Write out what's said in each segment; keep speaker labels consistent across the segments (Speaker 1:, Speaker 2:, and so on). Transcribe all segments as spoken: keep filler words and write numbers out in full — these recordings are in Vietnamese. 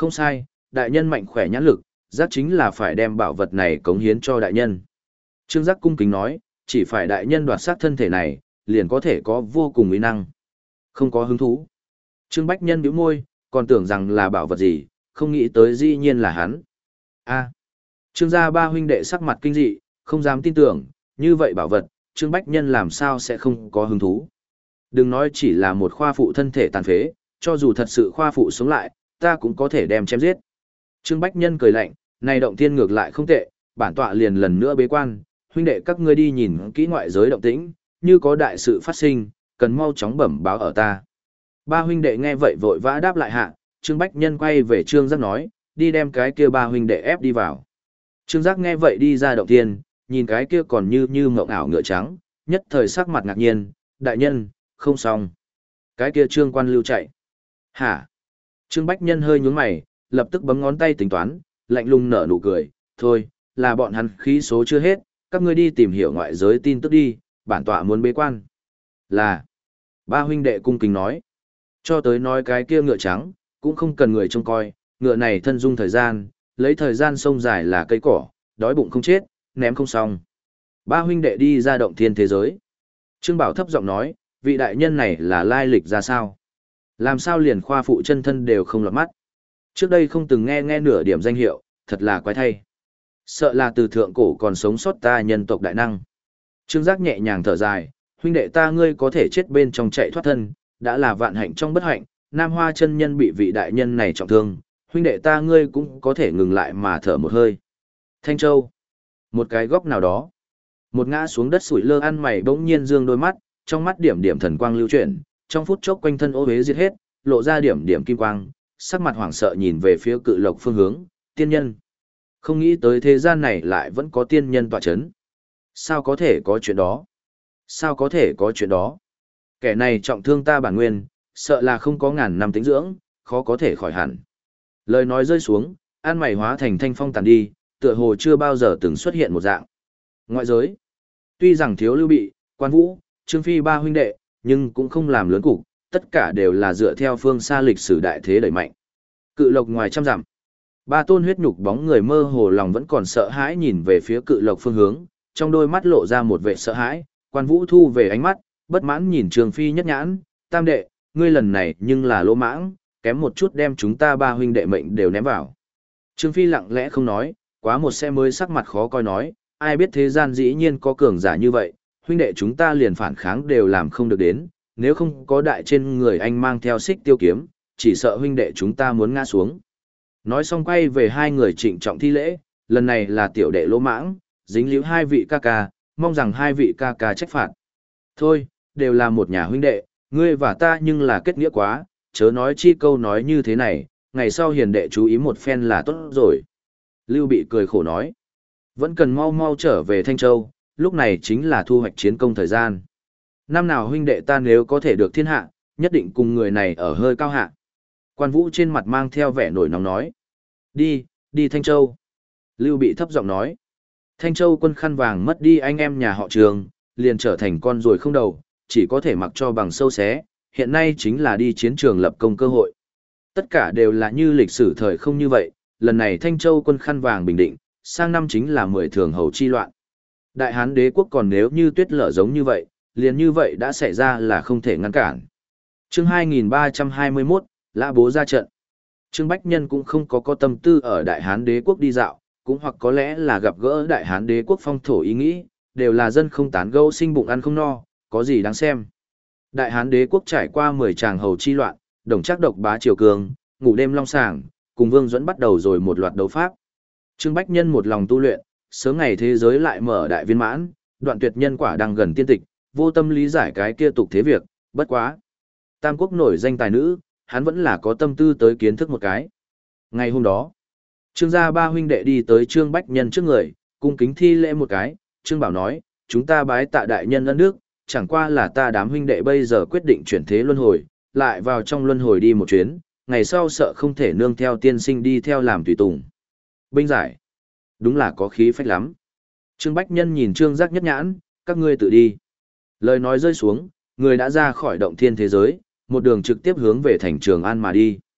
Speaker 1: Không sai, đại nhân mạnh khỏe nhãn lực, giác chính là phải đem bảo vật này cống hiến cho đại nhân. Trương Giác cung kính nói, chỉ phải đại nhân đoạt xác thân thể này, liền có thể có vô cùng uy năng. Không có hứng thú. Trương Bách Nhân bĩu môi, còn tưởng rằng là bảo vật gì, không nghĩ tới dĩ nhiên là hắn. A. Trương gia ba huynh đệ sắc mặt kinh dị, không dám tin tưởng, như vậy bảo vật, Trương Bách Nhân làm sao sẽ không có hứng thú. Đừng nói chỉ là một khoa phụ thân thể tàn phế, cho dù thật sự khoa phụ sống lại, ta cũng có thể đem chém giết. Trương Bách Nhân cười lạnh, này động thiên ngược lại không tệ, bản tọa liền lần nữa bế quan, huynh đệ các ngươi đi nhìn kỹ ngoại giới động tĩnh, như có đại sự phát sinh, cần mau chóng bẩm báo ở ta. Ba huynh đệ nghe vậy vội vã đáp lại hạ, Trương Bách Nhân quay về Trương Giác nói, đi đem cái kia ba huynh đệ ép đi vào. Trương Giác nghe vậy đi ra động thiên, nhìn cái kia còn như như mộng ảo ngựa trắng, nhất thời sắc mặt ngạc nhiên, đại nhân, không xong. Cái kia Trương Quan Lưu chạy. Hả? Trương Bách Nhân hơi nhướng mày, lập tức bấm ngón tay tính toán, lạnh lùng nở nụ cười, thôi, là bọn hắn khí số chưa hết, các ngươi đi tìm hiểu ngoại giới tin tức đi, bản tọa muốn bế quan. Là, ba huynh đệ cung kính nói, cho tới nói cái kia ngựa trắng, cũng không cần người trông coi, ngựa này thân dung thời gian, lấy thời gian sông dài là cây cỏ, đói bụng không chết, ném không xong. Ba huynh đệ đi ra động thiên thế giới. Trương Bảo thấp giọng nói, vị đại nhân này là lai lịch ra sao? Làm sao liền khoa phụ chân thân đều không lọt mắt? Trước đây không từng nghe nghe nửa điểm danh hiệu, thật là quái thay. Sợ là từ thượng cổ còn sống sót ta nhân tộc đại năng. Trương Giác nhẹ nhàng thở dài, huynh đệ ta ngươi có thể chết bên trong chạy thoát thân, đã là vạn hạnh trong bất hạnh, Nam Hoa chân nhân bị vị đại nhân này trọng thương, huynh đệ ta ngươi cũng có thể ngừng lại mà thở một hơi. Thanh Châu, một cái góc nào đó, một ngã xuống đất sủi lơ ăn mày bỗng nhiên dương đôi mắt, trong mắt điểm điểm thần quang lưu chuyển, trong phút chốc quanh thân ô uế diệt hết, lộ ra điểm điểm kim quang, sắc mặt hoảng sợ nhìn về phía Cự Lộc phương hướng, tiên nhân. Không nghĩ tới thế gian này lại vẫn có tiên nhân tọa chấn. Sao có thể có chuyện đó? Sao có thể có chuyện đó? Kẻ này trọng thương ta bản nguyên, sợ là không có ngàn năm tĩnh dưỡng, khó có thể khỏi hẳn. Lời nói rơi xuống, an mày hóa thành thanh phong tàn đi, tựa hồ chưa bao giờ từng xuất hiện một dạng. Ngoại giới, tuy rằng thiếu Lưu Bị, Quan Vũ, Trương Phi ba huynh đệ, nhưng cũng không làm lớn cục, tất cả đều là dựa theo phương xa lịch sử đại thế đẩy mạnh. Cự Lộc ngoài trăm dặm, ba tôn huyết nhục bóng người mơ hồ lòng vẫn còn sợ hãi nhìn về phía Cự Lộc phương hướng, trong đôi mắt lộ ra một vẻ sợ hãi, Quan Vũ thu về ánh mắt, bất mãn nhìn Trương Phi nhất nhãn, tam đệ, ngươi lần này nhưng là lỗ mãng, kém một chút đem chúng ta ba huynh đệ mệnh đều ném vào. Trương Phi lặng lẽ không nói, quá một xe mới sắc mặt khó coi nói, ai biết thế gian dĩ nhiên có cường giả như vậy, huynh đệ chúng ta liền phản kháng đều làm không được đến, nếu không có đại trên người anh mang theo xích tiêu kiếm, chỉ sợ huynh đệ chúng ta muốn ngã xuống. Nói xong quay về hai người trịnh trọng thi lễ, lần này là tiểu đệ lỗ mãng, dính líu hai vị ca ca, mong rằng hai vị ca ca trách phạt. Thôi, đều là một nhà huynh đệ, ngươi và ta nhưng là kết nghĩa quá, chớ nói chi câu nói như thế này, ngày sau hiền đệ chú ý một phen là tốt rồi. Lưu Bị cười khổ nói, vẫn cần mau mau trở về Thanh Châu, lúc này chính là thu hoạch chiến công thời gian. Năm nào huynh đệ ta nếu có thể được thiên hạ, nhất định cùng người này ở hơi cao hạ. Quan Vũ trên mặt mang theo vẻ nổi nóng nói, đi, đi Thanh Châu. Lưu Bị thấp giọng nói, Thanh Châu quân khăn vàng mất đi anh em nhà họ Trường, liền trở thành con ruồi không đầu, chỉ có thể mặc cho bằng sâu xé, hiện nay chính là đi chiến trường lập công cơ hội. Tất cả đều là như lịch sử thời không như vậy, lần này Thanh Châu quân khăn vàng bình định, sang năm chính là mười thường hầu chi loạn. Đại Hán đế quốc còn nếu như tuyết lở giống như vậy, liền như vậy đã xảy ra là không thể ngăn cản. Chương hai nghìn ba trăm hai mươi mốt, Lã Bố ra trận. Trương Bách Nhân cũng không có có tâm tư ở Đại Hán đế quốc đi dạo, cũng hoặc có lẽ là gặp gỡ Đại Hán đế quốc phong thổ ý nghĩ, đều là dân không tán gẫu sinh bụng ăn không no, có gì đáng xem. Đại Hán đế quốc trải qua mười tràng hầu chi loạn, đồng chắc độc bá triều cường, ngủ đêm long sàng, cùng Vương Duẫn bắt đầu rồi một loạt đấu pháp. Trương Bách Nhân một lòng tu luyện, sớm ngày thế giới lại mở đại viên mãn, đoạn tuyệt nhân quả đang gần tiên tịch, vô tâm lý giải cái kia tục thế việc, bất quá. Tam quốc nổi danh tài nữ, hắn vẫn là có tâm tư tới kiến thức một cái. Ngày hôm đó, Trương gia ba huynh đệ đi tới Trương Bách Nhân trước người, cung kính thi lễ một cái, Trương Bảo nói, chúng ta bái tạ đại nhân ân đức, chẳng qua là ta đám huynh đệ bây giờ quyết định chuyển thế luân hồi, lại vào trong luân hồi đi một chuyến, ngày sau sợ không thể nương theo tiên sinh đi theo làm tùy tùng. Binh giải, đúng là có khí phách lắm. Trương Bách Nhân nhìn Trương Giác nhất nhãn, các ngươi tự đi. Lời nói rơi xuống, người đã ra khỏi động thiên thế giới, một đường trực tiếp hướng về thành Trường An mà đi.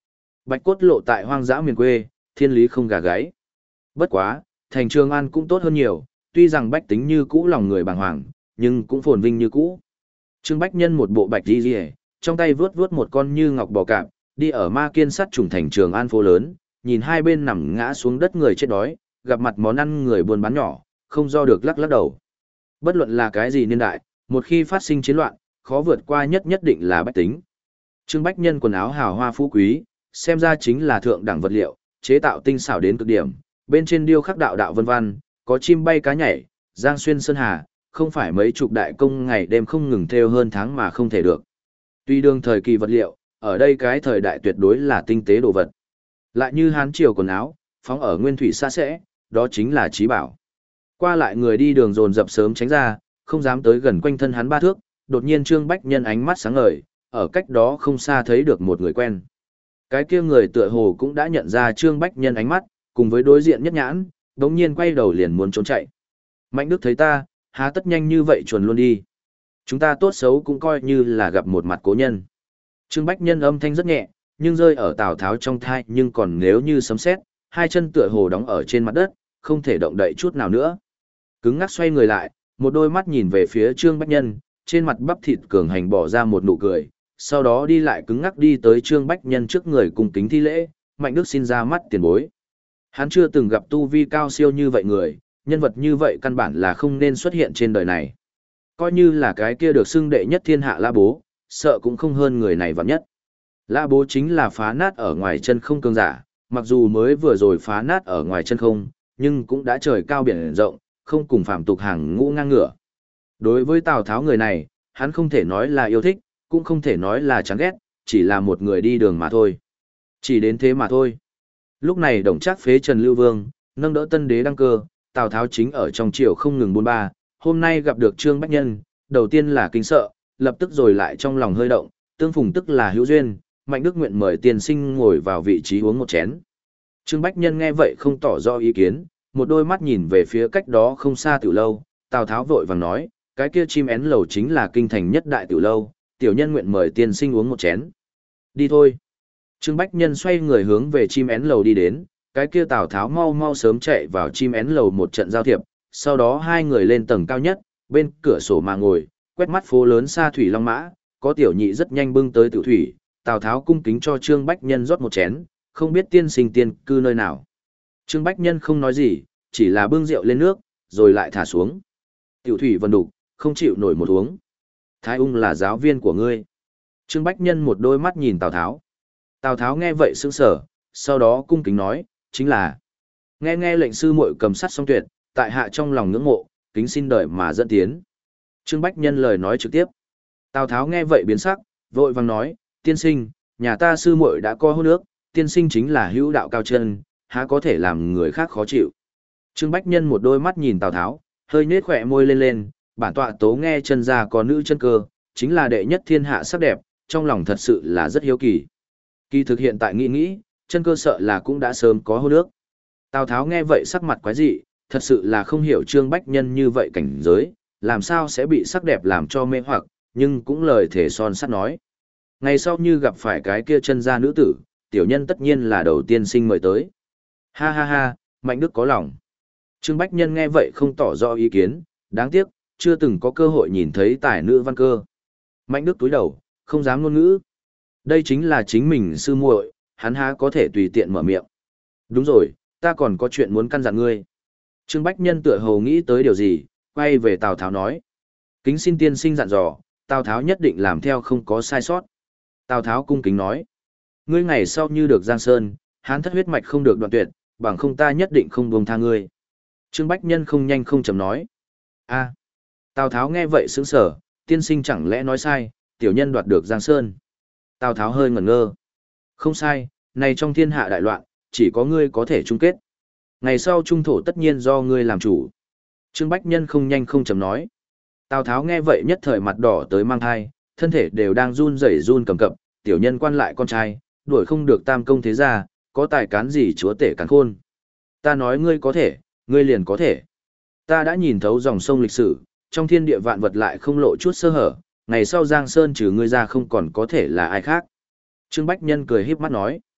Speaker 1: Bạch cốt lộ tại hoang dã miền quê, thiên lý không gà gáy. Bất quá, thành Trường An cũng tốt hơn nhiều, tuy rằng bách tính như cũ lòng người bàng hoàng, nhưng cũng phồn vinh như cũ. Trương Bách Nhân một bộ bạch đi rìa, trong tay vướt vướt một con như ngọc bò cạp, đi ở ma kiên sắt trùng thành Trường An phố lớn, nhìn hai bên nằm ngã xuống đất người chết đói, gặp mặt món ăn người buôn bán nhỏ, không do được lắc lắc đầu. Bất luận là cái gì niên đại, một khi phát sinh chiến loạn, khó vượt qua nhất nhất định là bách tính. Trương Bách Nhân quần áo hào hoa phú quý, xem ra chính là thượng đẳng vật liệu, chế tạo tinh xảo đến cực điểm, bên trên điêu khắc đạo đạo vân vân, có chim bay cá nhảy, giang xuyên sơn hà, không phải mấy chục đại công ngày đêm không ngừng theo hơn tháng mà không thể được. Tuy đương thời kỳ vật liệu, ở đây cái thời đại tuyệt đối là tinh tế đồ vật. Lại như hán triều quần áo, phóng ở nguyên thủy xa sẽ, đó chính là trí bảo. Qua lại người đi đường dồn dập sớm tránh ra, không dám tới gần quanh thân hắn ba thước, đột nhiên Trương Bách Nhân ánh mắt sáng ngời, ở cách đó không xa thấy được một người quen. Cái kia người tựa hồ cũng đã nhận ra Trương Bách Nhân ánh mắt, cùng với đối diện nhất nhãn, đống nhiên quay đầu liền muốn trốn chạy. Mạnh Đức thấy ta, há tất nhanh như vậy chuồn luôn đi. Chúng ta tốt xấu cũng coi như là gặp một mặt cố nhân. Trương Bách Nhân âm thanh rất nhẹ, nhưng rơi ở Tào Tháo trong thai nhưng còn nếu như sấm sét, hai chân tựa hồ đóng ở trên mặt đất, không thể động đậy chút nào nữa. Cứng ngắc xoay người lại, một đôi mắt nhìn về phía Trương Bách Nhân, trên mặt bắp thịt cường hành bỏ ra một nụ cười, sau đó đi lại cứng ngắc đi tới Trương Bách Nhân trước người cùng kính thi lễ, Mạnh Đức xin ra mắt tiền bối. Hắn chưa từng gặp tu vi cao siêu như vậy người, nhân vật như vậy căn bản là không nên xuất hiện trên đời này. Coi như là cái kia được xưng đệ nhất thiên hạ La Bố, sợ cũng không hơn người này vạn nhất. La Bố chính là phá nát ở ngoài chân không cường giả, mặc dù mới vừa rồi phá nát ở ngoài chân không, nhưng cũng đã trời cao biển rộng, không cùng phàm tục hàng ngũ ngang ngửa. Đối với Tào Tháo người này, hắn không thể nói là yêu thích, cũng không thể nói là chán ghét, chỉ là một người đi đường mà thôi. Chỉ đến thế mà thôi. Lúc này Đồng Trác phế Trần Lưu Vương, nâng đỡ tân đế đăng cơ, Tào Tháo chính ở trong triều không ngừng buôn ba, hôm nay gặp được Trương Bách Nhân, đầu tiên là kinh sợ, lập tức rồi lại trong lòng hơi động, tương phùng tức là hữu duyên, Mạnh Đức nguyện mời tiên sinh ngồi vào vị trí uống một chén. Trương Bách Nhân nghe vậy không tỏ rõ ý kiến, một đôi mắt nhìn về phía cách đó không xa tiểu lâu, Tào Tháo vội vàng nói, cái kia chim én lầu chính là kinh thành nhất đại tiểu lâu, tiểu nhân nguyện mời tiên sinh uống một chén. Đi thôi. Trương Bách Nhân xoay người hướng về chim én lầu đi đến, cái kia Tào Tháo mau mau sớm chạy vào chim én lầu một trận giao thiệp, sau đó hai người lên tầng cao nhất, bên cửa sổ mà ngồi, quét mắt phố lớn xa thủy long mã, có tiểu nhị rất nhanh bưng tới tiểu thủy, Tào Tháo cung kính cho Trương Bách Nhân rót một chén, không biết tiên sinh tiên cư nơi nào. Trương Bách Nhân không nói gì, chỉ là bưng rượu lên nước, rồi lại thả xuống. Tiểu thủy vần đục, không chịu nổi một uống. Thái ung là giáo viên của ngươi. Trương Bách Nhân một đôi mắt nhìn Tào Tháo. Tào Tháo nghe vậy sững sờ, sau đó cung kính nói, chính là. Nghe nghe lệnh sư muội cầm sắt song tuyệt, tại hạ trong lòng ngưỡng mộ, kính xin đợi mà dẫn tiến. Trương Bách Nhân lời nói trực tiếp. Tào Tháo nghe vậy biến sắc, vội vàng nói, tiên sinh, nhà ta sư muội đã có hôn ước, tiên sinh chính là hữu đạo cao chân, há có thể làm người khác khó chịu. Trương Bách Nhân một đôi mắt nhìn Tào Tháo, hơi nhếch khỏe môi lên lên, bản tọa tố nghe chân gia có nữ chân cơ, chính là đệ nhất thiên hạ sắc đẹp, trong lòng thật sự là rất hiếu kỳ. Kỳ thực hiện tại nghĩ nghĩ, chân cơ sợ là cũng đã sớm có hôn ước. Tào Tháo nghe vậy sắc mặt quái dị, thật sự là không hiểu Trương Bách Nhân như vậy cảnh giới, làm sao sẽ bị sắc đẹp làm cho mê hoặc, nhưng cũng lời thể son sắt nói. Ngày sau như gặp phải cái kia chân gia nữ tử, tiểu nhân tất nhiên là đầu tiên sinh mời tới. Ha ha ha, Mạnh Đức có lòng. Trương Bách Nhân nghe vậy không tỏ rõ ý kiến, đáng tiếc, chưa từng có cơ hội nhìn thấy tài nữ văn cơ. Mạnh Đức túi đầu, không dám ngôn ngữ. Đây chính là chính mình sư muội, hắn há có thể tùy tiện mở miệng. Đúng rồi, ta còn có chuyện muốn căn dặn ngươi. Trương Bách Nhân tựa hồ nghĩ tới điều gì, quay về Tào Tháo nói. Kính xin tiên sinh dặn dò, Tào Tháo nhất định làm theo không có sai sót. Tào Tháo cung kính nói. Ngươi ngày sau như được Giang Sơn, hán thất huyết mạch không được đoạn tuyệt, bằng không ta nhất định không buông tha ngươi. Trương Bách Nhân không nhanh không chậm nói. A. Tào Tháo nghe vậy sững sờ, tiên sinh chẳng lẽ nói sai, tiểu nhân đoạt được Giang Sơn. Tào Tháo hơi ngẩn ngơ. Không sai, này trong thiên hạ đại loạn, chỉ có ngươi có thể chung kết. Ngày sau trung thổ tất nhiên do ngươi làm chủ. Trương Bách Nhân không nhanh không chậm nói. Tào Tháo nghe vậy nhất thời mặt đỏ tới mang thai, thân thể đều đang run rẩy run cầm cập, tiểu nhân quan lại con trai, đuổi không được tam công thế gia, có tài cán gì chúa tể cán khôn. Ta nói ngươi có thể, ngươi liền có thể. Ta đã nhìn thấu dòng sông lịch sử, trong thiên địa vạn vật lại không lộ chút sơ hở, ngày sau Giang Sơn trừ ngươi ra không còn có thể là ai khác. Trương Bách Nhân cười híp mắt nói.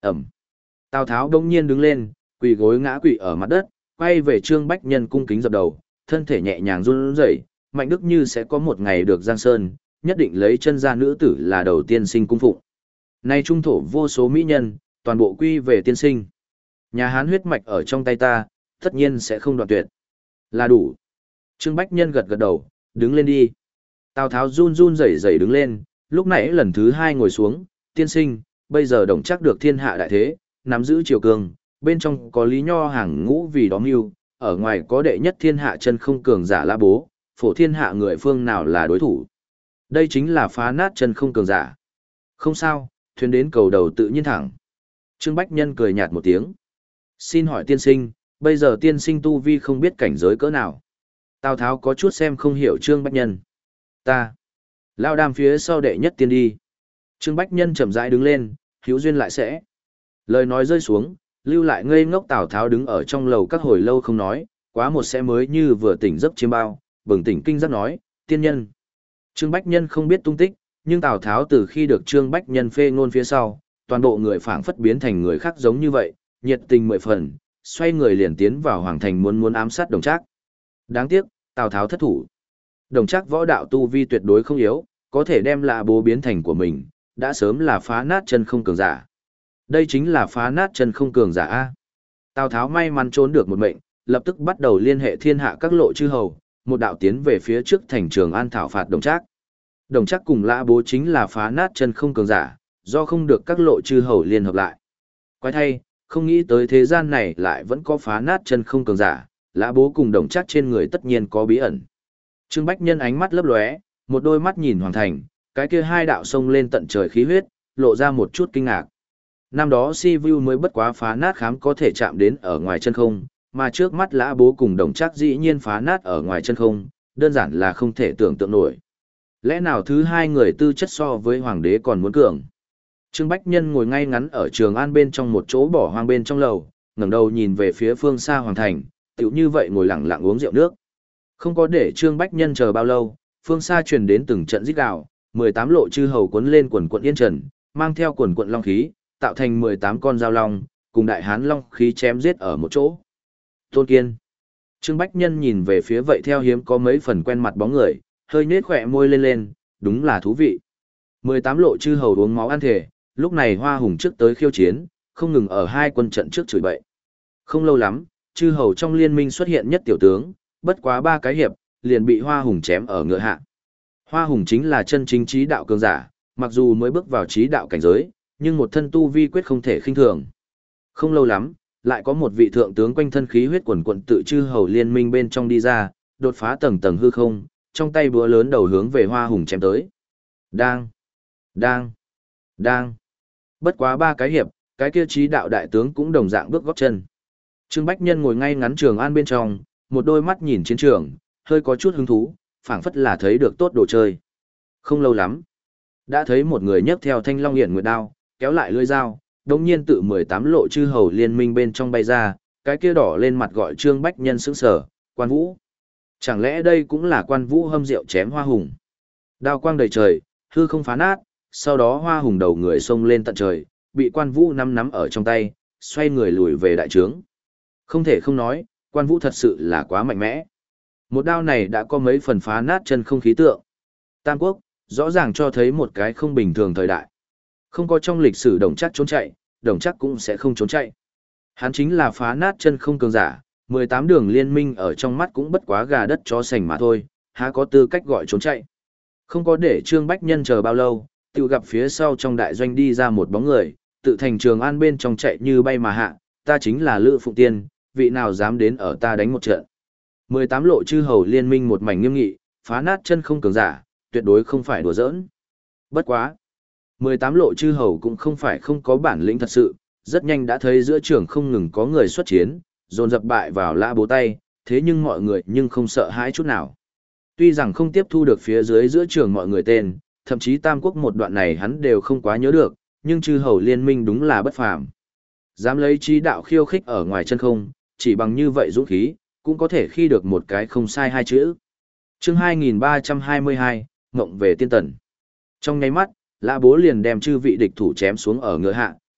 Speaker 1: Ẩm. Tào Tháo đông nhiên đứng lên, quỳ gối ngã quỵ ở mặt đất, quay về Trương Bách Nhân cung kính dập đầu, thân thể nhẹ nhàng run rẩy, Mạnh Đức như sẽ có một ngày được Giang Sơn, nhất định lấy chân gia nữ tử là đầu tiên sinh cung phụng. Nay trung thổ vô số mỹ nhân, toàn bộ quy về tiên sinh. Nhà Hán huyết mạch ở trong tay ta, tất nhiên sẽ không đoạn tuyệt. Là đủ. Trương Bách Nhân gật gật đầu, đứng lên đi. Tào Tháo run run rẩy rẩy đứng lên, lúc nãy lần thứ hai ngồi xuống, tiên sinh, bây giờ đồng chắc được thiên hạ đại thế, nắm giữ triều cường, bên trong có Lý Nho hàng ngũ vì đó mưu, ở ngoài có đệ nhất thiên hạ chân không cường giả La Bố, phổ thiên hạ người phương nào là đối thủ. Đây chính là phá nát chân không cường giả. Không sao, thuyền đến cầu đầu tự nhiên thẳng. Trương Bách Nhân cười nhạt một tiếng. Xin hỏi tiên sinh, bây giờ tiên sinh tu vi không biết cảnh giới cỡ nào. Tào Tháo có chút xem không hiểu Trương Bách Nhân. Ta. Lao đàm phía sau đệ nhất tiên đi. Trương Bách Nhân chậm rãi đứng lên, hữu duyên lại sẽ. Lời nói rơi xuống, lưu lại ngây ngốc Tào Tháo đứng ở trong lầu các hồi lâu không nói, quá một sẽ mới như vừa tỉnh giấc chiêm bao, bừng tỉnh kinh giác nói, tiên nhân. Trương Bách Nhân không biết tung tích, nhưng Tào Tháo từ khi được Trương Bách Nhân phê ngôn phía sau, toàn bộ người phảng phất biến thành người khác giống như vậy, nhiệt tình mười phần, xoay người liền tiến vào hoàng thành muốn muốn ám sát Đồng Trác. Đáng tiếc, Tào Tháo thất thủ. Đồng Trác võ đạo tu vi tuyệt đối không yếu, có thể đem Lã Bố biến thành của mình, đã sớm là phá nát chân không cường giả. Đây chính là phá nát chân không cường giả a. Tào Tháo may mắn trốn được một mệnh, lập tức bắt đầu liên hệ thiên hạ các lộ chư hầu, một đạo tiến về phía trước thành Trường An thảo phạt Đồng Trác. Đồng Trác cùng Lã Bố chính là phá nát chân không cường giả, do không được các lộ chư hầu liên hợp lại. Quái thay, không nghĩ tới thế gian này lại vẫn có phá nát chân không cường giả, Lã Bố cùng Đồng Trác trên người tất nhiên có bí ẩn. Trương Bách Nhân ánh mắt lấp lóe, một đôi mắt nhìn hoàng thành, cái kia hai đạo sông lên tận trời khí huyết, lộ ra một chút kinh ngạc. Năm đó Si Vu mới bất quá phá nát khám có thể chạm đến ở ngoài chân không, mà trước mắt Lã Bố cùng Đồng Trác dĩ nhiên phá nát ở ngoài chân không, đơn giản là không thể tưởng tượng nổi. Lẽ nào thứ hai người tư chất so với hoàng đế còn muốn cường? Trương Bách Nhân ngồi ngay ngắn ở Trường An bên trong một chỗ bỏ hoang bên trong lầu, ngẩng đầu nhìn về phía phương xa hoàng thành, tựu như vậy ngồi lặng lặng uống rượu nước. Không có để Trương Bách Nhân chờ bao lâu, phương xa truyền đến từng trận rít gào, mười tám lộ chư hầu cuốn lên quần quận yên trần, mang theo quần quận long khí, tạo thành mười tám con dao long, cùng đại hán long khí chém giết ở một chỗ. Tôn Kiên. Trương Bách Nhân nhìn về phía vậy theo hiếm có mấy phần quen mặt bóng người, hơi nhếch khỏe môi lên lên, đúng là thú vị. mười tám lộ chư hầu uống máu ăn thể, lúc này Hoa Hùng trước tới khiêu chiến, không ngừng ở hai quân trận trước chửi bậy. Không lâu lắm, chư hầu trong liên minh xuất hiện nhất tiểu tướng, bất quá ba cái hiệp, liền bị Hoa Hùng chém ở ngựa hạ. Hoa Hùng chính là chân chính trí đạo cường giả, mặc dù mới bước vào trí đạo cảnh giới, nhưng một thân tu vi quyết không thể khinh thường. Không lâu lắm, lại có một vị thượng tướng quanh thân khí huyết quần quận tự chư hầu liên minh bên trong đi ra, đột phá tầng tầng hư không, trong tay búa lớn đầu hướng về Hoa Hùng chém tới. Đang, đang, đang. Bất quá ba cái hiệp, cái kia trí đạo đại tướng cũng đồng dạng bước góp chân. Trương Bách Nhân ngồi ngay ngắn Trường An bên trong, một đôi mắt nhìn chiến trường, hơi có chút hứng thú, phảng phất là thấy được tốt đồ chơi. Không lâu lắm, đã thấy một người nhấc theo thanh long hiển nguyệt đao, kéo lại lưỡi dao, đống nhiên tự mười tám lộ chư hầu liên minh bên trong bay ra, cái kia đỏ lên mặt gọi Trương Bách Nhân sững sờ, Quan Vũ. Chẳng lẽ đây cũng là Quan Vũ hâm rượu chém Hoa Hùng? Đao quang đầy trời, hư không phá nát, sau đó Hoa Hùng đầu người xông lên tận trời, bị Quan Vũ nắm nắm ở trong tay, xoay người lùi về đại trướng. Không thể không nói, Quan Vũ thật sự là quá mạnh mẽ. Một đao này đã có mấy phần phá nát chân không khí tượng. Tam Quốc, rõ ràng cho thấy một cái không bình thường thời đại. Không có trong lịch sử Đồng Trác trốn chạy, Đồng Trác cũng sẽ không trốn chạy. Hắn chính là phá nát chân không cường giả, mười tám đường liên minh ở trong mắt cũng bất quá gà đất chó sành mà thôi, há có tư cách gọi trốn chạy. Không có để Trương Bách Nhân chờ bao lâu, tự gặp phía sau trong đại doanh đi ra một bóng người, tự thành Trường An bên trong chạy như bay mà hạ, ta chính là Lữ Phụng Tiên, vị nào dám đến ở ta đánh một trận. mười tám lộ chư hầu liên minh một mảnh nghiêm nghị, phá nát chân không cường giả, tuyệt đối không phải đùa giỡn. Bất quá, mười tám lộ chư hầu cũng không phải không có bản lĩnh thật sự, rất nhanh đã thấy giữa trường không ngừng có người xuất chiến, dồn dập bại vào Lã Bố tay, thế nhưng mọi người nhưng không sợ hãi chút nào. Tuy rằng không tiếp thu được phía dưới giữa trường mọi người tên, thậm chí Tam Quốc một đoạn này hắn đều không quá nhớ được, nhưng chư hầu liên minh đúng là bất phàm. Dám lấy trí đạo khiêu khích ở ngoài chân không, chỉ bằng như vậy dũng khí, cũng có thể khi được một cái không sai hai chữ. Chương hai nghìn ba trăm hai mươi hai, Ngộng về tiên tần. Trong nháy mắt, Lã Bố liền đem chư vị địch thủ chém xuống ở ngựa hạ,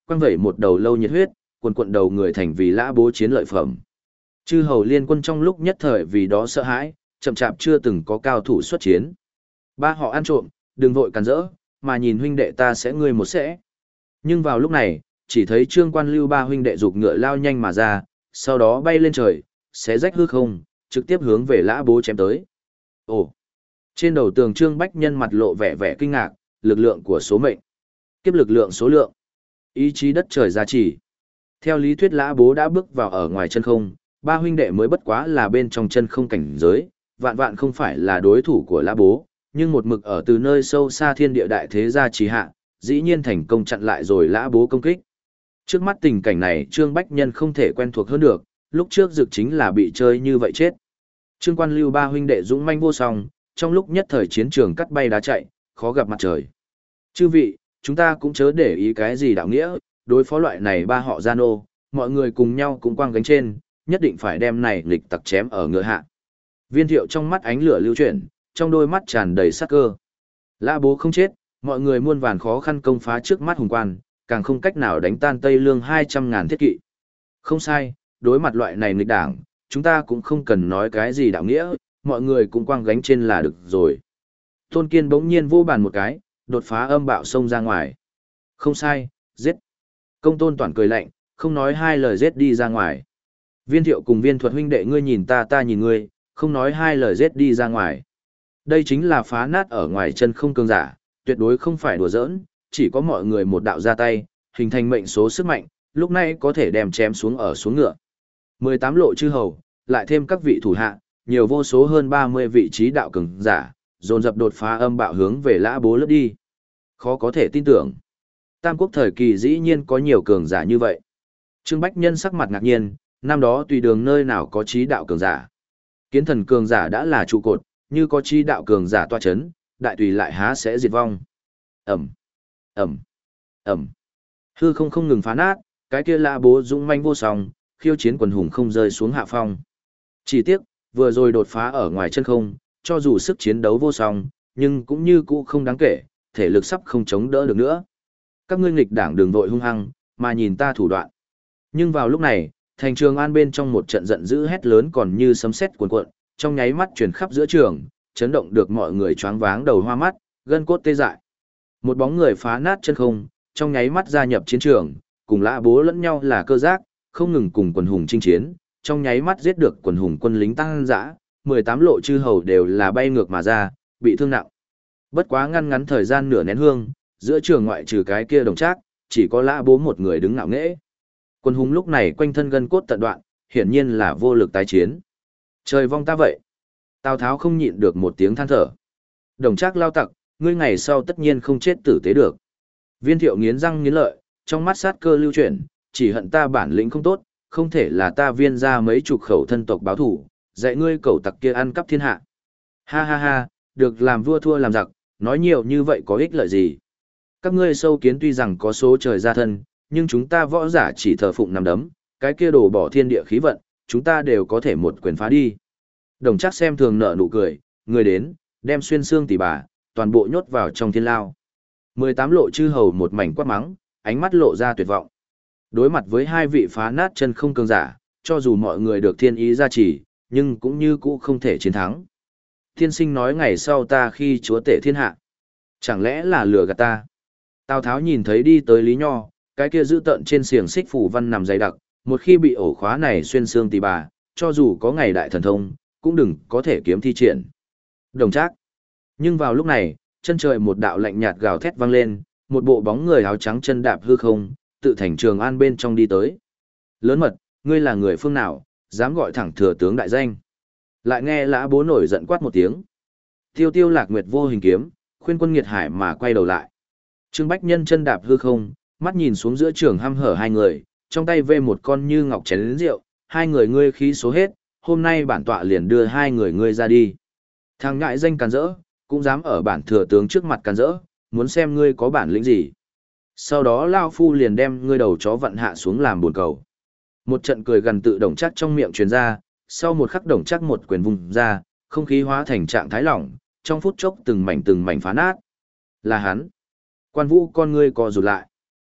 Speaker 1: quăng vẩy một đầu lâu nhiệt huyết, quần quận đầu người thành vì lã bố chiến lợi phẩm. Chư hầu liên quân trong lúc nhất thời vì đó sợ hãi, chậm chạp chưa từng có cao thủ xuất chiến. Ba họ ăn trộm, đừng vội cản rỡ, mà nhìn huynh đệ ta sẽ ngươi một sẽ. Nhưng vào lúc này, chỉ thấy Trương Quan Lưu ba huynh đệ giục ngựa lao nhanh mà ra, sau đó bay lên trời, xé rách hư không, trực tiếp hướng về lã bố chém tới. Ồ! Trên đầu tường Trương Bách Nhân mặt lộ vẻ vẻ kinh ngạc, lực lượng của số mệnh. Kiếp lực lượng số lượng. Ý chí đất trời gia trì. Theo lý thuyết lã bố đã bước vào ở ngoài chân không, ba huynh đệ mới bất quá là bên trong chân không cảnh giới, vạn vạn không phải là đối thủ của lã bố, nhưng một mực ở từ nơi sâu xa thiên địa đại thế gia trì hạ, dĩ nhiên thành công chặn lại rồi lã bố công kích. Trước mắt tình cảnh này Trương Bách Nhân không thể quen thuộc hơn được, lúc trước dực chính là bị chơi như vậy chết. Trương Quan Lưu ba huynh đệ dũng manh vô song, trong lúc nhất thời chiến trường cắt bay đá chạy, khó gặp mặt trời. Chư vị, chúng ta cũng chớ để ý cái gì đạo nghĩa, đối phó loại này ba họ gian ô, mọi người cùng nhau cũng quăng gánh trên, nhất định phải đem này nghịch tặc chém ở ngựa hạ. Viên Thiệu trong mắt ánh lửa lưu chuyển, trong đôi mắt tràn đầy sát cơ. Lã bố không chết, mọi người muôn vàn khó khăn công phá trước mắt hùng quan, càng không cách nào đánh tan Tây Lương hai trăm ngàn thiết kỵ. Không sai, đối mặt loại này nghịch đảng, chúng ta cũng không cần nói cái gì đạo nghĩa, mọi người cũng quăng gánh trên là được rồi. Tôn Kiên bỗng nhiên vô bàn một cái, đột phá âm bạo xông ra ngoài. Không sai, giết. Công Tôn Toản cười lạnh, không nói hai lời giết đi ra ngoài. Viên Thiệu cùng Viên Thuật huynh đệ ngươi nhìn ta ta nhìn ngươi, không nói hai lời giết đi ra ngoài. Đây chính là phá nát ở ngoài chân không cường giả, tuyệt đối không phải đùa giỡn, chỉ có mọi người một đạo ra tay, hình thành mệnh số sức mạnh, lúc này có thể đem chém xuống ở xuống ngựa. mười tám lộ chư hầu, lại thêm các vị thủ hạ, nhiều vô số hơn ba mươi vị trí đạo cường giả, dồn dập đột phá âm bạo hướng về lã bố lướt đi. Khó có thể tin tưởng. Tam quốc thời kỳ dĩ nhiên có nhiều cường giả như vậy. Trương Bách Nhân sắc mặt ngạc nhiên, năm đó tùy đường nơi nào có trí đạo cường giả. Kiến thần cường giả đã là trụ cột, như có trí đạo cường giả toa chấn, đại tùy lại há sẽ diệt vong. Ẩm, Ẩm, Ẩm. Hư không không ngừng phá nát, cái kia lã bố dũng manh vô song, khiêu chiến quần hùng không rơi xuống hạ phong. Chỉ tiếc, vừa rồi đột phá ở ngoài chân không, cho dù sức chiến đấu vô song, nhưng cũng như cũ không đáng kể, thể lực sắp không chống đỡ được nữa. Các ngươi nghịch đảng đường vội hung hăng, mà nhìn ta thủ đoạn. Nhưng vào lúc này, thành Trường An bên trong một trận giận dữ hét lớn còn như sấm sét cuồn cuộn, trong nháy mắt truyền khắp giữa trường, chấn động được mọi người choáng váng đầu hoa mắt, gân cốt tê dại. Một bóng người phá nát chân không, trong nháy mắt gia nhập chiến trường, cùng lã bố lẫn nhau là cơ giác, không ngừng cùng quần hùng chinh chiến, trong nháy mắt giết được quần hùng quân lính tăng dã, mười tám lộ chư hầu đều là bay ngược mà ra, bị thương nặng. Bất quá ngăn ngắn thời gian nửa nén hương, giữa trường ngoại trừ cái kia đồng trác, chỉ có lã bố một người đứng ngạo nghễ. Quân hùng lúc này quanh thân gân cốt tận đoạn, hiển nhiên là vô lực tái chiến. Trời vong ta vậy. Tào Tháo không nhịn được một tiếng than thở. Đồng trác lao tặc, ngươi ngày sau tất nhiên không chết tử tế được. Viên Thiệu nghiến răng nghiến lợi, trong mắt sát cơ lưu chuyển, chỉ hận ta bản lĩnh không tốt, không thể là ta viên ra mấy chục khẩu thân tộc báo thủ, dạy ngươi cẩu tặc kia ăn cắp thiên hạ. Ha ha ha, được làm vua thua làm giặc, nói nhiều như vậy có ích lợi gì? Các ngươi sâu kiến tuy rằng có số trời ra thân, nhưng chúng ta võ giả chỉ thờ phụng nằm đấm, cái kia đổ bỏ thiên địa khí vận, chúng ta đều có thể một quyền phá đi. Đồng Trác xem thường nở nụ cười, người đến, đem xuyên xương tỷ bà, toàn bộ nhốt vào trong thiên lao. mười tám lộ chư hầu một mảnh quát mắng, ánh mắt lộ ra tuyệt vọng. Đối mặt với hai vị phá nát chân không cường giả, cho dù mọi người được thiên ý gia trì, nhưng cũng như cũ không thể chiến thắng. Thiên sinh nói ngày sau ta khi chúa tể thiên hạ. Chẳng lẽ là lừa gạt ta? Tào Tháo nhìn thấy đi tới Lý Nho, cái kia giữ tận trên xiềng xích phủ văn nằm dày đặc, một khi bị ổ khóa này xuyên xương tỳ bà, cho dù có ngày đại thần thông, cũng đừng có thể kiếm thi triển. Đồng Trác. Nhưng vào lúc này, chân trời một đạo lạnh nhạt gào thét vang lên, một bộ bóng người áo trắng chân đạp hư không, tự thành Trường An bên trong đi tới. Lớn mật, ngươi là người phương nào, dám gọi thẳng thừa tướng đại danh. Lại nghe lã bố nổi giận quát một tiếng. Tiêu tiêu lạc nguyệt vô hình kiếm, khuyên quân nghiệt hải mà quay đầu lại. Trương Bách Nhân chân đạp hư không, mắt nhìn xuống giữa trường hăm hở hai người, trong tay vê một con như ngọc chén lớn rượu, hai người ngươi khí số hết, hôm nay bản tọa liền đưa hai người ngươi ra đi. Thằng ngại danh càn rỡ, cũng dám ở bản thừa tướng trước mặt càn rỡ, muốn xem ngươi có bản lĩnh gì. Sau đó Lao Phu liền đem ngươi đầu chó vặn hạ xuống làm buồn cầu. Một trận cười gần tự Đồng Trác trong miệng truyền ra, sau một khắc Đồng Trác một quyền vùng ra, không khí hóa thành trạng thái lỏng, trong phút chốc từng mảnh từng mảnh phá nát. Là hắn. Quan Vũ con ngươi co rụt lại.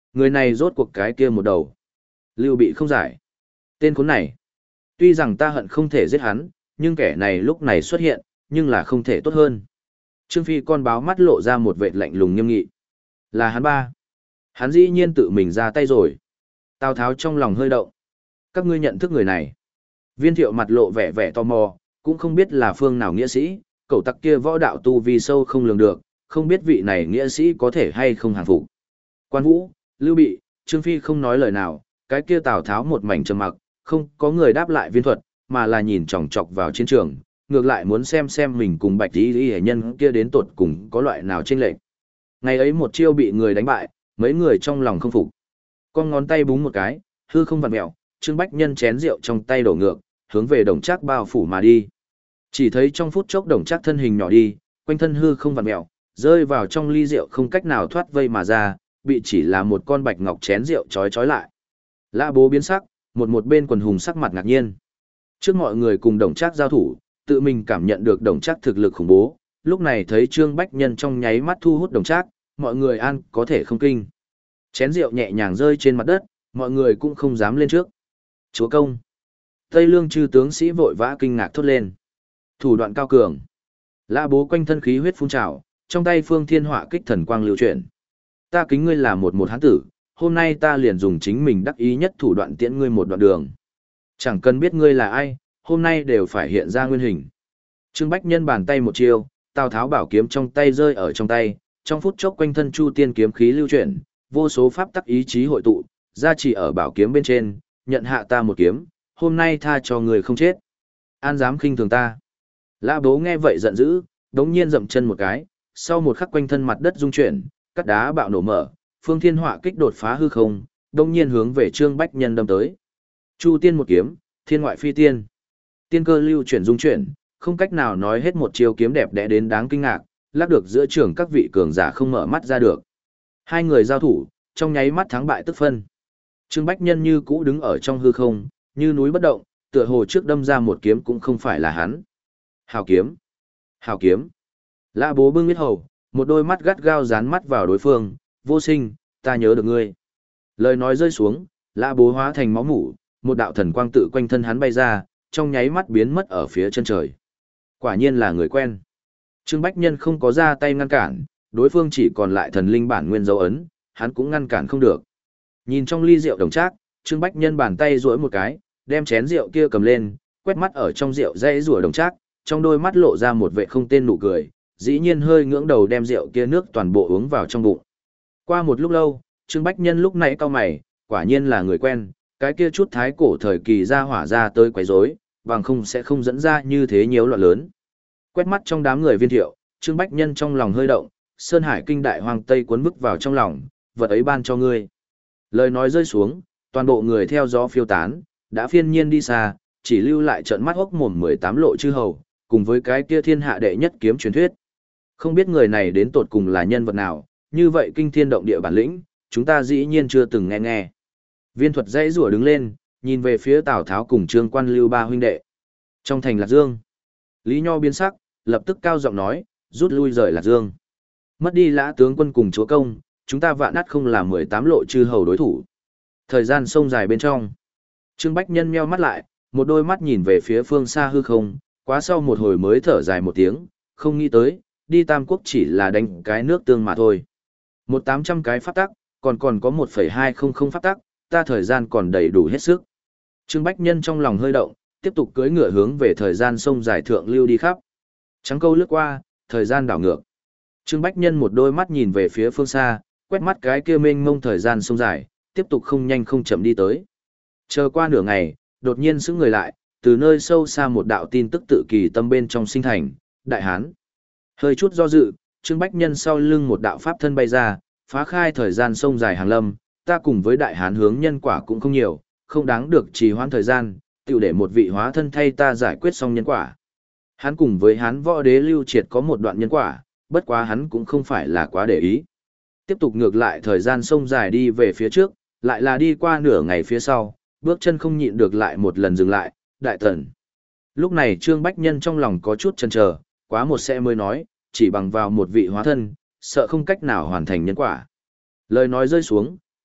Speaker 1: Người này rốt cuộc cái kia một đầu. Lưu Bị không giải. Tên khốn này. Tuy rằng ta hận không thể giết hắn, nhưng kẻ này lúc này xuất hiện, nhưng là không thể tốt hơn. Trương Phi con báo mắt lộ ra một vệt lạnh lùng nghiêm nghị. Là hắn ba. Hắn dĩ nhiên tự mình ra tay rồi. Tào Tháo trong lòng hơi động. Các ngươi nhận thức người này. Viên Thiệu mặt lộ vẻ vẻ tò mò, cũng không biết là phương nào nghĩa sĩ, cậu tặc kia võ đạo tu vi sâu không lường được, không biết vị này nghĩa sĩ có thể hay không hàng phục. Quan Vũ, Lưu Bị, Trương Phi không nói lời nào, cái kia Tào Tháo một mảnh trầm mặc, không có người đáp lại Viên Thuật, mà là nhìn chòng chọc vào chiến trường, ngược lại muốn xem xem mình cùng Bạch Y Y nhân kia đến tột cùng có loại nào chênh lệch. Ngày ấy một chiêu bị người đánh bại, mấy người trong lòng không phục. Con ngón tay búng một cái, hư không vặn mèo, Trương Bách Nhân chén rượu trong tay đổ ngược, hướng về Đồng Trác bao phủ mà đi. Chỉ thấy trong phút chốc Đồng Trác thân hình nhỏ đi, quanh thân hư không vặn mèo, rơi vào trong ly rượu không cách nào thoát vây mà ra, bị chỉ là một con bạch ngọc chén rượu trói trói lại. Lã Bố biến sắc, một một bên quần hùng sắc mặt ngạc nhiên. Trước mọi người cùng Đồng Trác giao thủ, tự mình cảm nhận được Đồng Trác thực lực khủng bố, lúc này thấy Trương Bách Nhân trong nháy mắt thu hút Đồng Trác, mọi người an có thể không kinh. Chén rượu nhẹ nhàng rơi trên mặt đất, mọi người cũng không dám lên trước. Chúa công. Tây Lương chư tướng sĩ vội vã kinh ngạc thốt lên. Thủ đoạn cao cường. Lã Bố quanh thân khí huyết phun trào, trong tay Phương Thiên Họa kích thần quang lưu chuyển. Ta kính ngươi là một một hán tử, hôm nay ta liền dùng chính mình đắc ý nhất thủ đoạn tiễn ngươi một đoạn đường. Chẳng cần biết ngươi là ai, hôm nay đều phải hiện ra nguyên hình. Trương Bách Nhân bàn tay một chiêu, Tào Tháo bảo kiếm trong tay rơi ở trong tay, trong phút chốc quanh thân Chu Tiên kiếm khí lưu chuyển, vô số pháp tắc ý chí hội tụ, ra chỉ ở bảo kiếm bên trên, nhận hạ ta một kiếm, hôm nay tha cho người không chết. An dám khinh thường ta. Lã Bố nghe vậy giận dữ, đống nhiên dậm chân một cái, sau một khắc quanh thân mặt đất rung chuyển, cắt đá bạo nổ mở, Phương Thiên Họa kích đột phá hư không, đống nhiên hướng về Trương Bách Nhân đâm tới. Chu Tiên một kiếm, thiên ngoại phi tiên. Tiên cơ lưu chuyển rung chuyển, không cách nào nói hết một chiêu kiếm đẹp đẽ đến đáng kinh ngạc, lắc được giữa trường các vị cường giả không mở mắt ra được. Hai người giao thủ, trong nháy mắt thắng bại tức phân. Trương Bách Nhân như cũ đứng ở trong hư không, như núi bất động, tựa hồ trước đâm ra một kiếm cũng không phải là hắn. Hào kiếm! Hào kiếm! Lã Bố bưng huyết hầu, một đôi mắt gắt gao dán mắt vào đối phương, vô sinh, ta nhớ được ngươi. Lời nói rơi xuống, Lã Bố hóa thành máu mủ, một đạo thần quang tự quanh thân hắn bay ra, trong nháy mắt biến mất ở phía chân trời. Quả nhiên là người quen. Trương Bách Nhân không có ra tay ngăn cản, đối phương chỉ còn lại thần linh bản nguyên dấu ấn, hắn cũng ngăn cản không được. Nhìn trong ly rượu Đồng Trác, Trương Bách Nhân bàn tay duỗi một cái, đem chén rượu kia cầm lên, quét mắt ở trong rượu dãy rủa Đồng Trác, trong đôi mắt lộ ra một vẻ không tên nụ cười, dĩ nhiên hơi ngưỡng đầu đem rượu kia nước toàn bộ uống vào trong bụng. Qua một lúc lâu, Trương Bách Nhân lúc nãy cau mày, quả nhiên là người quen, cái kia chút thái cổ thời kỳ ra hỏa ra tới quấy rối, bằng không sẽ không dẫn ra như thế nhiều loạn lớn. Quét mắt trong đám người Viên Thiệu, Trương Bách Nhân trong lòng hơi động, Sơn Hải kinh đại hoàng tây cuốn bức vào trong lòng, vật ấy ban cho ngươi. Lời nói rơi xuống, toàn bộ người theo gió phiêu tán, đã phiên nhiên đi xa, chỉ lưu lại trận mắt hốc mồm mười tám lộ chư hầu, cùng với cái kia thiên hạ đệ nhất kiếm truyền thuyết. Không biết người này đến tột cùng là nhân vật nào, như vậy kinh thiên động địa bản lĩnh, chúng ta dĩ nhiên chưa từng nghe nghe. Viên Thuật dãy rủa đứng lên, nhìn về phía Tào Tháo cùng Trương Quan Lưu ba huynh đệ. Trong thành Lạc Dương, Lý Nho biến sắc, lập tức cao giọng nói, rút lui rời Lạc Dương. Mất đi Lã tướng quân cùng chúa công, chúng ta vạn ắt không là mười tám lộ chư hầu đối thủ. Thời gian sông dài bên trong. Trương Bách Nhân meo mắt lại, một đôi mắt nhìn về phía phương xa hư không, quá sau một hồi mới thở dài một tiếng, không nghĩ tới, đi Tam Quốc chỉ là đánh cái nước tương mà thôi. Một tám trăm cái pháp tắc, còn còn có một phẩy hai không không pháp tắc, ta thời gian còn đầy đủ hết sức. Trương Bách Nhân trong lòng hơi động, tiếp tục cưỡi ngựa hướng về thời gian sông dài thượng lưu đi khắp. Trắng câu lướt qua, thời gian đảo ngược. Trương Bách Nhân một đôi mắt nhìn về phía phương xa, quét mắt cái kia mênh mông thời gian sông dài, tiếp tục không nhanh không chậm đi tới. Chờ qua nửa ngày, đột nhiên sững người lại, từ nơi sâu xa một đạo tin tức tự kỳ tâm bên trong sinh thành, Đại Hán. Hơi chút do dự, Trương Bách Nhân sau lưng một đạo pháp thân bay ra, phá khai thời gian sông dài hàng lâm, ta cùng với Đại Hán hướng nhân quả cũng không nhiều, không đáng được trì hoãn thời gian, tiểu để một vị hóa thân thay ta giải quyết xong nhân quả. Hắn cùng với Hán võ đế Lưu Triệt có một đoạn nhân quả, bất quá hắn cũng không phải là quá để ý. Tiếp tục ngược lại thời gian sông dài đi về phía trước, lại là đi qua nửa ngày phía sau, bước chân không nhịn được lại một lần dừng lại, Đại Tần. Lúc này Trương Bách Nhân trong lòng có chút chần chờ, quá một sẽ mới nói, chỉ bằng vào một vị hóa thân, sợ không cách nào hoàn thành nhân quả. Lời nói rơi xuống,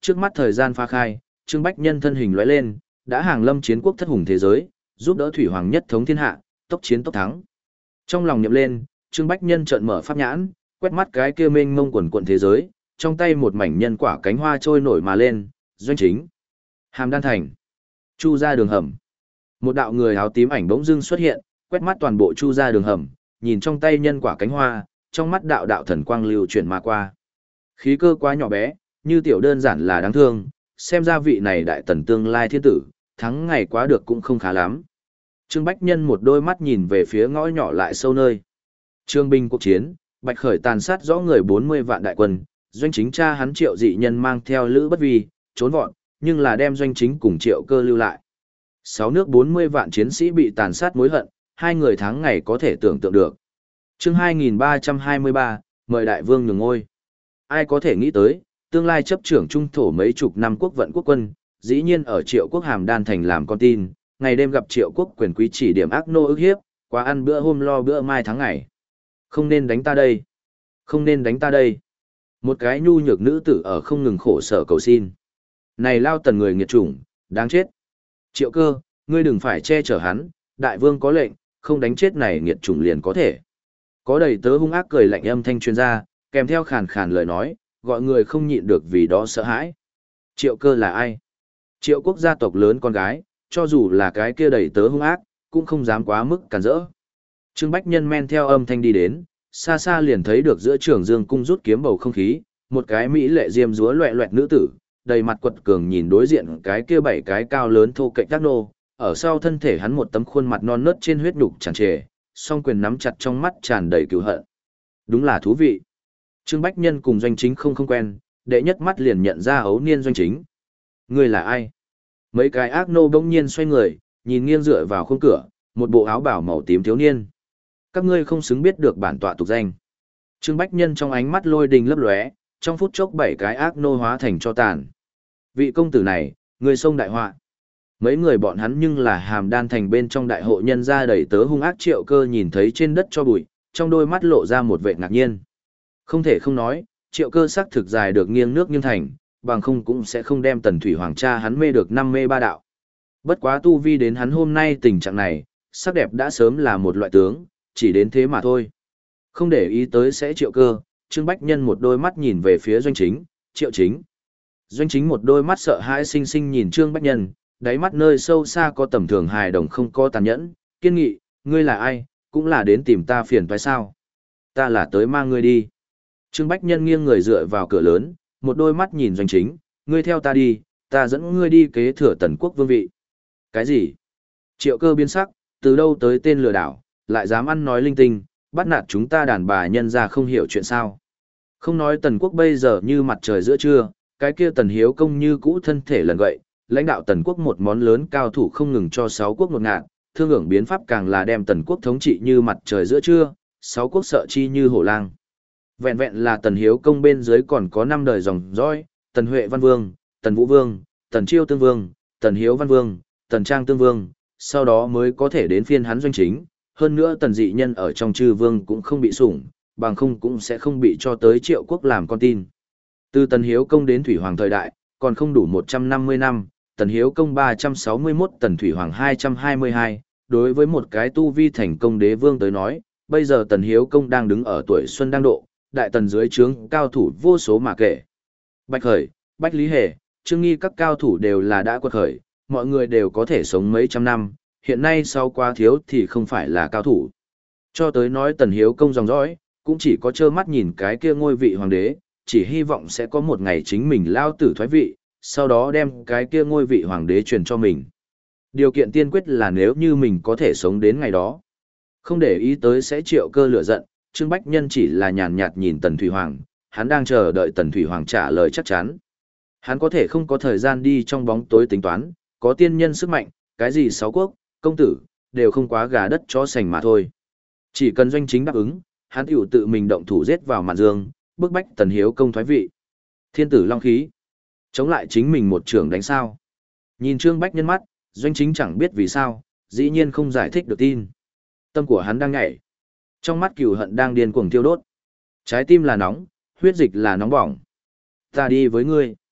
Speaker 1: Trước mắt thời gian pha khai, Trương Bách Nhân thân hình lóe lên, đã hàng lâm chiến quốc thất hùng thế giới, giúp đỡ thủy hoàng nhất thống thiên hạ, tốc chiến tốc thắng. Trong lòng niệm lên, Trương Bách Nhân trợn mở pháp nhãn, quét mắt cái kia mênh mông quần quần thế giới, trong tay một mảnh nhân quả cánh hoa trôi nổi mà lên, doanh chính. Hàm Đan Thành. Chu ra đường hầm. Một đạo người áo tím ảnh bỗng dưng xuất hiện, quét mắt toàn bộ chu ra đường hầm, nhìn trong tay nhân quả cánh hoa, trong mắt đạo đạo thần quang lưu chuyển mà qua. Khí cơ quá nhỏ bé, như tiểu đơn giản là đáng thương, xem ra vị này đại tần tương lai thiên tử, thắng ngày quá được cũng không khá lắm. Trương Bách Nhân một đôi mắt nhìn về phía ngõ nhỏ lại sâu nơi. Trương binh cuộc chiến, Bạch Khởi tàn sát rõ người bốn mươi vạn đại quân, doanh chính cha hắn Triệu Dị Nhân mang theo Lữ Bất Vi, trốn vọt, nhưng là đem doanh chính cùng Triệu Cơ lưu lại. Sáu nước bốn mươi vạn chiến sĩ bị tàn sát mối hận, hai người thắng ngày có thể tưởng tượng được. Chương hai nghìn ba trăm hai mươi ba, mời đại vương nhường ngôi. Ai có thể nghĩ tới, tương lai chấp trưởng trung thổ mấy chục năm quốc vận quốc quân, dĩ nhiên ở Triệu Quốc Hàm Đan Thành làm con tin, ngày đêm gặp Triệu Quốc quyền quý chỉ điểm ác nô ức hiếp, quá ăn bữa hôm lo bữa mai tháng ngày. Không nên đánh ta đây. Không nên đánh ta đây. Một cái nhu nhược nữ tử ở không ngừng khổ sở cầu xin. Này lao tần người nghiệt chủng, đáng chết. Triệu Cơ, ngươi đừng phải che chở hắn, đại vương có lệnh, không đánh chết này nghiệt chủng liền có thể. Có đầy tớ hung ác cười lạnh âm thanh truyền ra, kèm theo khàn khàn lời nói, gọi người không nhịn được vì đó sợ hãi. Triệu Cơ là ai? Triệu Quốc gia tộc lớn con gái, cho dù là cái kia đầy tớ hung ác, cũng không dám quá mức cản rỡ. Trương Bách Nhân men theo âm thanh đi đến, xa xa liền thấy được giữa trường dương cung rút kiếm bầu không khí, một cái mỹ lệ diêm dúa loẹ loẹt nữ tử, đầy mặt quật cường nhìn đối diện cái kia bảy cái cao lớn thô kệch tác nô, ở sau thân thể hắn một tấm khuôn mặt non nớt trên huyết nhục tràn trề, song quyền nắm chặt trong mắt tràn đầy cừu hận. Đúng là thú vị. Trương Bách Nhân cùng doanh chính không không quen, đệ nhất mắt liền nhận ra ấu niên doanh chính. Người là ai? Mấy cái ác nô bỗng nhiên xoay người, nhìn nghiêng dựa vào khung cửa, một bộ áo bảo màu tím thiếu niên. Các ngươi không xứng biết được bản tọa tục danh. Trương Bách Nhân trong ánh mắt lôi đình lấp lóe, trong phút chốc bảy cái ác nô hóa thành cho tàn. Vị công tử này, người sông đại họa. Mấy người bọn hắn nhưng là Hàm Đan Thành bên trong đại hộ nhân ra đầy tớ hung ác Triệu Cơ nhìn thấy trên đất cho bụi, trong đôi mắt lộ ra một vẻ ngạc nhiên. Không thể không nói, Triệu Cơ sắc thực dài được nghiêng nước nghiêng thành, bằng không cũng sẽ không đem Tần Thủy Hoàng cha hắn mê được năm mê ba đạo. Bất quá tu vi đến hắn hôm nay tình trạng này, sắc đẹp đã sớm là một loại tướng, chỉ đến thế mà thôi. Không để ý tới sẽ Triệu Cơ, Trương Bách Nhân một đôi mắt nhìn về phía doanh chính, Triệu Chính. Doanh chính một đôi mắt sợ hãi sinh sinh nhìn Trương Bách Nhân, đáy mắt nơi sâu xa có tầm thường hài đồng không có tàn nhẫn, kiên nghị, ngươi là ai, cũng là đến tìm ta phiền phải sao. Ta là tới mang ngươi đi. Trương Bách Nhân nghiêng người dựa vào cửa lớn, một đôi mắt nhìn doanh chính, ngươi theo ta đi, ta dẫn ngươi đi kế thừa Tần quốc vương vị. Cái gì? Triệu Cơ biến sắc, từ đâu tới tên lừa đảo, lại dám ăn nói linh tinh, bắt nạt chúng ta đàn bà nhân ra không hiểu chuyện sao. Không nói Tần quốc bây giờ như mặt trời giữa trưa, cái kia Tần Hiếu Công như cũ thân thể lần gậy, lãnh đạo Tần quốc một món lớn cao thủ không ngừng cho sáu quốc một ngạn, thương hưởng biến pháp càng là đem Tần quốc thống trị như mặt trời giữa trưa, sáu quốc sợ chi như hổ lang. Vẹn vẹn là Tần Hiếu Công bên dưới còn có năm đời dòng dõi, Tần Huệ Văn Vương, Tần Vũ Vương, Tần Chiêu Tương Vương, Tần Hiếu Văn Vương, Tần Trang Tương Vương, sau đó mới có thể đến phiên hắn doanh chính. Hơn nữa Tần Dị Nhân ở trong chư vương cũng không bị sủng, bằng không cũng sẽ không bị cho tới Triệu Quốc làm con tin. Từ Tần Hiếu Công đến Thủy Hoàng thời đại, còn không đủ một trăm năm mươi năm, Tần Hiếu Công ba trăm sáu mươi mốt, Tần Thủy Hoàng hai trăm hai mươi hai, đối với một cái tu vi thành công đế vương tới nói, bây giờ Tần Hiếu Công đang đứng ở tuổi xuân đang độ, đại tần dưới trướng cao thủ vô số mà kể. Bạch Khởi, Bách Lý Hề, Trương Nghi các cao thủ đều là đã quật khởi, mọi người đều có thể sống mấy trăm năm, hiện nay sau quá thiếu thì không phải là cao thủ. Cho tới nói Tần Hiếu Công dòng dõi, cũng chỉ có trơ mắt nhìn cái kia ngôi vị hoàng đế, chỉ hy vọng sẽ có một ngày chính mình lao tử thoái vị, sau đó đem cái kia ngôi vị hoàng đế truyền cho mình. Điều kiện tiên quyết là nếu như mình có thể sống đến ngày đó. Không để ý tới sẽ Triệu Cơ lửa giận, Trương Bách Nhân chỉ là nhàn nhạt nhìn Tần Thủy Hoàng, hắn đang chờ đợi Tần Thủy Hoàng trả lời chắc chắn. Hắn có thể không có thời gian đi trong bóng tối tính toán, có tiên nhân sức mạnh, cái gì sáu quốc, công tử, đều không quá gà đất chó sành mà thôi. Chỉ cần doanh chính đáp ứng, hắn tiểu tự mình động thủ giết vào mạn dương, bức bách Tần Hiếu Công thoái vị. Thiên tử long khí, chống lại chính mình một trường đánh sao. Nhìn Trương Bách Nhân mắt, doanh chính chẳng biết vì sao, dĩ nhiên không giải thích được tin. Tâm của hắn đang nhảy. Trong mắt cừu hận đang điên cuồng thiêu đốt. Trái tim là nóng, huyết dịch là nóng bỏng. Ta đi với ngươi.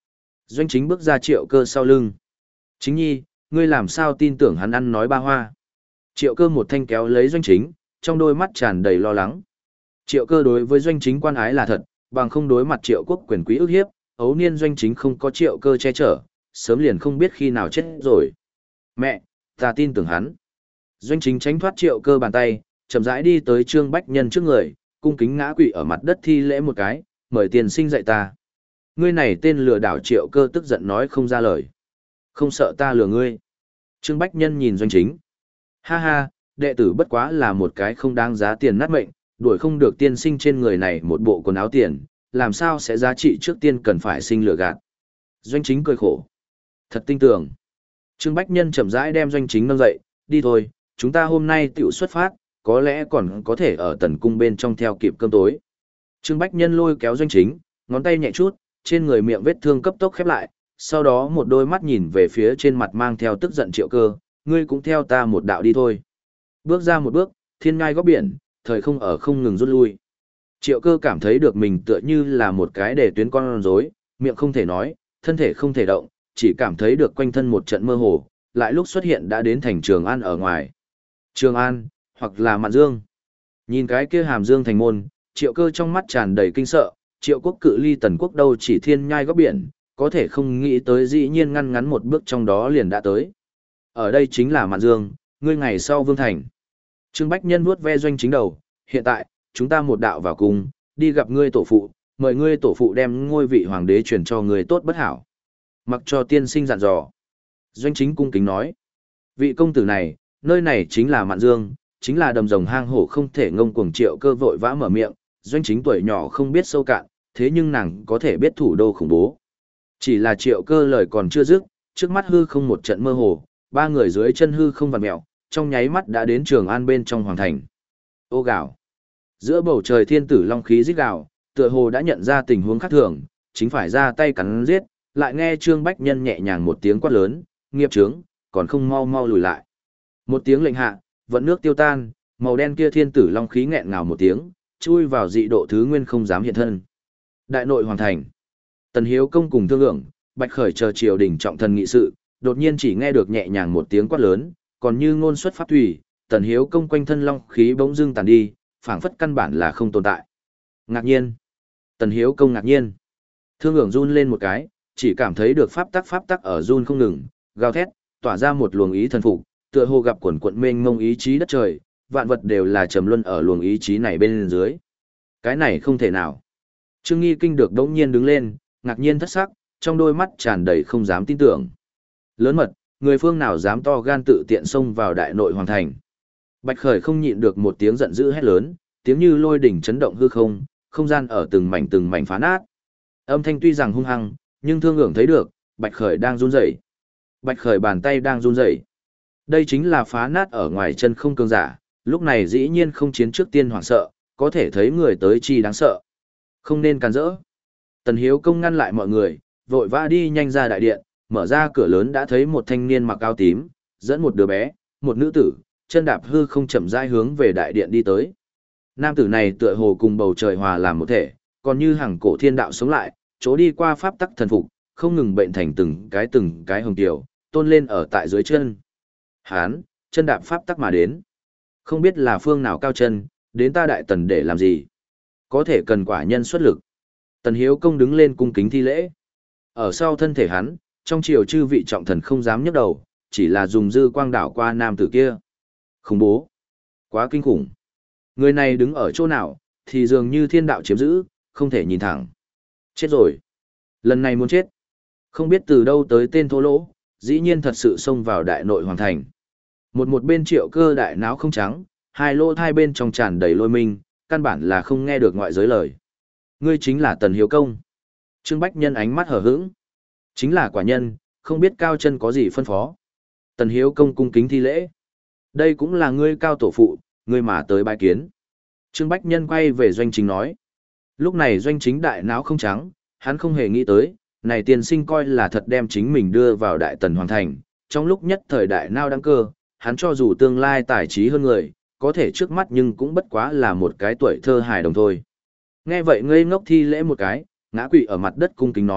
Speaker 1: Doanh Chính bước ra Triệu Cơ sau lưng. Chính nhi, ngươi làm sao tin tưởng hắn ăn nói ba hoa? Triệu Cơ một thanh kéo lấy Doanh Chính, trong đôi mắt tràn đầy lo lắng. Triệu Cơ đối với Doanh Chính quan ái là thật, bằng không đối mặt Triệu Quốc quyền quý ức hiếp, ấu niên Doanh Chính không có Triệu Cơ che chở, sớm liền không biết khi nào chết rồi. Mẹ, ta tin tưởng hắn. Doanh Chính tránh thoát Triệu Cơ bàn tay, chậm rãi đi tới Trương Bách Nhân trước người, cung kính ngã quỵ ở mặt đất thi lễ một cái, mời tiền sinh dạy ta. Ngươi này tên lừa đảo Triệu Cơ tức giận nói không ra lời. Không sợ ta lừa ngươi. Trương Bách Nhân nhìn Doanh Chính. Ha ha, đệ tử bất quá là một cái không đáng giá tiền nát mệnh, đuổi không được tiên sinh trên người này một bộ quần áo tiền, làm sao sẽ giá trị trước tiên cần phải sinh lừa gạt. Doanh Chính cười khổ. Thật tinh tường. Trương Bách Nhân chậm rãi đem Doanh Chính nâng dậy, đi thôi, chúng ta hôm nay tiểu xuất phát, có lẽ còn có thể ở tần cung bên trong theo kịp cơm tối. Trương Bách Nhân lôi kéo Doanh Chính, ngón tay nhẹ chút, trên người miệng vết thương cấp tốc khép lại, sau đó một đôi mắt nhìn về phía trên mặt mang theo tức giận Triệu Cơ, ngươi cũng theo ta một đạo đi thôi. Bước ra một bước, thiên ngai góc biển, thời không ở không ngừng rút lui. Triệu Cơ cảm thấy được mình tựa như là một cái để tuyến con rối, miệng không thể nói, thân thể không thể động, chỉ cảm thấy được quanh thân một trận mơ hồ, lại lúc xuất hiện đã đến thành Trường An ở ngoài. Trường An, hoặc là Mạn Dương. Nhìn cái kia hàm dương thành môn, Triệu Cơ trong mắt tràn đầy kinh sợ, Triệu Quốc cự ly Tần Quốc đâu chỉ thiên nhai góc biển, có thể không nghĩ tới dĩ nhiên ngăn ngắn một bước trong đó liền đã tới. Ở đây chính là Mạn Dương, ngươi ngày sau Vương Thành. Trương Bách Nhân vuốt ve Doanh Chính đầu, hiện tại, chúng ta một đạo vào cùng, đi gặp ngươi tổ phụ, mời ngươi tổ phụ đem ngôi vị hoàng đế truyền cho ngươi tốt bất hảo. Mặc cho tiên sinh dặn dò. Doanh Chính cung kính nói, vị công tử này, nơi này chính là Mạn Dương, chính là đầm rồng hang hổ không thể ngông cuồng. Triệu Cơ vội vã mở miệng, Doanh Chính tuổi nhỏ không biết sâu cạn, thế nhưng nàng có thể biết thủ đô khủng bố. Chỉ là Triệu Cơ lời còn chưa dứt, trước mắt hư không một trận mơ hồ, ba người dưới chân hư không vặn mèo, trong nháy mắt đã đến Trường An bên trong hoàng thành. Ô gào. Giữa bầu trời thiên tử long khí rít gào, tựa hồ đã nhận ra tình huống khác thường, chính phải ra tay cắn giết, lại nghe Trương Bách Nhân nhẹ nhàng một tiếng quát lớn, nghiệp chướng, còn không mau mau lùi lại. Một tiếng lệnh hạ, vận nước tiêu tan, màu đen kia thiên tử long khí nghẹn ngào một tiếng, chui vào dị độ thứ nguyên không dám hiện thân. Đại nội hoàng thành. Tần Hiếu Công cùng Thương Ưởng, Bạch Khởi chờ triều đình trọng thần nghị sự, đột nhiên chỉ nghe được nhẹ nhàng một tiếng quát lớn, còn như ngôn xuất pháp thủy, Tần Hiếu Công quanh thân long khí bỗng dưng tàn đi, phảng phất căn bản là không tồn tại. Ngạc nhiên. Tần Hiếu Công ngạc nhiên. Thương Ưởng run lên một cái, chỉ cảm thấy được pháp tắc pháp tắc ở run không ngừng, gào thét, tỏa ra một luồng ý thần phục, tựa hồ gặp quần quận mênh mông ý chí đất trời, vạn vật đều là trầm luân ở luồng ý chí này bên dưới. Cái này không thể nào. Trương Nghi Kinh được đống nhiên đứng lên, ngạc nhiên thất sắc, trong đôi mắt tràn đầy không dám tin tưởng. Lớn mật, người phương nào dám to gan tự tiện xông vào đại nội hoàng thành. Bạch Khởi không nhịn được một tiếng giận dữ hét lớn, tiếng như lôi đỉnh chấn động hư không, không gian ở từng mảnh từng mảnh phá nát. Âm thanh tuy rằng hung hăng, nhưng Thương Ưởng thấy được, Bạch Khởi đang run rẩy. Bạch Khởi bàn tay đang run rẩy. Đây chính là phá nát ở ngoài chân không cường giả, lúc này dĩ nhiên không chiến trước tiên hoảng sợ, có thể thấy người tới chi đáng sợ. Không nên cản rỡ. Tần Hiếu Công ngăn lại mọi người, vội vã đi nhanh ra đại điện, mở ra cửa lớn đã thấy một thanh niên mặc áo tím, dẫn một đứa bé, một nữ tử, chân đạp hư không chậm rãi hướng về đại điện đi tới. Nam tử này tựa hồ cùng bầu trời hòa làm một thể, còn như hàng cổ thiên đạo sống lại, chỗ đi qua pháp tắc thần phục, không ngừng bệnh thành từng cái từng cái hồng tiểu, tôn lên ở tại dưới chân. Hán, chân đạp pháp tắc mà đến. Không biết là phương nào cao chân, đến ta đại tần để làm gì? Có thể cần quả nhân xuất lực. Tần Hiếu Công đứng lên cung kính thi lễ. Ở sau thân thể hắn, trong triều chư vị trọng thần không dám nhấc đầu, chỉ là dùng dư quang đảo qua nam tử kia. Khủng bố. Quá kinh khủng. Người này đứng ở chỗ nào, thì dường như thiên đạo chiếm giữ, không thể nhìn thẳng. Chết rồi. Lần này muốn chết. Không biết từ đâu tới tên thô lỗ, dĩ nhiên thật sự xông vào đại nội hoàng thành. Một một bên Triệu Cơ đại náo không trắng, hai lỗ hai bên trong tràn đầy lôi minh, căn bản là không nghe được ngoại giới lời. Ngươi chính là Tần Hiếu Công. Trương Bách Nhân ánh mắt hờ hững. Chính là quả nhân, không biết cao chân có gì phân phó. Tần Hiếu Công cung kính thi lễ. Đây cũng là ngươi cao tổ phụ, ngươi mà tới bái kiến. Trương Bách Nhân quay về Doanh Chính nói. Lúc này Doanh Chính đại náo không trắng, hắn không hề nghĩ tới, này tiên sinh coi là thật đem chính mình đưa vào đại tần hoàng thành. Trong lúc nhất thời đại nao đăng cơ, hắn cho dù tương lai tài trí hơn người, có thể trước mắt nhưng cũng bất quá là một cái tuổi thơ hài đồng thôi. Nghe vậy ngây ngốc thi lễ một cái, ngã quỵ ở mặt đất cung kính nói,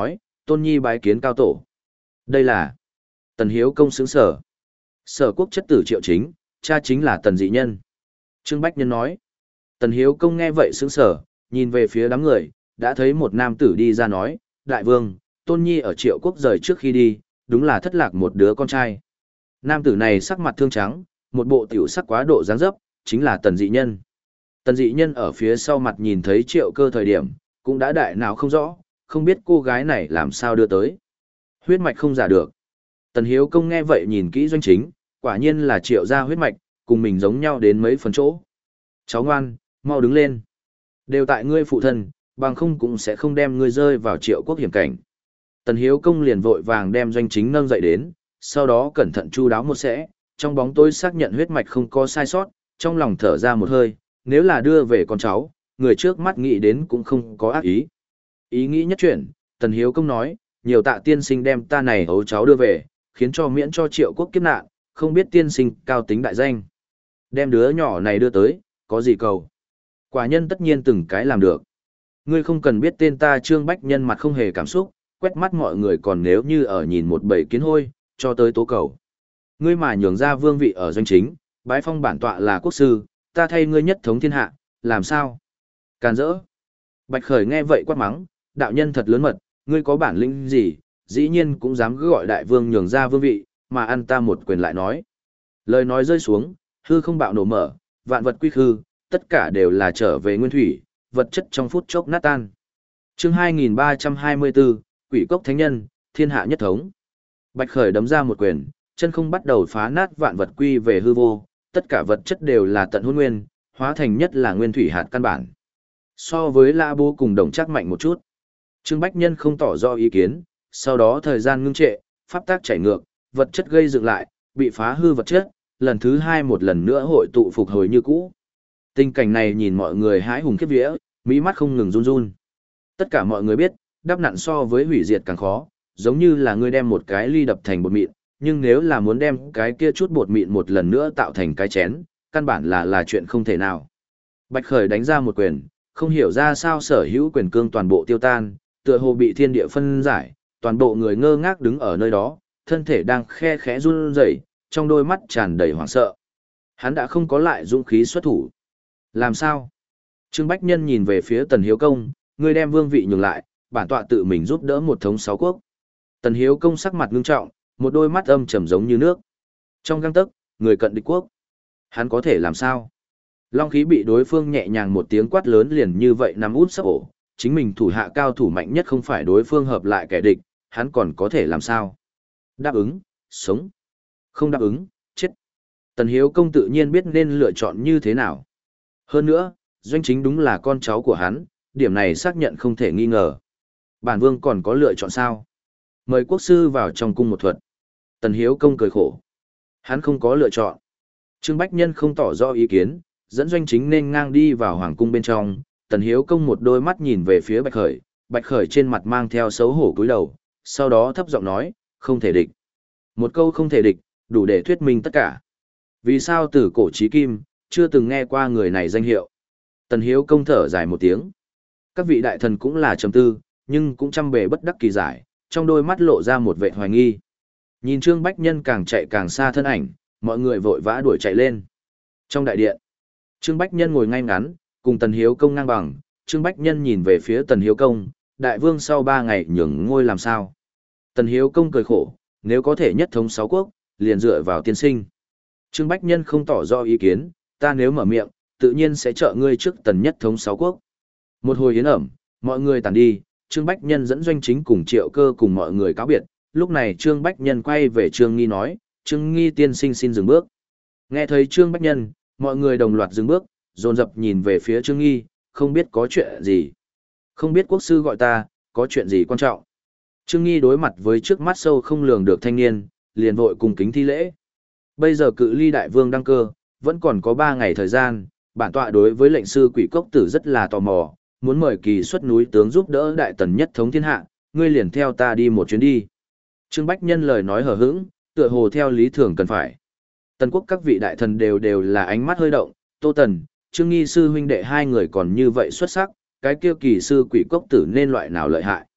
Speaker 1: Tôn Nhi bái kiến cao tổ. Đây là Tần Hiếu công xứng sở. Sở quốc chất tử Triệu Chính, cha chính là Tần Dị Nhân. Trương Bách Nhân nói. Tần Hiếu công nghe vậy sững sở, nhìn về phía đám người, đã thấy một nam tử đi ra nói, Đại vương, Tôn Nhi ở Triệu quốc rời trước khi đi, đúng là thất lạc một đứa con trai. Nam tử này sắc mặt thương trắng, một bộ tiểu sắc quá độ dáng dấp, chính là Tần Dị Nhân. Tần Dị Nhân ở phía sau mặt nhìn thấy Triệu Cơ thời điểm, cũng đã đại nào không rõ, không biết cô gái này làm sao đưa tới. Huyết mạch không giả được. Tần Hiếu công nghe vậy nhìn kỹ Doanh Chính, quả nhiên là Triệu gia huyết mạch, cùng mình giống nhau đến mấy phần chỗ. Cháu ngoan, mau đứng lên. Đều tại ngươi phụ thân, bằng không cũng sẽ không đem ngươi rơi vào Triệu quốc hiểm cảnh. Tần Hiếu công liền vội vàng đem Doanh Chính nâng dậy đến, sau đó cẩn thận chu đáo một sẽ, trong bóng tối xác nhận huyết mạch không có sai sót, trong lòng thở ra một hơi, nếu là đưa về con cháu, người trước mắt nghĩ đến cũng không có ác ý. Ý nghĩ nhất chuyển, Tần Hiếu công nói, nhiều tạ tiên sinh đem ta này hấu cháu đưa về, khiến cho miễn cho Triệu quốc kiếp nạn, không biết tiên sinh cao tính đại danh. Đem đứa nhỏ này đưa tới, có gì cầu. Quả nhân tất nhiên từng cái làm được. Ngươi không cần biết tên ta Trương Bách Nhân mặt không hề cảm xúc, quét mắt mọi người còn nếu như ở nhìn một bầy kiến hôi, cho tới tố cầu. Ngươi mà nhường ra vương vị ở Doanh Chính, bái phong bản tọa là quốc sư, ta thay ngươi nhất thống thiên hạ, làm sao? Càn rỡ. Bạch Khởi nghe vậy quát mắng, đạo nhân thật lớn mật, ngươi có bản lĩnh gì, dĩ nhiên cũng dám cứ gọi đại vương nhường ra vương vị, mà ăn ta một quyền lại nói. Lời nói rơi xuống, hư không bạo nổ mở, vạn vật quy khư, tất cả đều là trở về nguyên thủy, vật chất trong phút chốc nát tan. Chương hai nghìn ba trăm hai mươi bốn, Quỷ Cốc Thánh Nhân, Thiên Hạ Nhất Thống. Bạch Khởi đấm ra một quyền, chân không bắt đầu phá nát vạn vật quy về hư vô, tất cả vật chất đều là tận hôn nguyên, hóa thành nhất là nguyên thủy hạt căn bản. So với Lã Bố cùng Đồng Trác mạnh một chút. Trương Bách Nhân không tỏ rõ ý kiến, sau đó thời gian ngưng trệ, pháp tác chảy ngược, vật chất gây dựng lại, bị phá hư vật chất, lần thứ hai một lần nữa hội tụ phục hồi như cũ. Tình cảnh này nhìn mọi người hái hùng khiếp vía, mỹ mắt không ngừng run run. Tất cả mọi người biết, đắp nặn so với hủy diệt càng khó, giống như là ngươi đem một cái ly đập thành bột mịn, nhưng nếu là muốn đem cái kia chút bột mịn một lần nữa tạo thành cái chén, căn bản là là chuyện không thể nào. Bạch Khởi đánh ra một quyền, không hiểu ra sao sở hữu quyền cương toàn bộ tiêu tan, tựa hồ bị thiên địa phân giải, toàn bộ người ngơ ngác đứng ở nơi đó, thân thể đang khe khẽ run rẩy, trong đôi mắt tràn đầy hoảng sợ. Hắn đã không có lại dũng khí xuất thủ. Làm sao? Trương Bách Nhân nhìn về phía Tần Hiếu Công, ngươi đem vương vị nhường lại, bản tọa tự mình giúp đỡ một thống sáu quốc. Tần Hiếu Công sắc mặt ngưng trọng, một đôi mắt âm trầm giống như nước. Trong gang tấc, người cận địch quốc. Hắn có thể làm sao? Long khí bị đối phương nhẹ nhàng một tiếng quát lớn liền như vậy nằm út sấp ổ, chính mình thủ hạ cao thủ mạnh nhất không phải đối phương hợp lại kẻ địch, hắn còn có thể làm sao? Đáp ứng, sống. Không đáp ứng, chết. Tần Hiếu Công tự nhiên biết nên lựa chọn như thế nào. Hơn nữa, Doanh Chính đúng là con cháu của hắn, điểm này xác nhận không thể nghi ngờ. Bản vương còn có lựa chọn sao? Mời quốc sư vào trong cung một thuật. Tần Hiếu Công cười khổ. Hắn không có lựa chọn. Trương Bách Nhân không tỏ rõ ý kiến, dẫn Doanh Chính nên ngang đi vào hoàng cung bên trong. Tần Hiếu Công một đôi mắt nhìn về phía Bạch Khởi, Bạch Khởi trên mặt mang theo xấu hổ cúi đầu, sau đó thấp giọng nói, không thể địch. Một câu không thể địch, đủ để thuyết minh tất cả. Vì sao từ cổ chí kim, chưa từng nghe qua người này danh hiệu. Tần Hiếu Công thở dài một tiếng. Các vị đại thần cũng là trầm tư, nhưng cũng chăm bề bất đắc kỳ giải, trong đôi mắt lộ ra một vẻ hoài nghi. Nhìn Trương Bách Nhân càng chạy càng xa thân ảnh, mọi người vội vã đuổi chạy lên. Trong đại điện, Trương Bách Nhân ngồi ngay ngắn, cùng Tần Hiếu Công ngang bằng. Trương Bách Nhân nhìn về phía Tần Hiếu Công, đại vương sau ba ngày nhường ngôi làm sao. Tần Hiếu Công cười khổ, nếu có thể nhất thống sáu quốc, liền dựa vào tiên sinh. Trương Bách Nhân không tỏ rõ ý kiến, ta nếu mở miệng, tự nhiên sẽ trợ ngươi trước tần nhất thống sáu quốc. Một hồi yến ẩm, mọi người tàn đi, Trương Bách Nhân dẫn Doanh Chính cùng Triệu Cơ cùng mọi người cáo biệt. Lúc này Trương Bách Nhân quay về Trương Nghi nói, Trương Nghi tiên sinh xin dừng bước. Nghe thấy Trương Bách Nhân, mọi người đồng loạt dừng bước, dồn dập nhìn về phía Trương Nghi, không biết có chuyện gì. Không biết quốc sư gọi ta, có chuyện gì quan trọng. Trương Nghi đối mặt với trước mắt sâu không lường được thanh niên, liền vội cùng kính thi lễ. Bây giờ cự ly đại vương đăng cơ, vẫn còn có ba ngày thời gian, bản tọa đối với lệnh sư Quỷ Cốc Tử rất là tò mò, muốn mời kỳ xuất núi tướng giúp đỡ đại tần nhất thống thiên hạ, ngươi liền theo ta đi một chuyến đi. Trương Bách Nhân lời nói hờ hững, tựa hồ theo lý thường cần phải. Tần quốc các vị đại thần đều đều là ánh mắt hơi động, Tô Tần, Trương Nghi sư huynh đệ hai người còn như vậy xuất sắc, cái kia kỳ sư Quỷ Cốc Tử nên loại nào lợi hại.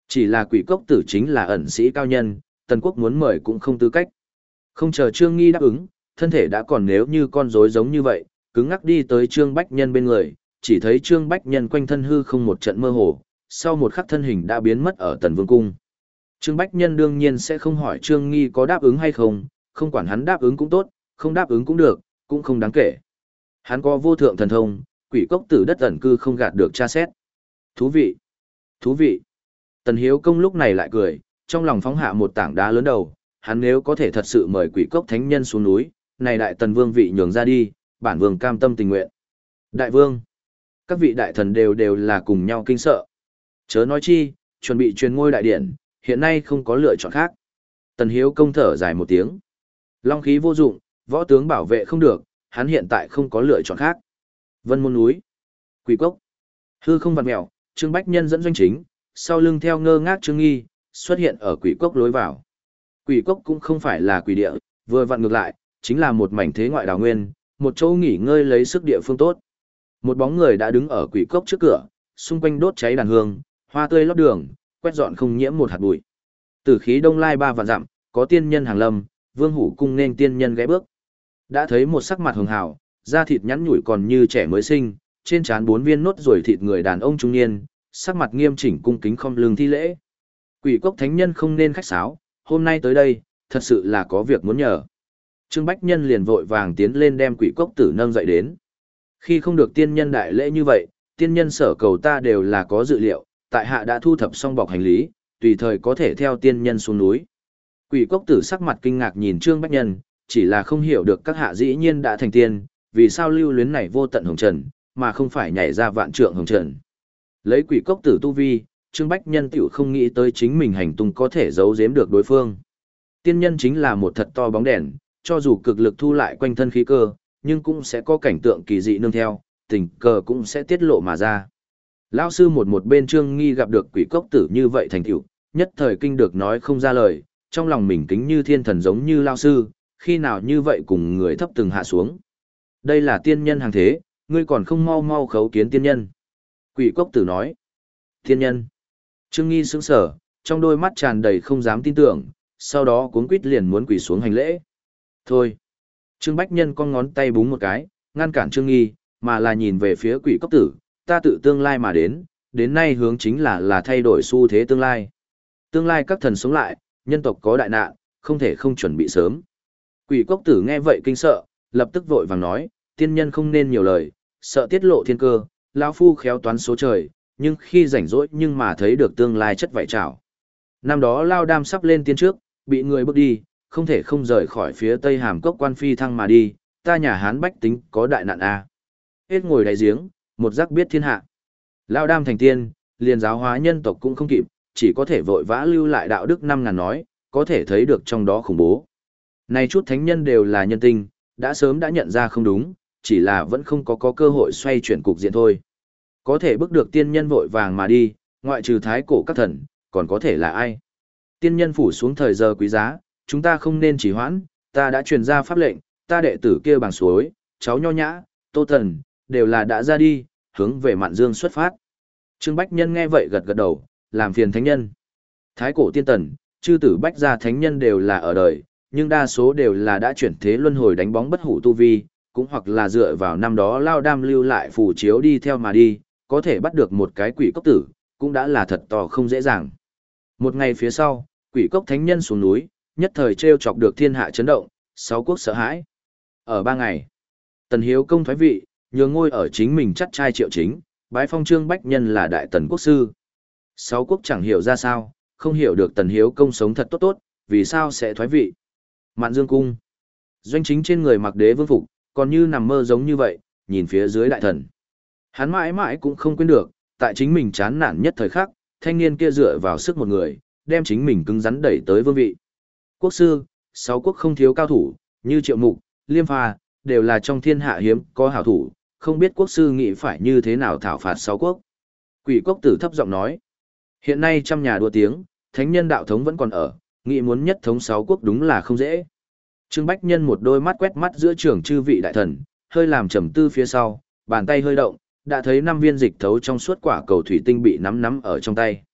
Speaker 1: Chỉ là quỷ cốc tử chính là ẩn sĩ cao nhân, Tần Quốc muốn mời cũng không tư cách. Không chờ Trương Nghi đáp ứng, thân thể đã còn nếu như con rối giống như vậy, cứng ngắc đi tới Trương Bách Nhân bên người, chỉ thấy Trương Bách Nhân quanh thân hư không một trận mơ hồ, sau một khắc thân hình đã biến mất ở Tần Vương cung. Trương Bách Nhân đương nhiên sẽ không hỏi Trương Nghi có đáp ứng hay không, không quản hắn đáp ứng cũng tốt, không đáp ứng cũng được, cũng không đáng kể. Hắn có vô thượng thần thông, quỷ cốc tử đất ẩn cư không gạt được tra xét. Thú vị, thú vị. Tần Hiếu Công lúc này lại cười, trong lòng phóng hạ một tảng đá lớn đầu, hắn nếu có thể thật sự mời quỷ cốc thánh nhân xuống núi, này đại tần vương vị nhường ra đi, bản vương cam tâm tình nguyện. Đại vương, các vị đại thần đều đều là cùng nhau kinh sợ. Chớ nói chi, chuẩn bị truyền ngôi đại điện, hiện nay không có lựa chọn khác. Tần Hiếu Công thở dài một tiếng. Long khí vô dụng, võ tướng bảo vệ không được, hắn hiện tại không có lựa chọn khác. Vân môn núi, quỷ cốc, hư không vặn mèo, Trương Bách Nhân dẫn doanh chính, sau lưng theo ngơ ngác Trương Nghi, xuất hiện ở quỷ cốc lối vào. Quỷ cốc cũng không phải là quỷ địa, vừa vặn ngược lại, chính là một mảnh thế ngoại đào nguyên, một chỗ nghỉ ngơi lấy sức địa phương tốt. Một bóng người đã đứng ở quỷ cốc trước cửa, xung quanh đốt cháy đàn hương, hoa tươi lót đường, quét dọn không nhiễm một hạt bụi. Tử khí đông lai ba vạn dặm, có tiên nhân hàng lâm, Vương Hủ cung nên tiên nhân ghé bước. Đã thấy một sắc mặt hường hào, da thịt nhẵn nhủi còn như trẻ mới sinh, trên trán bốn viên nốt ruồi thịt người đàn ông trung niên, sắc mặt nghiêm chỉnh cung kính không lưng thi lễ. Quỷ cốc thánh nhân không nên khách sáo, hôm nay tới đây, thật sự là có việc muốn nhờ. Trương Bách Nhân liền vội vàng tiến lên đem quỷ cốc tử nâng dậy đến. Khi không được tiên nhân đại lễ như vậy, tiên nhân sở cầu ta đều là có dự liệu, tại hạ đã thu thập xong bọc hành lý, tùy thời có thể theo tiên nhân xuống núi. Quỷ cốc tử sắc mặt kinh ngạc nhìn Trương Bách Nhân, chỉ là không hiểu được các hạ dĩ nhiên đã thành tiên, vì sao lưu luyến này vô tận hồng trần, mà không phải nhảy ra vạn trượng hồng trần. Lấy quỷ cốc tử tu vi, Trương Bách Nhân tiểu không nghĩ tới chính mình hành tung có thể giấu giếm được đối phương. Tiên nhân chính là một thật to bóng đèn, cho dù cực lực thu lại quanh thân khí cơ, nhưng cũng sẽ có cảnh tượng kỳ dị nương theo, tình cờ cũng sẽ tiết lộ mà ra. Lão sư một một bên Trương Nghi gặp được quỷ cốc tử như vậy thành tựu, nhất thời kinh được nói không ra lời, trong lòng mình kính như thiên thần giống như lão sư, khi nào như vậy cùng người thấp từng hạ xuống. Đây là tiên nhân hàng thế, ngươi còn không mau mau khấu kiến tiên nhân. Quỷ cốc tử nói, tiên nhân. Trương Nghi sững sờ, trong đôi mắt tràn đầy không dám tin tưởng, sau đó cuống quýt liền muốn quỳ xuống hành lễ. Thôi. Trương Bách Nhân con ngón tay búng một cái, ngăn cản Trương Nghi, mà là nhìn về phía quỷ cốc tử, ta tự tương lai mà đến, đến nay hướng chính là là thay đổi xu thế tương lai. Tương lai các thần sống lại, nhân tộc có đại nạn, không thể không chuẩn bị sớm. Quỷ cốc tử nghe vậy kinh sợ, lập tức vội vàng nói, tiên nhân không nên nhiều lời, sợ tiết lộ thiên cơ, lão phu khéo toán số trời, nhưng khi rảnh rỗi nhưng mà thấy được tương lai chất vảy trảo. Năm đó Lao Đam sắp lên tiên trước, bị người bước đi, không thể không rời khỏi phía tây hàm cốc quan phi thăng mà đi, ta nhà Hán bách tính có đại nạn a. Hết ngồi đáy giếng, một giác biết thiên hạ. Lao Đam thành tiên, liền giáo hóa nhân tộc cũng không kịp, chỉ có thể vội vã lưu lại đạo đức năm ngàn nói, có thể thấy được trong đó khủng bố. Này chút thánh nhân đều là nhân tinh, đã sớm đã nhận ra không đúng, chỉ là vẫn không có có cơ hội xoay chuyển cục diện thôi. Có thể bước được tiên nhân vội vàng mà đi, ngoại trừ thái cổ các thần, còn có thể là ai? Tiên nhân phủ xuống thời giờ quý giá, chúng ta không nên chỉ hoãn, ta đã truyền ra pháp lệnh, ta đệ tử kia bằng suối, cháu nho nhã, tô thần, đều là đã ra đi, hướng về mạn dương xuất phát. Trương Bách Nhân nghe vậy gật gật đầu, làm phiền thánh nhân. Thái cổ tiên tần, chư tử bách gia thánh nhân đều là ở đời, nhưng đa số đều là đã chuyển thế luân hồi đánh bóng bất hủ tu vi, cũng hoặc là dựa vào năm đó Lao Đam lưu lại phù chiếu đi theo mà đi, có thể bắt được một cái quỷ cốc tử, cũng đã là thật to không dễ dàng. Một ngày phía sau, quỷ cốc thánh nhân xuống núi, nhất thời treo chọc được thiên hạ chấn động, sáu quốc sợ hãi. Ở ba ngày, Tần Hiếu công thoái vị, nhường ngôi ở chính mình chắt trai Triệu Chính, bái phong Trương Bách Nhân là đại tần quốc sư. Sáu quốc chẳng hiểu ra sao, không hiểu được Tần Hiếu công sống thật tốt tốt, vì sao sẽ thoái vị. Mạn Dương cung, doanh chính trên người mặc đế vương phục, còn như nằm mơ giống như vậy, nhìn phía dưới đại thần. Hắn mãi mãi cũng không quên được, tại chính mình chán nản nhất thời khắc, thanh niên kia dựa vào sức một người, đem chính mình cứng rắn đẩy tới vương vị. Quốc sư, sáu quốc không thiếu cao thủ, như Triệu Mục, Liêm Pha, đều là trong thiên hạ hiếm có hảo thủ, không biết quốc sư nghĩ phải như thế nào thảo phạt sáu quốc. Quỷ cốc tử thấp giọng nói, hiện nay trăm nhà đua tiếng, thánh nhân đạo thống vẫn còn ở, nghĩ muốn nhất thống sáu quốc đúng là không dễ. Trương Bách Nhân một đôi mắt quét mắt giữa trường chư vị đại thần, hơi làm trầm tư phía sau, bàn tay hơi động, đã thấy năm viên dịch thấu trong suốt quả cầu thủy tinh bị nắm nắm ở trong tay.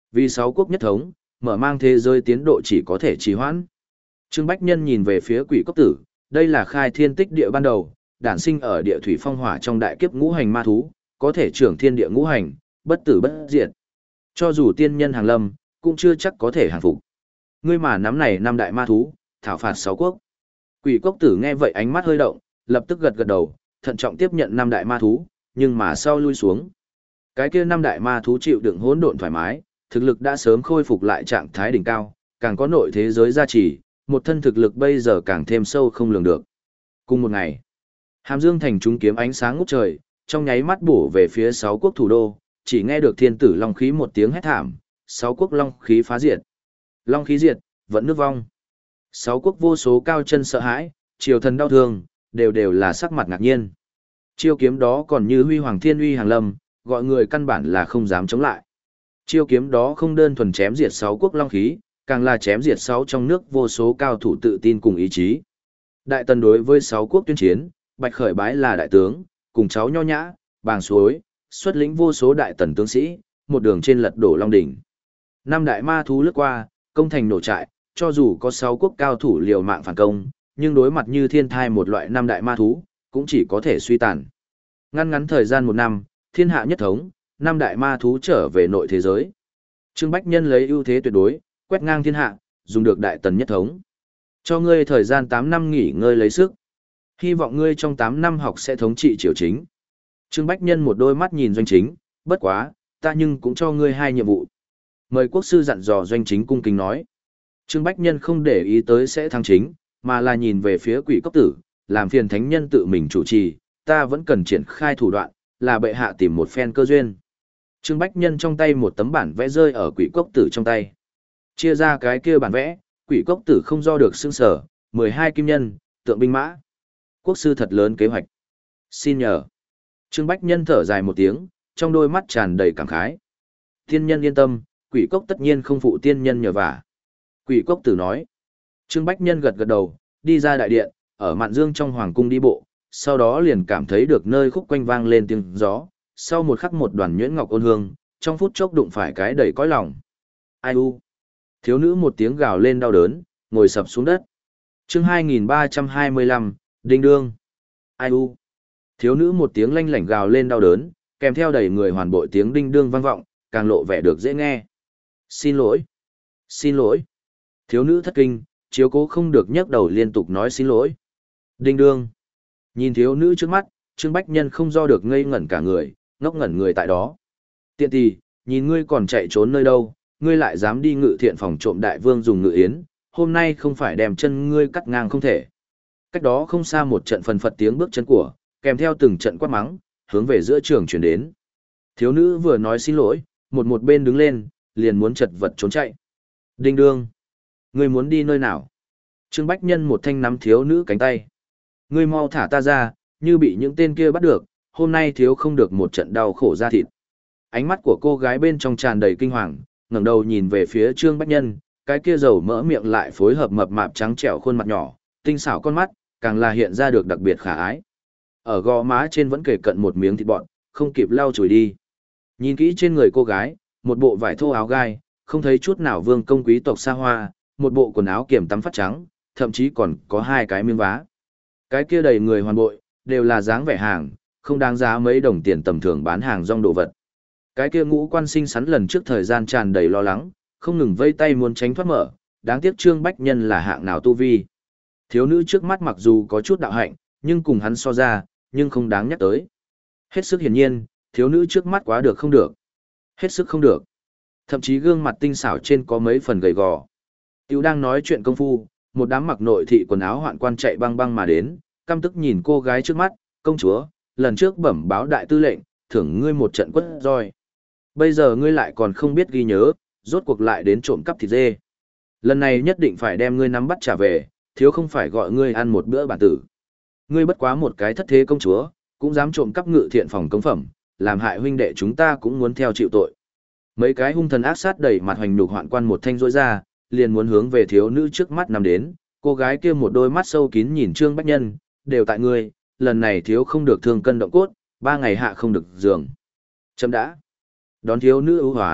Speaker 1: Vì sáu quốc nhất thống, mở mang thế giới tiến độ chỉ có thể trì hoãn. Trương Bách Nhân nhìn về phía Quỷ Cốc Tử, đây là khai thiên tích địa ban đầu, đản sinh ở địa thủy phong hỏa trong đại kiếp ngũ hành ma thú, có thể trưởng thiên địa ngũ hành, bất tử bất diệt. Cho dù tiên nhân hàng lâm, cũng chưa chắc có thể hàng phục. Ngươi mà nắm này năm đại ma thú, thảo phạt sáu quốc. Quỷ Cốc Tử nghe vậy ánh mắt hơi động, lập tức gật gật đầu, thận trọng tiếp nhận năm đại ma thú, nhưng mà sau lui xuống. Cái kia năm đại ma thú chịu đựng hỗn độn thoải mái, thực lực đã sớm khôi phục lại trạng thái đỉnh cao, càng có nội thế giới gia trì, một thân thực lực bây giờ càng thêm sâu không lường được. Cùng một ngày, Hàm Dương thành chúng kiếm ánh sáng ngút trời, trong nháy mắt bổ về phía sáu quốc thủ đô, chỉ nghe được thiên tử long khí một tiếng hét thảm, sáu quốc long khí phá diệt. Long khí diệt, vẫn nước vong. Sáu quốc vô số cao chân sợ hãi, triều thần đau thương, đều đều là sắc mặt ngạc nhiên. Chiêu kiếm đó còn như huy hoàng thiên uy hàng lâm, gọi người căn bản là không dám chống lại. Chiêu kiếm đó không đơn thuần chém diệt sáu quốc long khí, càng là chém diệt sáu trong nước vô số cao thủ tự tin cùng ý chí. Đại tần đối với sáu quốc tuyên chiến, Bạch Khởi bái là đại tướng, cùng cháu nho nhã, bàng suối, xuất lĩnh vô số đại tần tướng sĩ, một đường trên lật đổ long đỉnh. Năm đại ma thú lướt qua, công thành nổ trại, cho dù có sáu quốc cao thủ liều mạng phản công, nhưng đối mặt như thiên thai một loại năm đại ma thú, cũng chỉ có thể suy tàn. Ngăn ngắn thời gian một năm, thiên hạ nhất thống, năm đại ma thú trở về nội thế giới. Trương Bách Nhân lấy ưu thế tuyệt đối, quét ngang thiên hạ, dùng được đại tần nhất thống. Cho ngươi thời gian tám năm nghỉ ngơi lấy sức. Hy vọng ngươi trong tám năm học sẽ thống trị triều chính. Trương Bách Nhân một đôi mắt nhìn Doanh Chính, bất quá, ta nhưng cũng cho ngươi hai nhiệm vụ. Mời quốc sư dặn dò Doanh Chính cung kính nói. Trương Bách Nhân không để ý tới sẽ thắng chính, mà là nhìn về phía Quỷ Cốc Tử, làm phiền thánh nhân tự mình chủ trì, ta vẫn cần triển khai thủ đoạn, là bệ hạ tìm một phen cơ duyên. Trương Bách Nhân trong tay một tấm bản vẽ rơi ở Quỷ Cốc Tử trong tay. Chia ra cái kia bản vẽ, Quỷ Cốc Tử không do được xương sở, mười hai kim nhân, tượng binh mã. Quốc sư thật lớn kế hoạch. Xin nhờ. Trương Bách Nhân thở dài một tiếng, trong đôi mắt tràn đầy cảm khái. Tiên nhân yên tâm, Quỷ Cốc tất nhiên không phụ tiên nhân nhờ vả. Quỷ Cốc Tử nói. Trương Bách Nhân gật gật đầu, đi ra đại điện, ở Mạn Dương trong hoàng cung đi bộ, sau đó liền cảm thấy được nơi khúc quanh vang lên tiếng gió, sau một khắc một đoàn nhuyễn ngọc ôn hương, trong phút chốc đụng phải cái đầy cõi lòng. Ai u? Thiếu nữ một tiếng gào lên đau đớn, ngồi sập xuống đất. Chương hai nghìn ba trăm hai mươi lăm, Đinh Đương. Ai u? Thiếu nữ một tiếng lanh lảnh gào lên đau đớn, kèm theo đầy người hoàn bội tiếng đinh đương vang vọng, càng lộ vẻ được dễ nghe. Xin lỗi. Xin lỗi. Thiếu nữ thất kinh, chiếu cố không được nhấc đầu liên tục nói xin lỗi. Đinh đương. Nhìn thiếu nữ trước mắt, Trương Bách Nhân không do được ngây ngẩn cả người, ngốc ngẩn người tại đó. Tiện tì, nhìn ngươi còn chạy trốn nơi đâu, ngươi lại dám đi ngự thiện phòng trộm đại vương dùng ngự yến, hôm nay không phải đem chân ngươi cắt ngang không thể. Cách đó không xa một trận phần phật tiếng bước chân của, kèm theo từng trận quát mắng, hướng về giữa trường chuyển đến. Thiếu nữ vừa nói xin lỗi, một một bên đứng lên, liền muốn chật vật trốn chạy. Đinh đương. Ngươi muốn đi nơi nào? Trương Bách Nhân một thanh nắm thiếu nữ cánh tay. Ngươi mau thả ta ra, như bị những tên kia bắt được, hôm nay thiếu không được một trận đau khổ ra thịt. Ánh mắt của cô gái bên trong tràn đầy kinh hoàng, ngẩng đầu nhìn về phía Trương Bách Nhân, cái kia dầu mỡ miệng lại phối hợp mập mạp trắng trẻo khuôn mặt nhỏ, tinh xảo con mắt, càng là hiện ra được đặc biệt khả ái. Ở gò má trên vẫn kề cận một miếng thịt bọn, không kịp lau chùi đi. Nhìn kỹ trên người cô gái, một bộ vải thô áo gai, không thấy chút nào vương công quý tộc xa hoa, một bộ quần áo kiềm tắm phát trắng, thậm chí còn có hai cái miếng vá. Cái kia đầy người hoàn bội, đều là dáng vẻ hàng, không đáng giá mấy đồng tiền tầm thường bán hàng rong đồ vật. Cái kia ngũ quan sinh sắn lần trước thời gian tràn đầy lo lắng, không ngừng vây tay muốn tránh thoát mở, đáng tiếc Trương Bách Nhân là hạng nào tu vi. Thiếu nữ trước mắt mặc dù có chút đạo hạnh, nhưng cùng hắn so ra, nhưng không đáng nhắc tới. Hết sức hiển nhiên, thiếu nữ trước mắt quá được không được. Hết sức không được. Thậm chí gương mặt tinh xảo trên có mấy phần gầy gò. Tiểu đang nói chuyện công phu, một đám mặc nội thị quần áo hoạn quan chạy băng băng mà đến, căm tức nhìn cô gái trước mắt, công chúa, lần trước bẩm báo đại tư lệnh, thưởng ngươi một trận quất roi. Bây giờ ngươi lại còn không biết ghi nhớ, rốt cuộc lại đến trộm cắp thịt dê. Lần này nhất định phải đem ngươi nắm bắt trả về, thiếu không phải gọi ngươi ăn một bữa bản tử. Ngươi bất quá một cái thất thế công chúa, cũng dám trộm cắp ngự thiện phòng công phẩm, làm hại huynh đệ chúng ta cũng muốn theo chịu tội. Mấy cái hung thần ác sát đẩy mặt hoành nhục hoạn quan một thanh rối ra, liền muốn hướng về thiếu nữ trước mắt nằm đến, cô gái kia một đôi mắt sâu kín nhìn Trương Bách Nhân, đều tại ngươi, lần này thiếu không được thương cân động cốt, ba ngày hạ không được giường. Chấm đã. Đón thiếu nữ ưu hoán,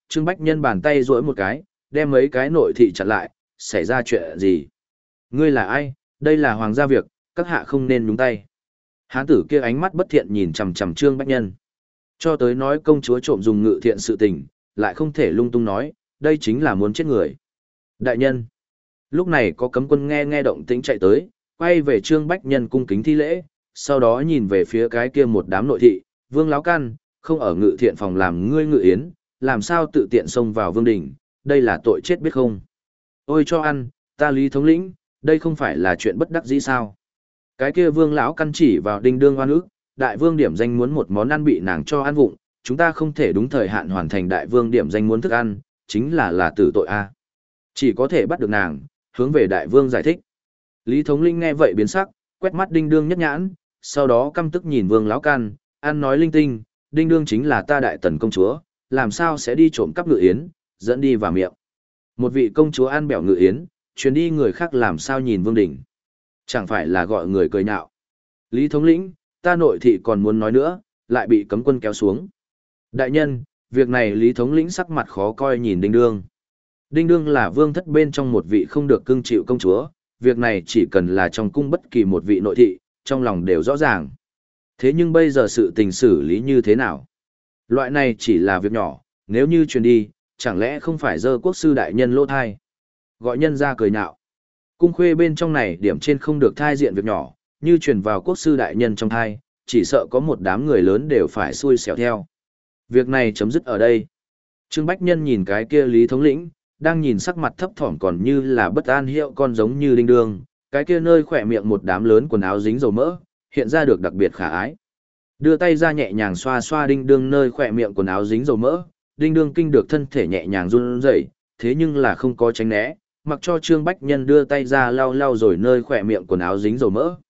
Speaker 1: Trương Bách Nhân bàn tay duỗi một cái, đem mấy cái nội thị chặn lại, xảy ra chuyện gì? Ngươi là ai? Đây là hoàng gia việc, các hạ không nên nhúng tay. Hán tử kia ánh mắt bất thiện nhìn chằm chằm Trương Bách Nhân. Cho tới nói công chúa trộm dùng ngự thiện sự tình, lại không thể lung tung nói, đây chính là muốn chết người. Đại nhân. Lúc này có cấm quân nghe nghe động tĩnh chạy tới, quay về Trương Bách Nhân cung kính thi lễ, sau đó nhìn về phía cái kia một đám nội thị, Vương Láo Căn, không ở ngự thiện phòng làm ngươi ngự yến, làm sao tự tiện xông vào vương đình, đây là tội chết biết không. Ôi cho ăn, ta Lý thống lĩnh, đây không phải là chuyện bất đắc dĩ sao. Cái kia Vương Lão Căn chỉ vào Đinh Đương oan ức, đại vương điểm danh muốn một món ăn bị nàng cho ăn vụng, chúng ta không thể đúng thời hạn hoàn thành đại vương điểm danh muốn thức ăn, chính là là tử tội a. Chỉ có thể bắt được nàng, hướng về đại vương giải thích. Lý thống lĩnh nghe vậy biến sắc, quét mắt Đinh Đương nhất nhãn, sau đó căm tức nhìn Vương Lão Căn, ăn nói linh tinh, Đinh Đương chính là ta đại tần công chúa, làm sao sẽ đi trộm cắp ngự yến, dẫn đi vào miệng. Một vị công chúa ăn bẻo ngự yến, chuyến đi người khác làm sao nhìn vương đỉnh. Chẳng phải là gọi người cười nhạo. Lý thống lĩnh, ta nội thị còn muốn nói nữa, lại bị cấm quân kéo xuống. Đại nhân, việc này Lý thống lĩnh sắc mặt khó coi nhìn Đinh Đương. Đinh Đương là vương thất bên trong một vị không được cưng chịu công chúa, việc này chỉ cần là trong cung bất kỳ một vị nội thị, trong lòng đều rõ ràng. Thế nhưng bây giờ sự tình xử lý như thế nào? Loại này chỉ là việc nhỏ, nếu như truyền đi, chẳng lẽ không phải dơ quốc sư đại nhân lỗ thai? Gọi nhân ra cười nhạo. Cung khuê bên trong này điểm trên không được thai diện việc nhỏ, như truyền vào quốc sư đại nhân trong thai, chỉ sợ có một đám người lớn đều phải xui xẻo theo. Việc này chấm dứt ở đây. Trương Bách Nhân nhìn cái kia Lý thống lĩnh, đang nhìn sắc mặt thấp thỏm còn như là bất an hiệu con giống như Đinh Đương, cái kia nơi khỏe miệng một đám lớn quần áo dính dầu mỡ, hiện ra được đặc biệt khả ái. Đưa tay ra nhẹ nhàng xoa xoa Đinh Đương nơi khỏe miệng quần áo dính dầu mỡ, Đinh Đương kinh được thân thể nhẹ nhàng run rẩy, thế nhưng là không có tránh né, mặc cho Trương Bách Nhân đưa tay ra lau lau rồi nơi khỏe miệng quần áo dính dầu mỡ.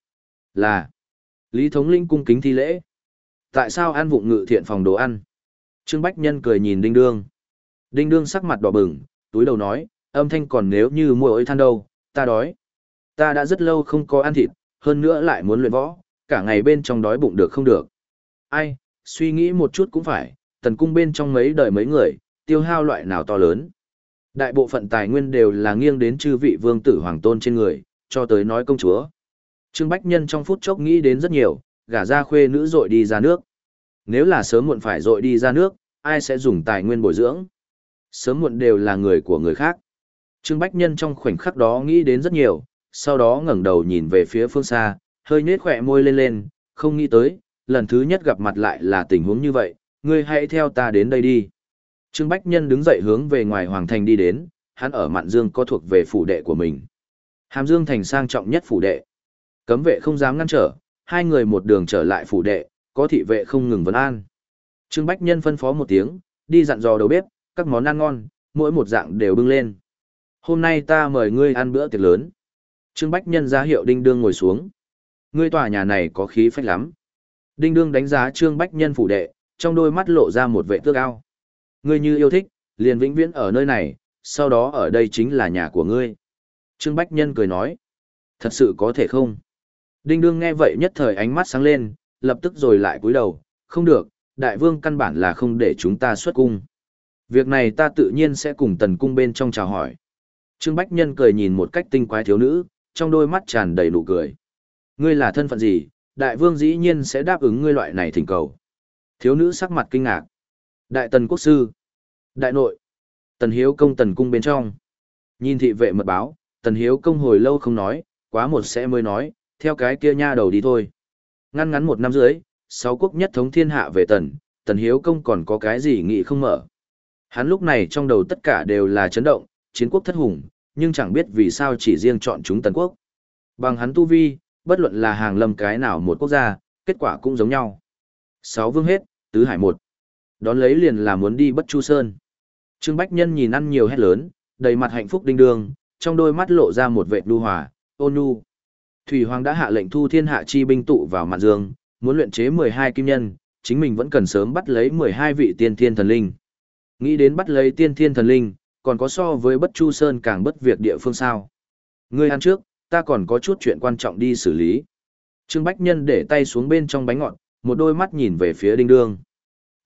Speaker 1: Là Lý thống lĩnh cung kính thi lễ. Tại sao ăn vụng ngự thiện phòng đồ ăn? Trương Bách Nhân cười nhìn Đinh Đương. Đinh Đương sắc mặt đỏ bừng, túi đầu nói, âm thanh còn nếu như muội ơi than đâu, ta đói. Ta đã rất lâu không có ăn thịt, hơn nữa lại muốn luyện võ, cả ngày bên trong đói bụng được không được. Ai, suy nghĩ một chút cũng phải, tần cung bên trong mấy đời mấy người, tiêu hao loại nào to lớn. Đại bộ phận tài nguyên đều là nghiêng đến chư vị vương tử hoàng tôn trên người, cho tới nói công chúa. Trương Bách Nhân trong phút chốc nghĩ đến rất nhiều, gả ra khuê nữ dội đi ra nước. Nếu là sớm muộn phải dội đi ra nước, ai sẽ dùng tài nguyên bồi dưỡng? Sớm muộn đều là người của người khác. Trương Bách Nhân trong khoảnh khắc đó nghĩ đến rất nhiều, sau đó ngẩng đầu nhìn về phía phương xa, hơi nhếch khỏe môi lên lên, không nghĩ tới, lần thứ nhất gặp mặt lại là tình huống như vậy, ngươi hãy theo ta đến đây đi. Trương Bách Nhân đứng dậy hướng về ngoài hoàng thành đi đến, hắn ở Mạn Dương có thuộc về phủ đệ của mình. Hàm Dương thành sang trọng nhất phủ đệ. Cấm vệ không dám ngăn trở, hai người một đường trở lại phủ đệ, có thị vệ không ngừng vấn an. Trương Bách Nhân phân phó một tiếng, đi dặn dò đầu bếp, các món ăn ngon, mỗi một dạng đều bưng lên. Hôm nay ta mời ngươi ăn bữa tiệc lớn. Trương Bách Nhân ra hiệu Đinh Đương ngồi xuống. Ngươi tòa nhà này có khí phách lắm. Đinh Đương đánh giá Trương Bách Nhân phủ đệ, trong đôi mắt lộ ra một vẻ tước ao. Ngươi như yêu thích, liền vĩnh viễn ở nơi này, sau đó ở đây chính là nhà của ngươi. Trương Bách Nhân cười nói. Thật sự có thể không? Đinh Đương nghe vậy nhất thời ánh mắt sáng lên, lập tức rồi lại cúi đầu. Không được, đại vương căn bản là không để chúng ta xuất cung. Việc này ta tự nhiên sẽ cùng tần cung bên trong chào hỏi. Trương Bách Nhân cười nhìn một cách tinh quái thiếu nữ, trong đôi mắt tràn đầy nụ cười. Ngươi là thân phận gì, đại vương dĩ nhiên sẽ đáp ứng ngươi loại này thỉnh cầu. Thiếu nữ sắc mặt kinh ngạc. Đại tần quốc sư. Đại nội. Tần Hiếu công tần cung bên trong. Nhìn thị vệ mật báo, tần Hiếu công hồi lâu không nói, quá một sẽ mới nói, theo cái kia nha đầu đi thôi. Ngăn ngắn một năm dưới, sáu quốc nhất thống thiên hạ về tần, tần Hiếu công còn có cái gì nghị không mở. Hắn lúc này trong đầu tất cả đều là chấn động, chiến quốc thất hùng, nhưng chẳng biết vì sao chỉ riêng chọn chúng tần quốc. Bằng hắn tu vi, bất luận là hàng lâm cái nào một quốc gia, kết quả cũng giống nhau. Sáu vương hết, tứ hải một. Đón lấy liền là muốn đi Bất Chu Sơn. Trương Bách Nhân nhìn ăn nhiều hét lớn, đầy mặt hạnh phúc Đinh Đương, trong đôi mắt lộ ra một vệt nhu hòa, ôn nhu. Thủy Hoàng đã hạ lệnh thu thiên hạ chi binh tụ vào Mạn Dương, muốn luyện chế mười hai kim nhân, chính mình vẫn cần sớm bắt lấy mười hai vị tiên thiên thần linh. Nghĩ đến bắt lấy tiên thiên thần linh, còn có so với Bất Chu Sơn càng bất việc địa phương sao. Ngươi ăn trước, ta còn có chút chuyện quan trọng đi xử lý. Trương Bách Nhân để tay xuống bên trong bánh ngọt, một đôi mắt nhìn về phía Đinh Đương.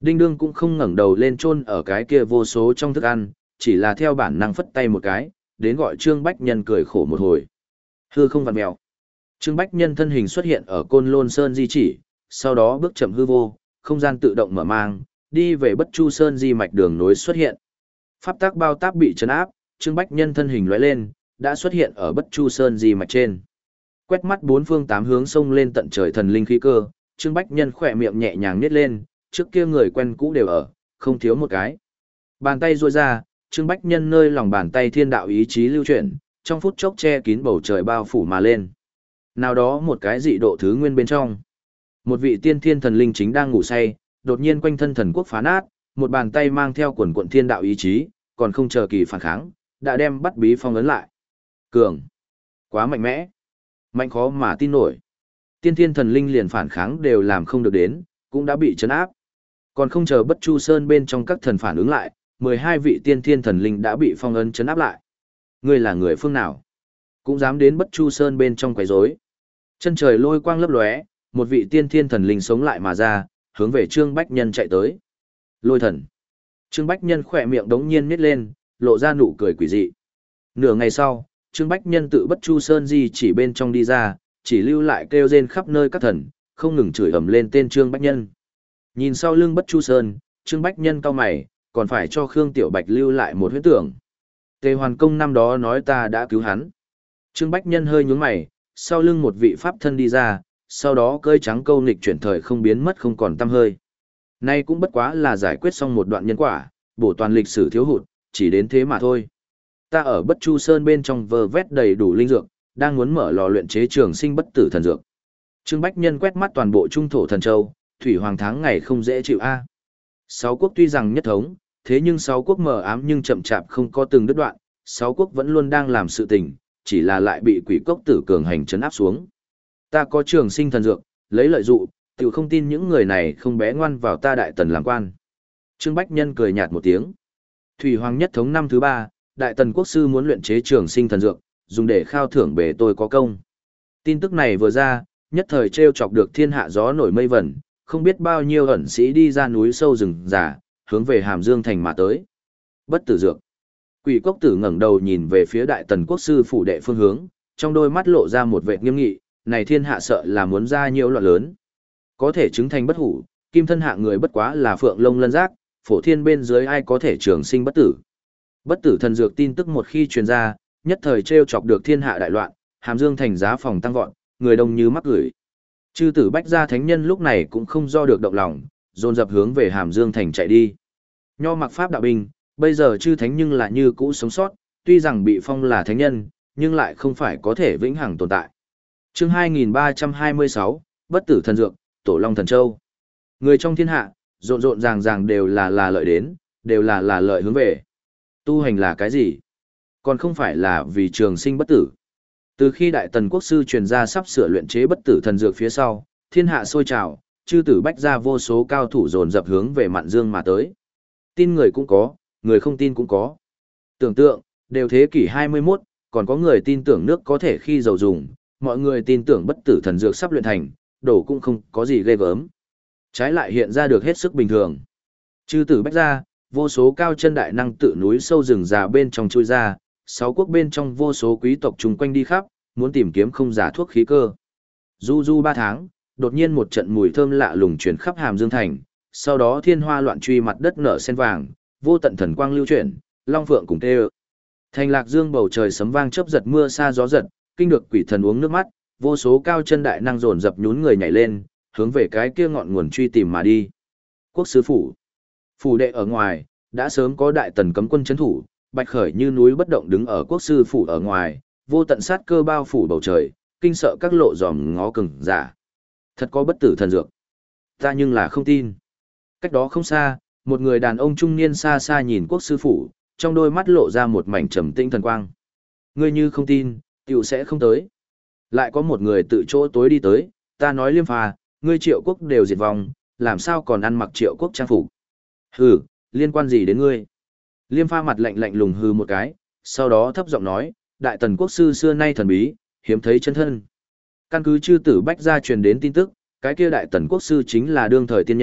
Speaker 1: Đinh đương cũng không ngẩng đầu lên chôn ở cái kia vô số trong thức ăn, chỉ là theo bản năng phất tay một cái, đến gọi Trương Bách Nhân cười khổ một hồi. Hư không vặn mèo. Trương Bách Nhân thân hình xuất hiện ở Côn Lôn Sơn di chỉ, sau đó bước chậm hư vô, không gian tự động mở mang, đi về Bất Chu Sơn di mạch đường nối xuất hiện. Pháp tác bao táp bị trấn áp, Trương Bách Nhân thân hình lóe lên, đã xuất hiện ở Bất Chu Sơn di mạch trên. Quét mắt bốn phương tám hướng sông lên tận trời thần linh khí cơ, Trương Bách Nhân khỏe miệng nhẹ nhàng nhếch lên, trước kia người quen cũ đều ở, không thiếu một cái. Bàn tay duỗi ra, Trương Bách Nhân nơi lòng bàn tay thiên đạo ý chí lưu chuyển, trong phút chốc che kín bầu trời bao phủ mà lên. Nào đó một cái dị độ thứ nguyên bên trong. Một vị tiên thiên thần linh chính đang ngủ say, đột nhiên quanh thân thần quốc phá nát, một bàn tay mang theo quần quận thiên đạo ý chí, còn không chờ kỳ phản kháng, đã đem bắt bí phong ấn lại. Cường! Quá mạnh mẽ! Mạnh khó mà tin nổi. Tiên thiên thần linh liền phản kháng đều làm không được đến, cũng đã bị trấn áp. Còn không chờ Bất Chu Sơn bên trong các thần phản ứng lại, mười hai vị tiên thiên thần linh đã bị phong ấn trấn áp lại. Ngươi là người phương nào? Cũng dám đến Bất Chu Sơn bên trong quấy rối. Chân trời lôi quang lấp lóe, một vị tiên thiên thần linh sống lại mà ra, hướng về Trương Bách Nhân chạy tới. Lôi thần. Trương Bách Nhân khỏe miệng đống nhiên nhếch lên, lộ ra nụ cười quỷ dị. Nửa ngày sau, Trương Bách Nhân tự Bất Chu Sơn di chỉ bên trong đi ra, chỉ lưu lại kêu rên khắp nơi các thần, không ngừng chửi ầm lên tên Trương Bách Nhân. Nhìn sau lưng Bất Chu Sơn, Trương Bách Nhân cau mày, còn phải cho Khương Tiểu Bạch lưu lại một huyết tưởng. Tề Hoàn Công năm đó nói ta đã cứu hắn. Trương Bách Nhân hơi nhướng mày, sau lưng một vị pháp thân đi ra, sau đó cơi trắng câu nghịch chuyển thời không biến mất không còn tăm hơi. Nay cũng bất quá là giải quyết xong một đoạn nhân quả, bổ toàn lịch sử thiếu hụt, chỉ đến thế mà thôi. Ta ở Bất Chu Sơn bên trong vơ vét đầy đủ linh dược, đang muốn mở lò luyện chế trường sinh bất tử thần dược. Trương Bách Nhân quét mắt toàn bộ trung thổ thần châu, thủy hoàng tháng ngày không dễ chịu a. Sáu quốc tuy rằng nhất thống, thế nhưng sáu quốc mờ ám nhưng chậm chạp không có từng đứt đoạn, sáu quốc vẫn luôn đang làm sự tình, chỉ là lại bị quỷ cốc tử cường hành trấn áp xuống. Ta có trường sinh thần dược, lấy lợi dụ, tự không tin những người này không bé ngoan vào ta đại tần làm quan. Trương Bách Nhân cười nhạt một tiếng. Thủy hoàng nhất thống năm thứ ba, đại tần quốc sư muốn luyện chế trường sinh thần dược, dùng để khao thưởng bề tôi có công. Tin tức này vừa ra, nhất thời trêu chọc được thiên hạ gió nổi mây vẩn, không biết bao nhiêu ẩn sĩ đi ra núi sâu rừng già, hướng về Hàm Dương thành mà tới. Bất tử dược. Quỷ cốc tử ngẩng đầu nhìn về phía đại tần quốc sư phủ đệ phương hướng, trong đôi mắt lộ ra một vẻ nghiêm nghị, này thiên hạ sợ là muốn ra nhiều loạn lớn. Có thể chứng thành bất hủ, kim thân hạ người bất quá là phượng lông lân giác, phổ thiên bên dưới ai có thể trường sinh bất tử. Bất tử thần dược tin tức một khi truyền ra, nhất thời trêu chọc được thiên hạ đại loạn, Hàm Dương thành giá phòng tăng vọt, người đông như mắc gửi. Chư tử bách gia thánh nhân lúc này cũng không do được động lòng, dồn dập hướng về Hàm Dương thành chạy đi. Nho mặc pháp đạo binh, bây giờ chư thánh nhưng là như cũ sống sót, tuy rằng bị phong là thánh nhân, nhưng lại không phải có thể vĩnh hằng tồn tại. Chương hai nghìn ba trăm hai mươi sáu, Bất tử thần dược, Tổ Long thần châu. Người trong thiên hạ, rộn rộn ràng ràng đều là là lợi đến, đều là là lợi hướng về. Tu hành là cái gì? Còn không phải là vì trường sinh bất tử. Từ khi đại tần quốc sư truyền ra sắp sửa luyện chế bất tử thần dược phía sau, thiên hạ sôi trào, chư tử bách ra vô số cao thủ dồn dập hướng về Mạn Dương mà tới. Tin người cũng có, người không tin cũng có. Tưởng tượng, đều thế kỷ hai mươi mốt, còn có người tin tưởng nước có thể khi dầu dùng, mọi người tin tưởng bất tử thần dược sắp luyện thành, đổ cũng không có gì ghê gớm. Trái lại hiện ra được hết sức bình thường. Chư tử bách ra, vô số cao chân đại năng tự núi sâu rừng già bên trong chui ra, sáu quốc bên trong vô số quý tộc chung quanh đi khắp, muốn tìm kiếm không giả thuốc khí cơ. Du du ba tháng, đột nhiên một trận mùi thơm lạ lùng truyền khắp Hàm Dương thành, sau đó thiên hoa loạn truy mặt đất nở sen vàng, vô tận thần quang lưu chuyển, long phượng cùng tê ơ. Thành Lạc Dương bầu trời sấm vang chớp giật mưa sa gió giật, kinh được quỷ thần uống nước mắt, vô số cao chân đại năng dồn dập nhún người nhảy lên, hướng về cái kia ngọn nguồn truy tìm mà đi. Quốc sứ phủ. Phủ đệ ở ngoài, đã sớm có đại tần cấm quân trấn thủ, bạch khởi như núi bất động đứng ở quốc sư phủ ở ngoài, vô tận sát cơ bao phủ bầu trời, kinh sợ các lộ dòm ngó cừng giả. Thật có bất tử thần dược. Ta nhưng là không tin. Cách đó không xa, một người đàn ông trung niên xa xa nhìn quốc sư phủ, trong đôi mắt lộ ra một mảnh trầm tĩnh thần quang. Ngươi như không tin, tiểu sẽ không tới. Lại có một người tự chỗ tối đi tới, ta nói Liêm Pha, ngươi Triệu quốc đều diệt vong, làm sao còn ăn mặc Triệu quốc trang phục? Hừ, liên quan gì đến ngươi? Liêm Pha mặt lạnh lạnh lùng hừ một cái, sau đó thấp giọng nói, đại tần quốc sư xưa nay thần bí, hiếm thấy chân thân. Căn cứ chư tử bách gia truyền đến tin tức, cái kia đại tần quốc sư chính là đương thời tiên nhân,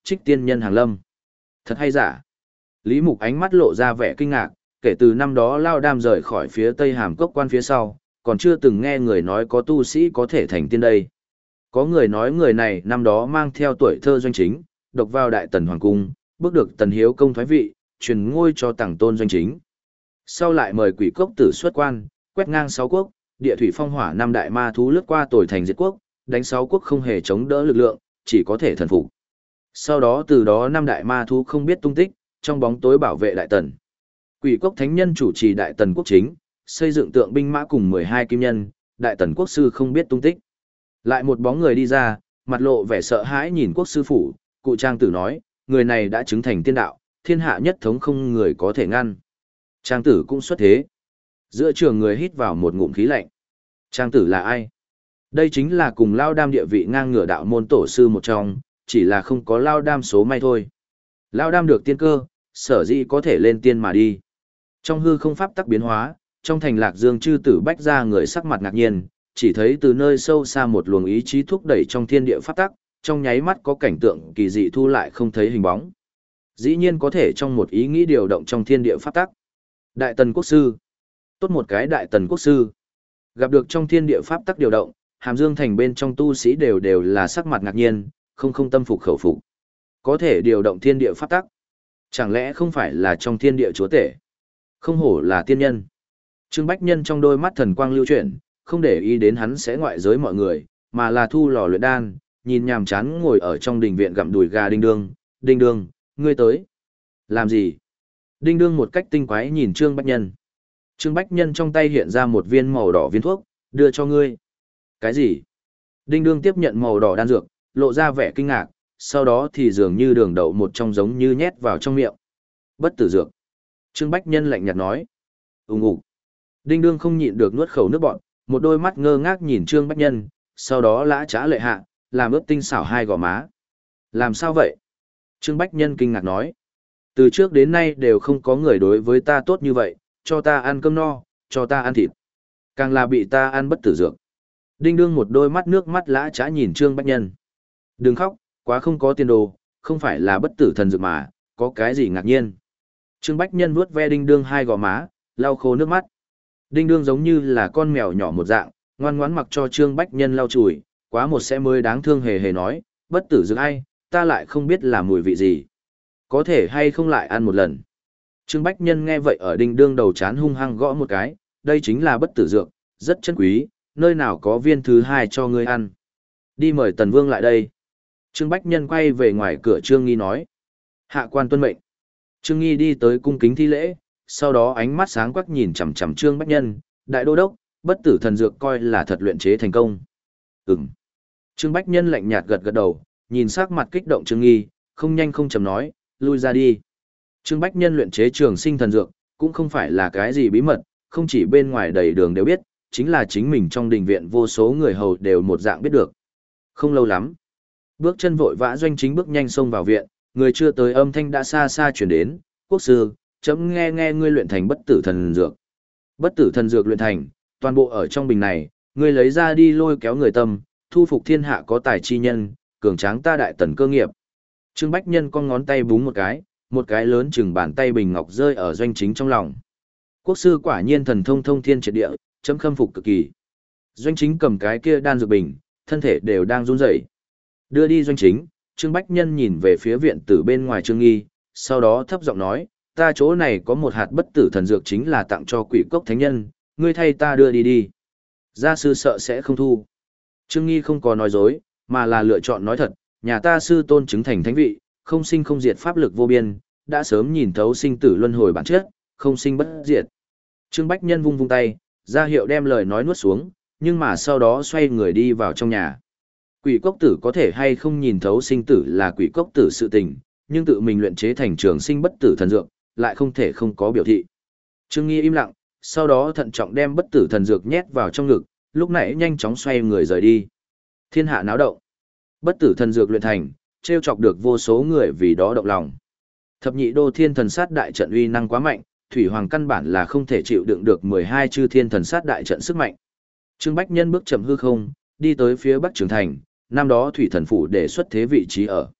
Speaker 1: trích tiên nhân hàng lâm. Thật hay giả? Lý Mục ánh mắt lộ ra vẻ kinh ngạc, kể từ năm đó Lao Đam rời khỏi phía Tây Hàm Cốc quan phía sau, còn chưa từng nghe người nói có tu sĩ có thể thành tiên đây. Có người nói người này năm đó mang theo tuổi thơ Doanh Chính, độc vào Đại Tần Hoàng Cung, bước được Tần Hiếu công thoái vị, truyền ngôi cho Tằng Tôn Doanh Chính. Sau lại mời Quỷ Cốc Tử xuất quan, quét ngang sáu quốc, địa thủy phong hỏa năm đại ma thú lướt qua tồi thành diệt quốc, đánh sáu quốc không hề chống đỡ lực lượng, chỉ có thể thần phục. Sau đó từ đó năm đại ma thú không biết tung tích, trong bóng tối bảo vệ Đại Tần. Quỷ Cốc Thánh Nhân chủ trì Đại Tần quốc chính, xây dựng tượng binh mã cùng mười hai kim nhân, Đại Tần quốc sư không biết tung tích. Lại một bóng người đi ra, mặt lộ vẻ sợ hãi nhìn quốc sư phủ, cụ Trang Tử nói, người này đã chứng thành tiên đạo, thiên hạ nhất thống không người có thể ngăn. Trang Tử cũng xuất thế. Giữa trường người hít vào một ngụm khí lạnh. Trang Tử là ai? Đây chính là cùng Lao Đam địa vị ngang ngửa đạo môn tổ sư một trong, chỉ là không có Lao Đam số may thôi. Lao Đam được tiên cơ, sở dĩ có thể lên tiên mà đi. Trong hư không pháp tắc biến hóa, trong thành Lạc Dương chư tử bách ra người sắc mặt ngạc nhiên, chỉ thấy từ nơi sâu xa một luồng ý chí thúc đẩy trong thiên địa pháp tắc, trong nháy mắt có cảnh tượng kỳ dị thu lại không thấy hình bóng. Dĩ nhiên có thể trong một ý nghĩ điều động trong thiên địa pháp tắc. Đại Tần quốc sư. Tốt một cái Đại Tần quốc sư. Gặp được trong thiên địa pháp tắc điều động, Hàm Dương thành bên trong tu sĩ đều đều là sắc mặt ngạc nhiên, không không tâm phục khẩu phục. Có thể điều động thiên địa pháp tắc. Chẳng lẽ không phải là trong thiên địa chúa tể? Không hổ là tiên nhân. Trương Bách Nhân trong đôi mắt thần quang lưu chuyển, không để ý đến hắn sẽ ngoại giới mọi người, mà là thu lò luyện đan, nhìn nhàm chán ngồi ở trong đình viện gặm đùi gà Đinh Đương. Đinh Đương, ngươi tới. Làm gì? Đinh Đương một cách tinh quái nhìn Trương Bách Nhân. Trương Bách Nhân trong tay hiện ra một viên màu đỏ viên thuốc, đưa cho ngươi. Cái gì? Đinh Đương tiếp nhận màu đỏ đan dược, lộ ra vẻ kinh ngạc, sau đó thì dường như đường đậu một trong giống như nhét vào trong miệng. Bất tử dược. Trương Bách Nhân lạnh nhạt nói. Úng ủ. Đinh Đương không nhịn được nuốt khẩu nước bọt, một đôi mắt ngơ ngác nhìn Trương Bách Nhân, sau đó lã trá lệ hạ, làm ướt tinh xảo hai gò má. Làm sao vậy? Trương Bách Nhân kinh ngạc nói. Từ trước đến nay đều không có người đối với ta tốt như vậy, cho ta ăn cơm no, cho ta ăn thịt. Càng là bị ta ăn bất tử dược. Đinh Đương một đôi mắt nước mắt lã trá nhìn Trương Bách Nhân. Đừng khóc, quá không có tiền đồ, không phải là bất tử thần dược mà, có cái gì ngạc nhiên. Trương Bách Nhân vuốt ve Đinh Đương hai gò má, lau khô nước mắt. Đinh Đương giống như là con mèo nhỏ một dạng, ngoan ngoãn mặc cho Trương Bách Nhân lau chùi, quá một sẽ mới đáng thương hề hề nói, bất tử dược ai, ta lại không biết là mùi vị gì. Có thể hay không lại ăn một lần. Trương Bách Nhân nghe vậy ở Đinh Đương đầu chán hung hăng gõ một cái, đây chính là bất tử dược, rất chân quý, nơi nào có viên thứ hai cho ngươi ăn. Đi mời Tần Vương lại đây. Trương Bách Nhân quay về ngoài cửa Trương Nghi nói. Hạ quan tuân mệnh. Trương Nghi đi tới cung kính thi lễ, sau đó ánh mắt sáng quắc nhìn chằm chằm Trương Bách Nhân, đại đô đốc, bất tử thần dược coi là thật luyện chế thành công. Ừm. Trương Bách Nhân lạnh nhạt gật gật đầu, nhìn sắc mặt kích động Trương Nghi, không nhanh không chậm nói, lui ra đi. Trương Bách Nhân luyện chế trường sinh thần dược, cũng không phải là cái gì bí mật, không chỉ bên ngoài đầy đường đều biết, chính là chính mình trong đình viện vô số người hầu đều một dạng biết được. Không lâu lắm, bước chân vội vã Doanh Chính bước nhanh xông vào viện, người chưa tới âm thanh đã xa xa chuyển đến, quốc sư, chấm nghe nghe ngươi luyện thành bất tử thần dược. Bất tử thần dược luyện thành, toàn bộ ở trong bình này, ngươi lấy ra đi lôi kéo người tâm, thu phục thiên hạ có tài chi nhân, cường tráng ta Đại Tần cơ nghiệp. Trương Bách Nhân con ngón tay búng một cái, một cái lớn chừng bàn tay bình ngọc rơi ở Doanh Chính trong lòng. Quốc sư quả nhiên thần thông thông thiên triệt địa, chấm khâm phục cực kỳ. Doanh Chính cầm cái kia đan dược bình, thân thể đều đang run rẩy. Đưa đi Doanh Chính, Trương Bách Nhân nhìn về phía viện tử bên ngoài Trương Nghi, sau đó thấp giọng nói, ta chỗ này có một hạt bất tử thần dược chính là tặng cho Quỷ Cốc Thánh Nhân, ngươi thay ta đưa đi đi. Gia sư sợ sẽ không thu. Trương Nghi không có nói dối, mà là lựa chọn nói thật, nhà ta sư tôn chứng thành thánh vị, không sinh không diệt pháp lực vô biên, đã sớm nhìn thấu sinh tử luân hồi bản chất, không sinh bất diệt. Trương Bách Nhân vung vung tay, ra hiệu đem lời nói nuốt xuống, nhưng mà sau đó xoay người đi vào trong nhà. Quỷ cốc tử có thể hay không nhìn thấu sinh tử là quỷ cốc tử sự tình, nhưng tự mình luyện chế thành trường sinh bất tử thần dược, lại không thể không có biểu thị. Trương Nghi im lặng, sau đó thận trọng đem bất tử thần dược nhét vào trong ngực, lúc nãy nhanh chóng xoay người rời đi. Thiên hạ náo động. Bất tử thần dược luyện thành, trêu chọc được vô số người vì đó động lòng. Thập nhị đô thiên thần sát đại trận uy năng quá mạnh, Thủy Hoàng căn bản là không thể chịu đựng được mười hai chư thiên thần sát đại trận sức mạnh. Trương Bách Nhân bước chậm hư không, đi tới phía Bắc Trường Thành, năm đó Thủy Thần Phủ để xuất thế vị trí ở.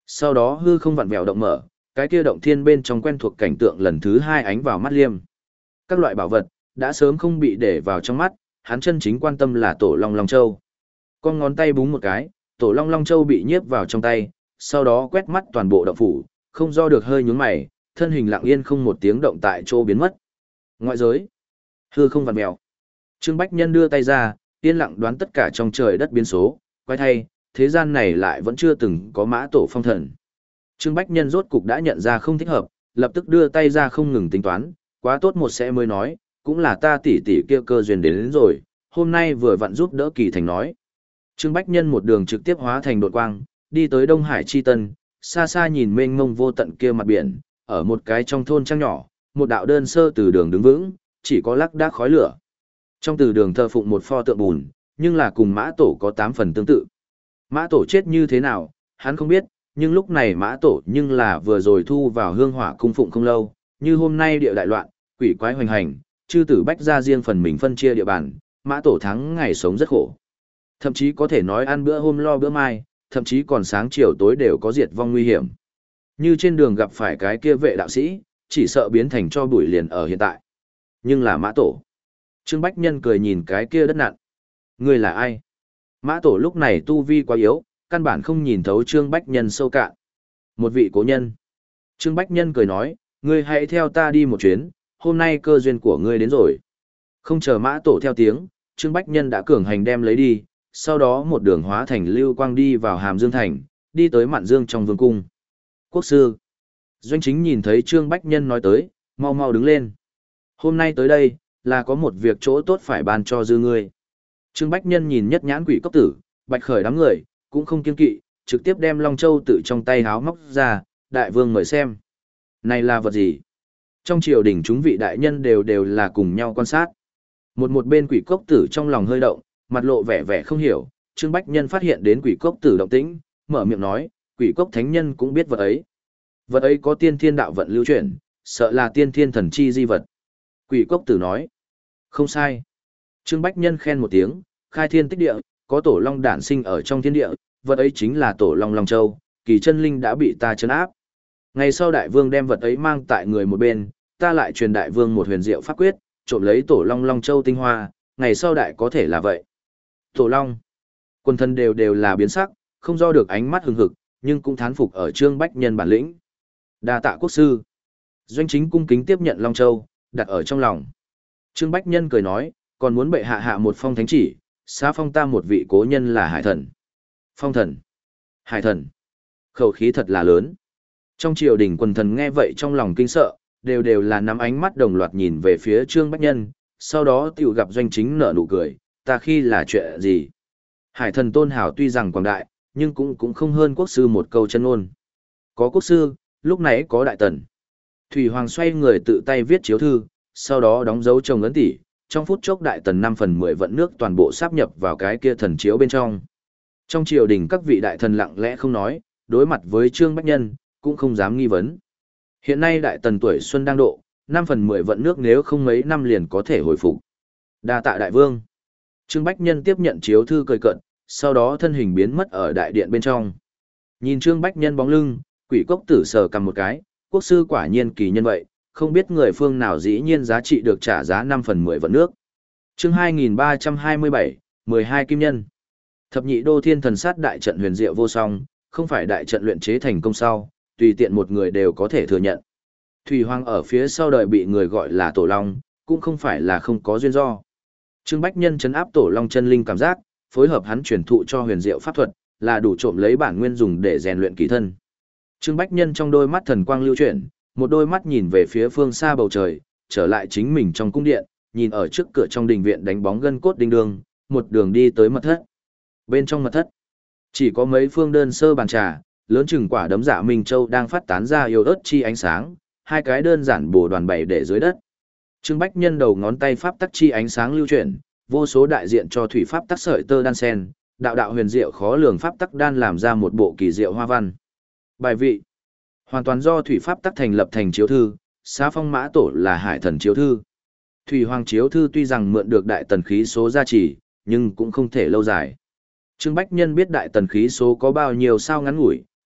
Speaker 1: Sau đó hư không vặn vẹo động mở, cái kia động thiên bên trong quen thuộc cảnh tượng lần thứ hai ánh vào mắt Liêm. Các loại bảo vật đã sớm không bị để vào trong mắt, hắn chân chính quan tâm là tổ Long Long Châu. Con ngón tay búng một cái, tổ Long Long Châu bị nhiếp vào trong tay, sau đó quét mắt toàn bộ động phủ, không do được hơi nhướng mày, thân hình lặng yên không một tiếng động tại chỗ biến mất. Ngoại giới, hư không vặn vẹo. Trương Bách Nhân đưa tay ra, yên lặng đoán tất cả trong trời đất biến số, quay thay, thế gian này lại vẫn chưa từng có mã tổ phong thần. Trương Bách Nhân rốt cục đã nhận ra không thích hợp, lập tức đưa tay ra không ngừng tính toán, quá tốt một sẽ mới nói, cũng là ta tỷ tỷ kia cơ duyên đến, đến rồi, hôm nay vừa vặn giúp đỡ Kỳ Thành nói. Trương Bách Nhân một đường trực tiếp hóa thành đột quang, đi tới Đông Hải Chi Tân, xa xa nhìn mênh mông vô tận kia mặt biển, ở một cái trong thôn trang nhỏ, một đạo đơn sơ từ đường đứng vững, chỉ có lác đác khói lửa. Trong từ đường thờ phụng một pho tượng bùn, nhưng là cùng mã tổ có tám phần tương tự. Mã tổ chết như thế nào, hắn không biết, nhưng lúc này mã tổ nhưng là vừa rồi thu vào hương hỏa cung phụng không lâu, như hôm nay địa đại loạn, quỷ quái hoành hành, chư tử bách ra riêng phần mình phân chia địa bàn, mã tổ thắng ngày sống rất khổ. Thậm chí có thể nói ăn bữa hôm lo bữa mai, thậm chí còn sáng chiều tối đều có diệt vong nguy hiểm. Như trên đường gặp phải cái kia vệ đạo sĩ, chỉ sợ biến thành cho bụi liền ở hiện tại. Nhưng là mã tổ. Trương Bách Nhân cười nhìn cái kia đất nặn. Ngươi là ai? Mã tổ lúc này tu vi quá yếu, căn bản không nhìn thấu Trương Bách Nhân sâu cạn. Một vị cố nhân. Trương Bách Nhân cười nói, ngươi hãy theo ta đi một chuyến, hôm nay cơ duyên của ngươi đến rồi. Không chờ mã tổ theo tiếng, Trương Bách Nhân đã cường hành đem lấy đi, sau đó một đường hóa thành lưu quang đi vào Hàm Dương Thành, đi tới Mạn Dương trong vương cung. Quốc sư. Doanh Chính nhìn thấy Trương Bách Nhân nói tới, mau mau đứng lên. Hôm nay tới đây, là có một việc chỗ tốt phải ban cho dư ngươi. Trương Bách Nhân nhìn nhất nhãn quỷ cốc tử, bạch khởi đám người, cũng không kiên kỵ, trực tiếp đem Long Châu tự trong tay háo móc ra, đại vương mời xem. Này là vật gì? Trong triều đình chúng vị đại nhân đều đều là cùng nhau quan sát. Một một bên quỷ cốc tử trong lòng hơi động, mặt lộ vẻ vẻ không hiểu, Trương Bách Nhân phát hiện đến quỷ cốc tử động tĩnh, mở miệng nói, quỷ cốc thánh nhân cũng biết vật ấy. Vật ấy có tiên thiên đạo vận lưu chuyển, sợ là tiên thiên thần chi di vật. Quỷ cốc tử nói, không sai. Trương Bách Nhân khen một tiếng, khai thiên tích địa, có tổ long đản sinh ở trong thiên địa, vật ấy chính là tổ long Long Châu, kỳ chân linh đã bị ta trấn áp. Ngày sau đại vương đem vật ấy mang tại người một bên, ta lại truyền đại vương một huyền diệu pháp quyết, trộm lấy tổ long Long Châu tinh hoa, ngày sau đại có thể là vậy. Tổ long, quân thân đều đều là biến sắc, không do được ánh mắt hừng hực, nhưng cũng thán phục ở Trương Bách Nhân bản lĩnh. Đa tạ quốc sư. Doanh Chính cung kính tiếp nhận Long Châu, đặt ở trong lòng. Trương Bách Nhân cười nói, còn muốn bệ hạ hạ một phong thánh chỉ, xá phong ta một vị cố nhân là hải thần. Phong thần. Hải thần. Khẩu khí thật là lớn. Trong triều đình quần thần nghe vậy trong lòng kinh sợ, đều đều là nắm ánh mắt đồng loạt nhìn về phía Trương Bách Nhân, sau đó tiểu gặp Doanh Chính nở nụ cười, ta khi là chuyện gì? Hải thần tôn hảo tuy rằng quảng đại, nhưng cũng cũng không hơn quốc sư một câu chân ngôn. Có quốc sư, lúc nãy có đại tần. Thủy Hoàng xoay người tự tay viết chiếu thư, sau đó đóng dấu chồng ấn tỷ, trong phút chốc đại tần năm phần mười vận nước toàn bộ sáp nhập vào cái kia thần chiếu bên trong. Trong triều đình các vị đại thần lặng lẽ không nói, đối mặt với Trương Bách Nhân, cũng không dám nghi vấn. Hiện nay đại tần tuổi xuân đang độ, năm phần mười vận nước nếu không mấy năm liền có thể hồi phục. Đa tạ đại vương. Trương Bách Nhân tiếp nhận chiếu thư cười cận, sau đó thân hình biến mất ở đại điện bên trong. Nhìn Trương Bách Nhân bóng lưng, quỷ cốc tử sờ cầm một cái, quốc sư quả nhiên kỳ nhân vậy, không biết người phương nào dĩ nhiên giá trị được trả giá năm phần mười vận nước. Chương hai nghìn ba trăm hai mươi bảy, mười hai kim nhân. Thập nhị đô thiên thần sát đại trận huyền diệu vô song, không phải đại trận luyện chế thành công sau, tùy tiện một người đều có thể thừa nhận. Thủy Hoàng ở phía sau đời bị người gọi là Tổ Long, cũng không phải là không có duyên do. Trương Bách Nhân trấn áp Tổ Long chân linh cảm giác, phối hợp hắn truyền thụ cho huyền diệu pháp thuật, là đủ trộm lấy bản nguyên dùng để rèn luyện kỳ thân. Trương Bách Nhân trong đôi mắt thần quang lưu chuyển, một đôi mắt nhìn về phía phương xa bầu trời, trở lại chính mình trong cung điện, nhìn ở trước cửa trong đình viện đánh bóng gân cốt đinh đường, một đường đi tới mật thất. Bên trong mật thất, chỉ có mấy phương đơn sơ bàn trà, lớn chừng quả đấm dạ Minh Châu đang phát tán ra yêu ớt chi ánh sáng, hai cái đơn giản bổ đoàn bày để dưới đất. Trương Bách Nhân đầu ngón tay pháp tắc chi ánh sáng lưu chuyển, vô số đại diện cho thủy pháp tắc sợi tơ đan sen, đạo đạo huyền diệu khó lường pháp tắc đan làm ra một bộ kỳ diệu hoa văn. Bài vị hoàn toàn do thủy pháp tắc thành lập thành chiếu thư, xá phong mã tổ là hải thần chiếu thư. Thủy hoàng chiếu thư tuy rằng mượn được đại tần khí số gia trì, nhưng cũng không thể lâu dài. Trương Bách Nhân biết đại tần khí số có bao nhiêu sao ngắn ngủi,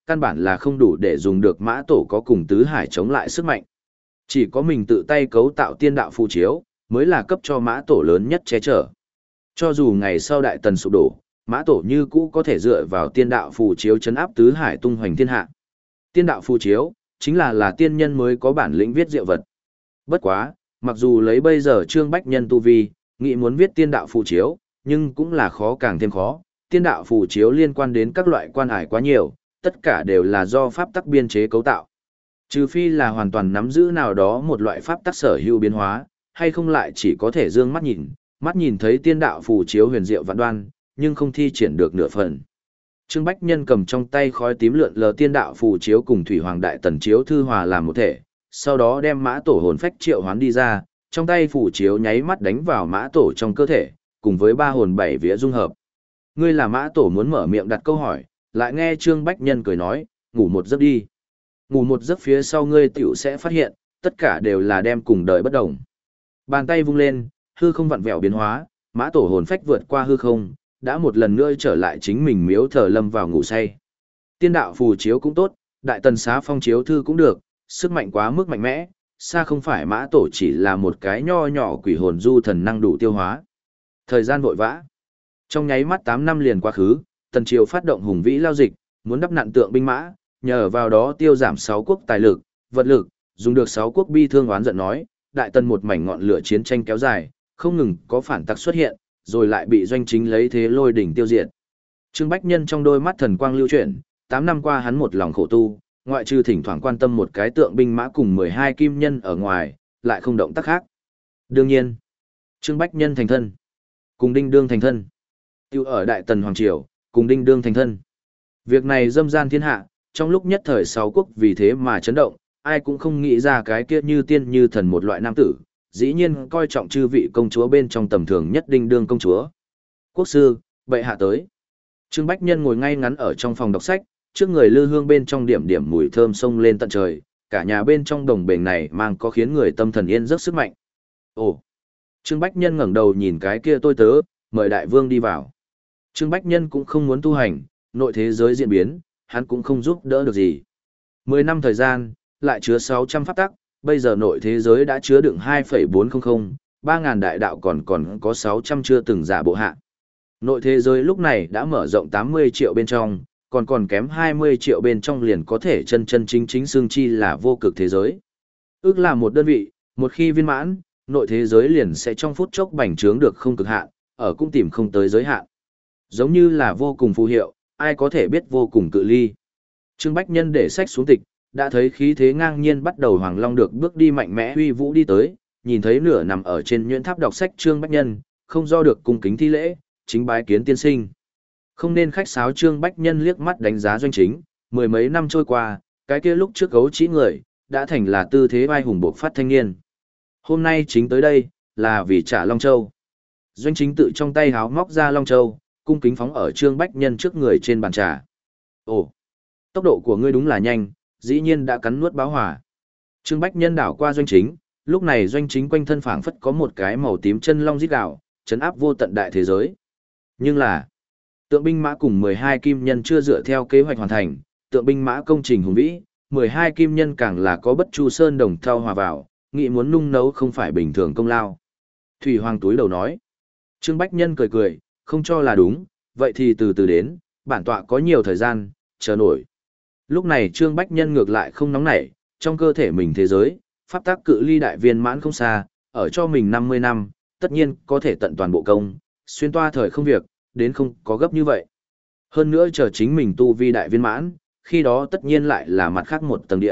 Speaker 1: căn bản là không đủ để dùng được mã tổ có cùng tứ hải chống lại sức mạnh. Chỉ có mình tự tay cấu tạo tiên đạo phù chiếu, mới là cấp cho mã tổ lớn nhất che chở. Cho dù ngày sau đại tần sụp đổ, mã tổ như cũ có thể dựa vào tiên đạo phù chiếu chấn áp tứ hải tung hoành thiên hạ. Tiên đạo phù chiếu, chính là là tiên nhân mới có bản lĩnh viết diệu vật. Bất quá, mặc dù lấy bây giờ Trương Bách Nhân tu vi, nghĩ muốn viết tiên đạo phù chiếu, nhưng cũng là khó càng thêm khó. Tiên đạo phù chiếu liên quan đến các loại quan hải quá nhiều, tất cả đều là do pháp tắc biên chế cấu tạo. Trừ phi là hoàn toàn nắm giữ nào đó một loại pháp tắc sở hữu biến hóa, hay không lại chỉ có thể dương mắt nhìn, mắt nhìn thấy tiên đạo phù chiếu huyền diệu vạn đoan, nhưng không thi triển được nửa phần. Trương Bách Nhân cầm trong tay khói tím lượn lờ tiên đạo phù chiếu cùng Thủy Hoàng Đại Tần chiếu thư hòa làm một thể, sau đó đem mã tổ hồn phách triệu hoán đi ra, trong tay phù chiếu nháy mắt đánh vào mã tổ trong cơ thể, cùng với ba hồn bảy vía dung hợp. Ngươi là mã tổ muốn mở miệng đặt câu hỏi, lại nghe Trương Bách Nhân cười nói, ngủ một giấc đi. Ngủ một giấc phía sau ngươi tiểu sẽ phát hiện, tất cả đều là đem cùng đời bất đồng. Bàn tay vung lên, hư không vặn vẹo biến hóa, mã tổ hồn phách vượt qua hư không, đã một lần nữa trở lại chính mình miếu thờ lâm vào ngủ say. Tiên đạo phù chiếu cũng tốt, đại tần xá phong chiếu thư cũng được, sức mạnh quá mức mạnh mẽ, xa không phải mã tổ chỉ là một cái nho nhỏ quỷ hồn du thần năng đủ tiêu hóa. Thời gian vội vã. Trong nháy mắt tám năm liền quá khứ, tần triều phát động hùng vĩ lao dịch, muốn đắp nặn tượng binh mã, nhờ vào đó tiêu giảm sáu quốc tài lực, vật lực, dùng được sáu quốc bi thương oán giận nói, đại tần một mảnh ngọn lửa chiến tranh kéo dài, không ngừng có phản tặc xuất hiện, rồi lại bị doanh chính lấy thế lôi đỉnh tiêu diệt. Trương Bách Nhân trong đôi mắt thần quang lưu chuyển, tám năm qua hắn một lòng khổ tu, ngoại trừ thỉnh thoảng quan tâm một cái tượng binh mã cùng mười hai kim nhân ở ngoài, lại không động tác khác. Đương nhiên, Trương Bách Nhân thành thân, cùng Đinh Đương thành thân. Tiêu ở Đại Tần Hoàng Triều, cùng Đinh Đương thành thân. Việc này dâm gian thiên hạ, trong lúc nhất thời sáu quốc vì thế mà chấn động, ai cũng không nghĩ ra cái kia như tiên như thần một loại nam tử, dĩ nhiên coi trọng chư vị công chúa bên trong tầm thường nhất Đinh Đương công chúa. Quốc sư, bệ hạ tới. Trương Bách Nhân ngồi ngay ngắn ở trong phòng đọc sách, trước người lư hương bên trong điểm điểm mùi thơm sông lên tận trời, cả nhà bên trong đồng bền này mang có khiến người tâm thần yên giấc sức mạnh. Ồ! Trương Bách Nhân ngẩng đầu nhìn cái kia tôi tớ, mời đại vương đi vào. Trương Bách Nhân cũng không muốn tu hành, nội thế giới diễn biến, hắn cũng không giúp đỡ được gì. Mười năm thời gian, lại chứa sáu trăm pháp tắc, bây giờ nội thế giới đã chứa đựng hai phẩy bốn không không, ba ngàn đại đạo còn còn có sáu trăm chưa từng giả bộ hạ. Nội thế giới lúc này đã mở rộng tám mươi triệu bên trong, còn còn kém hai mươi triệu bên trong liền có thể chân chân chính chính xương chi là vô cực thế giới. Ước là một đơn vị, một khi viên mãn, nội thế giới liền sẽ trong phút chốc bành trướng được không cực hạn, ở cũng tìm không tới giới hạn. Giống như là vô cùng phù hiệu, ai có thể biết vô cùng cự ly. Trương Bách Nhân để sách xuống tịch, đã thấy khí thế ngang nhiên bắt đầu Hoàng Long được bước đi mạnh mẽ uy vũ đi tới, nhìn thấy nửa nằm ở trên nhuyễn tháp đọc sách Trương Bách Nhân, không do được cung kính thi lễ, chính bái kiến tiên sinh. Không nên khách sáo. Trương Bách Nhân liếc mắt đánh giá doanh chính, mười mấy năm trôi qua, cái kia lúc trước gấu chỉ người, đã thành là tư thế vai hùng bộc phát thanh niên. Hôm nay chính tới đây, là vì trả Long Châu. Doanh chính tự trong tay háo móc ra Long Châu, cung kính phóng ở Trương Bách Nhân trước người trên bàn trà. Ồ, tốc độ của ngươi đúng là nhanh, dĩ nhiên đã cắn nuốt báo hỏa. Trương Bách Nhân đảo qua doanh chính, lúc này doanh chính quanh thân phảng phất có một cái màu tím chân long rít gào, chấn áp vô tận đại thế giới. Nhưng là, tượng binh mã cùng mười hai kim nhân chưa dựa theo kế hoạch hoàn thành, tượng binh mã công trình hùng vĩ, mười hai kim nhân càng là có bất chu sơn đồng thau hòa vào, nghĩ muốn nung nấu không phải bình thường công lao. Thủy Hoàng túi đầu nói. Trương Bách Nhân cười cười, không cho là đúng, vậy thì từ từ đến, bản tọa có nhiều thời gian, chờ nổi. Lúc này Trương Bách Nhân ngược lại không nóng nảy, trong cơ thể mình thế giới, pháp tác cự ly đại viên mãn không xa, ở cho mình năm mươi năm, tất nhiên có thể tận toàn bộ công, xuyên toa thời không việc, đến không có gấp như vậy. Hơn nữa chờ chính mình tu vi đại viên mãn, khi đó tất nhiên lại là mặt khác một tầng địa.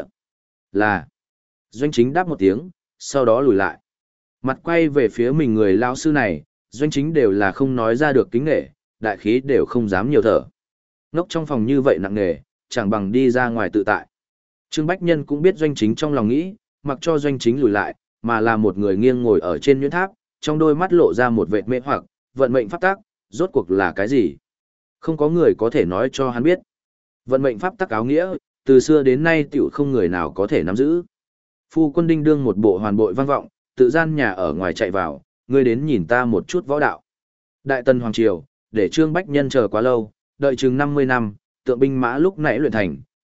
Speaker 1: Là, doanh chính đáp một tiếng, sau đó lùi lại. Mặt quay về phía mình người lao sư này, doanh chính đều là không nói ra được kính nghệ, đại khí đều không dám nhiều thở. Ngốc trong phòng như vậy nặng nề, chẳng bằng đi ra ngoài tự tại. Trương Bách Nhân cũng biết doanh chính trong lòng nghĩ, mặc cho doanh chính lùi lại, mà là một người nghiêng ngồi ở trên nhuyễn tháp, trong đôi mắt lộ ra một vệt mê hoặc, vận mệnh pháp tắc, rốt cuộc là cái gì? Không có người có thể nói cho hắn biết. Vận mệnh pháp tắc áo nghĩa, từ xưa đến nay tiểu không người nào có thể nắm giữ. Phu quân Đinh Đương một bộ hoàn bội vang vọng, tự gian nhà ở ngoài chạy vào, ngươi đến nhìn ta một chút võ đạo. Đại Tần Hoàng Triều, để Trương Bách Nhân chờ quá lâu, đợi chừng năm mươi năm, tượng binh mã lúc nãy luyện thành,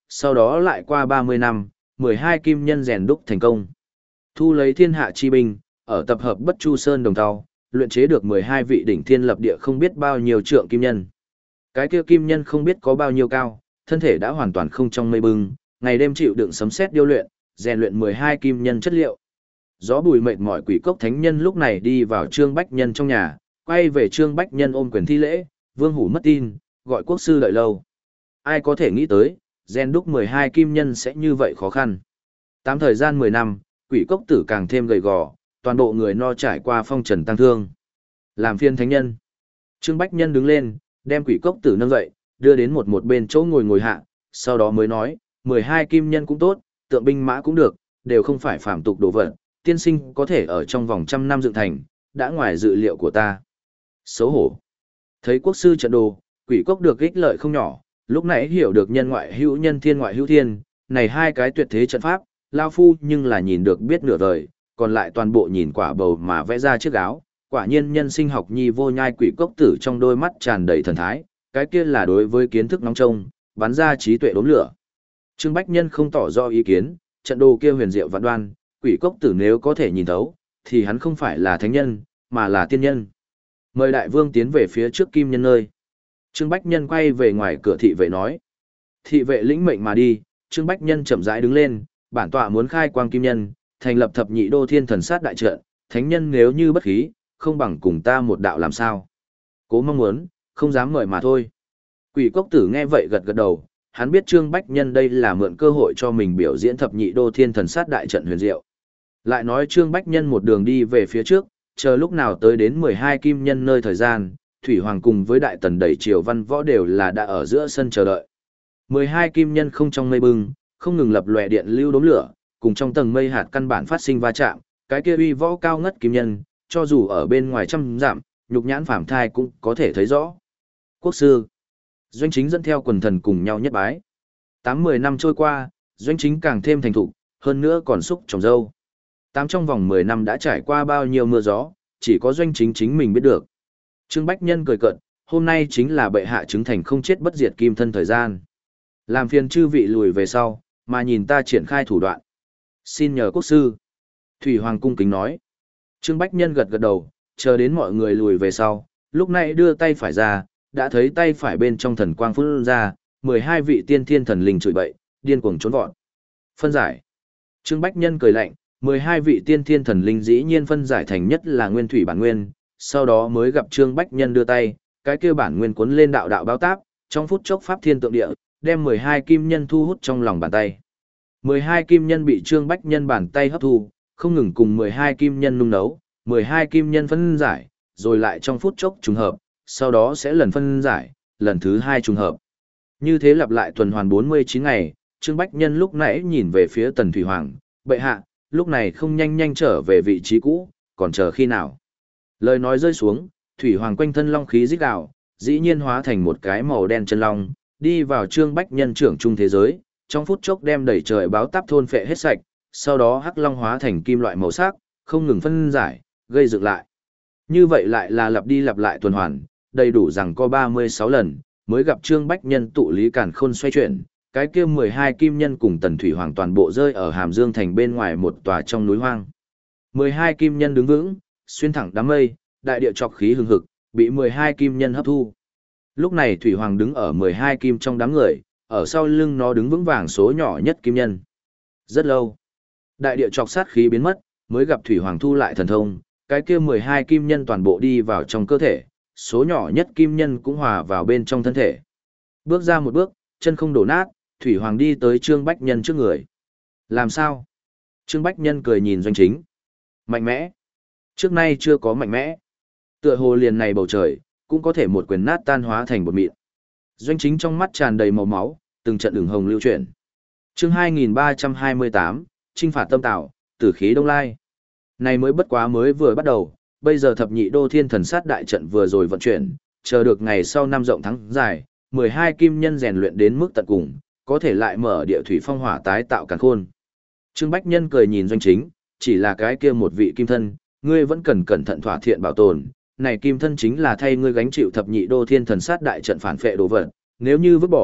Speaker 1: Sau đó lại qua ba mươi năm, mười hai kim nhân rèn đúc thành công. Thu lấy thiên hạ chi binh, ở tập hợp Bất Chu Sơn Đồng Thau, luyện chế được mười hai vị đỉnh thiên lập địa không biết bao nhiêu trượng kim nhân. Cái kia kim nhân không biết có bao nhiêu cao, thân thể đã hoàn toàn không trong mây bưng, ngày đêm chịu đựng sấm sét điêu luyện, rèn luyện mười hai kim nhân chất liệu. Gió bùi mệt mỏi quỷ cốc thánh nhân lúc này đi vào Trương Bách Nhân trong nhà, quay về Trương Bách Nhân ôm quyền thi lễ, Vương Hủ mất tin, gọi quốc sư đợi lâu. Ai có thể nghĩ tới, rèn đúc mười hai kim nhân sẽ như vậy khó khăn. Tám thời gian mười năm, quỷ cốc tử càng thêm gầy gò, toàn bộ người no trải qua phong trần tăng thương. Làm phiên thánh nhân. Trương Bách Nhân đứng lên, đem quỷ cốc tử nâng dậy, đưa đến một một bên chỗ ngồi ngồi hạ, sau đó mới nói, mười hai kim nhân cũng tốt, tượng binh mã cũng được, đều không phải phàm tục đồ vật, tiên sinh có thể ở trong vòng trăm năm dựng thành, đã ngoài dự liệu của ta. Xấu hổ. Thấy quốc sư trận đồ, quỷ cốc được ích lợi không nhỏ, lúc nãy hiểu được nhân ngoại hữu nhân thiên ngoại hữu thiên, này hai cái tuyệt thế trận pháp, lao phu nhưng là nhìn được biết nửa đời, còn lại toàn bộ nhìn quả bầu mà vẽ ra chiếc áo, quả nhiên nhân sinh học nhi vô nhai quỷ cốc tử trong đôi mắt tràn đầy thần thái, cái kia là đối với kiến thức nóng trông, bắn ra trí tuệ đốm lửa. Trương Bách Nhân không tỏ rõ ý kiến, trận đồ kia huyền diệu vạn đoan, quỷ cốc tử nếu có thể nhìn thấu, thì hắn không phải là thánh nhân, mà là tiên nhân. Mời đại vương tiến về phía trước kim nhân nơi. Trương Bách Nhân quay về ngoài cửa thị vệ nói. Thị vệ lĩnh mệnh mà đi, Trương Bách Nhân chậm rãi đứng lên, bản tọa muốn khai quang kim nhân, thành lập thập nhị đô thiên thần sát đại trận, thánh nhân nếu như bất khí, không bằng cùng ta một đạo làm sao. Cố mong muốn, không dám mời mà thôi. Quỷ cốc tử nghe vậy gật gật đầu, hắn biết Trương Bách Nhân đây là mượn cơ hội cho mình biểu diễn thập nhị đô thiên thần sát đại trận huyền diệu. Lại nói Trương Bách Nhân một đường đi về phía trước, chờ lúc nào tới đến mười hai kim nhân nơi thời gian, Thủy Hoàng cùng với đại tần đẩy triều văn võ đều là đã ở giữa sân chờ đợi. mười hai kim nhân không trong mây bưng, không ngừng lập lòe điện lưu đốm lửa, cùng trong tầng mây hạt căn bản phát sinh va chạm, cái kia uy võ cao ngất kim nhân, cho dù ở bên ngoài trăm dặm, nhục nhãn phàm thai cũng có thể thấy rõ. Quốc sư, Doanh Chính dẫn theo quần thần cùng nhau nhất bái. Tám mười năm trôi qua, Doanh Chính càng thêm thành thục, hơn nữa còn xúc trồng dâu. Tám trong vòng mười năm đã trải qua bao nhiêu mưa gió, chỉ có Doanh Chính chính mình biết được. Trương Bách Nhân cười cợt, hôm nay chính là bệ hạ chứng thành không chết bất diệt kim thân thời gian. Làm phiền chư vị lùi về sau, mà nhìn ta triển khai thủ đoạn. Xin nhờ quốc sư. Thủy Hoàng cung kính nói. Trương Bách Nhân gật gật đầu, chờ đến mọi người lùi về sau, lúc này đưa tay phải ra, đã thấy tay phải bên trong thần quang phun ra, mười hai vị tiên thiên thần linh chửi bậy, điên cuồng trốn vọt. Phân giải. Trương Bách Nhân cười lạnh, mười hai vị tiên thiên thần linh dĩ nhiên phân giải thành nhất là nguyên thủy bản nguyên, sau đó mới gặp Trương Bách Nhân đưa tay, cái kia bản nguyên cuốn lên đạo đạo báo táp, trong phút chốc pháp thiên tượng địa, đem mười hai kim nhân thu hút trong lòng bàn tay. mười hai kim nhân bị Trương Bách Nhân bàn tay hấp thu, không ngừng cùng mười hai kim nhân nung nấu, mười hai kim nhân phân giải, rồi lại trong phút chốc trùng hợp, sau đó sẽ lần phân giải, lần thứ hai trùng hợp. Như thế lặp lại tuần hoàn bốn mươi chín ngày, Trương Bách Nhân lúc nãy nhìn về phía Tần Thủy Hoàng, bệ hạ, lúc này không nhanh nhanh trở về vị trí cũ, còn chờ khi nào. Lời nói rơi xuống, Thủy Hoàng quanh thân long khí rít gào, dĩ nhiên hóa thành một cái màu đen chân long, đi vào Trương Bách Nhân trưởng trung thế giới, trong phút chốc đem đẩy trời báo táp thôn phệ hết sạch, sau đó hắc long hóa thành kim loại màu sắc, không ngừng phân giải, gây dựng lại. Như vậy lại là lặp đi lặp lại tuần hoàn, đầy đủ rằng có ba mươi sáu lần, mới gặp Trương Bách Nhân tụ lý càn khôn xoay chuyển, cái kia mười hai kim nhân cùng Tần Thủy Hoàng toàn bộ rơi ở Hàm Dương thành bên ngoài một tòa trong núi hoang. mười hai kim nhân đứng vững, xuyên thẳng đám mây, đại địa trọc khí hừng hực, bị mười hai kim nhân hấp thu. Lúc này Thủy Hoàng đứng ở mười hai kim trong đám người, ở sau lưng nó đứng vững vàng số nhỏ nhất kim nhân. Rất lâu, đại địa trọc sát khí biến mất, mới gặp Thủy Hoàng thu lại thần thông, cái kia mười hai kim nhân toàn bộ đi vào trong cơ thể, số nhỏ nhất kim nhân cũng hòa vào bên trong thân thể. Bước ra một bước, chân không đổ nát, Thủy Hoàng đi tới Trương Bách Nhân trước người. Làm sao? Trương Bách Nhân cười nhìn Doanh Chính. Mạnh mẽ. Trước nay chưa có mạnh mẽ. Tựa hồ liền này bầu trời, cũng có thể một quyền nát tan hóa thành bột mịn. Doanh Chính trong mắt tràn đầy màu máu, từng trận ửng hồng lưu chuyển. Chương hai nghìn ba trăm hai mươi tám, Chinh phạt Tâm Tạo, Tử khí Đông Lai. Này mới bất quá mới vừa bắt đầu, bây giờ thập nhị đô thiên thần sát đại trận vừa rồi vận chuyển, chờ được ngày sau năm rộng tháng dài, mười hai kim nhân rèn luyện đến mức tận cùng, có thể lại mở địa thủy phong hỏa tái tạo càn khôn. Trương Bách Nhân cười nhìn Doanh Chính, chỉ là cái kia một vị kim thân, ngươi vẫn cần cẩn thận thỏa thiện bảo tồn, này kim thân chính là thay ngươi gánh chịu thập nhị đô thiên thần sát đại trận phản phệ đồ vật, nếu như vứt bỏ,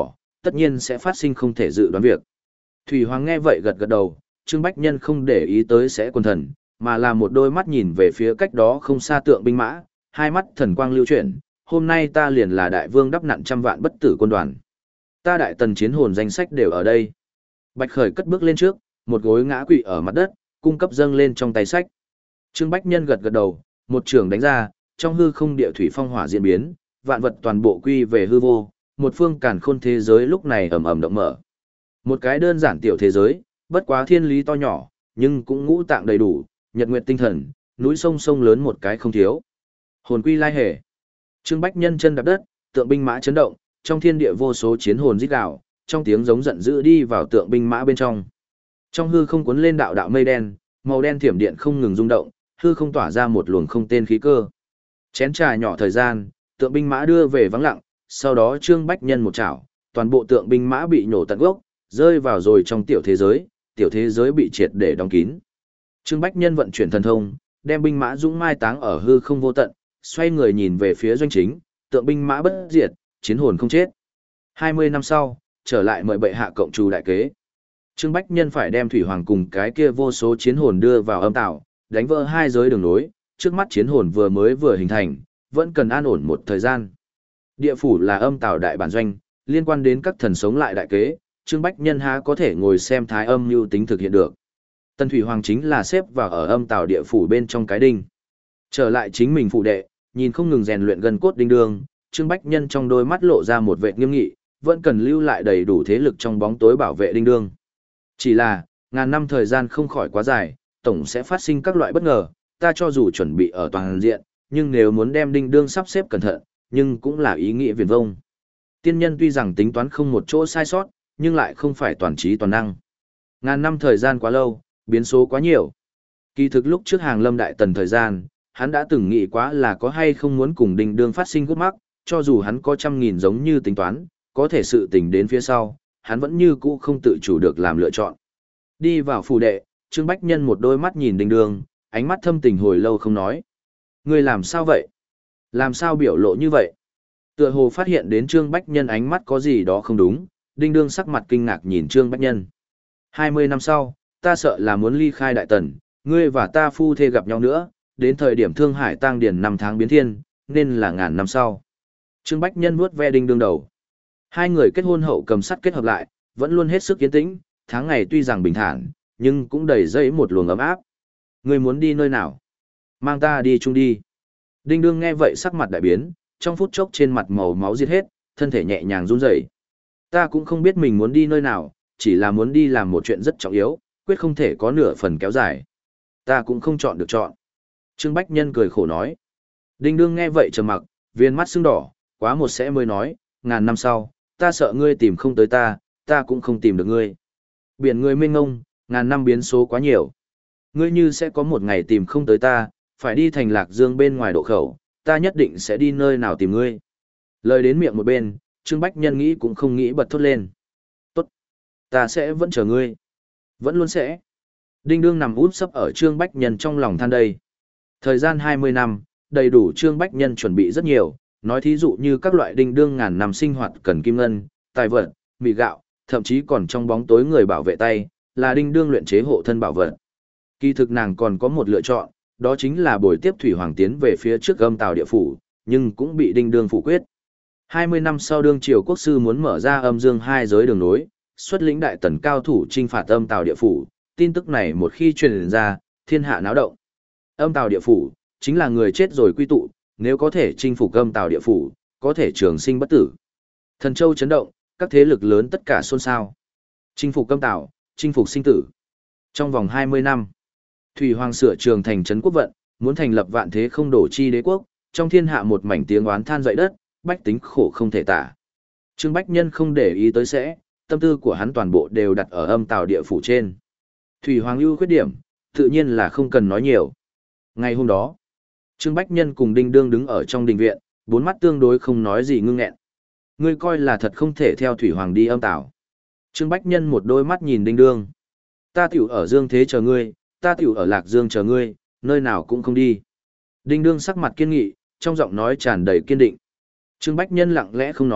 Speaker 1: tất nhiên sẽ phát sinh không thể dự đoán việc. Thủy Hoàng nghe vậy gật gật đầu, Trương Bách Nhân không để ý tới sẽ quần thần, mà là một đôi mắt nhìn về phía cách đó không xa tượng binh mã, hai mắt thần quang lưu chuyển, hôm nay ta liền là đại vương đắp nặn trăm vạn bất tử quân đoàn. Ta đại tần chiến hồn danh sách đều ở đây. Bạch Khởi cất bước lên trước, một gối ngã quỵ ở mặt đất, cung cấp dâng lên trong tay sách. Trương Bách Nhân gật gật đầu, một trường đánh ra, trong hư không địa thủy phong hỏa diễn biến, vạn vật toàn bộ quy về hư vô, một phương càn khôn thế giới lúc này ầm ầm động mở. Một cái đơn giản tiểu thế giới, bất quá thiên lý to nhỏ, nhưng cũng ngũ tạng đầy đủ, nhật nguyệt tinh thần, núi sông sông lớn một cái không thiếu. Hồn quy lai hề. Trương Bách Nhân chân đạp đất, tượng binh mã chấn động, trong thiên địa vô số chiến hồn rít gào, trong tiếng giống giận dữ đi vào tượng binh mã bên trong. Trong hư không cuốn lên đạo đạo mây đen, màu đen thiểm điện không ngừng rung động, hư không tỏa ra một luồng không tên khí cơ. Chén trà nhỏ thời gian, tượng binh mã đưa về vắng lặng, sau đó Trương Bách Nhân một chảo, toàn bộ tượng binh mã bị nhổ tận gốc, rơi vào rồi trong tiểu thế giới, tiểu thế giới bị triệt để đóng kín. Trương Bách Nhân vận chuyển thần thông, đem binh mã dũng mai táng ở hư không vô tận, xoay người nhìn về phía doanh chính, tượng binh mã bất diệt, chiến hồn không chết. hai mươi năm sau, trở lại mời bệ hạ cộng trù đại kế. Trương Bách Nhân phải đem Thủy Hoàng cùng cái kia vô số chiến hồn đưa vào âm tạo, đánh vỡ hai giới đường nối, trước mắt chiến hồn vừa mới vừa hình thành, vẫn cần an ổn một thời gian. Địa phủ là âm tạo đại bản doanh, liên quan đến các thần sống lại đại kế, Trương Bách Nhân há có thể ngồi xem thái âm mưu tính thực hiện được. Tân Thủy Hoàng chính là xếp vào ở âm tạo địa phủ bên trong cái đinh. Trở lại chính mình phụ đệ, nhìn không ngừng rèn luyện gần cốt đinh đường, Trương Bách Nhân trong đôi mắt lộ ra một vẻ nghiêm nghị, vẫn cần lưu lại đầy đủ thế lực trong bóng tối bảo vệ đinh đường. Chỉ là, ngàn năm thời gian không khỏi quá dài, tổng sẽ phát sinh các loại bất ngờ, ta cho dù chuẩn bị ở toàn diện, nhưng nếu muốn đem đinh đương sắp xếp cẩn thận, nhưng cũng là ý nghĩa viển vông. Tiên nhân tuy rằng tính toán không một chỗ sai sót, nhưng lại không phải toàn trí toàn năng. Ngàn năm thời gian quá lâu, biến số quá nhiều. Kỳ thực lúc trước hàng lâm đại tần thời gian, hắn đã từng nghĩ quá là có hay không muốn cùng đinh đương phát sinh gút mắc, cho dù hắn có trăm nghìn giống như tính toán, có thể sự tình đến phía sau, hắn vẫn như cũ không tự chủ được làm lựa chọn. Đi vào phủ đệ, Trương Bách Nhân một đôi mắt nhìn đinh đương, ánh mắt thâm tình hồi lâu không nói. Ngươi làm sao vậy? Làm sao biểu lộ như vậy? Tựa hồ phát hiện đến Trương Bách Nhân ánh mắt có gì đó không đúng, đinh đương sắc mặt kinh ngạc nhìn Trương Bách Nhân. Hai mươi năm sau, ta sợ là muốn ly khai đại tần, ngươi và ta phu thê gặp nhau nữa, đến thời điểm Thương Hải tang điền năm tháng biến thiên, nên là ngàn năm sau. Trương Bách Nhân vuốt ve đinh đương đầu. Hai người kết hôn hậu cầm sắt kết hợp lại, vẫn luôn hết sức yên tĩnh, tháng ngày tuy rằng bình thản, nhưng cũng đầy dẫy một luồng ấm áp. Ngươi muốn đi nơi nào? Mang ta đi chung đi. Đinh đương nghe vậy sắc mặt đại biến, trong phút chốc trên mặt màu máu giết hết, thân thể nhẹ nhàng run rẩy. Ta cũng không biết mình muốn đi nơi nào, chỉ là muốn đi làm một chuyện rất trọng yếu, quyết không thể có nửa phần kéo dài. Ta cũng không chọn được chọn. Trương Bách Nhân cười khổ nói. Đinh đương nghe vậy trầm mặc, viên mắt sưng đỏ, quá một sẽ mới nói, ngàn năm sau, ta sợ ngươi tìm không tới ta, ta cũng không tìm được ngươi. Biển người mênh ngông, ngàn năm biến số quá nhiều. Ngươi như sẽ có một ngày tìm không tới ta, phải đi thành Lạc Dương bên ngoài độ khẩu, ta nhất định sẽ đi nơi nào tìm ngươi. Lời đến miệng một bên, Trương Bách Nhân nghĩ cũng không nghĩ bật thốt lên. Tốt, ta sẽ vẫn chờ ngươi. Vẫn luôn sẽ. Đinh đương nằm út sấp ở Trương Bách Nhân trong lòng than đây. Thời gian hai mươi năm, đầy đủ Trương Bách Nhân chuẩn bị rất nhiều, nói thí dụ như các loại đinh đương ngàn năm sinh hoạt cần kim ngân, tài vật, mì gạo, thậm chí còn trong bóng tối người bảo vệ tay, là đinh đương luyện chế hộ thân bảo vật. Kỳ thực nàng còn có một lựa chọn, đó chính là bồi tiếp Thủy Hoàng tiến về phía trước âm tào địa phủ, nhưng cũng bị đinh đương phủ quyết. hai mươi năm sau đương triều quốc sư muốn mở ra âm dương hai giới đường nối, xuất lĩnh đại tần cao thủ trinh phạt âm tào địa phủ, tin tức này một khi truyền ra, thiên hạ náo động. Âm tào địa phủ, chính là người chết rồi quy tụ, nếu có thể chinh phục âm tào địa phủ, có thể trường sinh bất tử. Thần châu chấn động, các thế lực lớn tất cả xôn xao. Chinh phục âm tào, chinh phục sinh tử. Trong vòng hai mươi năm, Thủy Hoàng sửa trường thành trấn quốc vận, muốn thành lập vạn thế không đổ chi đế quốc, trong thiên hạ một mảnh tiếng oán than dậy đất, bách tính khổ không thể tả. Trương Bách Nhân không để ý tới sẽ, tâm tư của hắn toàn bộ đều đặt ở âm tào địa phủ trên. Thủy Hoàng ưu khuyết điểm, tự nhiên là không cần nói nhiều. Ngày hôm đó, Trương Bách Nhân cùng Đinh Đương đứng ở trong đình viện, bốn mắt tương đối không nói gì ngưng nghẹn. Ngươi coi là thật không thể theo Thủy Hoàng đi âm tào. Trương Bách Nhân một đôi mắt nhìn Đinh Đương. Ta tiểu ở Dương Thế chờ ngươi, ta tiểu ở Lạc Dương chờ ngươi, nơi nào cũng không đi. Đinh Đương sắc mặt kiên nghị, trong giọng nói tràn đầy kiên định. Trương Bách Nhân lặng lẽ không nói,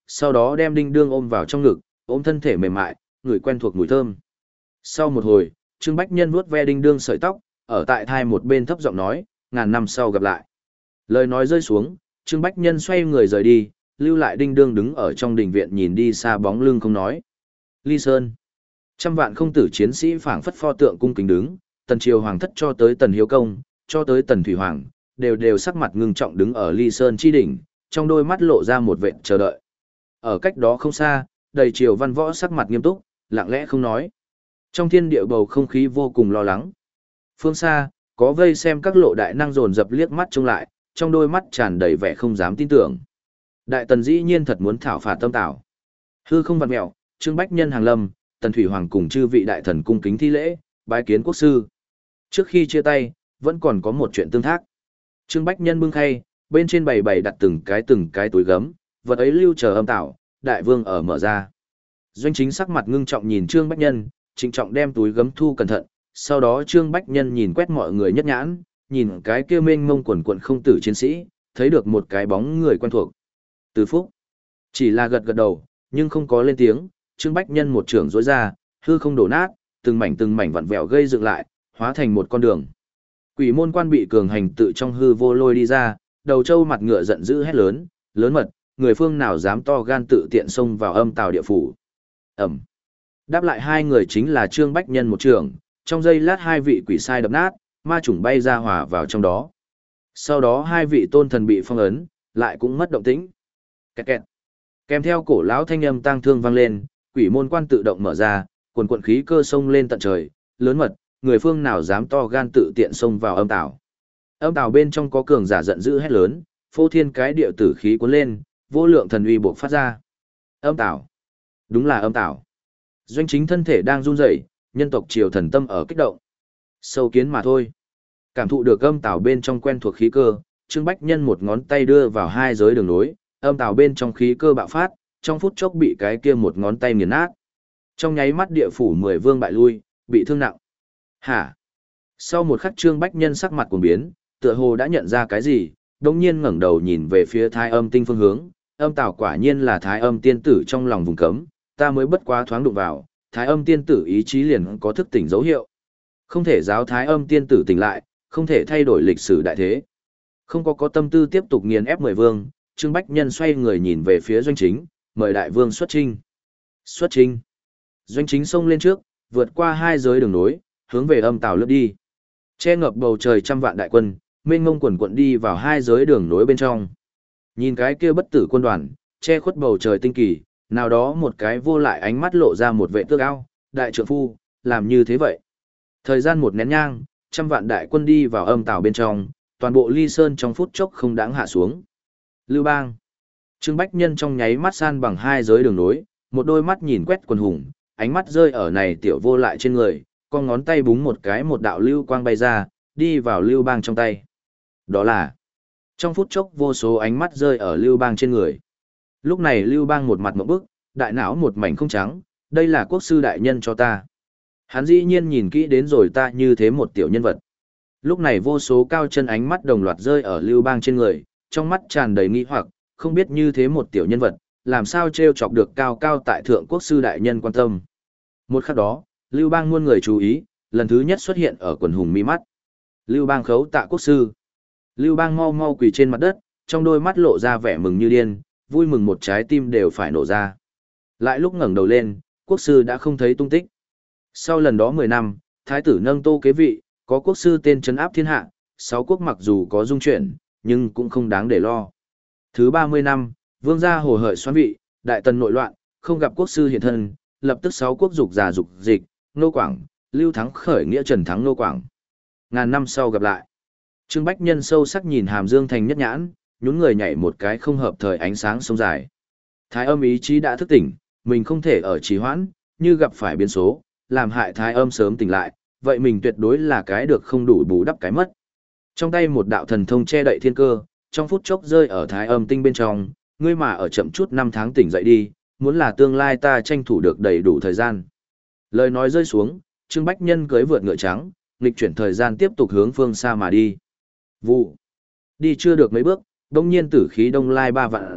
Speaker 1: sau đó đem đinh đương ôm vào trong ngực, ôm thân thể mềm mại, người quen thuộc mùi thơm. Sau một hồi, Trương Bách Nhân vuốt ve đinh đương sợi tóc, ở tại thai một bên thấp giọng nói, ngàn năm sau gặp lại. Lời nói rơi xuống, Trương Bách Nhân xoay người rời đi, lưu lại đinh đương đứng ở trong đình viện nhìn đi xa bóng lưng không nói. Ly Sơn. Trăm vạn không tử chiến sĩ phảng phất pho tượng cung kính đứng, tần triều hoàng thất cho tới tần hiếu công, cho tới tần thủy hoàng, đều đều sắc mặt ngưng trọng đứng ở Ly Sơn chi đỉnh, trong đôi mắt lộ ra một vệt chờ đợi. Ở cách đó không xa, đầy triều văn võ sắc mặt nghiêm túc, lặng lẽ không nói. Trong thiên địa bầu không khí vô cùng lo lắng. Phương xa, có vây xem các lộ đại năng dồn dập liếc mắt trông lại, trong đôi mắt tràn đầy vẻ không dám tin tưởng. Đại tần dĩ nhiên thật muốn thảo phạt Tâm Tảo. Hư không vặn mẹo, Trương Bách Nhân hàng lâm, tần thủy hoàng cùng chư vị đại thần cung kính thi lễ, bái kiến quốc sư. Trước khi chia tay, vẫn còn có một chuyện tương thác. Trương Bách Nhân bưng khay, bên trên bày bày đặt từng cái từng cái túi gấm, vật ấy lưu chờ Âm Tảo, đại vương ở mở ra. Doanh Chính sắc mặt ngưng trọng nhìn Trương Bách Nhân, trịnh trọng đem túi gấm thu cẩn thận, sau đó Trương Bách Nhân nhìn quét mọi người nhất nhãn, nhìn cái kia mênh mông quần quần không tử chiến sĩ, thấy được một cái bóng người quen thuộc. Từ Phúc. Chỉ là gật gật đầu, nhưng không có lên tiếng, Trương Bách Nhân một trường rối ra, hư không đổ nát, từng mảnh từng mảnh vặn vẹo gây dựng lại, hóa thành một con đường. Quỷ môn quan bị cường hành tự trong hư vô lôi đi ra, đầu trâu mặt ngựa giận dữ hét lớn, lớn mật, người phương nào dám to gan tự tiện xông vào Âm Tào địa phủ. Ẩm. Đáp lại hai người chính là Trương Bách Nhân một trường, trong giây lát hai vị quỷ sai đập nát, ma chủng bay ra hòa vào trong đó. Sau đó hai vị tôn thần bị phong ấn, lại cũng mất động tĩnh. Kẹt kẹt. Kèm theo cổ lão thanh âm tang thương vang lên, quỷ môn quan tự động mở ra, quần quần khí cơ sông lên tận trời, lớn mật, người phương nào dám to gan tự tiện xông vào Âm Tào. Âm Tào bên trong có cường giả giận dữ hét lớn, phô thiên cái địa tử khí cuốn lên, vô lượng thần uy bộc phát ra. Âm Tào. Đúng là Âm Tào. Doanh Chính thân thể đang run rẩy, nhân tộc triều thần tâm ở kích động. Sâu kiến mà thôi. Cảm thụ được Âm Tào bên trong quen thuộc khí cơ, Trương Bách Nhân một ngón tay đưa vào hai giới đường nối, Âm Tào bên trong khí cơ bạo phát, trong phút chốc bị cái kia một ngón tay nghiền nát. Trong nháy mắt địa phủ mười vương bại lui, bị thương nặng. Hả? Sau một khắc Trương Bách Nhân sắc mặt cuồng biến, tựa hồ đã nhận ra cái gì, đồng nhiên ngẩng đầu nhìn về phía Thái Âm tinh phương hướng, Âm Tào quả nhiên là Thái Âm tiên tử trong lòng vùng cấm, ta mới bất quá thoáng đụng vào, Thái Âm tiên tử ý chí liền có thức tỉnh dấu hiệu. Không thể giáo Thái Âm tiên tử tỉnh lại, không thể thay đổi lịch sử đại thế. Không có có tâm tư tiếp tục nghiền ép mười vương, Trương Bách Nhân xoay người nhìn về phía Doanh Chính, mời đại vương xuất chinh. Xuất chinh. Doanh Chính xông lên trước, vượt qua hai giới đường nối, hướng về Âm Tào lướt đi. Che ngập bầu trời trăm vạn đại quân, mênh mông quần quận đi vào hai giới đường nối bên trong. Nhìn cái kia bất tử quân đoàn, che khuất bầu trời tinh kỳ, nào đó một cái vô lại ánh mắt lộ ra một vệ tước ao, đại trượng phu, làm như thế vậy. Thời gian một nén nhang, trăm vạn đại quân đi vào Âm Tào bên trong, toàn bộ Ly Sơn trong phút chốc không đáng hạ xuống. Lưu Bang. Trương Bách Nhân trong nháy mắt san bằng hai giới đường nối, một đôi mắt nhìn quét quần hùng, ánh mắt rơi ở này tiểu vô lại trên người, con ngón tay búng một cái một đạo lưu quang bay ra, đi vào Lưu Bang trong tay. Đó là, trong phút chốc vô số ánh mắt rơi ở Lưu Bang trên người. Lúc này Lưu Bang một mặt ngộp bức, đại não một mảnh không trắng, đây là quốc sư đại nhân cho ta. Hắn dĩ nhiên nhìn kỹ đến rồi ta như thế một tiểu nhân vật. Lúc này vô số cao chân ánh mắt đồng loạt rơi ở Lưu Bang trên người, trong mắt tràn đầy nghi hoặc, không biết như thế một tiểu nhân vật, làm sao trêu chọc được cao cao tại thượng quốc sư đại nhân quan tâm. Một khắc đó, Lưu Bang muôn người chú ý, lần thứ nhất xuất hiện ở quần hùng mi mắt. Lưu Bang khấu tạ quốc sư. Lưu Bang mau mau quỳ trên mặt đất, trong đôi mắt lộ ra vẻ mừng như điên, vui mừng một trái tim đều phải nổ ra. Lại lúc ngẩng đầu lên, quốc sư đã không thấy tung tích. Sau lần đó mười năm, thái tử nâng tô kế vị, có quốc sư tên trấn áp thiên hạ, sáu quốc mặc dù có dung chuyển, nhưng cũng không đáng để lo. Thứ ba mươi năm, vương gia hồ hởi xoán vị, đại tần nội loạn, không gặp quốc sư hiện thân, lập tức sáu quốc dục già dục dịch, Nô Quảng, Lưu Thắng khởi nghĩa Trần Thắng Nô Quảng. Ngàn năm sau gặp lại. Trương Bách Nhân sâu sắc nhìn Hàm Dương Thành nhất nhãn, nhún người nhảy một cái không hợp thời ánh sáng sông dài. Thái Âm ý chí đã thức tỉnh, mình không thể ở trì hoãn, như gặp phải biến số, làm hại Thái Âm sớm tỉnh lại, vậy mình tuyệt đối là cái được không đủ bù đắp cái mất. Trong tay một đạo thần thông che đậy thiên cơ, trong phút chốc rơi ở Thái Âm tinh bên trong, ngươi mà ở chậm chút năm tháng tỉnh dậy đi, muốn là tương lai ta tranh thủ được đầy đủ thời gian. Lời nói rơi xuống, Trương Bách Nhân cưỡi vượt ngựa trắng, nghịch chuyển thời gian tiếp tục hướng phương xa mà đi. Vụ. Đi chưa được mấy bước, đông nhiên tử khí đông lai ba vạn dặm,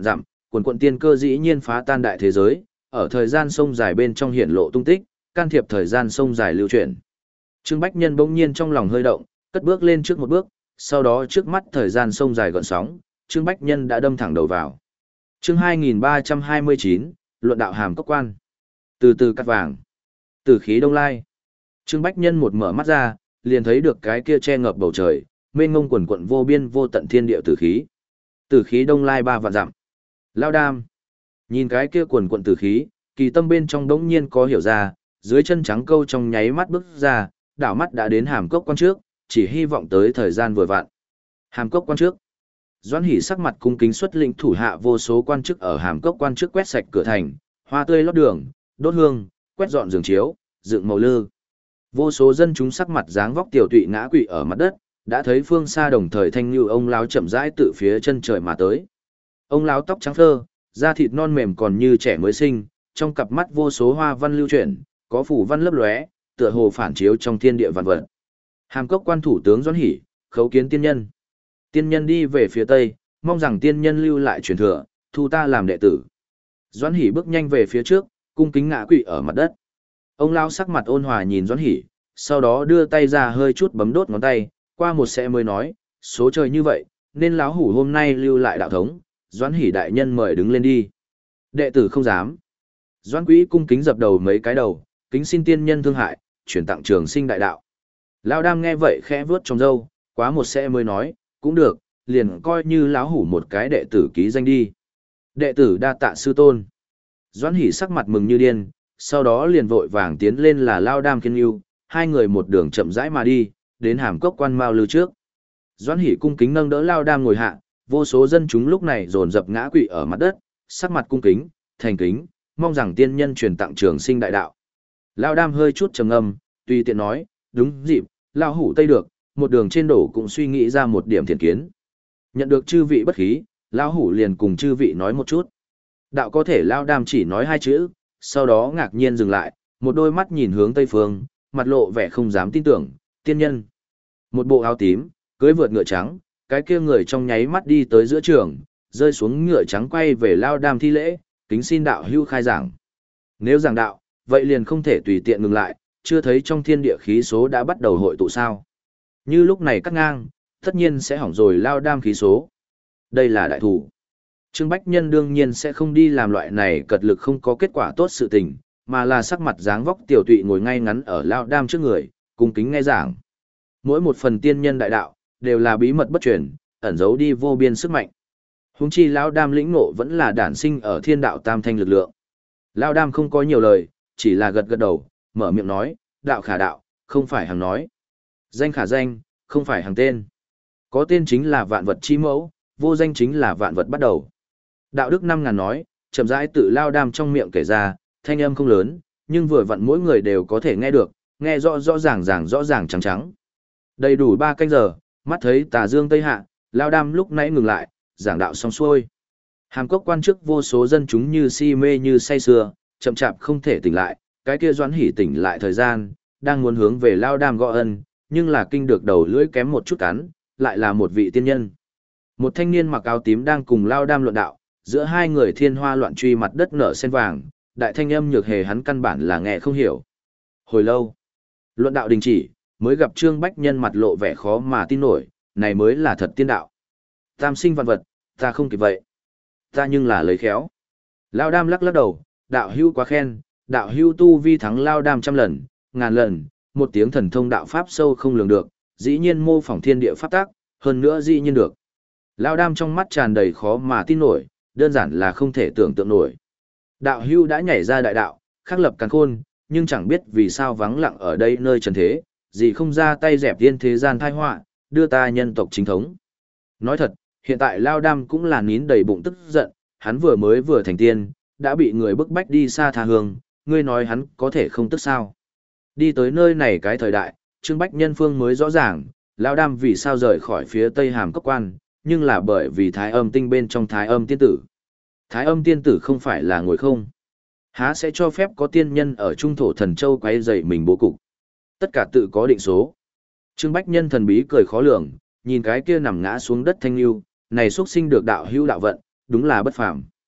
Speaker 1: quần quận tiên cơ dĩ nhiên phá tan đại thế giới, ở thời gian sông dài bên trong hiển lộ tung tích, can thiệp thời gian sông dài lưu chuyển. Trương Bách Nhân bỗng nhiên trong lòng hơi động, cất bước lên trước một bước, sau đó trước mắt thời gian sông dài gợn sóng, Trương Bách Nhân đã đâm thẳng đầu vào. Chương hai nghìn ba trăm hai mươi chín, luận đạo hàm cốc quan. Từ từ cắt vàng, từ khí đông lai. Trương Bách Nhân một mở mắt ra, liền thấy được cái kia che ngập bầu trời, mênh mông quần quận vô biên vô tận thiên địa tử khí. Tử khí đông lai ba vạn dặm. Lao đam. Nhìn cái kia quần quận tử khí, kỳ tâm bên trong đống nhiên có hiểu ra, dưới chân trắng câu trong nháy mắt bước ra, đảo mắt đã đến hàm cốc quan trước, chỉ hy vọng tới thời gian vừa vặn. Hàm cốc quan trước. Doãn Hỷ sắc mặt cung kính xuất lĩnh thủ hạ vô số quan chức ở hàm cốc quan trước quét sạch cửa thành, hoa tươi lót đường, đốt hương, quét dọn giường chiếu, dựng màu lư. Vô số dân chúng sắc mặt dáng vóc tiểu tụy ngã quỵ ở mặt đất, đã thấy phương xa đồng thời thanh như ông lão chậm rãi tự phía chân trời mà tới. Ông lão tóc trắng phơ, da thịt non mềm còn như trẻ mới sinh, trong cặp mắt vô số hoa văn lưu chuyển, có phủ văn lấp lóe, tựa hồ phản chiếu trong thiên địa vạn vật. Hàm cốc quan thủ tướng Doãn Hỷ, khấu kiến tiên nhân. Tiên nhân đi về phía tây, mong rằng tiên nhân lưu lại truyền thừa, thu ta làm đệ tử. Doãn Hỷ bước nhanh về phía trước, cung kính ngã quỵ ở mặt đất. Ông lão sắc mặt ôn hòa nhìn Doãn Hỷ, sau đó đưa tay ra hơi chút bấm đốt ngón tay, qua một sẽ mới nói, số trời như vậy, nên lão hủ hôm nay lưu lại đạo thống, Doãn Hỷ đại nhân mời đứng lên đi. Đệ tử không dám. Doãn Quý cung kính dập đầu mấy cái đầu, kính xin tiên nhân thương hại, chuyển tặng trường sinh đại đạo. Lão Đam nghe vậy khẽ vướt trong râu, quá một sẽ mới nói, cũng được, liền coi như lão hủ một cái đệ tử ký danh đi. Đệ tử đa tạ sư tôn. Doãn Hỷ sắc mặt mừng như điên, sau đó liền vội vàng tiến lên là Lao Đam Kiên Yêu, hai người một đường chậm rãi mà đi, đến hàm cốc quan mao lư trước. Doãn Hỷ cung kính nâng đỡ Lao Đam ngồi hạ, vô số dân chúng lúc này dồn dập ngã quỵ ở mặt đất, sắc mặt cung kính, thành kính, mong rằng tiên nhân truyền tặng trường sinh đại đạo. Lao Đam hơi chút trầm ngâm, tùy tiện nói, đúng dịp, Lao hủ tây được, một đường trên đổ cũng suy nghĩ ra một điểm thiện kiến. Nhận được chư vị bất khí, Lao hủ liền cùng chư vị nói một chút. Đạo có thể Lao Đam chỉ nói hai chữ, sau đó ngạc nhiên dừng lại, một đôi mắt nhìn hướng tây phương, mặt lộ vẻ không dám tin tưởng, tiên nhân. Một bộ áo tím, cưỡi vượt ngựa trắng, cái kia người trong nháy mắt đi tới giữa trường, rơi xuống ngựa trắng quay về Lao Đam thi lễ, kính xin đạo hưu khai giảng. Nếu giảng đạo, vậy liền không thể tùy tiện ngừng lại, chưa thấy trong thiên địa khí số đã bắt đầu hội tụ sao. Như lúc này cắt ngang, tất nhiên sẽ hỏng rồi Lao Đam khí số. Đây là đại thủ. Trương Bách Nhân đương nhiên sẽ không đi làm loại này cật lực không có kết quả tốt sự tình, mà là sắc mặt dáng vóc tiểu tụy ngồi ngay ngắn ở Lao Đam trước người, cung kính nghe giảng. Mỗi một phần tiên nhân đại đạo, đều là bí mật bất truyền, ẩn giấu đi vô biên sức mạnh. Huống chi Lao Đam lĩnh ngộ vẫn là đản sinh ở thiên đạo tam thanh lực lượng. Lao Đam không có nhiều lời, chỉ là gật gật đầu, mở miệng nói, đạo khả đạo, không phải hàng nói. Danh khả danh, không phải hàng tên. Có tên chính là vạn vật chi mẫu, vô danh chính là vạn vật bắt đầu. Đạo đức năm ngàn nói, chậm rãi tự Lao Đam trong miệng kể ra, thanh âm không lớn, nhưng vừa vặn mỗi người đều có thể nghe được, nghe rõ rõ ràng ràng rõ ràng trắng trắng. Đầy đủ ba canh giờ, mắt thấy tà dương tây hạ, Lao Đam lúc nãy ngừng lại, giảng đạo xong xuôi. Hàm cốc quan trước vô số dân chúng như si mê như say sưa, chậm chạp không thể tỉnh lại, cái kia Doãn Hỷ tỉnh lại thời gian, đang muốn hướng về Lao Đam gõ ân, nhưng là kinh được đầu lưỡi kém một chút cắn, lại là một vị tiên nhân. Một thanh niên mặc áo tím đang cùng Lao Đam luận đạo, giữa hai người thiên hoa loạn truy mặt đất nở sen vàng, đại thanh âm nhược hề hắn căn bản là nghe không hiểu. Hồi lâu, luận đạo đình chỉ, mới gặp Trương Bách Nhân mặt lộ vẻ khó mà tin nổi, này mới là thật tiên đạo. Tam sinh vạn vật, ta không kịp vậy. Ta nhưng là lấy khéo. Lao Đam lắc lắc đầu, đạo hưu quá khen, đạo hưu tu vi thắng Lao Đam trăm lần, ngàn lần, một tiếng thần thông đạo pháp sâu không lường được, dĩ nhiên mô phỏng thiên địa pháp tác, hơn nữa dĩ nhiên được. Lao Đam trong mắt tràn đầy khó mà tin nổi, đơn giản là không thể tưởng tượng nổi. Đạo hưu đã nhảy ra đại đạo, khắc lập càn khôn, nhưng chẳng biết vì sao vắng lặng ở đây nơi trần thế, gì không ra tay dẹp tiên thế gian tai họa, đưa ta nhân tộc chính thống. Nói thật, hiện tại Lao Đam cũng là nín đầy bụng tức giận, hắn vừa mới vừa thành tiên, đã bị người bức bách đi xa tha hương, ngươi nói hắn có thể không tức sao. Đi tới nơi này cái thời đại, Trương Bách Nhân phương mới rõ ràng, Lao Đam vì sao rời khỏi phía tây hàm cốc quan, nhưng là bởi vì thái âm tinh bên trong thái âm tiên tử. Thái âm tiên tử không phải là ngồi không. Há sẽ cho phép có tiên nhân ở trung thổ thần châu quay dậy mình bố cục. Tất cả tự có định số. Trương Bách Nhân thần bí cười khó lường, nhìn cái kia nằm ngã xuống đất thanh lưu, này xuất sinh được đạo hữu đạo vận, đúng là bất phàm.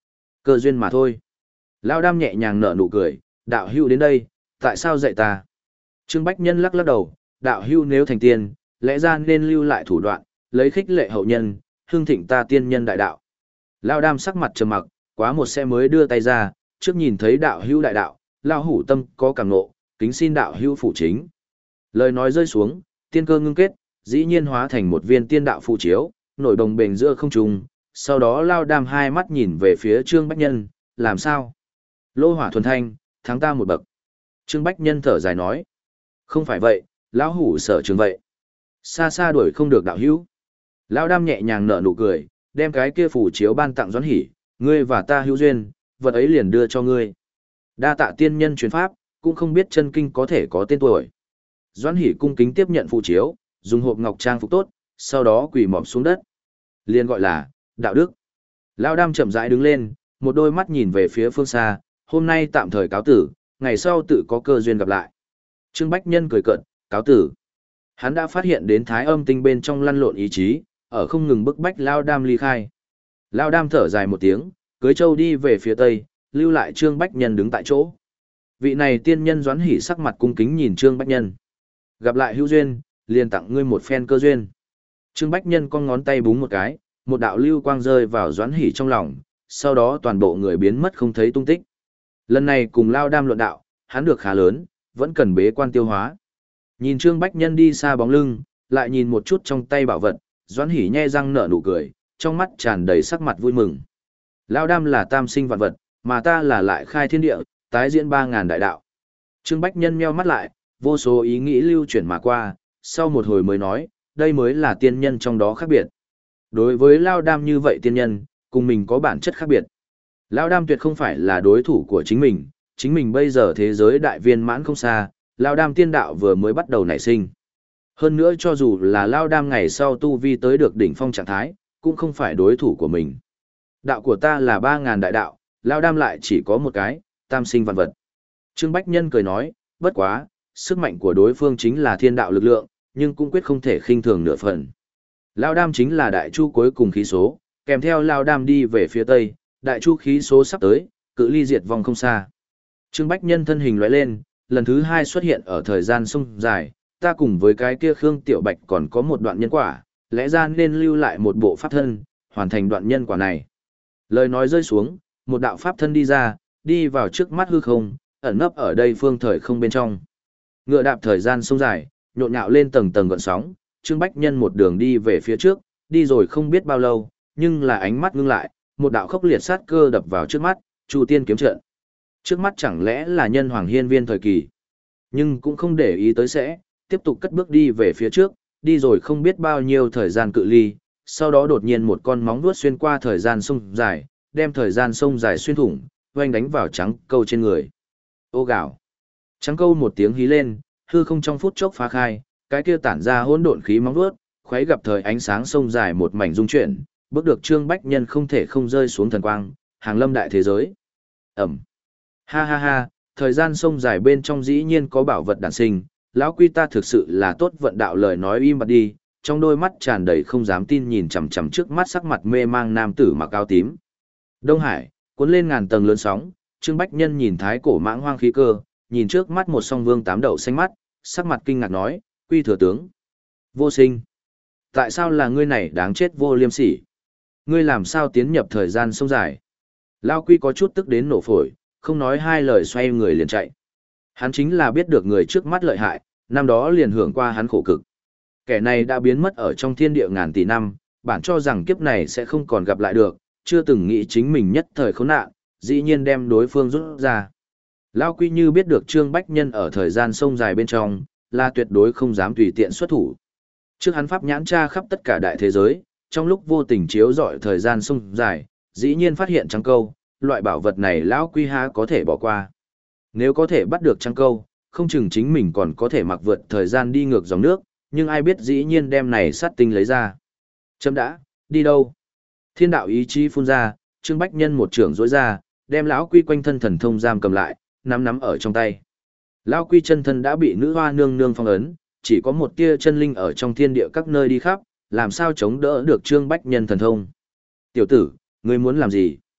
Speaker 1: Cơ duyên mà thôi. Lao đam nhẹ nhàng nở nụ cười, đạo hưu đến đây, tại sao dạy ta? Trương Bách Nhân lắc lắc đầu, đạo hưu nếu thành tiên, lẽ ra nên lưu lại thủ đoạn, lấy khích lệ hậu nhân, hương thịnh ta tiên nhân đại đạo. Lao đam sắc mặt trầm mặc, quá một xe mới đưa tay ra, trước nhìn thấy đạo hưu đại đạo, Lao hủ tâm có cảm ngộ, kính xin đạo hưu phụ chính. Lời nói rơi xuống, tiên cơ ngưng kết, dĩ nhiên hóa thành một viên tiên đạo phụ chiếu, nổi đồng bền giữa không trung. Sau đó Lao đam hai mắt nhìn về phía Trương Bách Nhân, làm sao? Lô hỏa thuần thanh, thắng ta một bậc. Trương Bách Nhân thở dài nói, không phải vậy, lão hủ sở trường vậy. Xa xa đuổi không được đạo hữu. Lão đam nhẹ nhàng nở nụ cười, đem cái kia phủ chiếu ban tặng Doãn Hỉ, ngươi và ta hữu duyên, vật ấy liền đưa cho ngươi. Đa tạ tiên nhân truyền pháp, cũng không biết chân kinh có thể có tên tuổi. Doãn Hỉ cung kính tiếp nhận phủ chiếu, dùng hộp ngọc trang phục tốt, sau đó quỳ mọp xuống đất. Liền gọi là đạo đức. Lão đam chậm rãi đứng lên, một đôi mắt nhìn về phía phương xa, hôm nay tạm thời cáo tử, ngày sau tự có cơ duyên gặp lại. Trương Bách Nhân cười cợt, cáo tử. Hắn đã phát hiện đến thái âm tinh bên trong lăn lộn ý chí, ở không ngừng bức bách Lao Đam ly khai. Lao Đam thở dài một tiếng, cưới châu đi về phía tây, lưu lại Trương Bách Nhân đứng tại chỗ. Vị này tiên nhân Doãn Hỉ sắc mặt cung kính nhìn Trương Bách Nhân. Gặp lại hữu duyên, liền tặng ngươi một phen cơ duyên. Trương Bách Nhân con ngón tay búng một cái, một đạo lưu quang rơi vào Doãn Hỉ trong lòng, sau đó toàn bộ người biến mất không thấy tung tích. Lần này cùng Lao Đam luận đạo, hắn được khá lớn, vẫn cần bế quan tiêu hóa. Nhìn Trương Bách Nhân đi xa bóng lưng, lại nhìn một chút trong tay bảo vật, Doãn Hỉ nhe răng nở nụ cười, trong mắt tràn đầy sắc mặt vui mừng. Lao Đam là tam sinh vạn vật, mà ta là lại khai thiên địa, tái diễn ba ngàn đại đạo. Trương Bách Nhân meo mắt lại, vô số ý nghĩ lưu chuyển mà qua, sau một hồi mới nói, đây mới là tiên nhân trong đó khác biệt. Đối với Lao Đam như vậy tiên nhân, cùng mình có bản chất khác biệt. Lao Đam tuyệt không phải là đối thủ của chính mình, chính mình bây giờ thế giới đại viên mãn không xa, Lao Đam tiên đạo vừa mới bắt đầu nảy sinh. Hơn nữa cho dù là Lao Đam ngày sau tu vi tới được đỉnh phong trạng thái, cũng không phải đối thủ của mình. Đạo của ta là ba ngàn đại đạo, Lao Đam lại chỉ có một cái, tam sinh vạn vật. Trương Bách Nhân cười nói, bất quá, sức mạnh của đối phương chính là thiên đạo lực lượng, nhưng cũng quyết không thể khinh thường nửa phần. Lao Đam chính là đại chu cuối cùng khí số, kèm theo Lao Đam đi về phía tây, đại chu khí số sắp tới, cự ly diệt vong không xa. Trương Bách Nhân thân hình lóe lên, lần thứ hai xuất hiện ở thời gian sông dài, ta cùng với cái kia Khương Tiểu Bạch còn có một đoạn nhân quả, lẽ ra nên lưu lại một bộ pháp thân, hoàn thành đoạn nhân quả này. Lời nói rơi xuống, một đạo pháp thân đi ra, đi vào trước mắt hư không, ẩn nấp ở đây phương thời không bên trong. Ngựa đạp thời gian sông dài, nhộn nhạo lên tầng tầng gợn sóng, Trương Bách Nhân một đường đi về phía trước, đi rồi không biết bao lâu, nhưng là ánh mắt ngưng lại, một đạo khốc liệt sát cơ đập vào trước mắt, Chu Tiên kiếm trận. Trước mắt chẳng lẽ là nhân hoàng hiên viên thời kỳ, nhưng cũng không để ý tới sẽ, tiếp tục cất bước đi về phía trước, đi rồi không biết bao nhiêu thời gian cự ly, sau đó đột nhiên một con móng vuốt xuyên qua thời gian sông dài, đem thời gian sông dài xuyên thủng, oanh đánh vào trắng câu trên người. Ô gạo. Trắng câu một tiếng hí lên, hư không trong phút chốc phá khai, cái kia tản ra hỗn độn khí móng vuốt, khuấy gặp thời ánh sáng sông dài một mảnh dung chuyển, bước được Trương Bách Nhân không thể không rơi xuống thần quang, hàng lâm đại thế giới. Ẩm. Ha ha ha, thời gian sông dài bên trong dĩ nhiên có bảo vật đản sinh, lão quy ta thực sự là tốt vận đạo, lời nói im bặt đi, trong đôi mắt tràn đầy không dám tin nhìn chằm chằm trước mắt sắc mặt mê mang nam tử mặc áo tím. Đông Hải, cuốn lên ngàn tầng lớn sóng, Trương Bách Nhân nhìn thái cổ mãng hoang khí cơ, nhìn trước mắt một song vương tám đậu xanh mắt, sắc mặt kinh ngạc nói, quy thừa tướng. Vô sinh. Tại sao là ngươi này đáng chết vô liêm sỉ? Ngươi làm sao tiến nhập thời gian sông dài? Lao quy có chút tức đến nổ phổi, không nói hai lời xoay người liền chạy. Hắn chính là biết được người trước mắt lợi hại, năm đó liền hưởng qua hắn khổ cực. Kẻ này đã biến mất ở trong thiên địa ngàn tỷ năm, bản cho rằng kiếp này sẽ không còn gặp lại được, chưa từng nghĩ chính mình nhất thời khốn nạn, dĩ nhiên đem đối phương rút ra. Lao Quy như biết được Trương Bách Nhân ở thời gian sông dài bên trong, là tuyệt đối không dám tùy tiện xuất thủ. Trước hắn pháp nhãn tra khắp tất cả đại thế giới, trong lúc vô tình chiếu dọi thời gian sông dài, dĩ nhiên phát hiện trắng câu, loại bảo vật này Lão Quy há có thể bỏ qua. Nếu có thể bắt được trắng câu, không chừng chính mình còn có thể mặc vượt thời gian đi ngược dòng nước, nhưng ai biết dĩ nhiên đem này sát tinh lấy ra. Chấm đã, đi đâu? Thiên đạo ý chí phun ra, Trương Bách Nhân một trưởng dối ra, đem Lão Quy quanh thân thần thông giam cầm lại, nắm nắm ở trong tay. Lão Quy chân thân đã bị nữ hoa nương nương phong ấn, chỉ có một tia chân linh ở trong thiên địa các nơi đi khắp, làm sao chống đỡ được Trương Bách Nhân thần thông. Tiểu tử, ngươi muốn làm gì?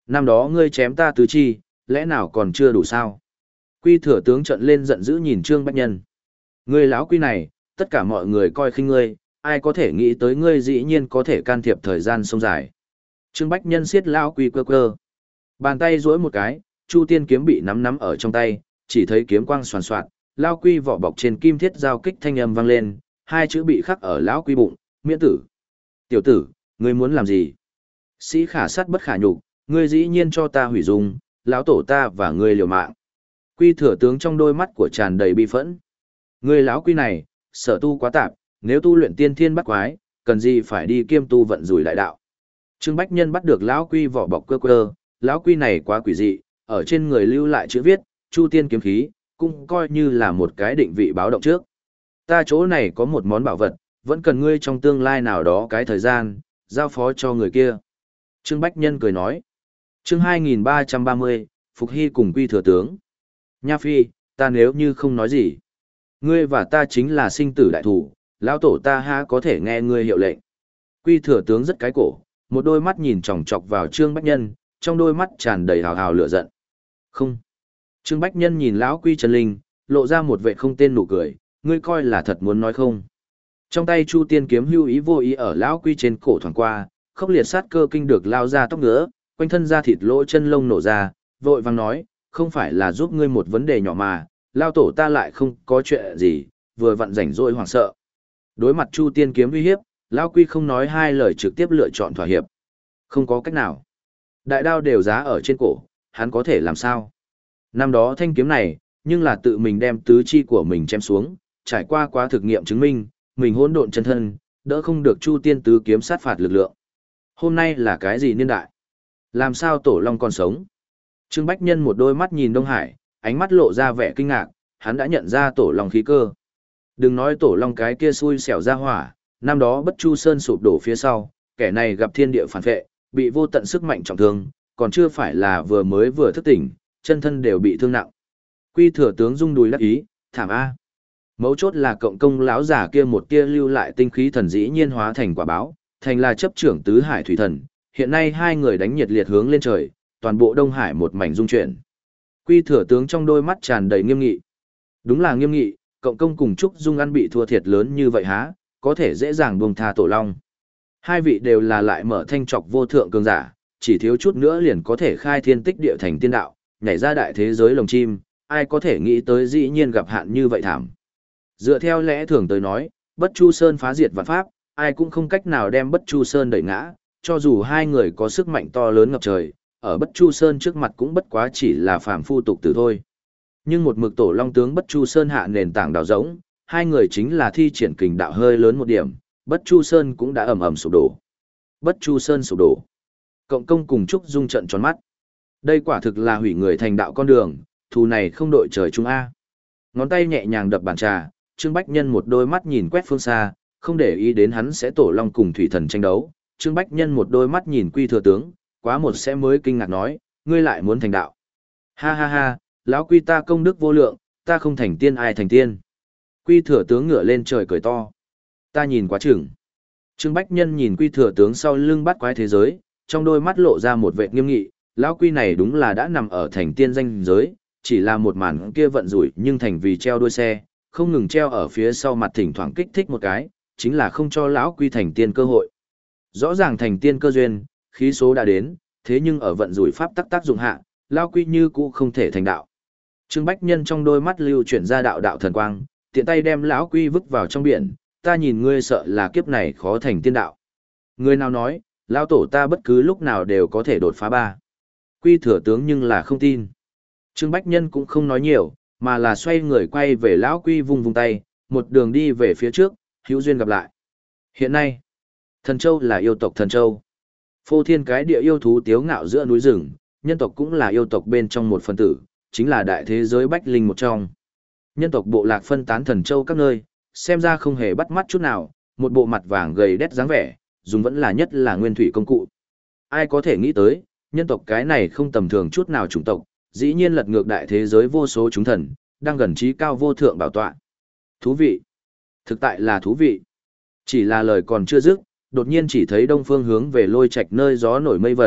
Speaker 1: Năm đó ngươi chém ta tứ chi, lẽ nào còn chưa đủ sao? Quy thừa tướng trợn lên giận dữ nhìn Trương Bách Nhân. Ngươi lão quy này, tất cả mọi người coi khinh ngươi, ai có thể nghĩ tới ngươi dĩ nhiên có thể can thiệp thời gian sông dài. Trương Bách Nhân siết lão quy cơ cơ. Bàn tay duỗi một cái, Chu Tiên kiếm bị nắm nắm ở trong tay, chỉ thấy kiếm quang xoàn xoạt, lão quy vỏ bọc trên kim thiết giao kích thanh âm vang lên, hai chữ bị khắc ở lão quy bụng, miễn tử. Tiểu tử, ngươi muốn làm gì? Sĩ khả sát bất khả nhục, ngươi dĩ nhiên cho ta hủy dung, lão tổ ta và ngươi liều mạng. Quy thừa tướng trong đôi mắt của tràn đầy bi phẫn. Ngươi lão quy này, sở tu quá tạp, nếu tu luyện tiên thiên bắt quái, cần gì phải đi kiêm tu vận rủi đại đạo. Trương Bách Nhân bắt được lão quy vỏ bọc cơ cơ, lão quy này quá quỷ dị, ở trên người lưu lại chữ viết, Chu Tiên kiếm khí, cũng coi như là một cái định vị báo động trước. Ta chỗ này có một món bảo vật, vẫn cần ngươi trong tương lai nào đó cái thời gian, giao phó cho người kia. Trương Bách Nhân cười nói. Chương hai nghìn ba trăm ba mươi, Phục Hy cùng Quy thừa tướng. Nha Phi, ta nếu như không nói gì, ngươi và ta chính là sinh tử đại thủ, lão tổ ta ha có thể nghe ngươi hiệu lệnh. Quy thừa tướng rất cái cổ, một đôi mắt nhìn chòng chọc vào Trương Bách Nhân, trong đôi mắt tràn đầy hào hào lửa giận. Không. Trương Bách Nhân nhìn lão Quy Trần Linh, lộ ra một vẻ không tên nụ cười, ngươi coi là thật muốn nói không? Trong tay Chu Tiên kiếm hưu ý vô ý ở lão Quy trên cổ thoảng qua, khốc liệt sát cơ kinh được lao ra tóc ngứa, quanh thân da thịt lỗ chân lông nổ ra, vội vàng nói, không phải là giúp ngươi một vấn đề nhỏ mà, lao tổ ta lại không có chuyện gì, vừa vặn rảnh rỗi hoảng sợ. Đối mặt Chu Tiên kiếm uy hiếp, lão Quy không nói hai lời trực tiếp lựa chọn thỏa hiệp. Không có cách nào. Đại đao đều giá ở trên cổ, hắn có thể làm sao? Năm đó thanh kiếm này, nhưng là tự mình đem tứ chi của mình chém xuống, trải qua quá thực nghiệm chứng minh, mình hỗn độn chân thân, đỡ không được Chu Tiên tứ kiếm sát phạt lực lượng. Hôm nay là cái gì niên đại? Làm sao Tổ Long còn sống? Trương Bách Nhân một đôi mắt nhìn Đông Hải, ánh mắt lộ ra vẻ kinh ngạc, hắn đã nhận ra Tổ Long khí cơ. Đừng nói Tổ Long cái kia xui xẻo ra hỏa, năm đó Bất Chu Sơn sụp đổ phía sau, kẻ này gặp thiên địa phản vệ, bị vô tận sức mạnh trọng thương, còn chưa phải là vừa mới vừa thức tỉnh, chân thân đều bị thương nặng. Quy thừa tướng rung đùi đắc ý, thảm a. Mấu chốt là cộng công lão giả kia một tia lưu lại tinh khí thần dĩ nhiên hóa thành quả báo, thành là chấp trưởng tứ hải thủy thần, hiện nay hai người đánh nhiệt liệt hướng lên trời, toàn bộ Đông Hải một mảnh rung chuyển. Quy thừa tướng trong đôi mắt tràn đầy nghiêm nghị. Đúng là nghiêm nghị, cộng công cùng Trúc Dung ăn bị thua thiệt lớn như vậy há, có thể dễ dàng buông tha Tổ Long. Hai vị đều là lại mở thanh trọc vô thượng cường giả, chỉ thiếu chút nữa liền có thể khai thiên tích địa thành tiên đạo, nhảy ra đại thế giới lồng chim, ai có thể nghĩ tới dĩ nhiên gặp hạn như vậy thảm. Dựa theo lẽ thường tới nói, Bất Chu Sơn phá diệt vạn pháp, ai cũng không cách nào đem Bất Chu Sơn đẩy ngã, cho dù hai người có sức mạnh to lớn ngập trời, ở Bất Chu Sơn trước mặt cũng bất quá chỉ là phàm phu tục tử thôi. Nhưng một mực Tổ Long tướng Bất Chu Sơn hạ nền tảng đào rỗng, hai người chính là thi triển kình đạo hơi lớn một điểm, Bất Chu Sơn cũng đã ầm ầm sụp đổ. Bất Chu Sơn sụp đổ. Cộng công cùng Trúc Dung trận tròn mắt. Đây quả thực là hủy người thành đạo con đường, thù này không đội trời chung a. Ngón tay nhẹ nhàng đập bàn trà, Trương Bách Nhân một đôi mắt nhìn quét phương xa, không để ý đến hắn sẽ Tổ Long cùng thủy thần tranh đấu. Trương Bách Nhân một đôi mắt nhìn Quy thừa tướng, quá một sẽ mới kinh ngạc nói, ngươi lại muốn thành đạo. Ha ha ha, lão Quy ta công đức vô lượng, ta không thành tiên ai thành tiên. Quy thừa tướng ngửa lên trời cười to. Ta nhìn quá chừng. Trương Bách Nhân nhìn Quy thừa tướng sau lưng bắt quái thế giới, trong đôi mắt lộ ra một vẻ nghiêm nghị, lão Quy này đúng là đã nằm ở thành tiên danh giới, chỉ là một màn kia vận rủi nhưng thành vì treo đuôi xe, không ngừng treo ở phía sau mặt thỉnh thoảng kích thích một cái, chính là không cho lão Quy thành tiên cơ hội. Rõ ràng thành tiên cơ duyên, khí số đã đến, thế nhưng ở vận rủi pháp tắc tác dụng hạ, lão Quy như cũ không thể thành đạo. Trương Bách Nhân trong đôi mắt lưu chuyển ra đạo đạo thần quang, tiện tay đem lão Quy vứt vào trong biển, ta nhìn ngươi sợ là kiếp này khó thành tiên đạo. Người nào nói, lão tổ ta bất cứ lúc nào đều có thể đột phá ba. Quy thừa tướng nhưng là không tin. Trương Bách Nhân cũng không nói nhiều, mà là xoay người quay về lão Quy vung vung tay, một đường đi về phía trước, hữu duyên gặp lại. Hiện nay, Thần Châu là yêu tộc Thần Châu. Phô thiên cái địa yêu thú tiếu ngạo giữa núi rừng, nhân tộc cũng là yêu tộc bên trong một phần tử, chính là đại thế giới bách linh một trong. Nhân tộc bộ lạc phân tán Thần Châu các nơi, xem ra không hề bắt mắt chút nào, một bộ mặt vàng gầy đét dáng vẻ, dùng vẫn là nhất là nguyên thủy công cụ. Ai có thể nghĩ tới, nhân tộc cái này không tầm thường chút nào chủng tộc, dĩ nhiên lật ngược đại thế giới vô số chúng thần, đang gần trí cao vô thượng bảo tọa. Thú vị. Thực tại là thú vị. Chỉ là lời còn chưa dứt, đột nhiên chỉ thấy đông phương hướng về lôi trạch nơi gió nổi mây vẩn,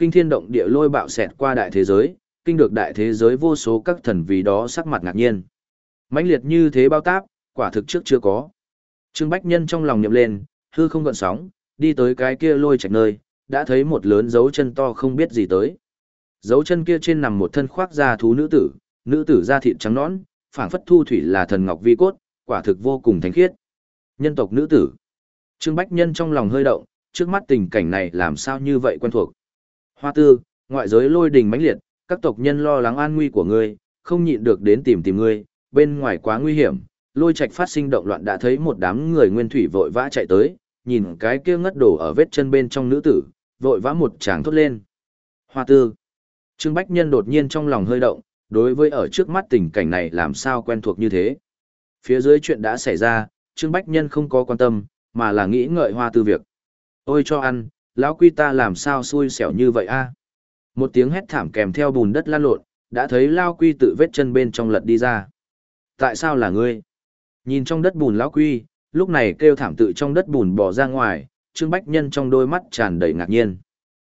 Speaker 1: kinh thiên động địa lôi bạo xẹt qua đại thế giới, kinh được đại thế giới vô số các thần vì đó sắc mặt ngạc nhiên. Mãnh liệt như thế bao táp, quả thực trước chưa có. Trương Bách Nhân trong lòng niệm lên, hư không gợn sóng, đi tới cái kia lôi trạch nơi, đã thấy một lớn dấu chân to không biết gì tới. Dấu chân kia trên nằm một thân khoác da thú nữ tử, nữ tử da thịt trắng nõn, phảng phất thu thủy là thần ngọc vi cốt, quả thực vô cùng thánh khiết. Nhân tộc nữ tử. Trương Bách Nhân trong lòng hơi động, trước mắt tình cảnh này làm sao như vậy quen thuộc. Hoa Tư, ngoại giới lôi đình mãnh liệt, các tộc nhân lo lắng an nguy của ngươi, không nhịn được đến tìm tìm ngươi, bên ngoài quá nguy hiểm, lôi trạch phát sinh động loạn đã thấy một đám người nguyên thủy vội vã chạy tới, nhìn cái kia ngất đổ ở vết chân bên trong nữ tử, vội vã một tràng thốt lên. Hoa Tư. Trương Bách Nhân đột nhiên trong lòng hơi động, đối với ở trước mắt tình cảnh này làm sao quen thuộc như thế. Phía dưới chuyện đã xảy ra, Trương Bách Nhân không có quan tâm, mà là nghĩ ngợi Hoa Tư việc. Ôi cho ăn, lão quy ta làm sao xui xẻo như vậy a? Một tiếng hét thảm kèm theo bùn đất lan lộn, đã thấy Lão Quy tự vết chân bên trong lật đi ra. Tại sao là ngươi? Nhìn trong đất bùn Lão Quy, lúc này kêu thảm tự trong đất bùn bò ra ngoài, Trương Bách Nhân trong đôi mắt tràn đầy ngạc nhiên.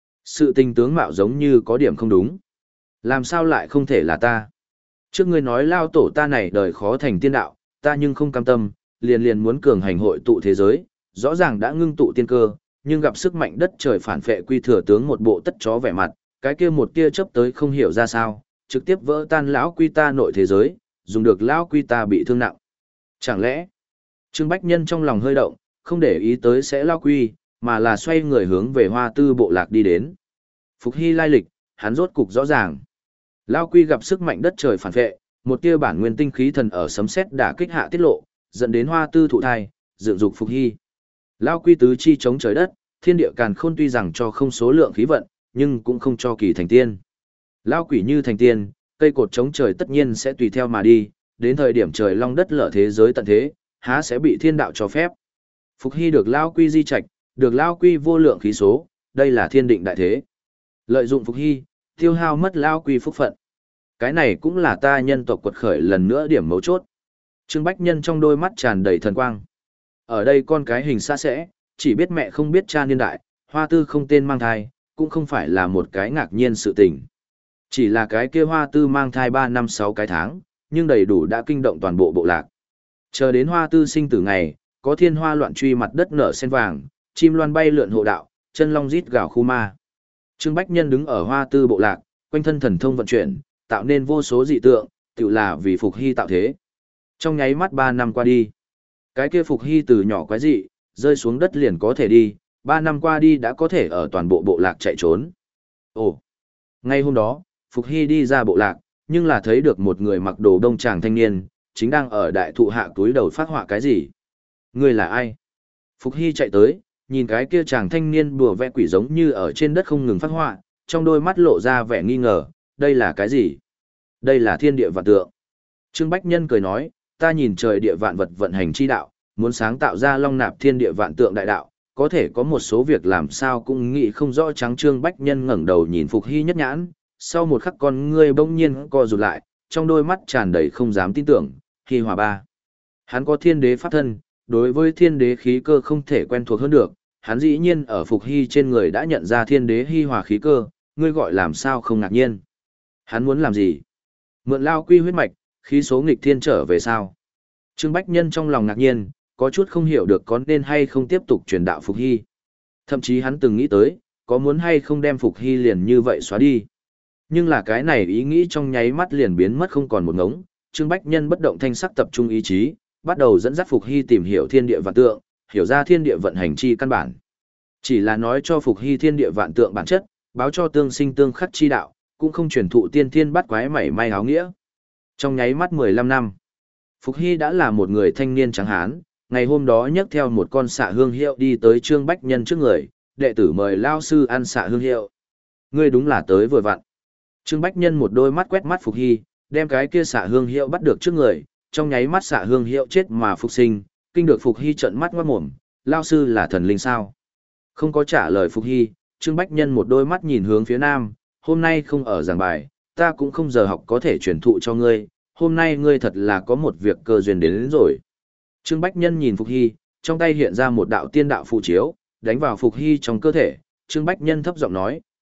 Speaker 1: Sự tình tướng mạo giống như có điểm không đúng. Làm sao lại không thể là ta? Trước ngươi nói lao tổ ta này đời khó thành tiên đạo, ta nhưng không cam tâm, liền liền muốn cường hành hội tụ thế giới, rõ ràng đã ngưng tụ tiên cơ, nhưng gặp sức mạnh đất trời phản phệ quy thừa tướng một bộ tất chó vẻ mặt, cái kia một tia chớp tới không hiểu ra sao, trực tiếp vỡ tan lão quy ta nội thế giới, dùng được lão quy ta bị thương nặng. Chẳng lẽ, Trương Bách Nhân trong lòng hơi động, không để ý tới sẽ lão quy, mà là xoay người hướng về Hoa Tư bộ lạc đi đến. Phục Hy lai lịch, hắn rốt cục rõ ràng. Lão quy gặp sức mạnh đất trời phản phệ, một tia bản nguyên tinh khí thần ở sấm sét đả kích hạ tiết lộ, dẫn đến Hoa Tư thụ thai, dựng dục Phục Hy. Lão quy tứ chi chống trời đất, thiên địa càn khôn tuy rằng cho không số lượng khí vận, nhưng cũng không cho kỳ thành tiên. Lão quỷ như thành tiên, cây cột chống trời tất nhiên sẽ tùy theo mà đi, đến thời điểm trời long đất lở thế giới tận thế, há sẽ bị thiên đạo cho phép. Phục Hy được Lão quy di trạch, được Lão quy vô lượng khí số, đây là thiên định đại thế. Lợi dụng Phục Hy, tiêu hao mất Lão quy phúc phận. Cái này cũng là ta nhân tộc quật khởi lần nữa điểm mấu chốt. Trương Bách Nhân trong đôi mắt tràn đầy thần quang. Ở đây con cái hình xa sẽ, chỉ biết mẹ không biết cha niên đại, Hoa Tư không tên mang thai, cũng không phải là một cái ngạc nhiên sự tình. Chỉ là cái kia Hoa Tư mang thai ba năm sáu cái tháng, nhưng đầy đủ đã kinh động toàn bộ bộ lạc. Chờ đến Hoa Tư sinh tử ngày, có thiên hoa loạn truy mặt đất nở sen vàng, chim loan bay lượn hộ đạo, chân long rít gào khu ma. Trương Bách Nhân đứng ở Hoa Tư bộ lạc, quanh thân thần thông vận chuyển, tạo nên vô số dị tượng, tự là vì Phục Hy tạo thế. Trong nháy mắt ba năm qua đi, cái kia Phục Hy từ nhỏ quái dị, rơi xuống đất liền có thể đi, ba năm qua đi đã có thể ở toàn bộ bộ lạc chạy trốn. Ồ, ngay hôm đó, Phục Hy đi ra bộ lạc, nhưng là thấy được một người mặc đồ đông tràng thanh niên, chính đang ở đại thụ hạ túi đầu phát họa cái gì. Người là ai? Phục Hy chạy tới, nhìn cái kia chàng thanh niên bùa vẽ quỷ giống như ở trên đất không ngừng phát họa, trong đôi mắt lộ ra vẻ nghi ngờ, đây là cái gì? Đây là thiên địa vạn tượng. Trương Bách Nhân cười nói, ta nhìn trời địa vạn vật vận hành chi đạo, muốn sáng tạo ra long nạp thiên địa vạn tượng đại đạo, có thể có một số việc làm sao cũng nghĩ không rõ. Trắng Trương Bách Nhân ngẩng đầu nhìn Phục Hy nhất nhãn, sau một khắc con ngươi bỗng nhiên co rụt lại, trong đôi mắt tràn đầy không dám tin tưởng, Hy Hòa ba. Hắn có thiên đế pháp thân, đối với thiên đế khí cơ không thể quen thuộc hơn được, hắn dĩ nhiên ở Phục Hy trên người đã nhận ra thiên đế Hy Hòa khí cơ, ngươi gọi làm sao không ngạc nhiên. Hắn muốn làm gì? Mượn Lao Quy huyết mạch, khí số nghịch thiên trở về sao? Trương Bách Nhân trong lòng ngạc nhiên, có chút không hiểu được có nên hay không tiếp tục truyền đạo Phục Hy. Thậm chí hắn từng nghĩ tới, có muốn hay không đem Phục Hy liền như vậy xóa đi. Nhưng là cái này ý nghĩ trong nháy mắt liền biến mất không còn một ngống, Trương Bách Nhân bất động thanh sắc tập trung ý chí, bắt đầu dẫn dắt Phục Hy tìm hiểu thiên địa vạn tượng, hiểu ra thiên địa vận hành chi căn bản. Chỉ là nói cho Phục Hy thiên địa vạn tượng bản chất, báo cho tương sinh tương khắc chi đạo, cũng không truyền thụ tiên thiên bắt quái mảy may áo nghĩa. Trong nháy mắt mười lăm năm, Phục Hy đã là một người thanh niên trắng hán, ngày hôm đó nhấc theo một con xạ hương hiệu đi tới Trương Bách Nhân trước người, đệ tử mời lao sư ăn xạ hương hiệu. Ngươi đúng là tới vừa vặn. Trương Bách Nhân một đôi mắt quét mắt Phục Hy, đem cái kia xạ hương hiệu bắt được trước người, trong nháy mắt xạ hương hiệu chết mà phục sinh, kinh được Phục Hy trợn mắt ngoát mồm, lao sư là thần linh sao? Không có trả lời Phục Hy, Trương Bách Nhân một đôi mắt nhìn hướng phía nam, hôm nay không ở giảng bài, ta cũng không giờ học có thể truyền thụ cho ngươi, hôm nay ngươi thật là có một việc cơ duyên đến, đến rồi. Trương Bách Nhân nhìn Phục Hy, trong tay hiện ra một đạo tiên đạo phù chiếu, đánh vào Phục Hy trong cơ thể, Trương Bách Nhân thấp giọng nói,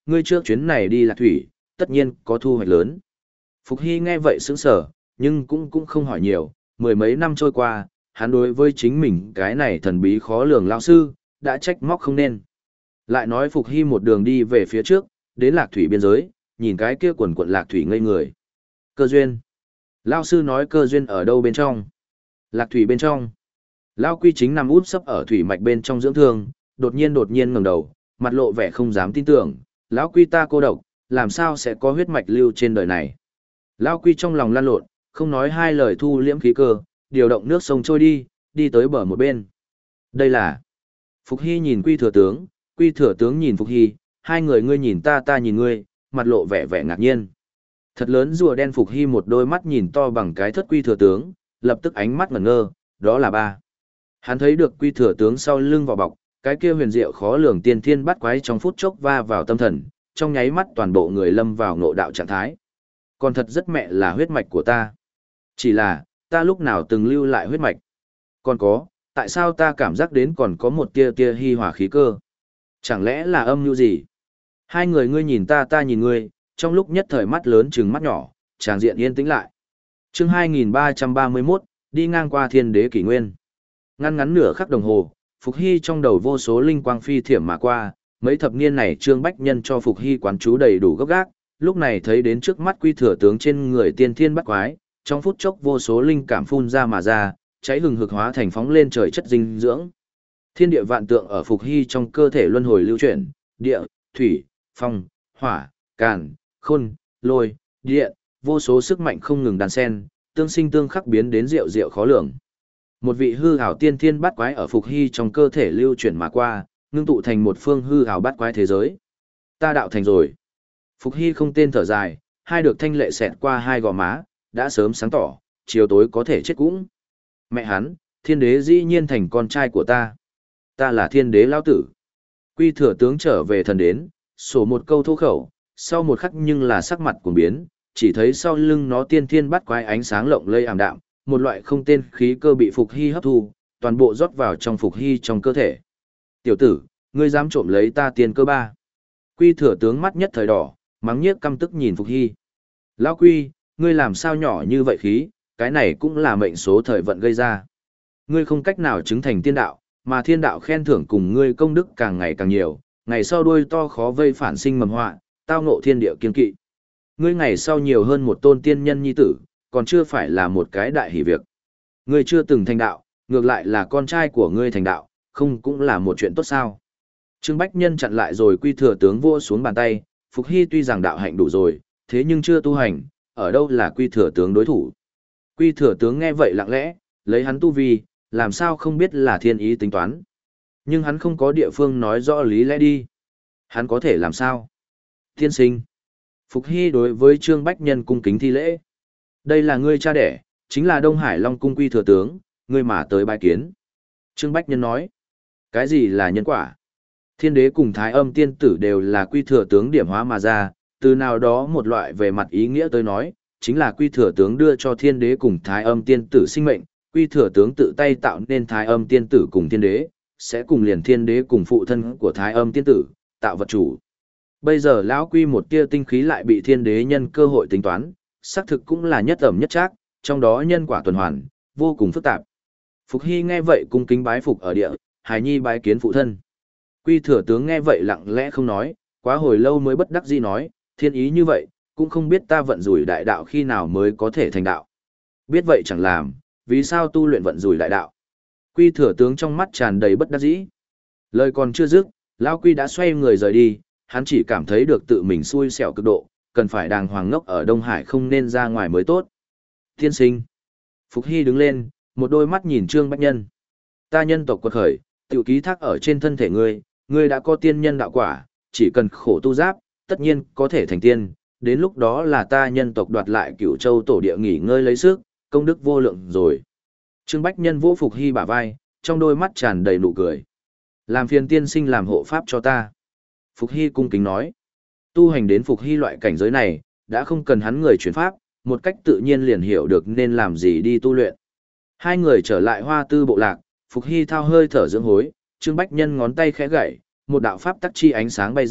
Speaker 1: ngươi trước chuyến này đi Lạc Thủy, tất nhiên có thu hoạch lớn. Phục Hy nghe vậy sững sờ, nhưng cũng cũng không hỏi nhiều, mười mấy năm trôi qua, hắn đối với chính mình cái này thần bí khó lường lão sư, đã trách móc không nên. Lại nói Phục Hy một đường đi về phía trước, đến Lạc Thủy biên giới, nhìn cái kia quần quận Lạc Thủy ngây người. Cơ duyên. Lão sư nói cơ duyên ở đâu bên trong? Lạc Thủy bên trong. Lão Quy chính nằm úp sấp ở thủy mạch bên trong dưỡng thương, đột nhiên đột nhiên ngẩng đầu, mặt lộ vẻ không dám tin tưởng, lão Quy ta cô độc, làm sao sẽ có huyết mạch lưu trên đời này? Lão Quy trong lòng lăn lộn, không nói hai lời thu liễm khí cơ, điều động nước sông trôi đi, đi tới bờ một bên. Đây là... Phục Hy nhìn Quy thừa tướng, Quy thừa tướng nhìn Phục Hy, hai người ngươi nhìn ta ta nhìn ngươi, mặt lộ vẻ vẻ ngạc nhiên. Thật lớn rùa đen Phục Hy một đôi mắt nhìn to bằng cái thất Quy thừa tướng, lập tức ánh mắt ngẩn ngơ, đó là ba. Hắn thấy được Quy thừa tướng sau lưng vỏ bọc, cái kia huyền diệu khó lường tiên thiên bắt quái trong phút chốc va vào tâm thần, trong nháy mắt toàn bộ người lâm vào ngộ đạo trạng thái. Còn thật rất mẹ là huyết mạch của ta. Chỉ là, ta lúc nào từng lưu lại huyết mạch. Còn có, tại sao ta cảm giác đến còn có một tia tia hy hỏa khí cơ? Chẳng lẽ là âm mưu gì? Hai người ngươi nhìn ta ta nhìn ngươi, trong lúc nhất thời mắt lớn trừng mắt nhỏ, tràng diện yên tĩnh lại. Chương hai nghìn ba trăm ba mươi mốt, đi ngang qua thiên đế kỷ nguyên. Ngăn ngắn nửa khắc đồng hồ, Phục Hy trong đầu vô số linh quang phi thiểm mà qua, mấy thập niên này Trương Bách Nhân cho Phục Hy quán chú đầy đủ gốc gác, lúc này thấy đến trước mắt Quy thừa tướng trên người tiên thiên bắt quái, trong phút chốc vô số linh cảm phun ra mà ra, cháy hừng hực hóa thành phóng lên trời chất dinh dưỡng. Thiên địa vạn tượng ở Phục Hy trong cơ thể luân hồi lưu chuyển, địa, thủy, phong, hỏa, càn, khôn, lôi, điện, vô số sức mạnh không ngừng đan xen, tương sinh tương khắc biến đến diệu diệu khó lường. Một vị hư ảo tiên thiên bát quái ở Phục Hy trong cơ thể lưu chuyển mà qua, ngưng tụ thành một phương hư ảo bát quái thế giới. Ta đạo thành rồi. Phục Hy không tên thở dài, hai được thanh lệ xẹt qua hai gò má, đã sớm sáng tỏ, chiều tối có thể chết cũng. Mẹ hắn, thiên đế dĩ nhiên thành con trai của ta. Ta là thiên đế lão tử. Quy thừa tướng trở về thần đến, sổ một câu thô khẩu, sau một khắc nhưng là sắc mặt cuồng biến, chỉ thấy sau lưng nó tiên thiên bát quái ánh sáng lộng lây ảm đạm, một loại không tên khí cơ bị Phục Hy hấp thu, toàn bộ rót vào trong Phục Hy trong cơ thể. Tiểu tử, ngươi dám trộm lấy ta tiên cơ ba. Quy thừa tướng mắt nhất thời đỏ, mắng nhiếc căm tức nhìn Phục Hy. Lão Quy, ngươi làm sao nhỏ như vậy khí, cái này cũng là mệnh số thời vận gây ra. Ngươi không cách nào chứng thành tiên đạo, mà thiên đạo khen thưởng cùng ngươi công đức càng ngày càng nhiều, ngày sau đuôi to khó vây phản sinh mầm họa, tao ngộ thiên địa kiên kỵ. Ngươi ngày sau nhiều hơn một tôn tiên nhân nhi tử, còn chưa phải là một cái đại hỷ việc. Ngươi chưa từng thành đạo, ngược lại là con trai của ngươi thành đạo, không cũng là một chuyện tốt sao. Trương Bách Nhân chặn lại rồi Quy thừa tướng vua xuống bàn tay, Phục Hy tuy rằng đạo hạnh đủ rồi, thế nhưng chưa tu hành, ở đâu là Quy thừa tướng đối thủ. Quy thừa tướng nghe vậy lặng lẽ, lấy hắn tu vi, làm sao không biết là thiên ý tính toán. Nhưng hắn không có địa phương nói rõ lý lẽ đi. Hắn có thể làm sao? Tiên sinh. Phục Hy đối với Trương Bách Nhân cung kính thi lễ. Đây là ngươi cha đẻ, chính là Đông Hải Long Cung Quy thừa tướng, ngươi mà tới bái kiến. Trương Bách Nhân nói. Cái gì là nhân quả? Thiên đế cùng Thái Âm tiên tử đều là Quy thừa tướng điểm hóa mà ra, từ nào đó một loại về mặt ý nghĩa tới nói, chính là Quy thừa tướng đưa cho thiên đế cùng Thái Âm tiên tử sinh mệnh, Quy thừa tướng tự tay tạo nên Thái Âm tiên tử cùng thiên đế, sẽ cùng liền thiên đế cùng phụ thân của Thái Âm tiên tử, tạo vật chủ. Bây giờ lão Quy một tia tinh khí lại bị thiên đế nhân cơ hội tính toán, xác thực cũng là nhất ẩm nhất trác, trong đó nhân quả tuần hoàn, vô cùng phức tạp. Phục Hy nghe vậy cung kính bái phục ở địa, hài nhi bái kiến phụ thân. Quy thừa tướng nghe vậy lặng lẽ không nói, quá hồi lâu mới bất đắc dĩ nói, thiên ý như vậy, cũng không biết ta vận rủi đại đạo khi nào mới có thể thành đạo. Biết vậy chẳng làm, vì sao tu luyện vận rủi đại đạo. Quy thừa tướng trong mắt tràn đầy bất đắc dĩ. Lời còn chưa dứt, lão Quy đã xoay người rời đi, hắn chỉ cảm thấy được tự mình xui xẻo cực độ, cần phải đàng hoàng ngốc ở Đông Hải không nên ra ngoài mới tốt. Tiên sinh. Phục Hy đứng lên, một đôi mắt nhìn Trương Bách Nhân. Ta nhân tộc quật khởi, tiểu ký thác ở trên thân thể ngươi, ngươi đã có tiên nhân đạo quả, chỉ cần khổ tu giáp, tất nhiên có thể thành tiên, đến lúc đó là ta nhân tộc đoạt lại Cửu Châu tổ địa nghỉ ngơi lấy sức, công đức vô lượng rồi. Trương Bách Nhân vỗ Phục Hy bả vai, trong đôi mắt tràn đầy nụ cười. Làm phiền tiên sinh làm hộ pháp cho ta. Phục Hy cung kính nói. Tu hành đến Phục Hy loại cảnh giới này, đã không cần hắn người chuyển pháp, một cách tự nhiên liền hiểu được nên làm gì đi tu luyện. Hai người trở lại Hoa Tư bộ lạc, Phục Hy thao hơi thở dưỡng hối, Trương Bách Nhân ngón tay khẽ gảy, một đạo pháp tắc chi ánh sáng bay ra,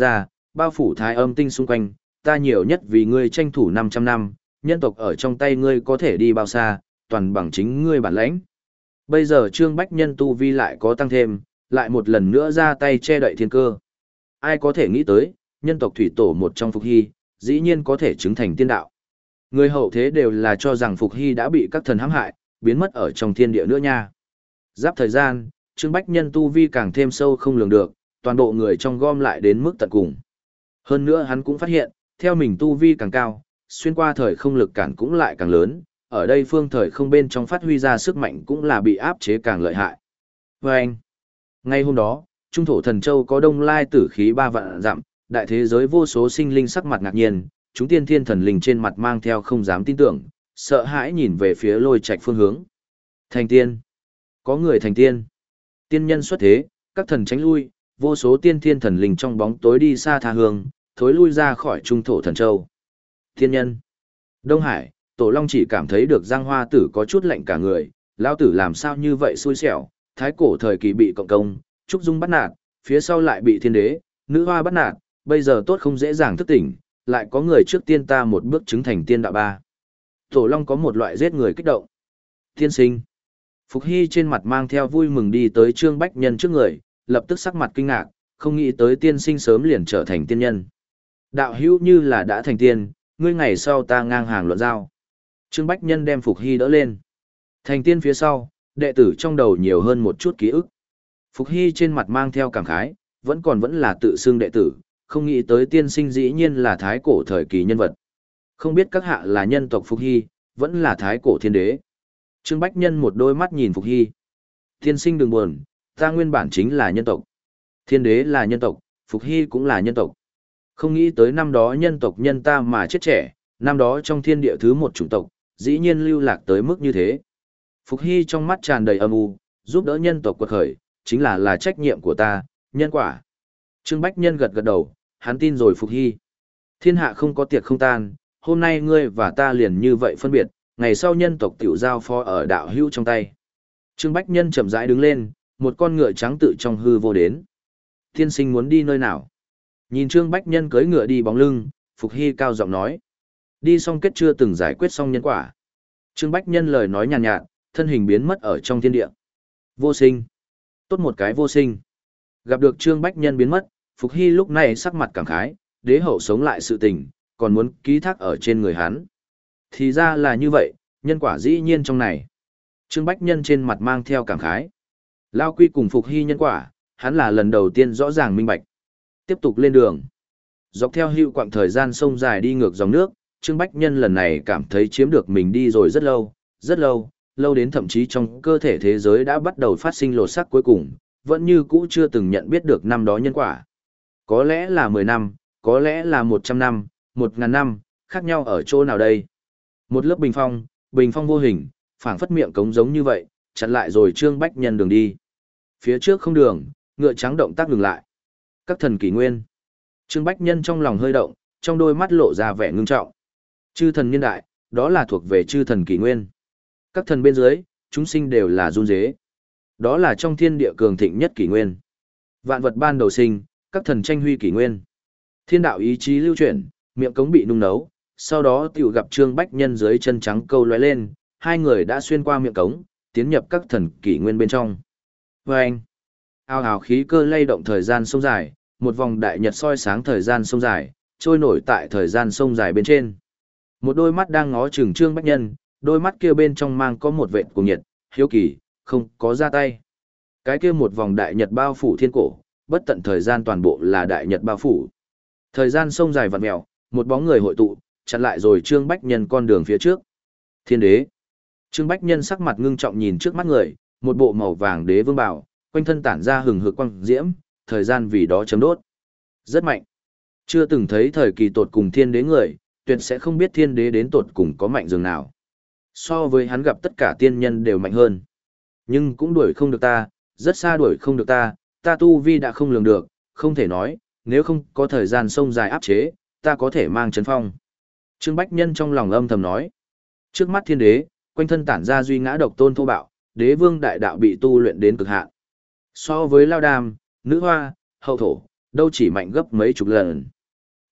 Speaker 1: bao phủ thái âm tinh xung quanh, ta nhiều nhất vì ngươi tranh thủ 500 năm, nhân tộc ở trong tay ngươi có thể đi bao xa, toàn bằng chính ngươi bản lãnh. Bây giờ Trương Bách Nhân tu vi lại có tăng thêm, lại một lần nữa ra tay che đậy thiên cơ. Ai có thể nghĩ tới, nhân tộc thủy tổ một trong Phục Hy, dĩ nhiên có thể chứng thành tiên đạo. Người hậu thế đều là cho rằng Phục Hy đã bị các thần hãm hại, biến mất ở trong thiên địa nữa nha. Giáp thời gian, Trương Bách Nhân tu vi càng thêm sâu không lường được, toàn bộ người trong gom lại đến mức tận cùng. Hơn nữa hắn cũng phát hiện, theo mình tu vi càng cao, xuyên qua thời không lực cản cũng lại càng lớn, ở đây phương thời không bên trong phát huy ra sức mạnh cũng là bị áp chế càng lợi hại. Và anh, ngay hôm đó, Trung thổ thần châu có đông lai tử khí ba vạn dặm, đại thế giới vô số sinh linh sắc mặt ngạc nhiên, chúng tiên thiên thần linh trên mặt mang theo không dám tin tưởng, sợ hãi nhìn về phía lôi trạch phương hướng. Thành tiên. Có người thành tiên. Tiên nhân xuất thế, các thần tránh lui, vô số tiên thiên thần linh trong bóng tối đi xa tha hương, thối lui ra khỏi trung thổ thần châu. Tiên nhân. Đông Hải, Tổ Long chỉ cảm thấy được Giang Hoa Tử có chút lạnh cả người, lão tử làm sao như vậy xui xẻo, thái cổ thời kỳ bị cộng công, Trúc Dung bắt nạt, phía sau lại bị thiên đế, nữ hoa bắt nạt, bây giờ tốt không dễ dàng thức tỉnh, lại có người trước tiên ta một bước chứng thành tiên đạo ba. Tổ Long có một loại giết người kích động. Tiên sinh. Phục Hy trên mặt mang theo vui mừng đi tới Trương Bách Nhân trước người, lập tức sắc mặt kinh ngạc, không nghĩ tới tiên sinh sớm liền trở thành tiên nhân. Đạo hữu như là đã thành tiên, ngươi ngày sau ta ngang hàng luận giao. Trương Bách Nhân đem Phục Hy đỡ lên. Thành tiên phía sau, đệ tử trong đầu nhiều hơn một chút ký ức. Phục Hy trên mặt mang theo cảm khái, vẫn còn vẫn là tự xưng đệ tử, không nghĩ tới tiên sinh dĩ nhiên là thái cổ thời kỳ nhân vật. Không biết các hạ là nhân tộc Phục Hy, vẫn là thái cổ thiên đế. Trương Bách Nhân một đôi mắt nhìn Phục Hy. Tiên sinh đừng buồn, ta nguyên bản chính là nhân tộc. Thiên đế là nhân tộc, Phục Hy cũng là nhân tộc. Không nghĩ tới năm đó nhân tộc nhân ta mà chết trẻ, năm đó trong thiên địa thứ một chủng tộc, dĩ nhiên lưu lạc tới mức như thế. Phục Hy trong mắt tràn đầy âm u, giúp đỡ nhân tộc quật khởi, chính là là trách nhiệm của ta, nhân quả. Trương Bách Nhân gật gật đầu, hắn tin rồi Phục Hy. Thiên hạ không có tiệc không tan, hôm nay ngươi và ta liền như vậy phân biệt, ngày sau nhân tộc tiểu giao phó ở đạo hữu trong tay. Trương Bách Nhân chậm rãi đứng lên, một con ngựa trắng tự trong hư vô đến. Tiên sinh muốn đi nơi nào? Nhìn Trương Bách Nhân cưỡi ngựa đi bóng lưng, Phục Hy cao giọng nói. Đi xong kết chưa từng giải quyết xong nhân quả. Trương Bách Nhân lời nói nhàn nhạt, thân hình biến mất ở trong thiên địa. Vô sinh. Tốt một cái vô sinh. Gặp được Trương Bách Nhân biến mất, Phục Hy lúc này sắc mặt cảm khái, đế hậu sống lại sự tình, còn muốn ký thác ở trên người hắn. Thì ra là như vậy, nhân quả dĩ nhiên trong này. Trương Bách Nhân trên mặt mang theo cảm khái. Lao Quy cùng Phục Hy nhân quả, hắn là lần đầu tiên rõ ràng minh bạch. Tiếp tục lên đường. Dọc theo hữu quãng thời gian sông dài đi ngược dòng nước, Trương Bách Nhân lần này cảm thấy chiếm được mình đi rồi rất lâu, rất lâu, lâu đến thậm chí trong cơ thể thế giới đã bắt đầu phát sinh lột xác cuối cùng, vẫn như cũ chưa từng nhận biết được năm đó nhân quả. Có lẽ là mười năm, có lẽ là một trăm năm, một ngàn năm, khác nhau ở chỗ nào đây? Một lớp bình phong, bình phong vô hình, phảng phất miệng cống giống như vậy, chặn lại rồi Trương Bách Nhân đường đi. Phía trước không đường, ngựa trắng động tác ngừng lại. Các thần kỷ nguyên. Trương Bách Nhân trong lòng hơi động, trong đôi mắt lộ ra vẻ ngưng trọng. Chư thần niên đại, đó là thuộc về chư thần kỷ nguyên. Các thần bên dưới, chúng sinh đều là run rế. Đó là trong thiên địa cường thịnh nhất kỷ nguyên. Vạn vật ban đầu sinh, các thần tranh huy kỷ nguyên. Thiên đạo ý chí lưu chuyển, miệng cống bị nung nấu, sau đó tiểu gặp Trương Bách Nhân dưới chân trắng câu lóe lên, hai người đã xuyên qua miệng cống, tiến nhập các thần kỷ nguyên bên trong. Vâng! Ao ào khí cơ lay động thời gian sông dài, một vòng đại nhật soi sáng thời gian sông dài, trôi nổi tại thời gian sông dài bên trên. Một đôi mắt đang ngó chừng Trương Bách Nhân, đôi mắt kia bên trong mang có một vệt cuồng nhiệt, hiếu kỳ, không có ra tay. Cái kia một vòng đại nhật bao phủ thiên cổ, bất tận thời gian toàn bộ là đại nhật bao phủ. Thời gian sông dài vặn mèo, một bóng người hội tụ, chặn lại rồi Trương Bách Nhân con đường phía trước. Thiên đế. Trương Bách Nhân sắc mặt ngưng trọng nhìn trước mắt người, một bộ màu vàng đế vương bào, quanh thân tản ra hừng hực quang diễm, thời gian vì đó chấm đốt. Rất mạnh. Chưa từng thấy thời kỳ tột cùng thiên đế người, tuyệt sẽ không biết thiên đế đến tột cùng có mạnh dường nào. So với hắn gặp tất cả tiên nhân đều mạnh hơn. Nhưng cũng đuổi không được ta, rất xa đuổi không được ta, ta tu vi đã không lường được, không thể nói, nếu không có thời gian sông dài áp chế, ta có thể mang chấn phong. Trương Bách Nhân trong lòng âm thầm nói. Trước mắt thiên đế, quanh thân tản ra duy ngã độc tôn thô bạo, đế vương đại đạo bị tu luyện đến cực hạn. So với Lao Đàm, Nữ Hoa, Hậu Thổ, đâu chỉ mạnh gấp mấy chục lần.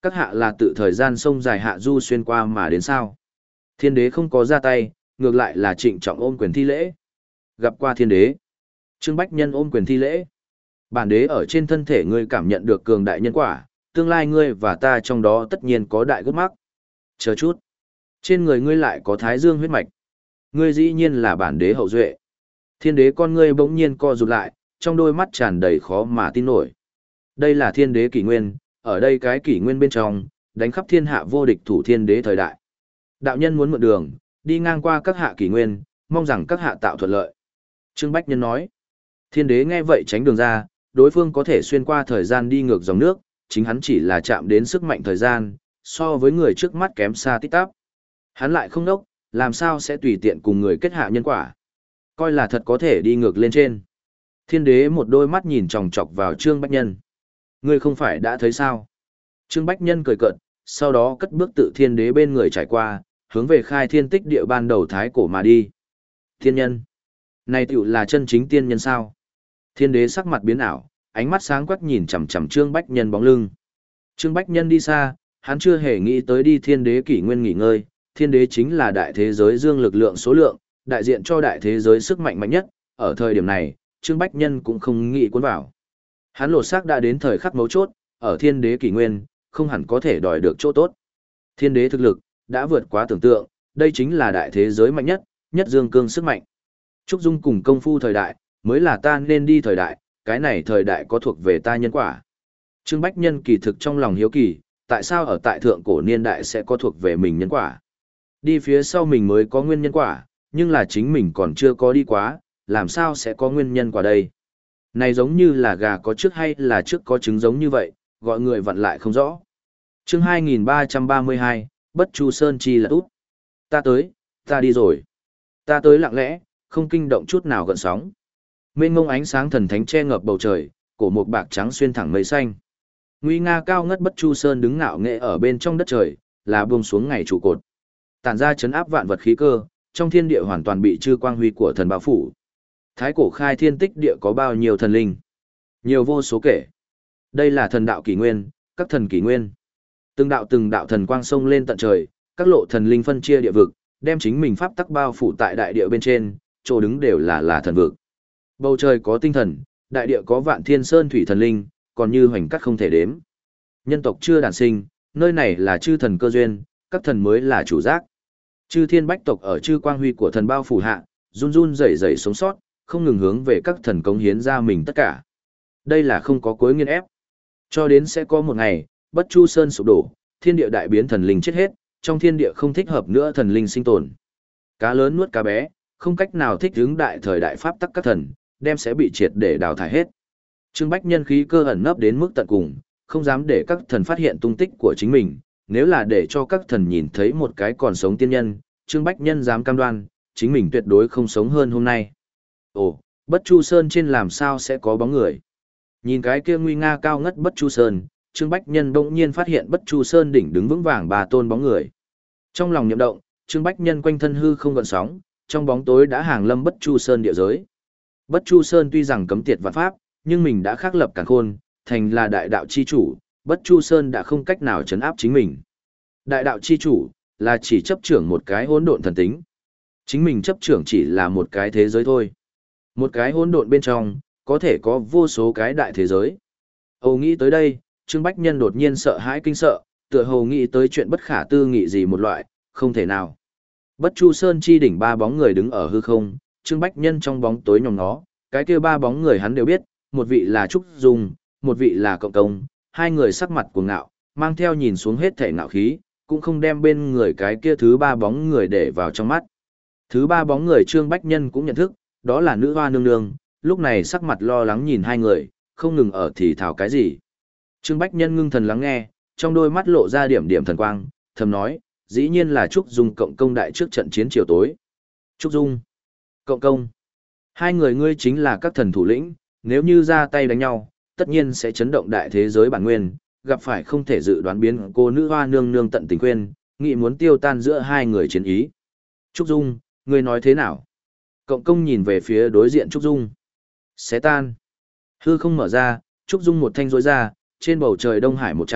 Speaker 1: Các hạ là tự thời gian sông dài hạ du xuyên qua mà đến sao? Thiên đế không có ra tay, ngược lại là trịnh trọng ôm quyền thi lễ. Gặp qua thiên đế. Trương Bách Nhân ôm quyền thi lễ. Bản đế ở trên thân thể ngươi cảm nhận được cường đại nhân quả, tương lai ngươi và ta trong đó tất nhiên có đại gốc mắc. Chờ chút. Trên người ngươi lại có thái dương huyết mạch. Ngươi dĩ nhiên là bản đế hậu duệ. Thiên đế con ngươi bỗng nhiên co rụt lại, trong đôi mắt tràn đầy khó mà tin nổi. Đây là thiên đế kỷ nguyên, ở đây cái kỷ nguyên bên trong, đánh khắp thiên hạ vô địch thủ thiên đế thời đại. Đạo nhân muốn mượn đường, đi ngang qua các hạ kỷ nguyên, mong rằng các hạ tạo thuận lợi. Trương Bách Nhân nói. Thiên đế nghe vậy tránh đường ra, đối phương có thể xuyên qua thời gian đi ngược dòng nước, chính hắn chỉ là chạm đến sức mạnh thời gian, so với người trước mắt kém xa tít tắp. Hắn lại không đốc, làm sao sẽ tùy tiện cùng người kết hạ nhân quả. Coi là thật có thể đi ngược lên trên. Thiên đế một đôi mắt nhìn chòng chọc vào Trương Bách Nhân. Ngươi không phải đã thấy sao? Trương Bách Nhân cười cợt, sau đó cất bước tự thiên đế bên người trải qua, hướng về khai thiên tích địa ban đầu thái cổ mà đi. Thiên nhân. Này tiểu là chân chính tiên nhân sao? Thiên đế sắc mặt biến ảo, ánh mắt sáng quắc nhìn chằm chằm Trương Bách Nhân bóng lưng. Trương Bách Nhân đi xa, hắn chưa hề nghĩ tới đi thiên đế kỷ nguyên nghỉ ngơi, thiên đế chính là đại thế giới dương lực lượng số lượng, đại diện cho đại thế giới sức mạnh mạnh nhất, ở thời điểm này, Trương Bách Nhân cũng không nghĩ cuốn vào. Hắn lột xác đã đến thời khắc mấu chốt, ở thiên đế kỷ nguyên, không hẳn có thể đòi được chỗ tốt. Thiên đế thực lực, đã vượt quá tưởng tượng, đây chính là đại thế giới mạnh nhất, nhất dương cương sức mạnh. Trúc Dung cùng công phu thời đại, mới là ta nên đi thời đại, cái này thời đại có thuộc về ta nhân quả. Trương Bách Nhân kỳ thực trong lòng hiếu kỳ, tại sao ở tại thượng cổ niên đại sẽ có thuộc về mình nhân quả. Đi phía sau mình mới có nguyên nhân quả, nhưng là chính mình còn chưa có đi quá, làm sao sẽ có nguyên nhân quả đây. Này giống như là gà có trước hay là trước có trứng giống như vậy, gọi người vặn lại không rõ. Chương hai nghìn ba trăm ba mươi hai, Bất Chu Sơn chi là út. Ta tới, ta đi rồi. Ta tới lặng lẽ, không kinh động chút nào gợn sóng. Mênh mông ánh sáng thần thánh che ngập bầu trời, cổ một bạc trắng xuyên thẳng mây xanh. Nguy nga cao ngất Bất Chu Sơn đứng ngạo nghệ ở bên trong đất trời, là buông xuống ngày trụ cột. Tản ra chấn áp vạn vật khí cơ, trong thiên địa hoàn toàn bị chư quang huy của thần bao phủ. Thái cổ khai thiên tích địa có bao nhiêu thần linh? Nhiều vô số kể. Đây là thần đạo kỷ nguyên, các thần kỷ nguyên. Từng đạo từng đạo thần quang sông lên tận trời, các lộ thần linh phân chia địa vực, đem chính mình pháp tắc bao phủ tại đại địa bên trên, chỗ đứng đều là là thần vực. Bầu trời có tinh thần, đại địa có vạn thiên sơn thủy thần linh, còn như hoành cắt không thể đếm. Nhân tộc chưa đản sinh, nơi này là chư thần cơ duyên, các thần mới là chủ giác. Chư thiên bách tộc ở chư quang huy của thần bao phủ hạ, run run rẩy rẩy sống sót, không ngừng hướng về các thần cống hiến ra mình tất cả. Đây là không có cuối nghiên ép. Cho đến sẽ có một ngày, Bất Chu Sơn sụp đổ, thiên địa đại biến thần linh chết hết, trong thiên địa không thích hợp nữa thần linh sinh tồn. Cá lớn nuốt cá bé, không cách nào thích ứng đại thời đại pháp tắc các thần, đem sẽ bị triệt để đào thải hết. Trương Bách Nhân khí cơ ẩn nấp đến mức tận cùng, không dám để các thần phát hiện tung tích của chính mình, nếu là để cho các thần nhìn thấy một cái còn sống tiên nhân, Trương Bách Nhân dám cam đoan, chính mình tuyệt đối không sống hơn hôm nay. Ồ, Bất Chu Sơn trên làm sao sẽ có bóng người? Nhìn cái kia nguy nga cao ngất Bất Chu Sơn, Trương Bách Nhân bỗng nhiên phát hiện Bất Chu Sơn đỉnh đứng vững vàng ba tôn bóng người. Trong lòng niệm động, Trương Bách Nhân quanh thân hư không gợn sóng, trong bóng tối đã hàng lâm Bất Chu Sơn địa giới. Bất Chu Sơn tuy rằng cấm tiệt vạn pháp, nhưng mình đã khắc lập càn khôn, thành là đại đạo chi chủ, Bất Chu Sơn đã không cách nào chấn áp chính mình. Đại đạo chi chủ là chỉ chấp trưởng một cái hỗn độn thần tính. Chính mình chấp trưởng chỉ là một cái thế giới thôi. Một cái hỗn độn bên trong, có thể có vô số cái đại thế giới. Âu nghĩ tới đây, Trương Bách Nhân đột nhiên sợ hãi kinh sợ, tựa hồ nghĩ tới chuyện bất khả tư nghị gì một loại, không thể nào. Bất Chu Sơn chi đỉnh ba bóng người đứng ở hư không, Trương Bách Nhân trong bóng tối nhòm ngó, cái kia ba bóng người hắn đều biết, một vị là Trúc Dung, một vị là Cộng Công, hai người sắc mặt cuồng ngạo, mang theo nhìn xuống hết thể ngạo khí, cũng không đem bên người cái kia thứ ba bóng người để vào trong mắt. Thứ ba bóng người Trương Bách Nhân cũng nhận thức, đó là nữ hoa nương nương, lúc này sắc mặt lo lắng nhìn hai người, không ngừng ở thì thào cái gì. Trương Bách Nhân ngưng thần lắng nghe, trong đôi mắt lộ ra điểm điểm thần quang, thầm nói, dĩ nhiên là Trúc Dung Cộng Công đại trước trận chiến chiều tối. Trúc Dung, Cộng Công, hai người ngươi chính là các thần thủ lĩnh, nếu như ra tay đánh nhau, tất nhiên sẽ chấn động đại thế giới bản nguyên, gặp phải không thể dự đoán biến cô nữ hoa nương nương tận tình quên, nghĩ muốn tiêu tan giữa hai người chiến ý. Trúc Dung, ngươi nói thế nào? Cộng Công nhìn về phía đối diện Trúc Dung. Xé tan. Hư không mở ra, Trúc Dung một thanh rối ra, trên bầu trời Đông Hải một chảo,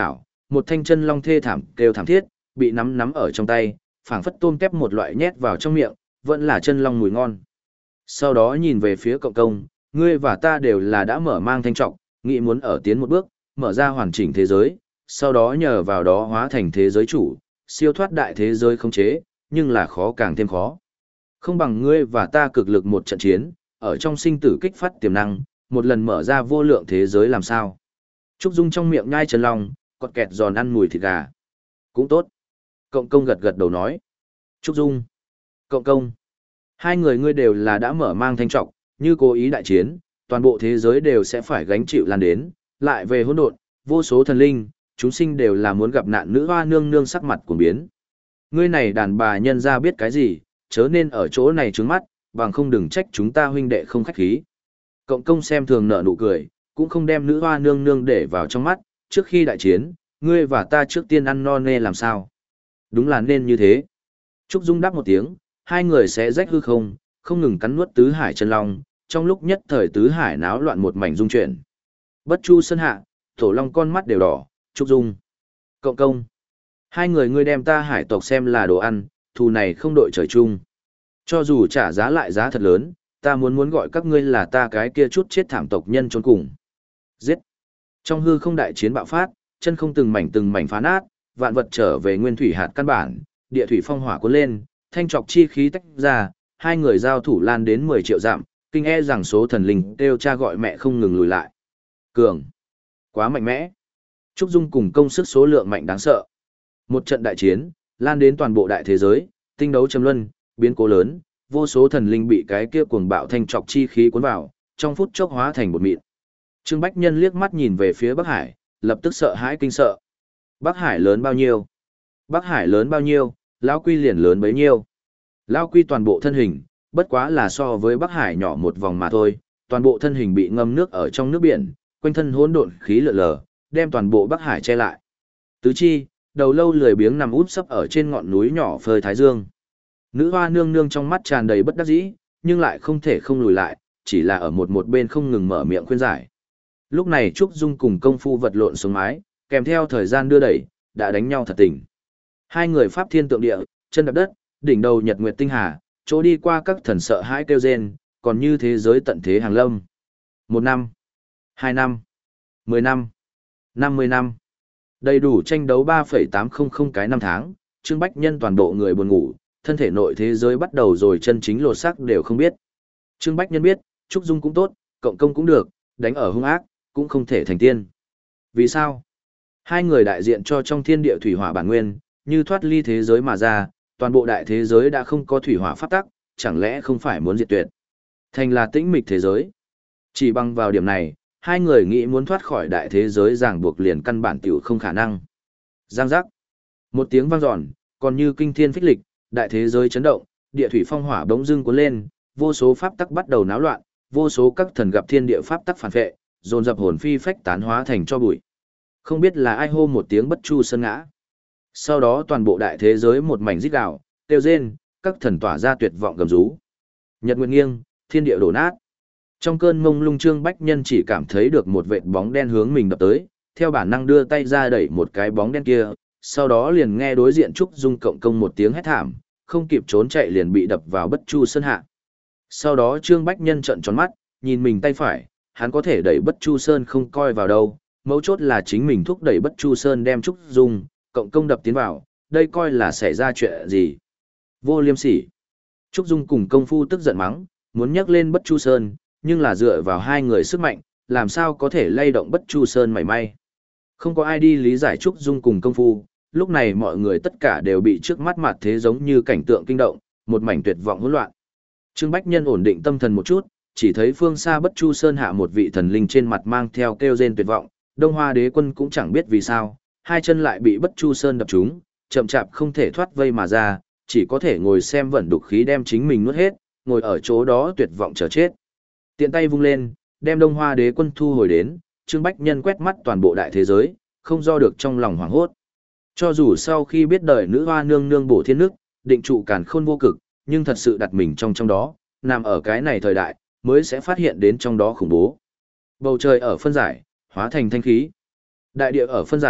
Speaker 1: một thanh chân long thê thảm kêu thảm thiết, bị nắm nắm ở trong tay, phảng phất tôm tép một loại nhét vào trong miệng, vẫn là chân long mùi ngon. Sau đó nhìn về phía cộng công, ngươi và ta đều là đã mở mang thanh trọng, nghĩ muốn ở tiến một bước, mở ra hoàn chỉnh thế giới, sau đó nhờ vào đó hóa thành thế giới chủ, siêu thoát đại thế giới khống chế, nhưng là khó càng thêm khó. Không bằng ngươi và ta cực lực một trận chiến, ở trong sinh tử kích phát tiềm năng, một lần mở ra vô lượng thế giới làm sao. Trúc Dung trong miệng nhai chân long, cọt kẹt giòn ăn mùi thịt gà. Cũng tốt. Cộng công gật gật đầu nói. Trúc Dung. Cộng công. Hai người ngươi đều là đã mở mang thanh trọng, như cố ý đại chiến, toàn bộ thế giới đều sẽ phải gánh chịu lan đến, lại về hỗn độn, vô số thần linh, chúng sinh đều là muốn gặp nạn nữ hoa nương nương sắc mặt cuồng biến. Ngươi này đàn bà nhân ra biết cái gì, chớ nên ở chỗ này trướng mắt, bằng không đừng trách chúng ta huynh đệ không khách khí. Cộng công xem thường nở nụ cười, cũng không đem nữ hoa nương nương để vào trong mắt, trước khi đại chiến, ngươi và ta trước tiên ăn no nê làm sao. Đúng là nên như thế. Trúc Dung đáp một tiếng, hai người sẽ rách hư không, không ngừng cắn nuốt tứ hải chân long, trong lúc nhất thời tứ hải náo loạn một mảnh dung chuyển. Bất Chu Sơn hạ, Tổ Long con mắt đều đỏ, Trúc Dung. Cộng công. Hai người ngươi đem ta hải tộc xem là đồ ăn, thù này không đội trời chung. Cho dù trả giá lại giá thật lớn, ta muốn muốn gọi các ngươi là ta cái kia chút chết thảm tộc nhân trốn cùng. Giết. Trong hư không đại chiến bạo phát, chân không từng mảnh từng mảnh phá nát, vạn vật trở về nguyên thủy hạt căn bản, địa thủy phong hỏa cuốn lên, thanh trọc chi khí tách ra, hai người giao thủ lan đến mười triệu dặm, kinh e rằng số thần linh kêu cha gọi mẹ không ngừng lùi lại. Cường. Quá mạnh mẽ. Trúc Dung cùng công sức số lượng mạnh đáng sợ. Một trận đại chiến, lan đến toàn bộ đại thế giới, tinh đấu trầm luân, biến cố lớn, vô số thần linh bị cái kia cuồng bạo thanh trọc chi khí cuốn vào, trong phút chốc hóa thành bột mịn. Trương Bách Nhân liếc mắt nhìn về phía Bắc Hải, lập tức sợ hãi kinh sợ. Bắc Hải lớn bao nhiêu? Bắc Hải lớn bao nhiêu, Lão Quy liền lớn bấy nhiêu. Lão Quy toàn bộ thân hình, bất quá là so với Bắc Hải nhỏ một vòng mà thôi, toàn bộ thân hình bị ngâm nước ở trong nước biển, quanh thân hỗn độn khí lượn lờ, đem toàn bộ Bắc Hải che lại. Tứ chi, đầu lâu lười biếng nằm úp sấp ở trên ngọn núi nhỏ phơi thái dương. Nữ hoa nương nương trong mắt tràn đầy bất đắc dĩ, nhưng lại không thể không lùi lại, chỉ là ở một một bên không ngừng mở miệng khuyên giải. Lúc này Trúc Dung cùng công phu vật lộn xuống mái, kèm theo thời gian đưa đẩy, đã đánh nhau thật tình. Hai người pháp thiên tượng địa, chân đạp đất, đỉnh đầu nhật nguyệt tinh hà, chỗ đi qua các thần sợ hãi kêu rên, còn như thế giới tận thế hàng lâm. Một năm, hai năm, mười năm, năm mươi năm. Đầy đủ tranh đấu ba phẩy tám không không cái năm tháng, Trương Bách Nhân toàn bộ người buồn ngủ, thân thể nội thế giới bắt đầu rồi chân chính lột xác đều không biết. Trương Bách Nhân biết, Trúc Dung cũng tốt, cộng công cũng được, đánh ở hung ác, cũng không thể thành tiên. Vì sao? Hai người đại diện cho trong thiên địa thủy hỏa bản nguyên, như thoát ly thế giới mà ra, toàn bộ đại thế giới đã không có thủy hỏa pháp tắc, chẳng lẽ không phải muốn diệt tuyệt. Thành là tĩnh mịch thế giới. Chỉ bằng vào điểm này, hai người nghĩ muốn thoát khỏi đại thế giới ràng buộc liền căn bản tiểu không khả năng. Giang giác. Một tiếng vang dọn, còn như kinh thiên phích lịch, đại thế giới chấn động, địa thủy phong hỏa bỗng dưng cuốn lên, vô số pháp tắc bắt đầu náo loạn, vô số các thần gặp thiên địa pháp tắc phản vệ, dồn dập hồn phi phách tán hóa thành cho bụi. Không biết là ai hô một tiếng bất chu sơn ngã. Sau đó toàn bộ đại thế giới một mảnh rít gào, kêu rên, các thần tỏa ra tuyệt vọng gầm rú. Nhật nguyệt nghiêng, thiên địa đổ nát. Trong cơn mông lung Trương Bách Nhân chỉ cảm thấy được một vệt bóng đen hướng mình đập tới, theo bản năng đưa tay ra đẩy một cái bóng đen kia, sau đó liền nghe đối diện Trúc Dung cộng công một tiếng hét thảm, không kịp trốn chạy liền bị đập vào bất chu sơn hạ. Sau đó Trương Bách Nhân trợn tròn mắt, nhìn mình tay phải, hắn có thể đẩy bất chu sơn không coi vào đâu, mấu chốt là chính mình thúc đẩy bất chu sơn đem Trúc Dung cộng công đập tiến vào, đây coi là xảy ra chuyện gì. Vô liêm sỉ. Trúc Dung cùng công phu tức giận mắng, muốn nhấc lên bất chu sơn, nhưng là dựa vào hai người sức mạnh, làm sao có thể lay động bất chu sơn mảy may. Không có ai đi lý giải Trúc Dung cùng công phu, lúc này mọi người tất cả đều bị trước mắt mặt thế giống như cảnh tượng kinh động, một mảnh tuyệt vọng hỗn loạn. Trương Bách Nhân ổn định tâm thần một chút, chỉ thấy phương xa bất chu sơn hạ một vị thần linh trên mặt mang theo kêu rên tuyệt vọng, Đông Hoa Đế Quân cũng chẳng biết vì sao, hai chân lại bị bất chu sơn đập trúng, chậm chạp không thể thoát vây mà ra, chỉ có thể ngồi xem vận đục khí đem chính mình nuốt hết, ngồi ở chỗ đó tuyệt vọng chờ chết. Tiện tay vung lên, đem Đông Hoa Đế Quân thu hồi đến, Trương Bách Nhân quét mắt toàn bộ đại thế giới, không do được trong lòng hoảng hốt. Cho dù sau khi biết đời nữ hoa nương nương bổ thiên nước, định trụ càn khôn vô cực, nhưng thật sự đặt mình trong trong đó, nằm ở cái này thời đại, mới sẽ phát hiện đến trong đó khủng bố. Bầu trời ở phân giải, hóa thành thanh khí. Đại địa ở phân giải,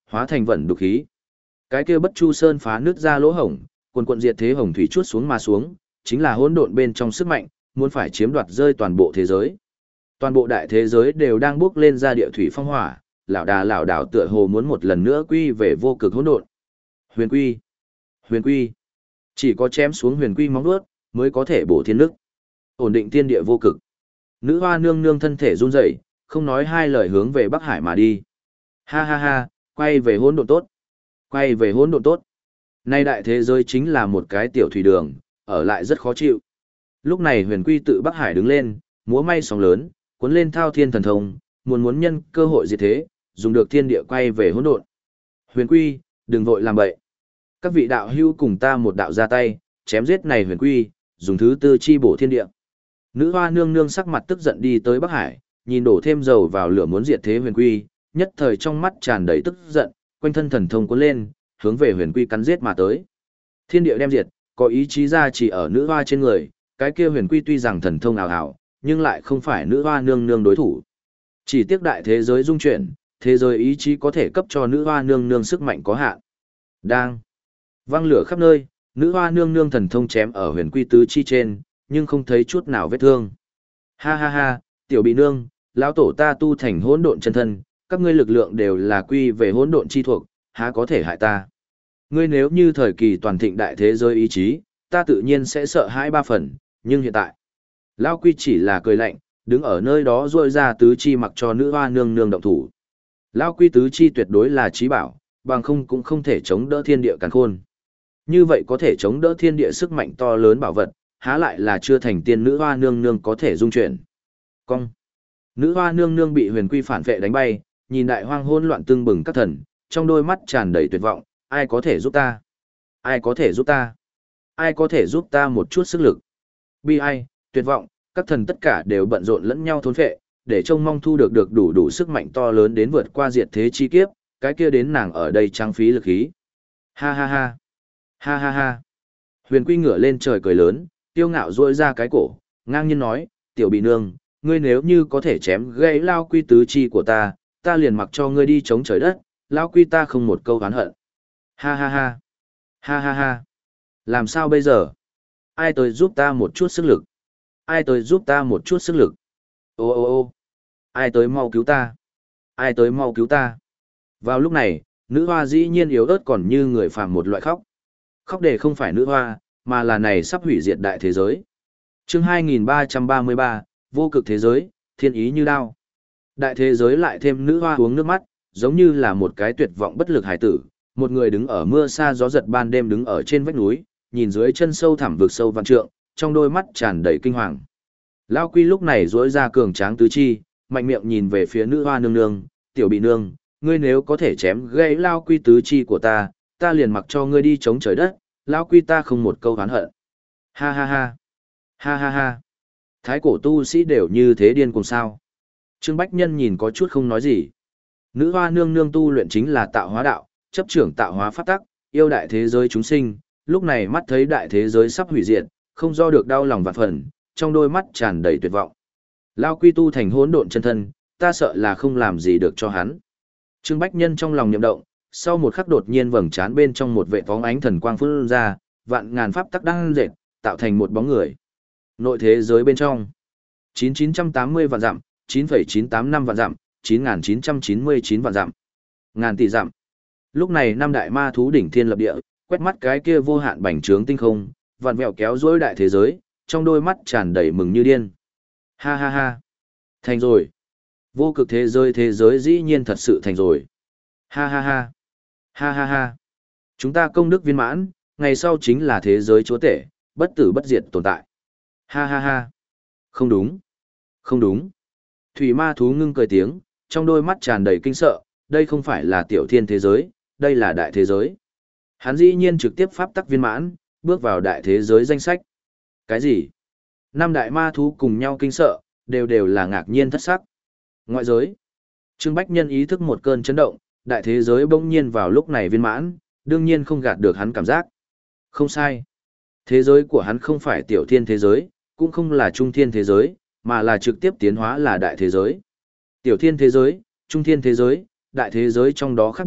Speaker 1: hóa thành vận đục khí. Cái kia Bất Chu Sơn phá nứt ra lỗ hổng, quần quần diệt thế hồng thủy chuốt xuống mà xuống, chính là hỗn độn bên trong sức mạnh, muốn phải chiếm đoạt rơi toàn bộ thế giới. Toàn bộ đại thế giới đều đang bước lên ra địa thủy phong hỏa, lão đà lão đảo tựa hồ muốn một lần nữa quy về vô cực hỗn độn. Huyền quy, huyền quy, chỉ có chém xuống huyền quy móng vuốt mới có thể bổ thiên nước, ổn định thiên địa vô cực. Nữ hoa nương nương thân thể run rẩy, không nói hai lời hướng về Bắc Hải mà đi. Ha ha ha, quay về hỗn độn tốt, quay về hỗn độn tốt. Nay đại thế giới chính là một cái tiểu thủy đường, ở lại rất khó chịu. Lúc này huyền quy tự Bắc Hải đứng lên, múa may sóng lớn, cuốn lên thao thiên thần thông, muốn muốn nhân cơ hội diệt thế, dùng được thiên địa quay về hỗn độn. Huyền quy, đừng vội làm bậy. Các vị đạo hữu cùng ta một đạo ra tay, chém giết này huyền quy, dùng thứ tư chi bổ thiên địa. Nữ hoa nương nương sắc mặt tức giận đi tới Bắc Hải, nhìn đổ thêm dầu vào lửa muốn diệt thế huyền quy, nhất thời trong mắt tràn đầy tức giận, quanh thân thần thông cuốn lên, hướng về huyền quy cắn giết mà tới. Thiên địa đem diệt, có ý chí ra chỉ ở nữ hoa trên người, cái kia huyền quy tuy rằng thần thông ảo ảo, nhưng lại không phải nữ hoa nương nương đối thủ. Chỉ tiếc đại thế giới dung chuyển, thế giới ý chí có thể cấp cho nữ hoa nương nương sức mạnh có hạn. Đang văng lửa khắp nơi, nữ hoa nương nương thần thông chém ở huyền quy tứ chi trên, nhưng không thấy chút nào vết thương. Ha ha ha, tiểu bị nương, lão tổ ta tu thành hỗn độn chân thân, các ngươi lực lượng đều là quy về hỗn độn chi thuộc, há có thể hại ta. Ngươi nếu như thời kỳ toàn thịnh đại thế giới ý chí, ta tự nhiên sẽ sợ hãi ba phần, nhưng hiện tại, lão quy chỉ là cười lạnh, đứng ở nơi đó rôi ra tứ chi mặc cho nữ hoa nương nương động thủ. Lão quy tứ chi tuyệt đối là trí bảo, bằng không cũng không thể chống đỡ thiên địa càn khôn. Như vậy có thể chống đỡ thiên địa sức mạnh to lớn bảo vật, há lại là chưa thành tiên nữ hoa nương nương có thể dung chuyển. Cong. Nữ hoa nương nương bị huyền quy phản vệ đánh bay, nhìn đại hoang hỗn loạn tương bừng các thần, trong đôi mắt tràn đầy tuyệt vọng, ai có thể giúp ta? Ai có thể giúp ta? Ai có thể giúp ta một chút sức lực? Bi ai, tuyệt vọng, các thần tất cả đều bận rộn lẫn nhau thôn phệ, để trông mong thu được được đủ đủ sức mạnh to lớn đến vượt qua diệt thế chi kiếp, cái kia đến nàng ở đây trang phí lực khí. Ha ha ha. Ha ha ha. Huyền quy ngửa lên trời cười lớn, tiêu ngạo duỗi ra cái cổ, ngang nhiên nói, tiểu bị nương, ngươi nếu như có thể chém gãy lao quy tứ chi của ta, ta liền mặc cho ngươi đi chống trời đất, lao quy ta không một câu oán hận. Ha ha ha. Ha ha ha. Làm sao bây giờ? Ai tới giúp ta một chút sức lực? Ai tới giúp ta một chút sức lực? Ô ô ô. Ai tới mau cứu ta? Ai tới mau cứu ta? Vào lúc này, nữ hoa dĩ nhiên yếu ớt còn như người phàm một loại khóc. Khóc để không phải nữ hoa, mà là này sắp hủy diệt đại thế giới. Chương hai nghìn ba trăm ba mươi ba, vô cực thế giới, thiên ý như đao. Đại thế giới lại thêm nữ hoa uống nước mắt, giống như là một cái tuyệt vọng bất lực hải tử, một người đứng ở mưa xa gió giật ban đêm đứng ở trên vách núi, nhìn dưới chân sâu thẳm vực sâu vạn trượng, trong đôi mắt tràn đầy kinh hoàng. Lao Quy lúc này duỗi ra cường tráng tứ chi, mạnh miệng nhìn về phía nữ hoa nương nương, tiểu bị nương, ngươi nếu có thể chém gãy Lao Quy tứ chi của ta, ta liền mặc cho ngươi đi chống trời đất, Lao Quy ta không một câu oán hận. Ha ha ha. Ha ha ha. Thái cổ tu sĩ đều như thế điên cùng sao. Trương Bách Nhân nhìn có chút không nói gì. Nữ hoa nương nương tu luyện chính là tạo hóa đạo, chấp trưởng tạo hóa pháp tắc, yêu đại thế giới chúng sinh, lúc này mắt thấy đại thế giới sắp hủy diệt, không do được đau lòng vạn phần, trong đôi mắt tràn đầy tuyệt vọng. Lao Quy tu thành hỗn độn chân thân, ta sợ là không làm gì được cho hắn. Trương Bách Nhân trong lòng niệm động, sau một khắc đột nhiên vầng trán bên trong một vệ bóng ánh thần quang phun ra, vạn ngàn pháp tắc đang dệt, tạo thành một bóng người. Nội thế giới bên trong, chín nghìn chín trăm tám mươi vạn dặm, chín phẩy chín tám năm vạn dặm, chín nghìn chín trăm chín mươi chín vạn dặm, ngàn tỷ dặm. Lúc này năm đại ma thú đỉnh thiên lập địa, quét mắt cái kia vô hạn bành trướng tinh không, vạn vẹo kéo dối đại thế giới, trong đôi mắt tràn đầy mừng như điên. Ha ha ha. Thành rồi. Vô cực thế giới thế giới dĩ nhiên thật sự thành rồi. Ha ha ha. Ha ha ha. Chúng ta công đức viên mãn, ngày sau chính là thế giới chúa tể, bất tử bất diệt tồn tại. Ha ha ha. Không đúng. Không đúng. Thủy ma thú ngưng cười tiếng, trong đôi mắt tràn đầy kinh sợ, đây không phải là tiểu thiên thế giới, đây là đại thế giới. Hắn dĩ nhiên trực tiếp pháp tắc viên mãn, bước vào đại thế giới danh sách. Cái gì? Năm đại ma thú cùng nhau kinh sợ, đều đều là ngạc nhiên thất sắc. Ngoại giới. Trương Bách Nhân ý thức một cơn chấn động, đại thế giới bỗng nhiên vào lúc này viên mãn, đương nhiên không gạt được hắn cảm giác. Không sai. Thế giới của hắn không phải tiểu thiên thế giới, cũng không là trung thiên thế giới, mà là trực tiếp tiến hóa là đại thế giới. Tiểu thiên thế giới, trung thiên thế giới, đại thế giới trong đó khác biệt,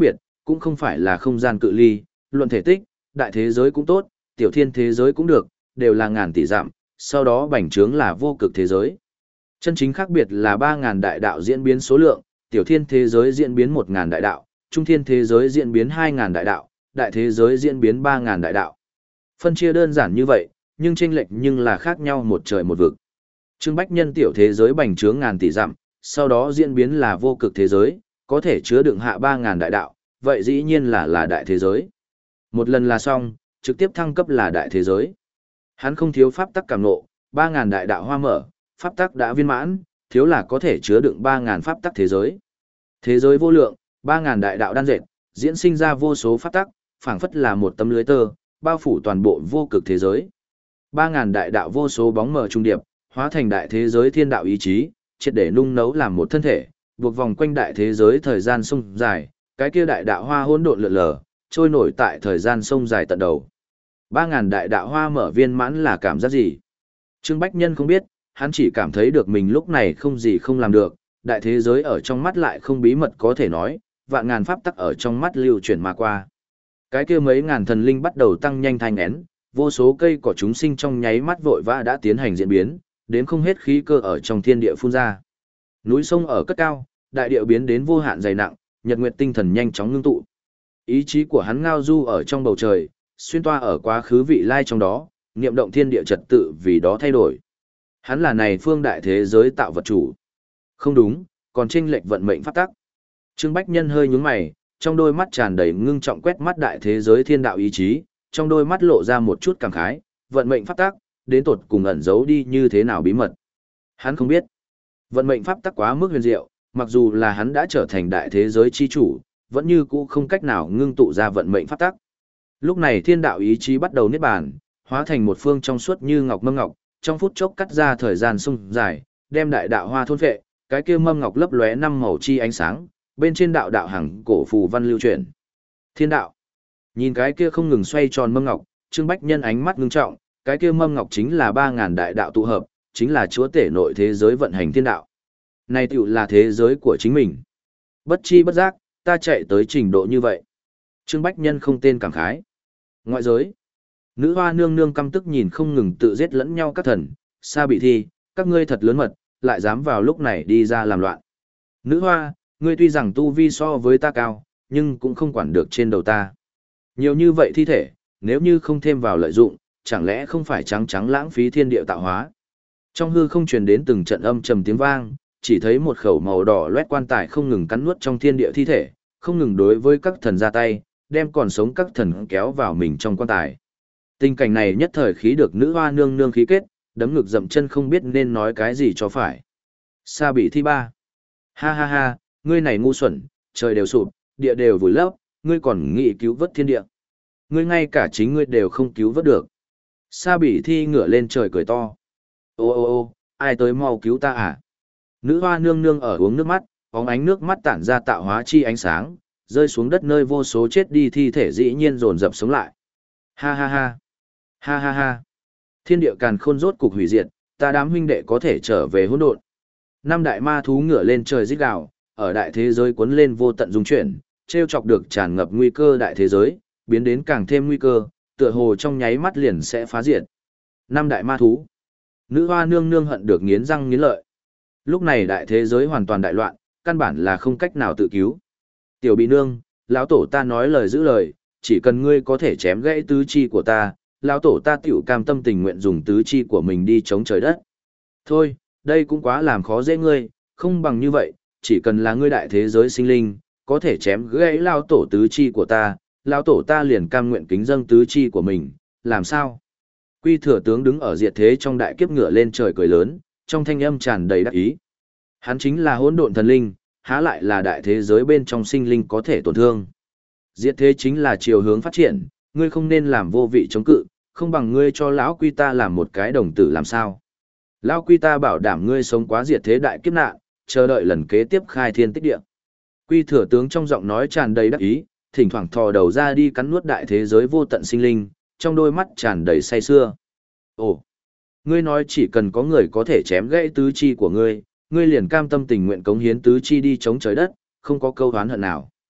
Speaker 1: cũng không phải là không gian cự ly, luận thể tích, đại thế giới cũng tốt, tiểu thiên thế giới cũng được, đều là ngàn tỷ dặm, sau đó bành trướng là vô cực thế giới. Chân chính khác biệt là ba ngàn đại đạo diễn biến số lượng, tiểu thiên thế giới diễn biến một ngàn đại đạo, trung thiên thế giới diễn biến hai ngàn đại đạo, đại thế giới diễn biến ba ngàn đại đạo. Phân chia đơn giản như vậy, nhưng chênh lệch nhưng là khác nhau một trời một vực. Trương Bách Nhân tiểu thế giới bành trướng ngàn tỷ dặm, sau đó diễn biến là vô cực thế giới, có thể chứa đựng hạ ba ngàn đại đạo, vậy dĩ nhiên là là đại thế giới. Một lần là xong, trực tiếp thăng cấp là đại thế giới. Hắn không thiếu pháp tắc cảm ngộ, ba ngàn đại đạo hoa mở, pháp tắc đã viên mãn, thiếu là có thể chứa đựng ba ngàn pháp tắc thế giới. Thế giới vô lượng, ba ngàn đại đạo đan dệt, diễn sinh ra vô số pháp tắc, phảng phất là một tấm lưới tơ, bao phủ toàn bộ vô cực thế giới. ba ngàn đại đạo vô số bóng mờ trung điệp, hóa thành đại thế giới thiên đạo ý chí, triệt để nung nấu làm một thân thể, buộc vòng quanh đại thế giới thời gian sông dài, cái kia đại đạo hoa hỗn độn lượn lờ, trôi nổi tại thời gian sông dài tận đầu. ba ngàn đại đạo hoa mở viên mãn là cảm giác gì? Trương Bách Nhân không biết, hắn chỉ cảm thấy được mình lúc này không gì không làm được, đại thế giới ở trong mắt lại không bí mật có thể nói, vạn ngàn pháp tắc ở trong mắt lưu chuyển mà qua. Cái kia mấy ngàn thần linh bắt đầu tăng nhanh thanh én, vô số cây cỏ chúng sinh trong nháy mắt vội vã đã tiến hành diễn biến, đến không hết khí cơ ở trong thiên địa phun ra. Núi sông ở cất cao, đại địa biến đến vô hạn dày nặng, nhật nguyệt tinh thần nhanh chóng ngưng tụ. Ý chí của hắn ngao du ở trong bầu trời, xuyên toa ở quá khứ vị lai trong đó, niệm động thiên địa trật tự vì đó thay đổi. Hắn là này phương đại thế giới tạo vật chủ. Không đúng, còn chênh lệch vận mệnh pháp tắc. Trương Bách Nhân hơi nhướng mày, trong đôi mắt tràn đầy ngưng trọng quét mắt đại thế giới thiên đạo ý chí, trong đôi mắt lộ ra một chút cảm khái, vận mệnh pháp tắc, đến tột cùng ẩn giấu đi như thế nào bí mật. Hắn không biết. Vận mệnh pháp tắc quá mức huyền diệu, mặc dù là hắn đã trở thành đại thế giới chi chủ, vẫn như cũ không cách nào ngưng tụ ra vận mệnh pháp tắc. Lúc này thiên đạo ý chí bắt đầu niết bàn, hóa thành một phương trong suốt như ngọc mâm ngọc, trong phút chốc cắt ra thời gian sông dài, đem đại đạo hoa thôn phệ, cái kia mâm ngọc lấp lóe năm màu chi ánh sáng, bên trên đạo đạo hằng cổ phù văn lưu truyền. Thiên đạo. Nhìn cái kia không ngừng xoay tròn mâm ngọc, Trương Bách Nhân ánh mắt ngưng trọng, cái kia mâm ngọc chính là ba ngàn đại đạo tụ hợp, chính là chúa tể nội thế giới vận hành thiên đạo. Này tựu là thế giới của chính mình. Bất chi bất giác, ta chạy tới trình độ như vậy. Trương Bách Nhân không tên cảm khái. Ngoại giới. Nữ hoa nương nương căm tức nhìn không ngừng tự giết lẫn nhau các thần, Sa Bị Thi, các ngươi thật lớn mật, lại dám vào lúc này đi ra làm loạn. Nữ hoa, ngươi tuy rằng tu vi so với ta cao, nhưng cũng không quản được trên đầu ta. Nhiều như vậy thi thể, nếu như không thêm vào lợi dụng, chẳng lẽ không phải trắng trắng lãng phí thiên địa tạo hóa. Trong hư không truyền đến từng trận âm trầm tiếng vang, chỉ thấy một khẩu màu đỏ loét quan tài không ngừng cắn nuốt trong thiên địa thi thể, không ngừng đối với các thần ra tay, đem còn sống các thần kéo vào mình trong quan tài. Tình cảnh này nhất thời khí được nữ hoa nương nương khí kết, đấm ngực dậm chân không biết nên nói cái gì cho phải. Sa Bị Thi ba. Ha ha ha, ngươi này ngu xuẩn, trời đều sụp, địa đều vùi lấp, ngươi còn nghĩ cứu vớt thiên địa. Ngươi ngay cả chính ngươi đều không cứu vớt được. Sa Bị Thi ngửa lên trời cười to. Ô ô ô, ai tới mau cứu ta à? Nữ hoa nương nương ở uống nước mắt, bóng ánh nước mắt tản ra tạo hóa chi ánh sáng, rơi xuống đất nơi vô số chết đi thi thể dĩ nhiên dồn dập sống lại. Ha ha ha. Ha ha ha. Thiên địa càn khôn rốt cục hủy diệt, ta đám huynh đệ có thể trở về hỗn độn. Năm đại ma thú ngửa lên trời rít gào, ở đại thế giới cuốn lên vô tận dung chuyển, trêu chọc được tràn ngập nguy cơ đại thế giới, biến đến càng thêm nguy cơ, tựa hồ trong nháy mắt liền sẽ phá diệt. Năm đại ma thú. Nữ hoa nương nương hận được nghiến răng nghiến lợi. Lúc này đại thế giới hoàn toàn đại loạn, căn bản là không cách nào tự cứu. Tiểu Bị nương, lão tổ ta nói lời giữ lời, chỉ cần ngươi có thể chém gãy tứ chi của ta, lão tổ ta tiểu cam tâm tình nguyện dùng tứ chi của mình đi chống trời đất. Thôi, đây cũng quá làm khó dễ ngươi, không bằng như vậy, chỉ cần là ngươi đại thế giới sinh linh, có thể chém gãy lão tổ tứ chi của ta, lão tổ ta liền cam nguyện kính dâng tứ chi của mình, làm sao? Quy Thừa tướng đứng ở diệt thế trong đại kiếp ngựa lên trời cười lớn, trong thanh âm tràn đầy đắc ý. Hắn chính là hỗn độn thần linh, há lại là đại thế giới bên trong sinh linh có thể tổn thương. Diệt thế chính là chiều hướng phát triển, ngươi không nên làm vô vị chống cự, không bằng ngươi cho lão Quy ta làm một cái đồng tử làm sao. Lão Quy ta bảo đảm ngươi sống quá diệt thế đại kiếp nạn, chờ đợi lần kế tiếp khai thiên tích địa. Quy Thừa tướng trong giọng nói tràn đầy đắc ý, thỉnh thoảng thò đầu ra đi cắn nuốt đại thế giới vô tận sinh linh, trong đôi mắt tràn đầy say sưa. Ồ, ngươi nói chỉ cần có người có thể chém gãy tứ chi của ngươi, ngươi liền cam tâm tình nguyện cống hiến tứ chi đi chống trời đất, không có câu oán hận nào.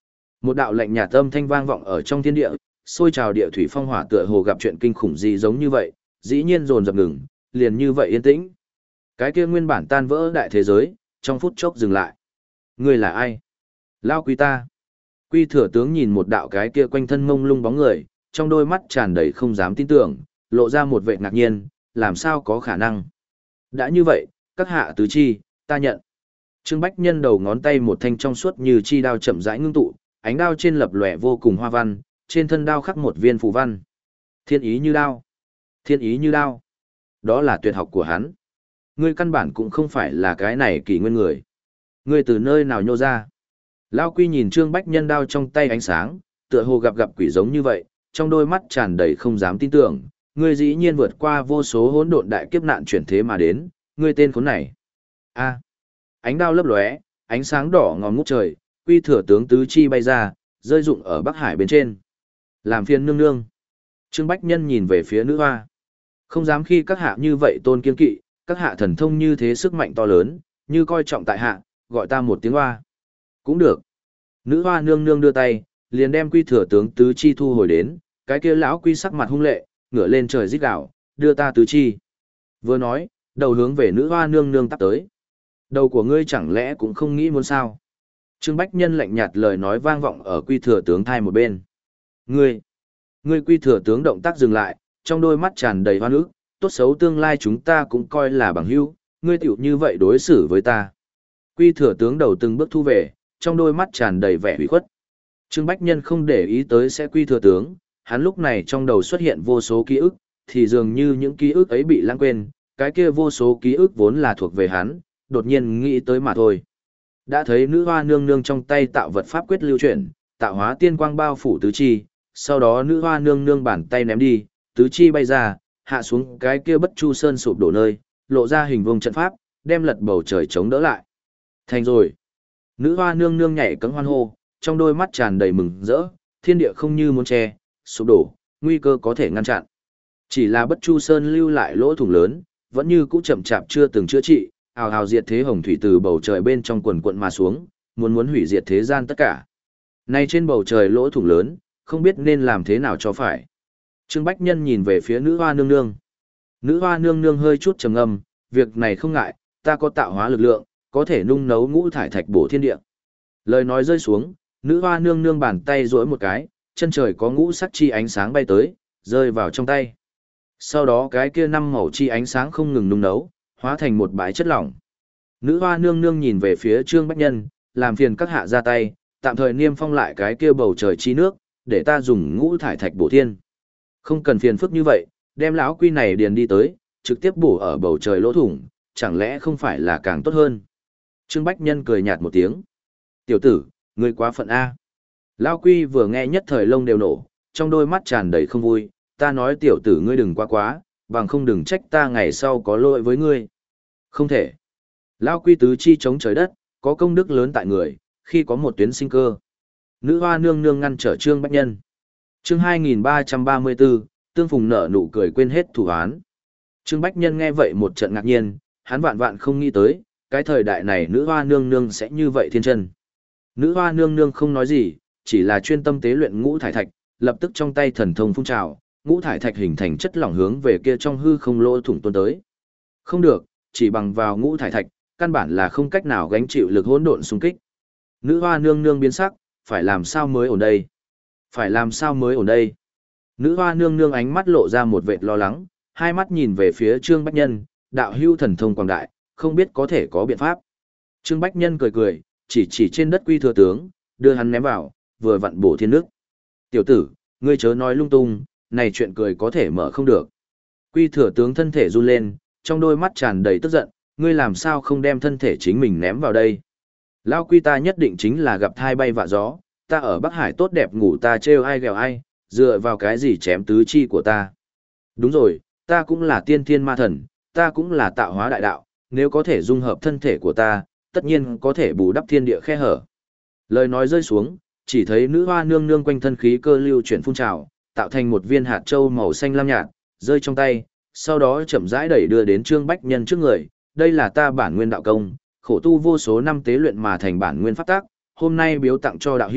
Speaker 1: Một đạo lạnh nhạt âm thanh vang vọng ở trong thiên địa, sôi trào địa thủy phong hỏa tựa hồ gặp chuyện kinh khủng gì giống như vậy, dĩ nhiên dồn dập ngừng, liền như vậy yên tĩnh. Cái kia nguyên bản tan vỡ đại thế giới, trong phút chốc dừng lại. Ngươi là ai? Lao Quy ta. Quy thừa tướng nhìn một đạo cái kia quanh thân mông lung bóng người, trong đôi mắt tràn đầy không dám tin tưởng, lộ ra một vẻ ngạc nhiên, làm sao có khả năng. Đã như vậy, các hạ tứ chi, ta nhận. Trương Bách Nhân đầu ngón tay một thanh trong suốt như chi đao chậm rãi ngưng tụ, ánh đao trên lập lòe vô cùng hoa văn, trên thân đao khắc một viên phù văn. Thiên ý như đao. Thiên ý như đao. Đó là tuyệt học của hắn. Ngươi căn bản cũng không phải là cái này kỳ nguyên người. Ngươi từ nơi nào nhô ra? Lao Quy nhìn Trương Bách Nhân đao trong tay ánh sáng, tựa hồ gặp gặp quỷ giống như vậy, trong đôi mắt tràn đầy không dám tin tưởng, ngươi dĩ nhiên vượt qua vô số hỗn độn đại kiếp nạn chuyển thế mà đến, ngươi tên khốn này. A. Ánh đao lấp lóe, ánh sáng đỏ ngòm ngút trời, Quy thừa tướng tứ chi bay ra, rơi rụng ở Bắc Hải bên trên. Làm phiền nương nương. Trương Bách Nhân nhìn về phía nữ hoa. Không dám khi các hạ như vậy tôn kiên kỵ, các hạ thần thông như thế sức mạnh to lớn, như coi trọng tại hạ, gọi ta một tiếng hoa. Cũng được. Nữ hoa nương nương đưa tay, liền đem Quy thừa tướng tứ chi thu hồi đến, cái kia lão Quy sắc mặt hung lệ, ngửa lên trời rít gào, đưa ta tứ chi. Vừa nói, đầu hướng về nữ hoa nương nương tắp tới. Đầu của ngươi chẳng lẽ cũng không nghĩ muốn sao? Trương Bách Nhân lạnh nhạt lời nói vang vọng ở Quy thừa tướng thai một bên. Ngươi, ngươi Quy thừa tướng động tác dừng lại, trong đôi mắt tràn đầy hoan ức, tốt xấu tương lai chúng ta cũng coi là bằng hữu, ngươi tiểu như vậy đối xử với ta. Quy thừa tướng đầu từng bước thu về, trong đôi mắt tràn đầy vẻ hủy khuất. Trương Bách Nhân không để ý tới sẽ Quy thừa tướng, hắn lúc này trong đầu xuất hiện vô số ký ức, thì dường như những ký ức ấy bị lãng quên, cái kia vô số ký ức vốn là thuộc về hắn, đột nhiên nghĩ tới mà thôi. Đã thấy nữ hoa nương nương trong tay tạo vật pháp quyết lưu chuyển, tạo hóa tiên quang bao phủ tứ chi, sau đó nữ hoa nương nương bàn tay ném đi, tứ chi bay ra, hạ xuống cái kia bất chu sơn sụp đổ nơi, lộ ra hình vuông trận pháp, đem lật bầu trời chống đỡ lại. Thành rồi. Nữ hoa nương nương nhảy cẫng hoan hô, trong đôi mắt tràn đầy mừng rỡ, thiên địa không như muốn che, sụp đổ, nguy cơ có thể ngăn chặn. Chỉ là bất chu sơn lưu lại lỗ thủng lớn, vẫn như cũ chậm chạp chưa từng chữa trị, ào ào diệt thế hồng thủy từ bầu trời bên trong quần quận mà xuống, muốn muốn hủy diệt thế gian tất cả. Nay trên bầu trời lỗ thủng lớn, không biết nên làm thế nào cho phải. Trương Bách Nhân nhìn về phía nữ hoa nương nương. Nữ hoa nương nương hơi chút trầm ngâm, việc này không ngại, ta có tạo hóa lực lượng, có thể nung nấu ngũ thải thạch bổ thiên địa. Lời nói rơi xuống, nữ hoa nương nương bàn tay duỗi một cái, chân trời có ngũ sắc chi ánh sáng bay tới, rơi vào trong tay. Sau đó cái kia năm màu chi ánh sáng không ngừng nung nấu, hóa thành một bãi chất lỏng. Nữ hoa nương nương nhìn về phía Trương Bách Nhân, làm phiền các hạ ra tay, tạm thời niêm phong lại cái kia bầu trời chi nước, để ta dùng ngũ thải thạch bổ thiên. Không cần phiền phức như vậy, đem lão Quy này điền đi tới, trực tiếp bổ ở bầu trời lỗ thủng, chẳng lẽ không phải là càng tốt hơn. Trương Bách Nhân cười nhạt một tiếng. Tiểu tử, ngươi quá phận A. Lão Quy vừa nghe nhất thời lông đều nổ, trong đôi mắt tràn đầy không vui, ta nói tiểu tử ngươi đừng quá quá, bằng không đừng trách ta ngày sau có lỗi với ngươi. Không thể. Lão Quy tứ chi chống trời đất, có công đức lớn tại người, khi có một tuyến sinh cơ. Nữ hoa nương nương ngăn trở Trương Bách Nhân. Chương hai nghìn ba trăm ba mươi bốn, tương phùng nở nụ cười quên hết thủ án. Trương Bách Nhân nghe vậy một trận ngạc nhiên, hắn vạn vạn không nghĩ tới, cái thời đại này nữ hoa nương nương sẽ như vậy thiên chân. Nữ hoa nương nương không nói gì, chỉ là chuyên tâm tế luyện ngũ thải thạch, lập tức trong tay thần thông phun trào, ngũ thải thạch hình thành chất lỏng hướng về kia trong hư không lỗ thủng tuôn tới. Không được, chỉ bằng vào ngũ thải thạch, căn bản là không cách nào gánh chịu lực hỗn độn xung kích. Nữ hoa nương nương biến sắc, phải làm sao mới ổn đây? Phải làm sao mới ổn đây? Nữ hoa nương nương ánh mắt lộ ra một vệt lo lắng, hai mắt nhìn về phía Trương Bách Nhân, đạo hưu thần thông quảng đại, không biết có thể có biện pháp. Trương Bách Nhân cười cười, chỉ chỉ trên đất Quy thừa tướng, đưa hắn ném vào, vừa vặn bổ thiên nước. Tiểu tử, ngươi chớ nói lung tung, này chuyện cười có thể mở không được. Quy thừa tướng thân thể run lên, trong đôi mắt tràn đầy tức giận, ngươi làm sao không đem thân thể chính mình ném vào đây. Lao Quy ta nhất định chính là gặp thai bay vạ gió, ta ở Bắc Hải tốt đẹp ngủ ta trêu ai ghẹo ai, dựa vào cái gì chém tứ chi của ta. Đúng rồi, ta cũng là tiên thiên ma thần, ta cũng là tạo hóa đại đạo, nếu có thể dung hợp thân thể của ta, tất nhiên có thể bù đắp thiên địa khe hở. Lời nói rơi xuống, chỉ thấy nữ hoa nương nương quanh thân khí cơ lưu chuyển phun trào, tạo thành một viên hạt châu màu xanh lam nhạt, rơi trong tay, sau đó chậm rãi đẩy đưa đến Trương Bách Nhân trước người, đây là ta bản nguyên đạo công, khổ tu vô số năm tế luyện mà thành bản nguyên pháp tác, hôm nay biếu tặng cho đạo hữu,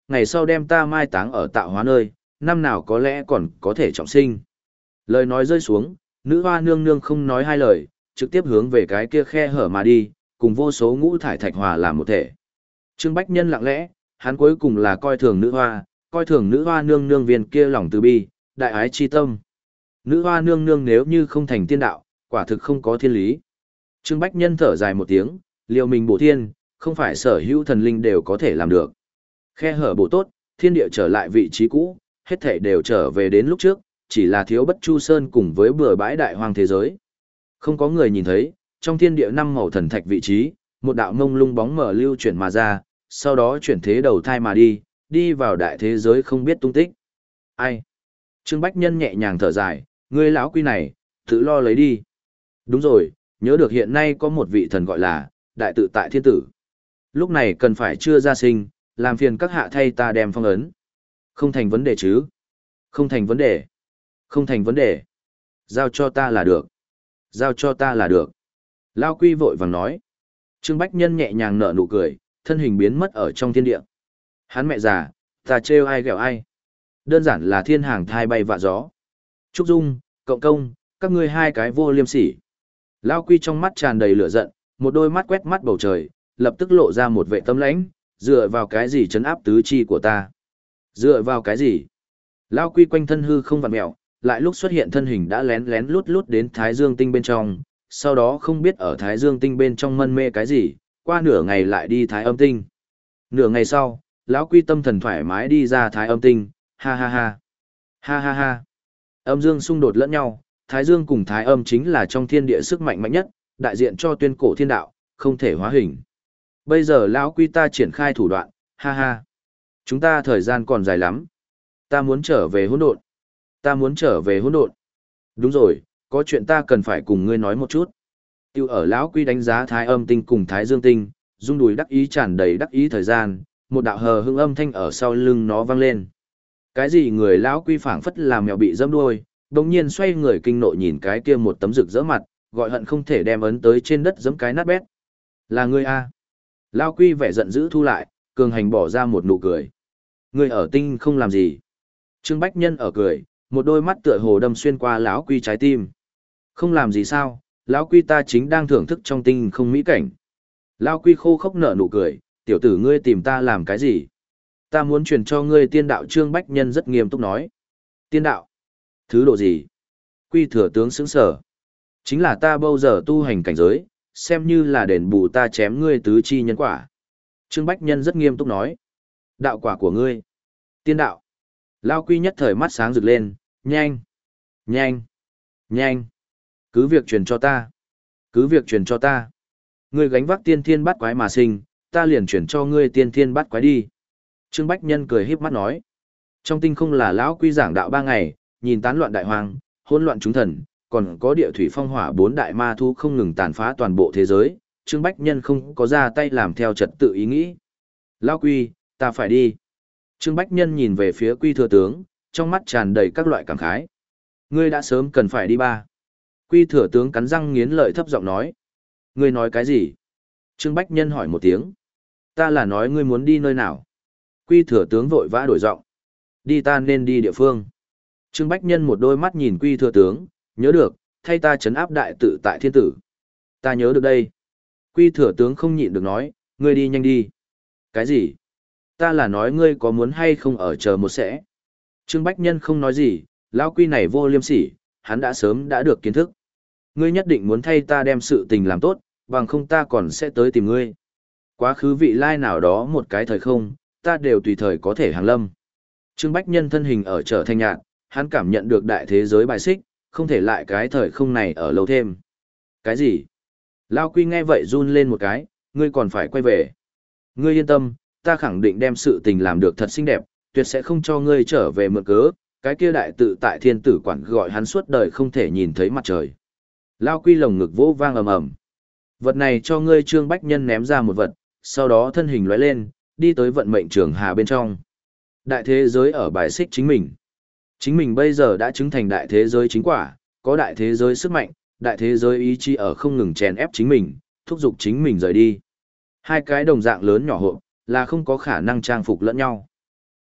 Speaker 1: ngày sau đem ta mai táng ở tạo hóa nơi, năm nào có lẽ còn có thể trọng sinh. Lời nói rơi xuống, nữ hoa nương nương không nói hai lời, trực tiếp hướng về cái kia khe hở mà đi, cùng vô số ngũ thải thạch hòa làm một thể. Trương Bách Nhân lặng lẽ, hắn cuối cùng là coi thường nữ hoa, coi thường nữ hoa nương nương viên kia lòng từ bi, đại ái chi tâm. Nữ hoa nương nương nếu như không thành tiên đạo, quả thực không có thiên lý. Trương Bách Nhân thở dài một tiếng, liều mình bổ thiên, không phải sở hữu thần linh đều có thể làm được. Khe hở bổ tốt, thiên địa trở lại vị trí cũ, hết thể đều trở về đến lúc trước, chỉ là thiếu Bất Chu Sơn cùng với bừa bãi đại hoang thế giới. Không có người nhìn thấy, trong thiên địa năm màu thần thạch vị trí, một đạo mông lung bóng mở lưu chuyển mà ra, sau đó chuyển thế đầu thai mà đi, đi vào đại thế giới không biết tung tích. Ai? Trương Bách Nhân nhẹ nhàng thở dài, ngươi lão quy này, tự lo lấy đi. Đúng rồi, nhớ được hiện nay có một vị thần gọi là Đại Tự Tại Thiên Tử. Lúc này cần phải chưa ra sinh, làm phiền các hạ thay ta đem phong ấn. Không thành vấn đề chứ? Không thành vấn đề. Không thành vấn đề. Giao cho ta là được. Giao cho ta là được. Lao quy vội vàng nói. Trương Bách Nhân nhẹ nhàng nở nụ cười, thân hình biến mất ở trong thiên địa. Hắn mẹ già, ta trêu ai ghẹo ai. Đơn giản là thiên hàng thai bay vạ gió. Trúc Dung, Cộng Công, các ngươi hai cái vô liêm sỉ. Lao quy trong mắt tràn đầy lửa giận, một đôi mắt quét mắt bầu trời, lập tức lộ ra một vệ tâm lãnh, dựa vào cái gì trấn áp tứ chi của ta? Dựa vào cái gì? Lao quy quanh thân hư không vặn mẹo, lại lúc xuất hiện thân hình đã lén lén lút lút đến Thái Dương tinh bên trong, sau đó không biết ở Thái Dương tinh bên trong mân mê cái gì, qua nửa ngày lại đi Thái Âm tinh. Nửa ngày sau, lão quy tâm thần thoải mái đi ra Thái Âm tinh, ha ha ha. Ha ha ha. Âm dương xung đột lẫn nhau, Thái Dương cùng Thái Âm chính là trong thiên địa sức mạnh mạnh nhất, đại diện cho tuyên cổ thiên đạo, không thể hóa hình. Bây giờ lão quy ta triển khai thủ đoạn, ha ha. Chúng ta thời gian còn dài lắm. Ta muốn trở về hỗn độn. Ta muốn trở về hỗn độn. Đúng rồi, có chuyện ta cần phải cùng ngươi nói một chút. Tiêu ở lão quy đánh giá Thái Âm tinh cùng Thái Dương tinh, rung đùi đắc ý tràn đầy đắc ý thời gian, một đạo hờ hững âm thanh ở sau lưng nó vang lên. Cái gì người lão quy phảng phất làm mèo bị dẫm đuôi, đồng nhiên xoay người kinh nộ nhìn cái kia một tấm rực rỡ mặt, gọi hận không thể đem ấn tới trên đất giẫm cái nát bét. Là ngươi a? Lão quy vẻ giận dữ thu lại, cường hành bỏ ra một nụ cười. Ngươi ở tinh không làm gì? Trương Bách Nhân ở cười, một đôi mắt tựa hồ đâm xuyên qua lão quy trái tim. Không làm gì sao, lão quy ta chính đang thưởng thức trong tinh không mỹ cảnh. Lão quy khô khốc nở nụ cười, tiểu tử ngươi tìm ta làm cái gì? Ta muốn truyền cho ngươi tiên đạo. Trương Bách Nhân rất nghiêm túc nói. Tiên đạo? Thứ độ gì? Quy thừa tướng sững sở. Chính là ta bao giờ tu hành cảnh giới, xem như là đền bù ta chém ngươi tứ chi nhân quả. Trương Bách Nhân rất nghiêm túc nói. Đạo quả của ngươi. Tiên đạo. Lao quy nhất thời mắt sáng rực lên, nhanh, nhanh, nhanh. Cứ việc truyền cho ta. Cứ việc truyền cho ta. Ngươi gánh vác tiên thiên bát quái mà sinh, ta liền truyền cho ngươi tiên thiên bát quái đi. Trương Bách Nhân cười híp mắt nói. Trong tinh không là lão quy giảng đạo ba ngày, nhìn tán loạn đại hoang, hỗn loạn chúng thần, còn có địa thủy phong hỏa bốn đại ma thu không ngừng tàn phá toàn bộ thế giới. Trương Bách Nhân không có ra tay làm theo trật tự ý nghĩ. Lão quy, ta phải đi. Trương Bách Nhân nhìn về phía Quy thừa tướng, trong mắt tràn đầy các loại cảm khái. Ngươi đã sớm cần phải đi ba. Quy thừa tướng cắn răng nghiến lợi thấp giọng nói. Ngươi nói cái gì? Trương Bách Nhân hỏi một tiếng. Ta là nói ngươi muốn đi nơi nào? Quy thừa tướng vội vã đổi giọng. Đi ta nên đi địa phương. Trương Bách Nhân một đôi mắt nhìn Quy thừa tướng, nhớ được, thay ta trấn áp đại tự tại thiên tử. Ta nhớ được đây. Quy thừa tướng không nhịn được nói, ngươi đi nhanh đi. Cái gì? Ta là nói ngươi có muốn hay không ở chờ một sẽ. Trương Bách Nhân không nói gì, lão quy này vô liêm sỉ, hắn đã sớm đã được kiến thức. Ngươi nhất định muốn thay ta đem sự tình làm tốt, bằng không ta còn sẽ tới tìm ngươi. Quá khứ vị lai nào đó một cái thời không, ta đều tùy thời có thể hàng lâm. Trương Bách Nhân thân hình ở trở thành nhạt, hắn cảm nhận được đại thế giới bài xích, không thể lại cái thời không này ở lâu thêm. Cái gì? Lão quy nghe vậy run lên một cái, ngươi còn phải quay về. Ngươi yên tâm, ta khẳng định đem sự tình làm được thật xinh đẹp, tuyệt sẽ không cho ngươi trở về mượn cớ, cái kia đại tự tại thiên tử quản gọi hắn suốt đời không thể nhìn thấy mặt trời. Lao quy lồng ngực vỗ vang ầm ầm. Vật này cho ngươi. Trương Bách Nhân ném ra một vật, sau đó thân hình lóe lên, đi tới vận mệnh trường hà bên trong. Đại thế giới ở bài xích chính mình. Chính mình bây giờ đã chứng thành đại thế giới chính quả, có đại thế giới sức mạnh, đại thế giới ý chí ở không ngừng chèn ép chính mình, thúc giục chính mình rời đi. Hai cái đồng dạng lớn nhỏ hộp, là không có khả năng trang phục lẫn nhau.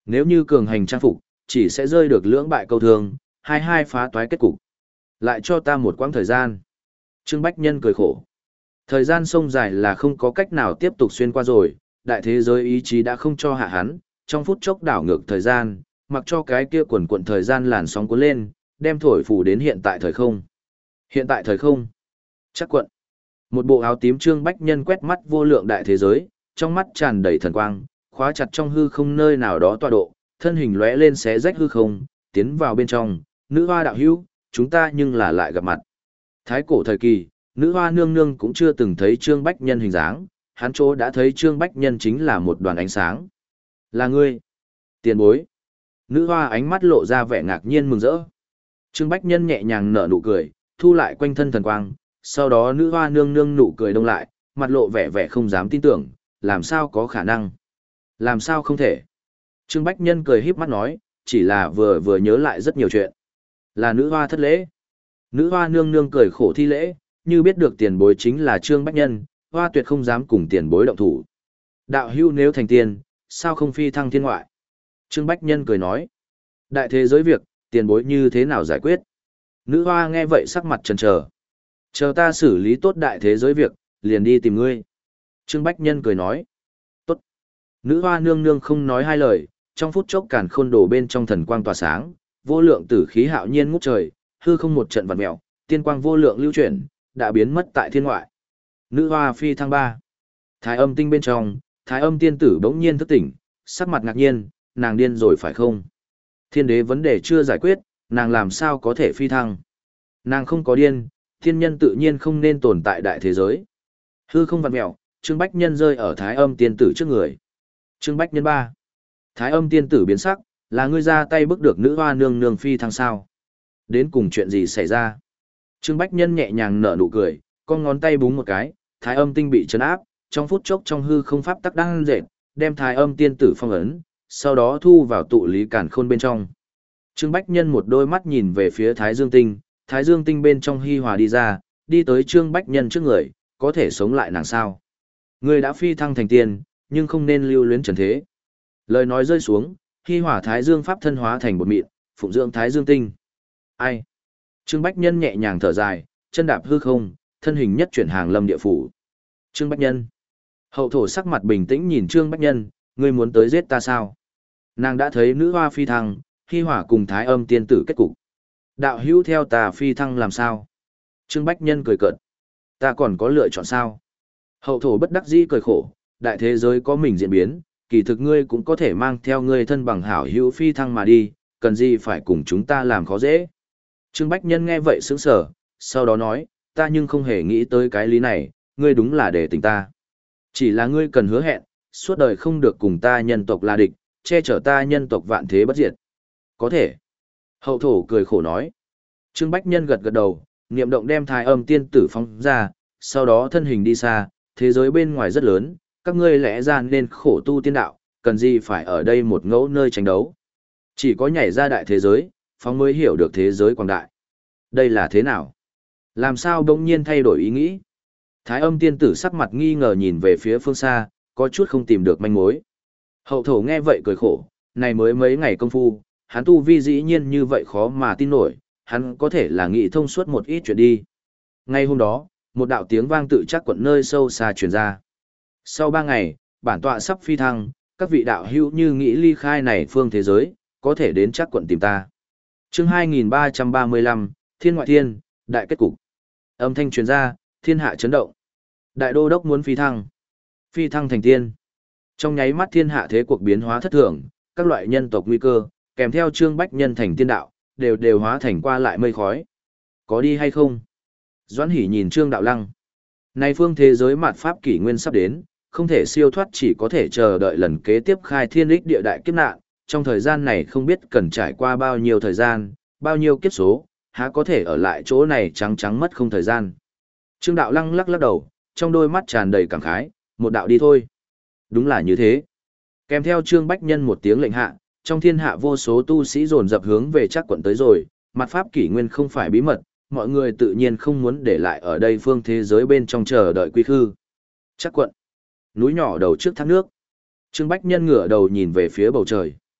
Speaker 1: Nếu như cường hành trang phục, chỉ sẽ rơi được lưỡng bại câu thương, hai hai phá toái kết cục. Lại cho ta một quãng thời gian. Trương Bách Nhân cười khổ. Thời gian sông dài là không có cách nào tiếp tục xuyên qua rồi, đại thế giới ý chí đã không cho hạ hắn, trong phút chốc đảo ngược thời gian, mặc cho cái kia quần quận thời gian làn sóng cuốn lên, đem thổi phủ đến hiện tại thời không. Hiện tại thời không. Chắc quận. Một bộ áo tím Trương Bách Nhân quét mắt vô lượng đại thế giới, trong mắt tràn đầy thần quang, khóa chặt trong hư không nơi nào đó tọa độ, thân hình lóe lên xé rách hư không, tiến vào bên trong, nữ hoa đạo hữu, chúng ta nhưng là lại gặp mặt. Thái cổ thời kỳ, nữ hoa nương nương cũng chưa từng thấy Trương Bách Nhân hình dáng, hắn chỗ đã thấy Trương Bách Nhân chính là một đoàn ánh sáng. Là ngươi. Tiền bối. Nữ hoa ánh mắt lộ ra vẻ ngạc nhiên mừng rỡ. Trương Bách Nhân nhẹ nhàng nở nụ cười, thu lại quanh thân thần quang, sau đó nữ hoa nương nương nụ cười đông lại, mặt lộ vẻ vẻ không dám tin tưởng, làm sao có khả năng. Làm sao không thể. Trương Bách Nhân cười híp mắt nói, chỉ là vừa vừa nhớ lại rất nhiều chuyện. Là nữ hoa thất lễ. Nữ hoa nương nương cười khổ thi lễ, như biết được tiền bối chính là Trương Bách Nhân, hoa tuyệt không dám cùng tiền bối động thủ. Đạo hữu nếu thành tiên, sao không phi thăng thiên ngoại? Trương Bách Nhân cười nói, đại thế giới việc, tiền bối như thế nào giải quyết? Nữ hoa nghe vậy sắc mặt chần chờ. Chờ ta xử lý tốt đại thế giới việc, liền đi tìm ngươi. Trương Bách Nhân cười nói, tốt. Nữ hoa nương nương không nói hai lời, trong phút chốc càn khôn đổ bên trong thần quang tỏa sáng, vô lượng tử khí hạo nhiên ngút trời, hư không một trận vặn mèo, tiên quang vô lượng lưu chuyển, đã biến mất tại thiên ngoại. Nữ hoa phi thăng ba. Thái âm tinh bên trong, thái âm tiên tử bỗng nhiên thức tỉnh, sắc mặt ngạc nhiên, nàng điên rồi phải không? Thiên đế vấn đề chưa giải quyết, nàng làm sao có thể phi thăng? Nàng không có điên, thiên nhân tự nhiên không nên tồn tại đại thế giới. Hư không vặn mèo, Trương Bách Nhân rơi ở thái âm tiên tử trước người. Trương Bách Nhân ba. Thái âm tiên tử biến sắc, là ngươi ra tay bức được nữ hoa nương nương phi thăng sao? Đến cùng chuyện gì xảy ra? Trương Bách Nhân nhẹ nhàng nở nụ cười, con ngón tay búng một cái, thái âm tinh bị chấn áp, trong phút chốc trong hư không pháp tắc đang dệt, đem thái âm tiên tử phong ấn, sau đó thu vào tụ lý cản khôn bên trong. Trương Bách Nhân một đôi mắt nhìn về phía thái dương tinh, thái dương tinh bên trong hi hòa đi ra, đi tới Trương Bách Nhân trước người, có thể sống lại nàng sao? Ngươi đã phi thăng thành tiên, nhưng không nên lưu luyến trần thế. Lời nói rơi xuống, hi hòa thái dương pháp thân hóa thành bột mịn, phụng dưỡng thái dương tinh. Ai? Trương Bách Nhân nhẹ nhàng thở dài, chân đạp hư không, thân hình nhất chuyển hàng lâm địa phủ. Trương Bách Nhân. Hậu thổ sắc mặt bình tĩnh nhìn Trương Bách Nhân, ngươi muốn tới giết ta sao? Nàng đã thấy nữ hoa phi thăng, hi hỏa cùng thái âm tiên tử kết cục. Đạo hữu theo ta phi thăng làm sao? Trương Bách Nhân cười cợt. Ta còn có lựa chọn sao? Hậu thổ bất đắc dĩ cười khổ, đại thế giới có mình diễn biến, kỳ thực ngươi cũng có thể mang theo ngươi thân bằng hảo hữu phi thăng mà đi, cần gì phải cùng chúng ta làm khó dễ. Trương Bách Nhân nghe vậy sững sờ, sau đó nói, ta nhưng không hề nghĩ tới cái lý này, ngươi đúng là để tình ta. Chỉ là ngươi cần hứa hẹn, suốt đời không được cùng ta nhân tộc là địch, che chở ta nhân tộc vạn thế bất diệt. Có thể. Hậu thổ cười khổ nói. Trương Bách Nhân gật gật đầu, niệm động đem thái âm tiên tử phóng ra, sau đó thân hình đi xa, thế giới bên ngoài rất lớn, các ngươi lẽ ra nên khổ tu tiên đạo, cần gì phải ở đây một ngẫu nơi tranh đấu. Chỉ có nhảy ra đại thế giới, phóng mới hiểu được thế giới quảng đại. Đây là thế nào? Làm sao bỗng nhiên thay đổi ý nghĩ? Thái âm tiên tử sắc mặt nghi ngờ nhìn về phía phương xa, có chút không tìm được manh mối. Hậu thổ nghe vậy cười khổ, này mới mấy ngày công phu, hắn tu vi dĩ nhiên như vậy khó mà tin nổi, hắn có thể là nghĩ thông suốt một ít chuyện đi. Ngay hôm đó, một đạo tiếng vang tự chắc quận nơi sâu xa truyền ra. Sau ba ngày, bản tọa sắp phi thăng, các vị đạo hữu như nghĩ ly khai này phương thế giới, có thể đến chắc quận tìm ta. Chương hai nghìn ba trăm ba mươi lăm, Thiên ngoại thiên, đại kết cục. Âm thanh truyền ra, thiên hạ chấn động. Đại đô đốc muốn phi thăng. Phi thăng thành tiên. Trong nháy mắt thiên hạ thế cuộc biến hóa thất thường, các loại nhân tộc nguy cơ, kèm theo Trương Bách Nhân thành tiên đạo, đều đều hóa thành qua lại mây khói. Có đi hay không? Doãn Hỷ nhìn Trương Đạo Lăng. Này phương thế giới mạt pháp kỷ nguyên sắp đến, không thể siêu thoát, chỉ có thể chờ đợi lần kế tiếp khai thiên đích địa đại kiếp nạn. Trong thời gian này không biết cần trải qua bao nhiêu thời gian, bao nhiêu kiếp số, há có thể ở lại chỗ này trắng trắng mất không thời gian. Trương Đạo Lăng lắc lắc đầu, trong đôi mắt tràn đầy cảm khái, một đạo đi thôi. Đúng là như thế. Kèm theo Trương Bách Nhân một tiếng lệnh hạ, trong thiên hạ vô số tu sĩ dồn dập hướng về chắc quận tới rồi, mặt pháp kỷ nguyên không phải bí mật, mọi người tự nhiên không muốn để lại ở đây phương thế giới bên trong chờ đợi quy khư. Chắc quận. Núi nhỏ đầu trước thác nước. Trương Bách Nhân ngửa đầu nhìn về phía bầu trời.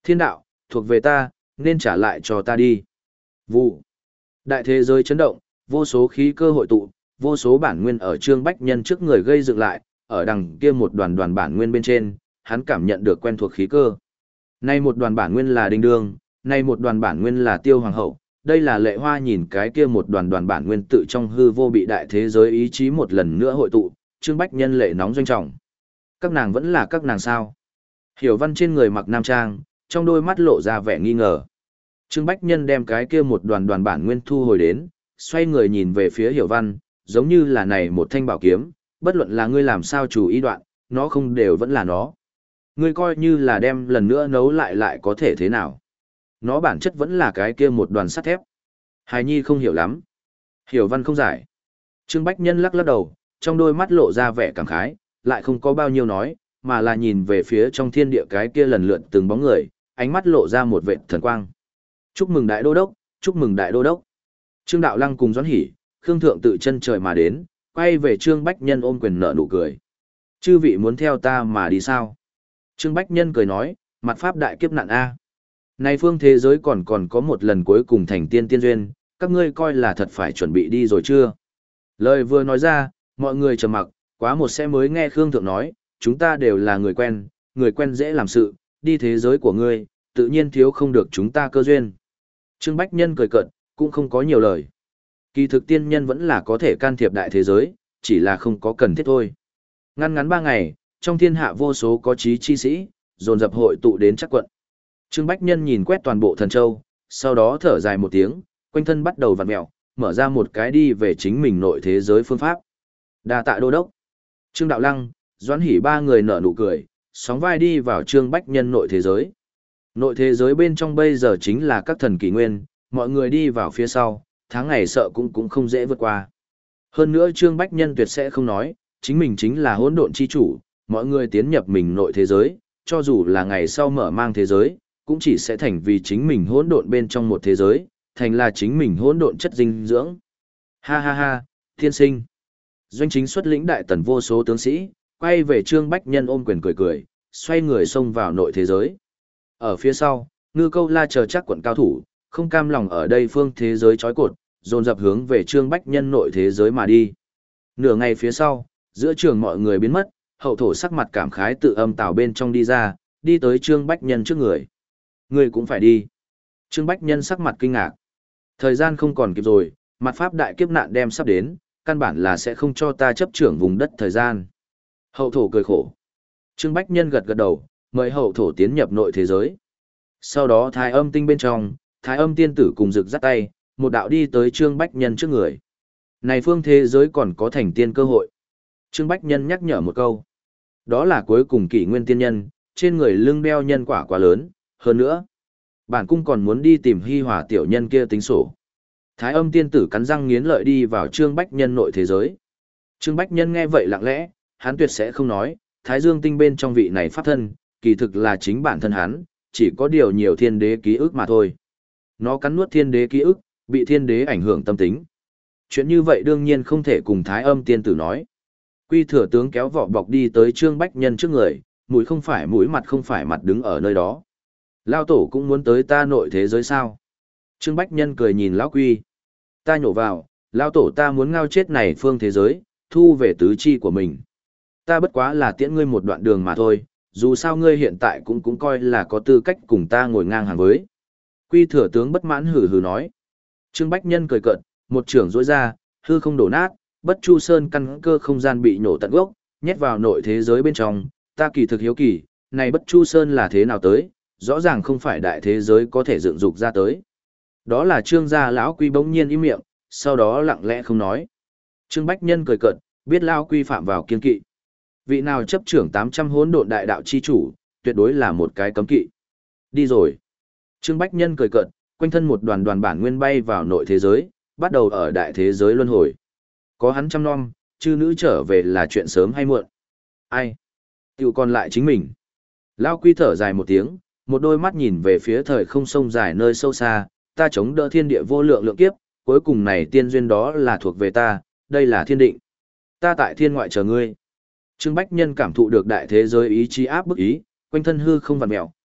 Speaker 1: Thiên đạo, thuộc về ta, nên trả lại cho ta đi. Vụ. Đại thế giới chấn động, vô số khí cơ hội tụ, vô số bản nguyên ở Trương Bách Nhân trước người gây dựng lại, ở đằng kia một đoàn đoàn bản nguyên bên trên, hắn cảm nhận được quen thuộc khí cơ. Nay một đoàn bản nguyên là Đinh Đương, nay một đoàn bản nguyên là Tiêu Hoàng hậu, đây là Lệ Hoa nhìn cái kia một đoàn đoàn bản nguyên tự trong hư vô bị đại thế giới ý chí một lần nữa hội tụ, Trương Bách Nhân lệ nóng doanh trọng. Các nàng vẫn là các nàng sao? Hiểu Văn trên người mặc nam trang, trong đôi mắt lộ ra vẻ nghi ngờ. Trương Bách Nhân đem cái kia một đoàn đoàn bản nguyên thu hồi đến, xoay người nhìn về phía Hiểu Văn, giống như là này một thanh bảo kiếm, bất luận là ngươi làm sao chủ ý đoạn, nó không đều vẫn là nó. Ngươi coi như là đem lần nữa nấu lại lại có thể thế nào. Nó bản chất vẫn là cái kia một đoàn sắt thép. Hài Nhi không hiểu lắm. Hiểu Văn không giải. Trương Bách Nhân lắc lắc đầu, trong đôi mắt lộ ra vẻ cảm khái, lại không có bao nhiêu nói, mà là nhìn về phía trong thiên địa cái kia lần lượt từng bóng người, ánh mắt lộ ra một vệt thần quang. Chúc mừng đại đô đốc, chúc mừng đại đô đốc. Trương Đạo Lăng cùng Doãn Hỉ, Khương Thượng tự chân trời mà đến, quay về Trương Bách Nhân ôm quyền nở nụ cười. Chư vị muốn theo ta mà đi sao? Trương Bách Nhân cười nói, mặt pháp đại kiếp nạn A. Này phương thế giới còn còn có một lần cuối cùng thành tiên tiên duyên, các ngươi coi là thật phải chuẩn bị đi rồi chưa? Lời vừa nói ra, mọi người trầm mặc, quá một sẽ mới nghe Khương Thượng nói, chúng ta đều là người quen, người quen dễ làm sự, đi thế giới của ngươi, tự nhiên thiếu không được chúng ta cơ duyên. Trương Bách Nhân cười cợt, cũng không có nhiều lời. Kỳ thực tiên nhân vẫn là có thể can thiệp đại thế giới, chỉ là không có cần thiết thôi. Ngăn ngắn ba ngày, trong thiên hạ vô số có trí chi sĩ, dồn dập hội tụ đến Trắc quận. Trương Bách Nhân nhìn quét toàn bộ thần châu, sau đó thở dài một tiếng, quanh thân bắt đầu vặn mẹo, mở ra một cái đi về chính mình nội thế giới phương pháp. Đa tạ đô đốc. Trương Đạo Lăng, Doãn Hỉ ba người nở nụ cười, sóng vai đi vào Trương Bách Nhân nội thế giới. Nội thế giới bên trong bây giờ chính là các thần kỷ nguyên, mọi người đi vào phía sau, tháng ngày sợ cũng cũng không dễ vượt qua. Hơn nữa Trương Bách Nhân tuyệt sẽ không nói, chính mình chính là hỗn độn chi chủ, mọi người tiến nhập mình nội thế giới, cho dù là ngày sau mở mang thế giới, cũng chỉ sẽ thành vì chính mình hỗn độn bên trong một thế giới, thành là chính mình hỗn độn chất dinh dưỡng. Ha ha ha, thiên sinh. Doanh chính xuất lĩnh đại tần vô số tướng sĩ, quay về Trương Bách Nhân ôm quyền cười cười, xoay người xông vào nội thế giới. Ở phía sau, Ngư Câu La chờ Trắc quận cao thủ, không cam lòng ở đây phương thế giới trói cột, dồn dập hướng về Trương Bách Nhân nội thế giới mà đi. Nửa ngày phía sau, giữa trường mọi người biến mất, hậu thổ sắc mặt cảm khái tự âm tào bên trong đi ra, đi tới Trương Bách Nhân trước người. Người cũng phải đi. Trương Bách Nhân sắc mặt kinh ngạc. Thời gian không còn kịp rồi, mặt pháp đại kiếp nạn đem sắp đến, căn bản là sẽ không cho ta chấp trưởng vùng đất thời gian. Hậu thổ cười khổ. Trương Bách Nhân gật gật đầu, mời hậu thổ tiến nhập nội thế giới. Sau đó thái âm tinh bên trong, thái âm tiên tử cùng rực dắt tay, một đạo đi tới Trương Bách Nhân trước người. Này phương thế giới còn có thành tiên cơ hội. Trương Bách Nhân nhắc nhở một câu. Đó là cuối cùng kỷ nguyên tiên nhân, trên người lưng đeo nhân quả quá lớn, hơn nữa. Bản cung còn muốn đi tìm Hi Hòa tiểu nhân kia tính sổ. Thái âm tiên tử cắn răng nghiến lợi đi vào Trương Bách Nhân nội thế giới. Trương Bách Nhân nghe vậy lặng lẽ, hắn tuyệt sẽ không nói, Thái Dương tinh bên trong vị này pháp thân, kỳ thực là chính bản thân hắn, chỉ có điều nhiều thiên đế ký ức mà thôi. Nó cắn nuốt thiên đế ký ức, bị thiên đế ảnh hưởng tâm tính. Chuyện như vậy đương nhiên không thể cùng Thái âm tiên tử nói. Quy thừa tướng kéo vỏ bọc đi tới Trương Bách Nhân trước người, mũi không phải mũi mặt không phải mặt đứng ở nơi đó. Lao tổ cũng muốn tới ta nội thế giới sao? Trương Bách Nhân cười nhìn Lão Quy. Ta nhổ vào, Lao tổ ta muốn ngao chết này phương thế giới, thu về tứ chi của mình. Ta bất quá là tiễn ngươi một đoạn đường mà thôi, dù sao ngươi hiện tại cũng cũng coi là có tư cách cùng ta ngồi ngang hàng với. Quy thừa tướng bất mãn hừ hừ nói. Trương Bách Nhân cười cợt, một trưởng rỗi ra, hư không đổ nát, bất chu sơn căn cơ không gian bị nổ tận gốc, nhét vào nội thế giới bên trong. Ta kỳ thực hiếu kỳ, này bất chu sơn là thế nào tới, rõ ràng không phải đại thế giới có thể dựng dục ra tới. Đó là Trương gia lão Quy bỗng nhiên im miệng, sau đó lặng lẽ không nói. Trương Bách Nhân cười cợt, biết lão Quy phạm vào kiên kỵ. Vị nào chấp trưởng tám trăm hỗn độn đại đạo chi chủ, tuyệt đối là một cái cấm kỵ. Đi rồi. Trương Bách Nhân cười cợt, quanh thân một đoàn đoàn bản nguyên bay vào nội thế giới, bắt đầu ở đại thế giới luân hồi. Có hắn chăm nom, chư nữ trở về là chuyện sớm hay muộn. Ai? Tiểu còn lại chính mình. Lão Quy thở dài một tiếng, một đôi mắt nhìn về phía thời không sông dài nơi sâu xa, ta chống đỡ thiên địa vô lượng lượng kiếp, cuối cùng này tiên duyên đó là thuộc về ta, đây là thiên định. Ta tại thiên ngoại chờ ngươi. Trương Bách Nhân cảm thụ được đại thế giới ý chí áp bức ý, quanh thân hư không vặn mèo,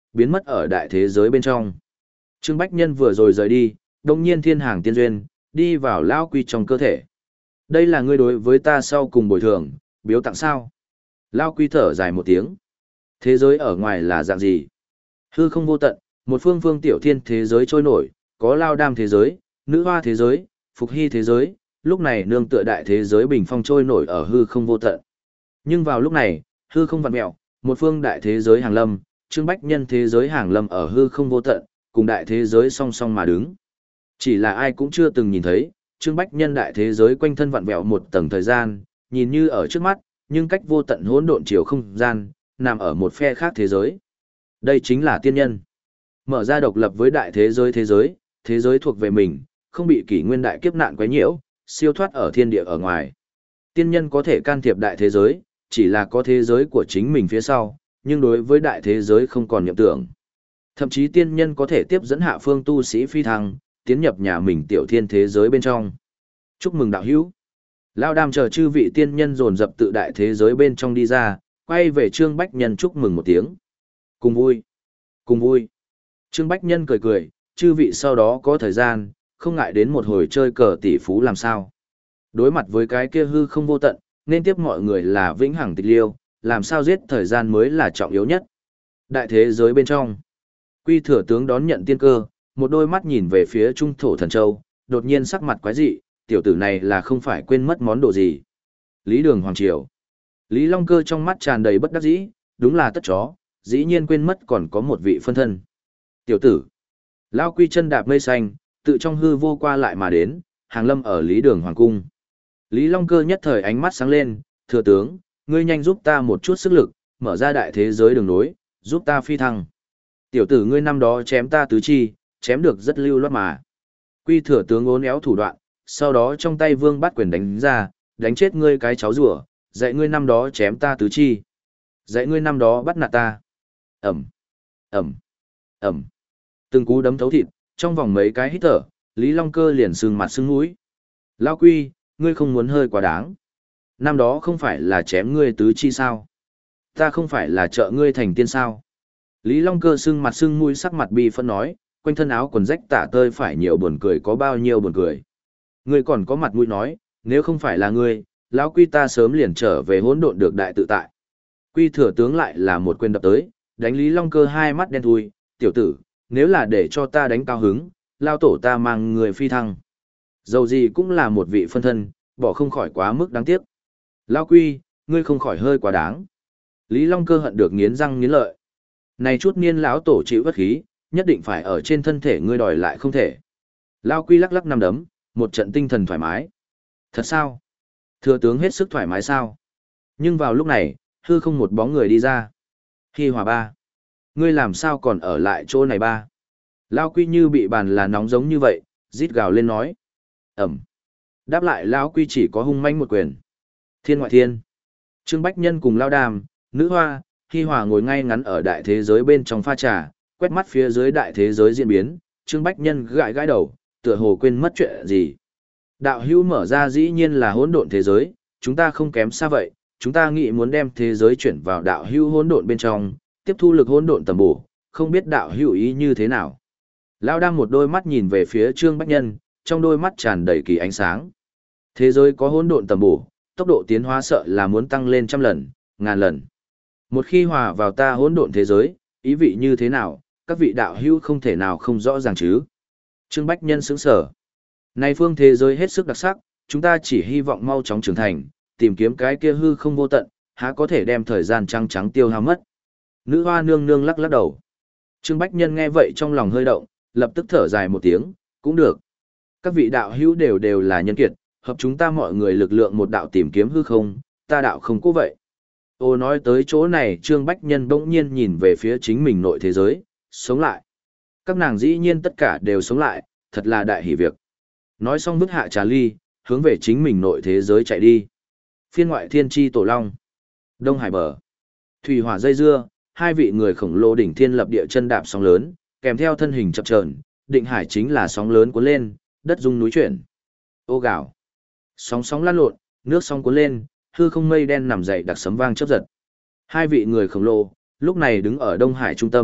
Speaker 1: biến mất ở đại thế giới bên trong. Trương Bách Nhân vừa rồi rời đi, đồng nhiên thiên hàng tiên duyên, đi vào Lao Quy trong cơ thể. Đây là ngươi đối với ta sau cùng bồi thường, biếu tặng sao? Lao Quy thở dài một tiếng. Thế giới ở ngoài là dạng gì? Hư không vô tận, một phương phương tiểu thiên thế giới trôi nổi, có Lao Đam thế giới, nữ hoa thế giới, phục hy thế giới, lúc này nương tựa đại thế giới bình phong trôi nổi ở hư không vô tận. Nhưng vào lúc này, hư không vặn mẹo, một phương đại thế giới hàng lâm, Trương Bách Nhân thế giới hàng lâm ở hư không vô tận, cùng đại thế giới song song mà đứng. Chỉ là ai cũng chưa từng nhìn thấy, Trương Bách Nhân đại thế giới quanh thân vặn vẹo một tầng thời gian, nhìn như ở trước mắt, nhưng cách vô tận hỗn độn chiều không gian, nằm ở một phe khác thế giới. Đây chính là tiên nhân. Mở ra độc lập với đại thế giới thế giới, thế giới thuộc về mình, không bị kỷ nguyên đại kiếp nạn quấy nhiễu, siêu thoát ở thiên địa ở ngoài. Tiên nhân có thể can thiệp đại thế giới, chỉ là có thế giới của chính mình phía sau, nhưng đối với đại thế giới không còn niệm tưởng. Thậm chí tiên nhân có thể tiếp dẫn hạ phương tu sĩ phi thăng, tiến nhập nhà mình tiểu thiên thế giới bên trong. Chúc mừng đạo hữu. Lao Đam chờ chư vị tiên nhân dồn dập tự đại thế giới bên trong đi ra, quay về Trương Bách Nhân chúc mừng một tiếng. Cùng vui. Cùng vui. Trương Bách Nhân cười cười, chư vị sau đó có thời gian, không ngại đến một hồi chơi cờ tỷ phú làm sao. Đối mặt với cái kia hư không vô tận, nên tiếp mọi người là vĩnh hằng tịch liêu, làm sao giết thời gian mới là trọng yếu nhất. Đại thế giới bên trong. Quy thừa tướng đón nhận tiên cơ, một đôi mắt nhìn về phía trung thổ thần châu, đột nhiên sắc mặt quái dị, tiểu tử này là không phải quên mất món đồ gì. Lý Đường Hoàng Triều. Lý Long Cơ trong mắt tràn đầy bất đắc dĩ, đúng là tất chó, dĩ nhiên quên mất còn có một vị phân thân. Tiểu tử. Lao Quy chân đạp mây xanh, tự trong hư vô qua lại mà đến, hàng lâm ở Lý Đường Hoàng Cung. Lý Long Cơ nhất thời ánh mắt sáng lên, thừa tướng, ngươi nhanh giúp ta một chút sức lực, mở ra đại thế giới đường nối, giúp ta phi thăng. Tiểu tử ngươi năm đó chém ta tứ chi, chém được rất lưu loát mà. Quy thừa tướng ốn éo thủ đoạn, sau đó trong tay vương bắt quyền đánh ra, đánh chết ngươi cái cháu rùa, dạy ngươi năm đó chém ta tứ chi. Dạy ngươi năm đó bắt nạt ta. Ẩm, Ẩm, Ẩm. Từng cú đấm thấu thịt, trong vòng mấy cái hít thở, Lý Long Cơ liền sưng mặt sưng mũi. Lao Quy, ngươi không muốn hơi quá đáng. Năm đó không phải là chém ngươi tứ chi sao? Ta không phải là trợ ngươi thành tiên sao? Lý Long Cơ sưng mặt sưng mũi sắc mặt bi phẫn nói, quanh thân áo quần rách tả tơi phải nhiều buồn cười có bao nhiêu buồn cười. Ngươi còn có mặt mũi nói, nếu không phải là ngươi, lão Quy ta sớm liền trở về hỗn độn được đại tự tại. Quy thừa tướng lại là một quyền đập tới, đánh Lý Long Cơ hai mắt đen thui, tiểu tử, nếu là để cho ta đánh cao hứng, lao tổ ta mang người phi thăng. Dầu gì cũng là một vị phân thân, bỏ không khỏi quá mức đáng tiếc. Lao Quy, ngươi không khỏi hơi quá đáng. Lý Long Cơ hận được nghiến răng nghiến lợi. Này chút niên lão tổ chịu bất khí, nhất định phải ở trên thân thể ngươi đòi lại không thể. Lao Quy lắc lắc năm đấm, một trận tinh thần thoải mái. Thật sao? Thừa tướng hết sức thoải mái sao? Nhưng vào lúc này, hư không một bóng người đi ra. Hi Hòa ba. Ngươi làm sao còn ở lại chỗ này ba? Lao Quy như bị bàn là nóng giống như vậy, rít gào lên nói. Ẩm. Đáp lại Lao Quy chỉ có hung manh một quyền. Thiên ngoại thiên. Trương Bách Nhân cùng Lao Đàm, nữ hoa, Hi Hòa ngồi ngay ngắn ở đại thế giới bên trong pha trà, quét mắt phía dưới đại thế giới diễn biến, Trương Bách Nhân gãi gãi đầu, tựa hồ quên mất chuyện gì. Đạo hữu mở ra dĩ nhiên là hỗn độn thế giới, chúng ta không kém xa vậy, chúng ta nghĩ muốn đem thế giới chuyển vào đạo hữu hỗn độn bên trong, tiếp thu lực hỗn độn tầm bổ, không biết đạo hữu ý như thế nào. Lão đang một đôi mắt nhìn về phía Trương Bách Nhân, trong đôi mắt tràn đầy kỳ ánh sáng. Thế giới có hỗn độn tầm bổ, tốc độ tiến hóa sợ là muốn tăng lên trăm lần, ngàn lần. Một khi hòa vào ta hỗn độn thế giới, ý vị như thế nào, các vị đạo hữu không thể nào không rõ ràng chứ. Trương Bách Nhân sững sờ. Này phương thế giới hết sức đặc sắc, chúng ta chỉ hy vọng mau chóng trưởng thành, tìm kiếm cái kia hư không vô tận, há có thể đem thời gian trăng trắng tiêu hao mất. Nữ hoa nương nương lắc lắc đầu. Trương Bách Nhân nghe vậy trong lòng hơi động, lập tức thở dài một tiếng, cũng được. Các vị đạo hữu đều đều là nhân kiệt, hợp chúng ta mọi người lực lượng một đạo tìm kiếm hư không, ta đạo không cố vậy. Ô nói tới chỗ này Trương Bách Nhân bỗng nhiên nhìn về phía chính mình nội thế giới, sống lại. Các nàng dĩ nhiên tất cả đều sống lại, thật là đại hỷ việc. Nói xong vứt hạ trà ly, hướng về chính mình nội thế giới chạy đi. Phiên ngoại thiên tri tổ long. Đông Hải bờ. Thủy hỏa dây dưa, hai vị người khổng lồ đỉnh thiên lập địa chân đạp sóng lớn, kèm theo thân hình chập chờn, định hải chính là sóng lớn cuốn lên, đất rung núi chuyển. Ô gạo. Sóng sóng lăn lộn, nước sóng cuốn lên, hư không mây đen nằm dậy đặc sấm vang chớp giật. Hai vị người khổng lồ, lúc này đứng ở Đông Hải trung tâm,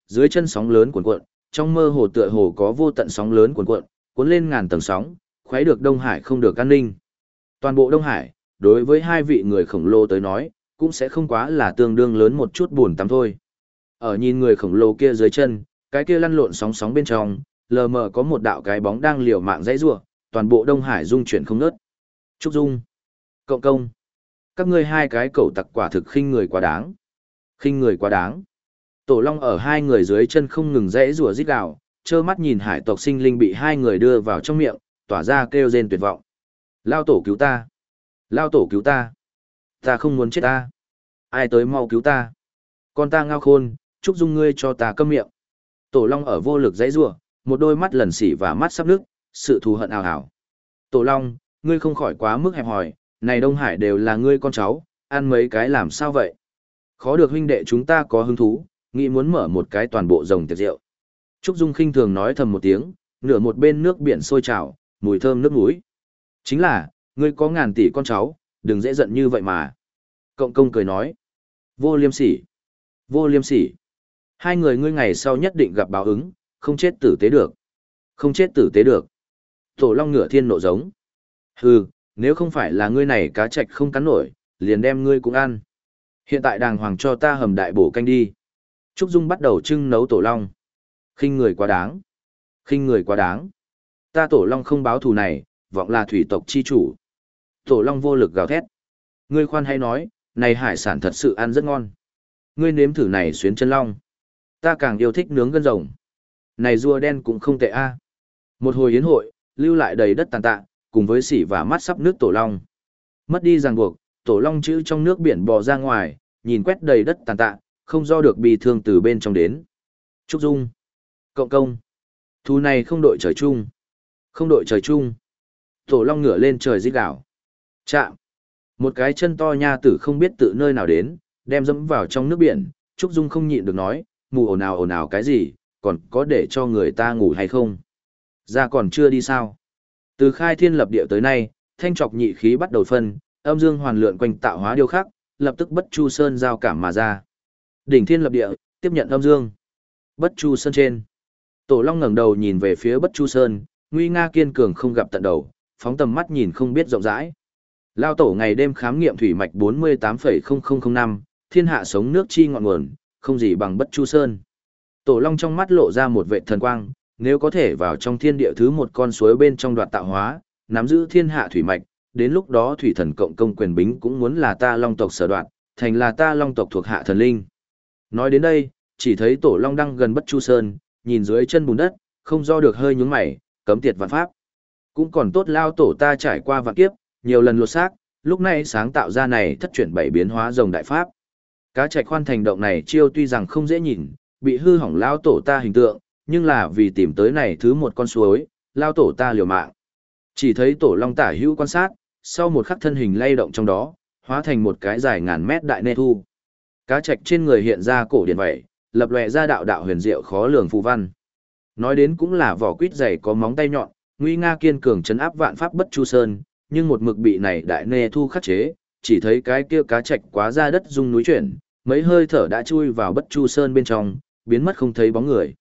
Speaker 1: Dưới chân sóng lớn cuồn cuộn, trong mơ hồ tựa hồ có vô tận sóng lớn cuồn cuộn, cuốn lên ngàn tầng sóng, khuấy được Đông Hải không được an ninh. Toàn bộ Đông Hải, đối với hai vị người khổng lồ tới nói, cũng sẽ không quá là tương đương lớn một chút buồn tắm thôi. Ở nhìn người khổng lồ kia dưới chân, cái kia lăn lộn sóng sóng bên trong, lờ mờ có một đạo cái bóng đang liều mạng dãy rủa, toàn bộ Đông Hải rung chuyển không ngớt. Trúc Dung, Cộng Công, các ngươi hai cái cẩu tặc quả thực khinh người quá đáng. Khinh người quá đáng. Tổ Long ở hai người dưới chân không ngừng dãy rủa rít gào, trơ mắt nhìn hải tộc sinh linh bị hai người đưa vào trong miệng, tỏa ra kêu rên tuyệt vọng. Lao tổ cứu ta! Lao tổ cứu ta! Ta không muốn chết ta! Ai tới mau cứu ta! Con ta ngao khôn, Trúc Dung ngươi cho ta câm miệng. Tổ Long ở vô lực dãy rủa, một đôi mắt lần xỉ và mắt sắp nước, sự thù hận ào ào. Tổ Long, ngươi không khỏi quá mức hẹp hòi, này Đông Hải đều là ngươi con cháu, ăn mấy cái làm sao vậy? Khó được huynh đệ chúng ta có hứng thú, nghĩ muốn mở một cái toàn bộ rồng tiệc rượu. Trúc Dung khinh thường nói thầm một tiếng, nửa một bên nước biển sôi trào, mùi thơm nước mũi. Chính là, ngươi có ngàn tỷ con cháu, đừng dễ giận như vậy mà. Cộng Công cười nói, vô liêm sỉ, vô liêm sỉ. Hai người ngươi ngày sau nhất định gặp báo ứng, không chết tử tế được. Không chết tử tế được. Tổ Long ngửa thiên nộ giống. Hừ, nếu không phải là ngươi này cá trạch không cắn nổi, liền đem ngươi cũng ăn. Hiện tại đàng hoàng cho ta hầm đại bổ canh đi. Trúc Dung bắt đầu trưng nấu Tổ Long. Khinh người quá đáng. Khinh người quá đáng. Ta Tổ Long không báo thù này, vọng là thủy tộc chi chủ. Tổ Long vô lực gào thét. Ngươi khoan hay nói, này hải sản thật sự ăn rất ngon. Ngươi nếm thử này xuyến chân long. Ta càng yêu thích nướng gân rồng. Này rùa đen cũng không tệ a. Một hồi yến hội, lưu lại đầy đất tàn tạ, cùng với sỉ và mắt sắp nước Tổ Long. Mất đi ràng buộc, Tổ Long chữ trong nước biển bò ra ngoài, nhìn quét đầy đất tàn tạ, không do được bị thương từ bên trong đến. Trúc Dung, Cộng Công, thù này không đội trời chung. Không đội trời chung. Tổ Long ngửa lên trời rít gào. Chạm. Một cái chân to nha tử không biết tự nơi nào đến, đem dẫm vào trong nước biển. Trúc Dung không nhịn được nói, mù ồn ào ồn ào cái gì, còn có để cho người ta ngủ hay không? Ra còn chưa đi sao? Từ khai thiên lập địa tới nay, thanh trọc nhị khí bắt đầu phân, âm dương hoàn lượn quanh tạo hóa điêu khắc, lập tức Bất Chu Sơn giao cảm mà ra. Đỉnh thiên lập địa, tiếp nhận âm dương. Bất Chu Sơn trên. Tổ Long ngẩng đầu nhìn về phía Bất Chu Sơn, nguy nga kiên cường không gặp tận đầu, phóng tầm mắt nhìn không biết rộng rãi. Lao tổ ngày đêm khám nghiệm thủy mạch bốn mươi tám phẩy không không không năm, thiên hạ sống nước chi ngọn nguồn, không gì bằng Bất Chu Sơn. Tổ Long trong mắt lộ ra một vệt thần quang, nếu có thể vào trong thiên địa thứ một con suối bên trong đoạt tạo hóa, nắm giữ thiên hạ thủy mạch, đến lúc đó thủy thần cộng công quyền bính cũng muốn là ta Long tộc sở đoạt, thành là ta Long tộc thuộc hạ thần linh. Nói đến đây, chỉ thấy Tổ Long đang gần Bất Chu Sơn, nhìn dưới chân bùn đất, không do được hơi nhướng mày, cấm tiệt vạn pháp. Cũng còn tốt lao tổ ta trải qua vạn kiếp, nhiều lần lột xác, lúc này sáng tạo ra này thất chuyển bảy biến hóa rồng đại pháp. Cá trạch khoan thành động này chiêu tuy rằng không dễ nhìn, bị hư hỏng lao tổ ta hình tượng, nhưng là vì tìm tới này thứ một con suối, lao tổ ta liều mạng. Chỉ thấy Tổ Long tả hữu quan sát, sau một khắc thân hình lay động trong đó, hóa thành một cái dài ngàn mét đại nê thu. Cá trạch trên người hiện ra cổ điển vậy, lập lòe ra đạo đạo huyền diệu khó lường phù văn. Nói đến cũng là vỏ quýt dày có móng tay nhọn, nguy nga kiên cường trấn áp vạn pháp Bất Chu Sơn, nhưng một mực bị này đại nê thu khắc chế, chỉ thấy cái kia cá trạch quá ra đất rung núi chuyển, mấy hơi thở đã chui vào Bất Chu Sơn bên trong, biến mất không thấy bóng người.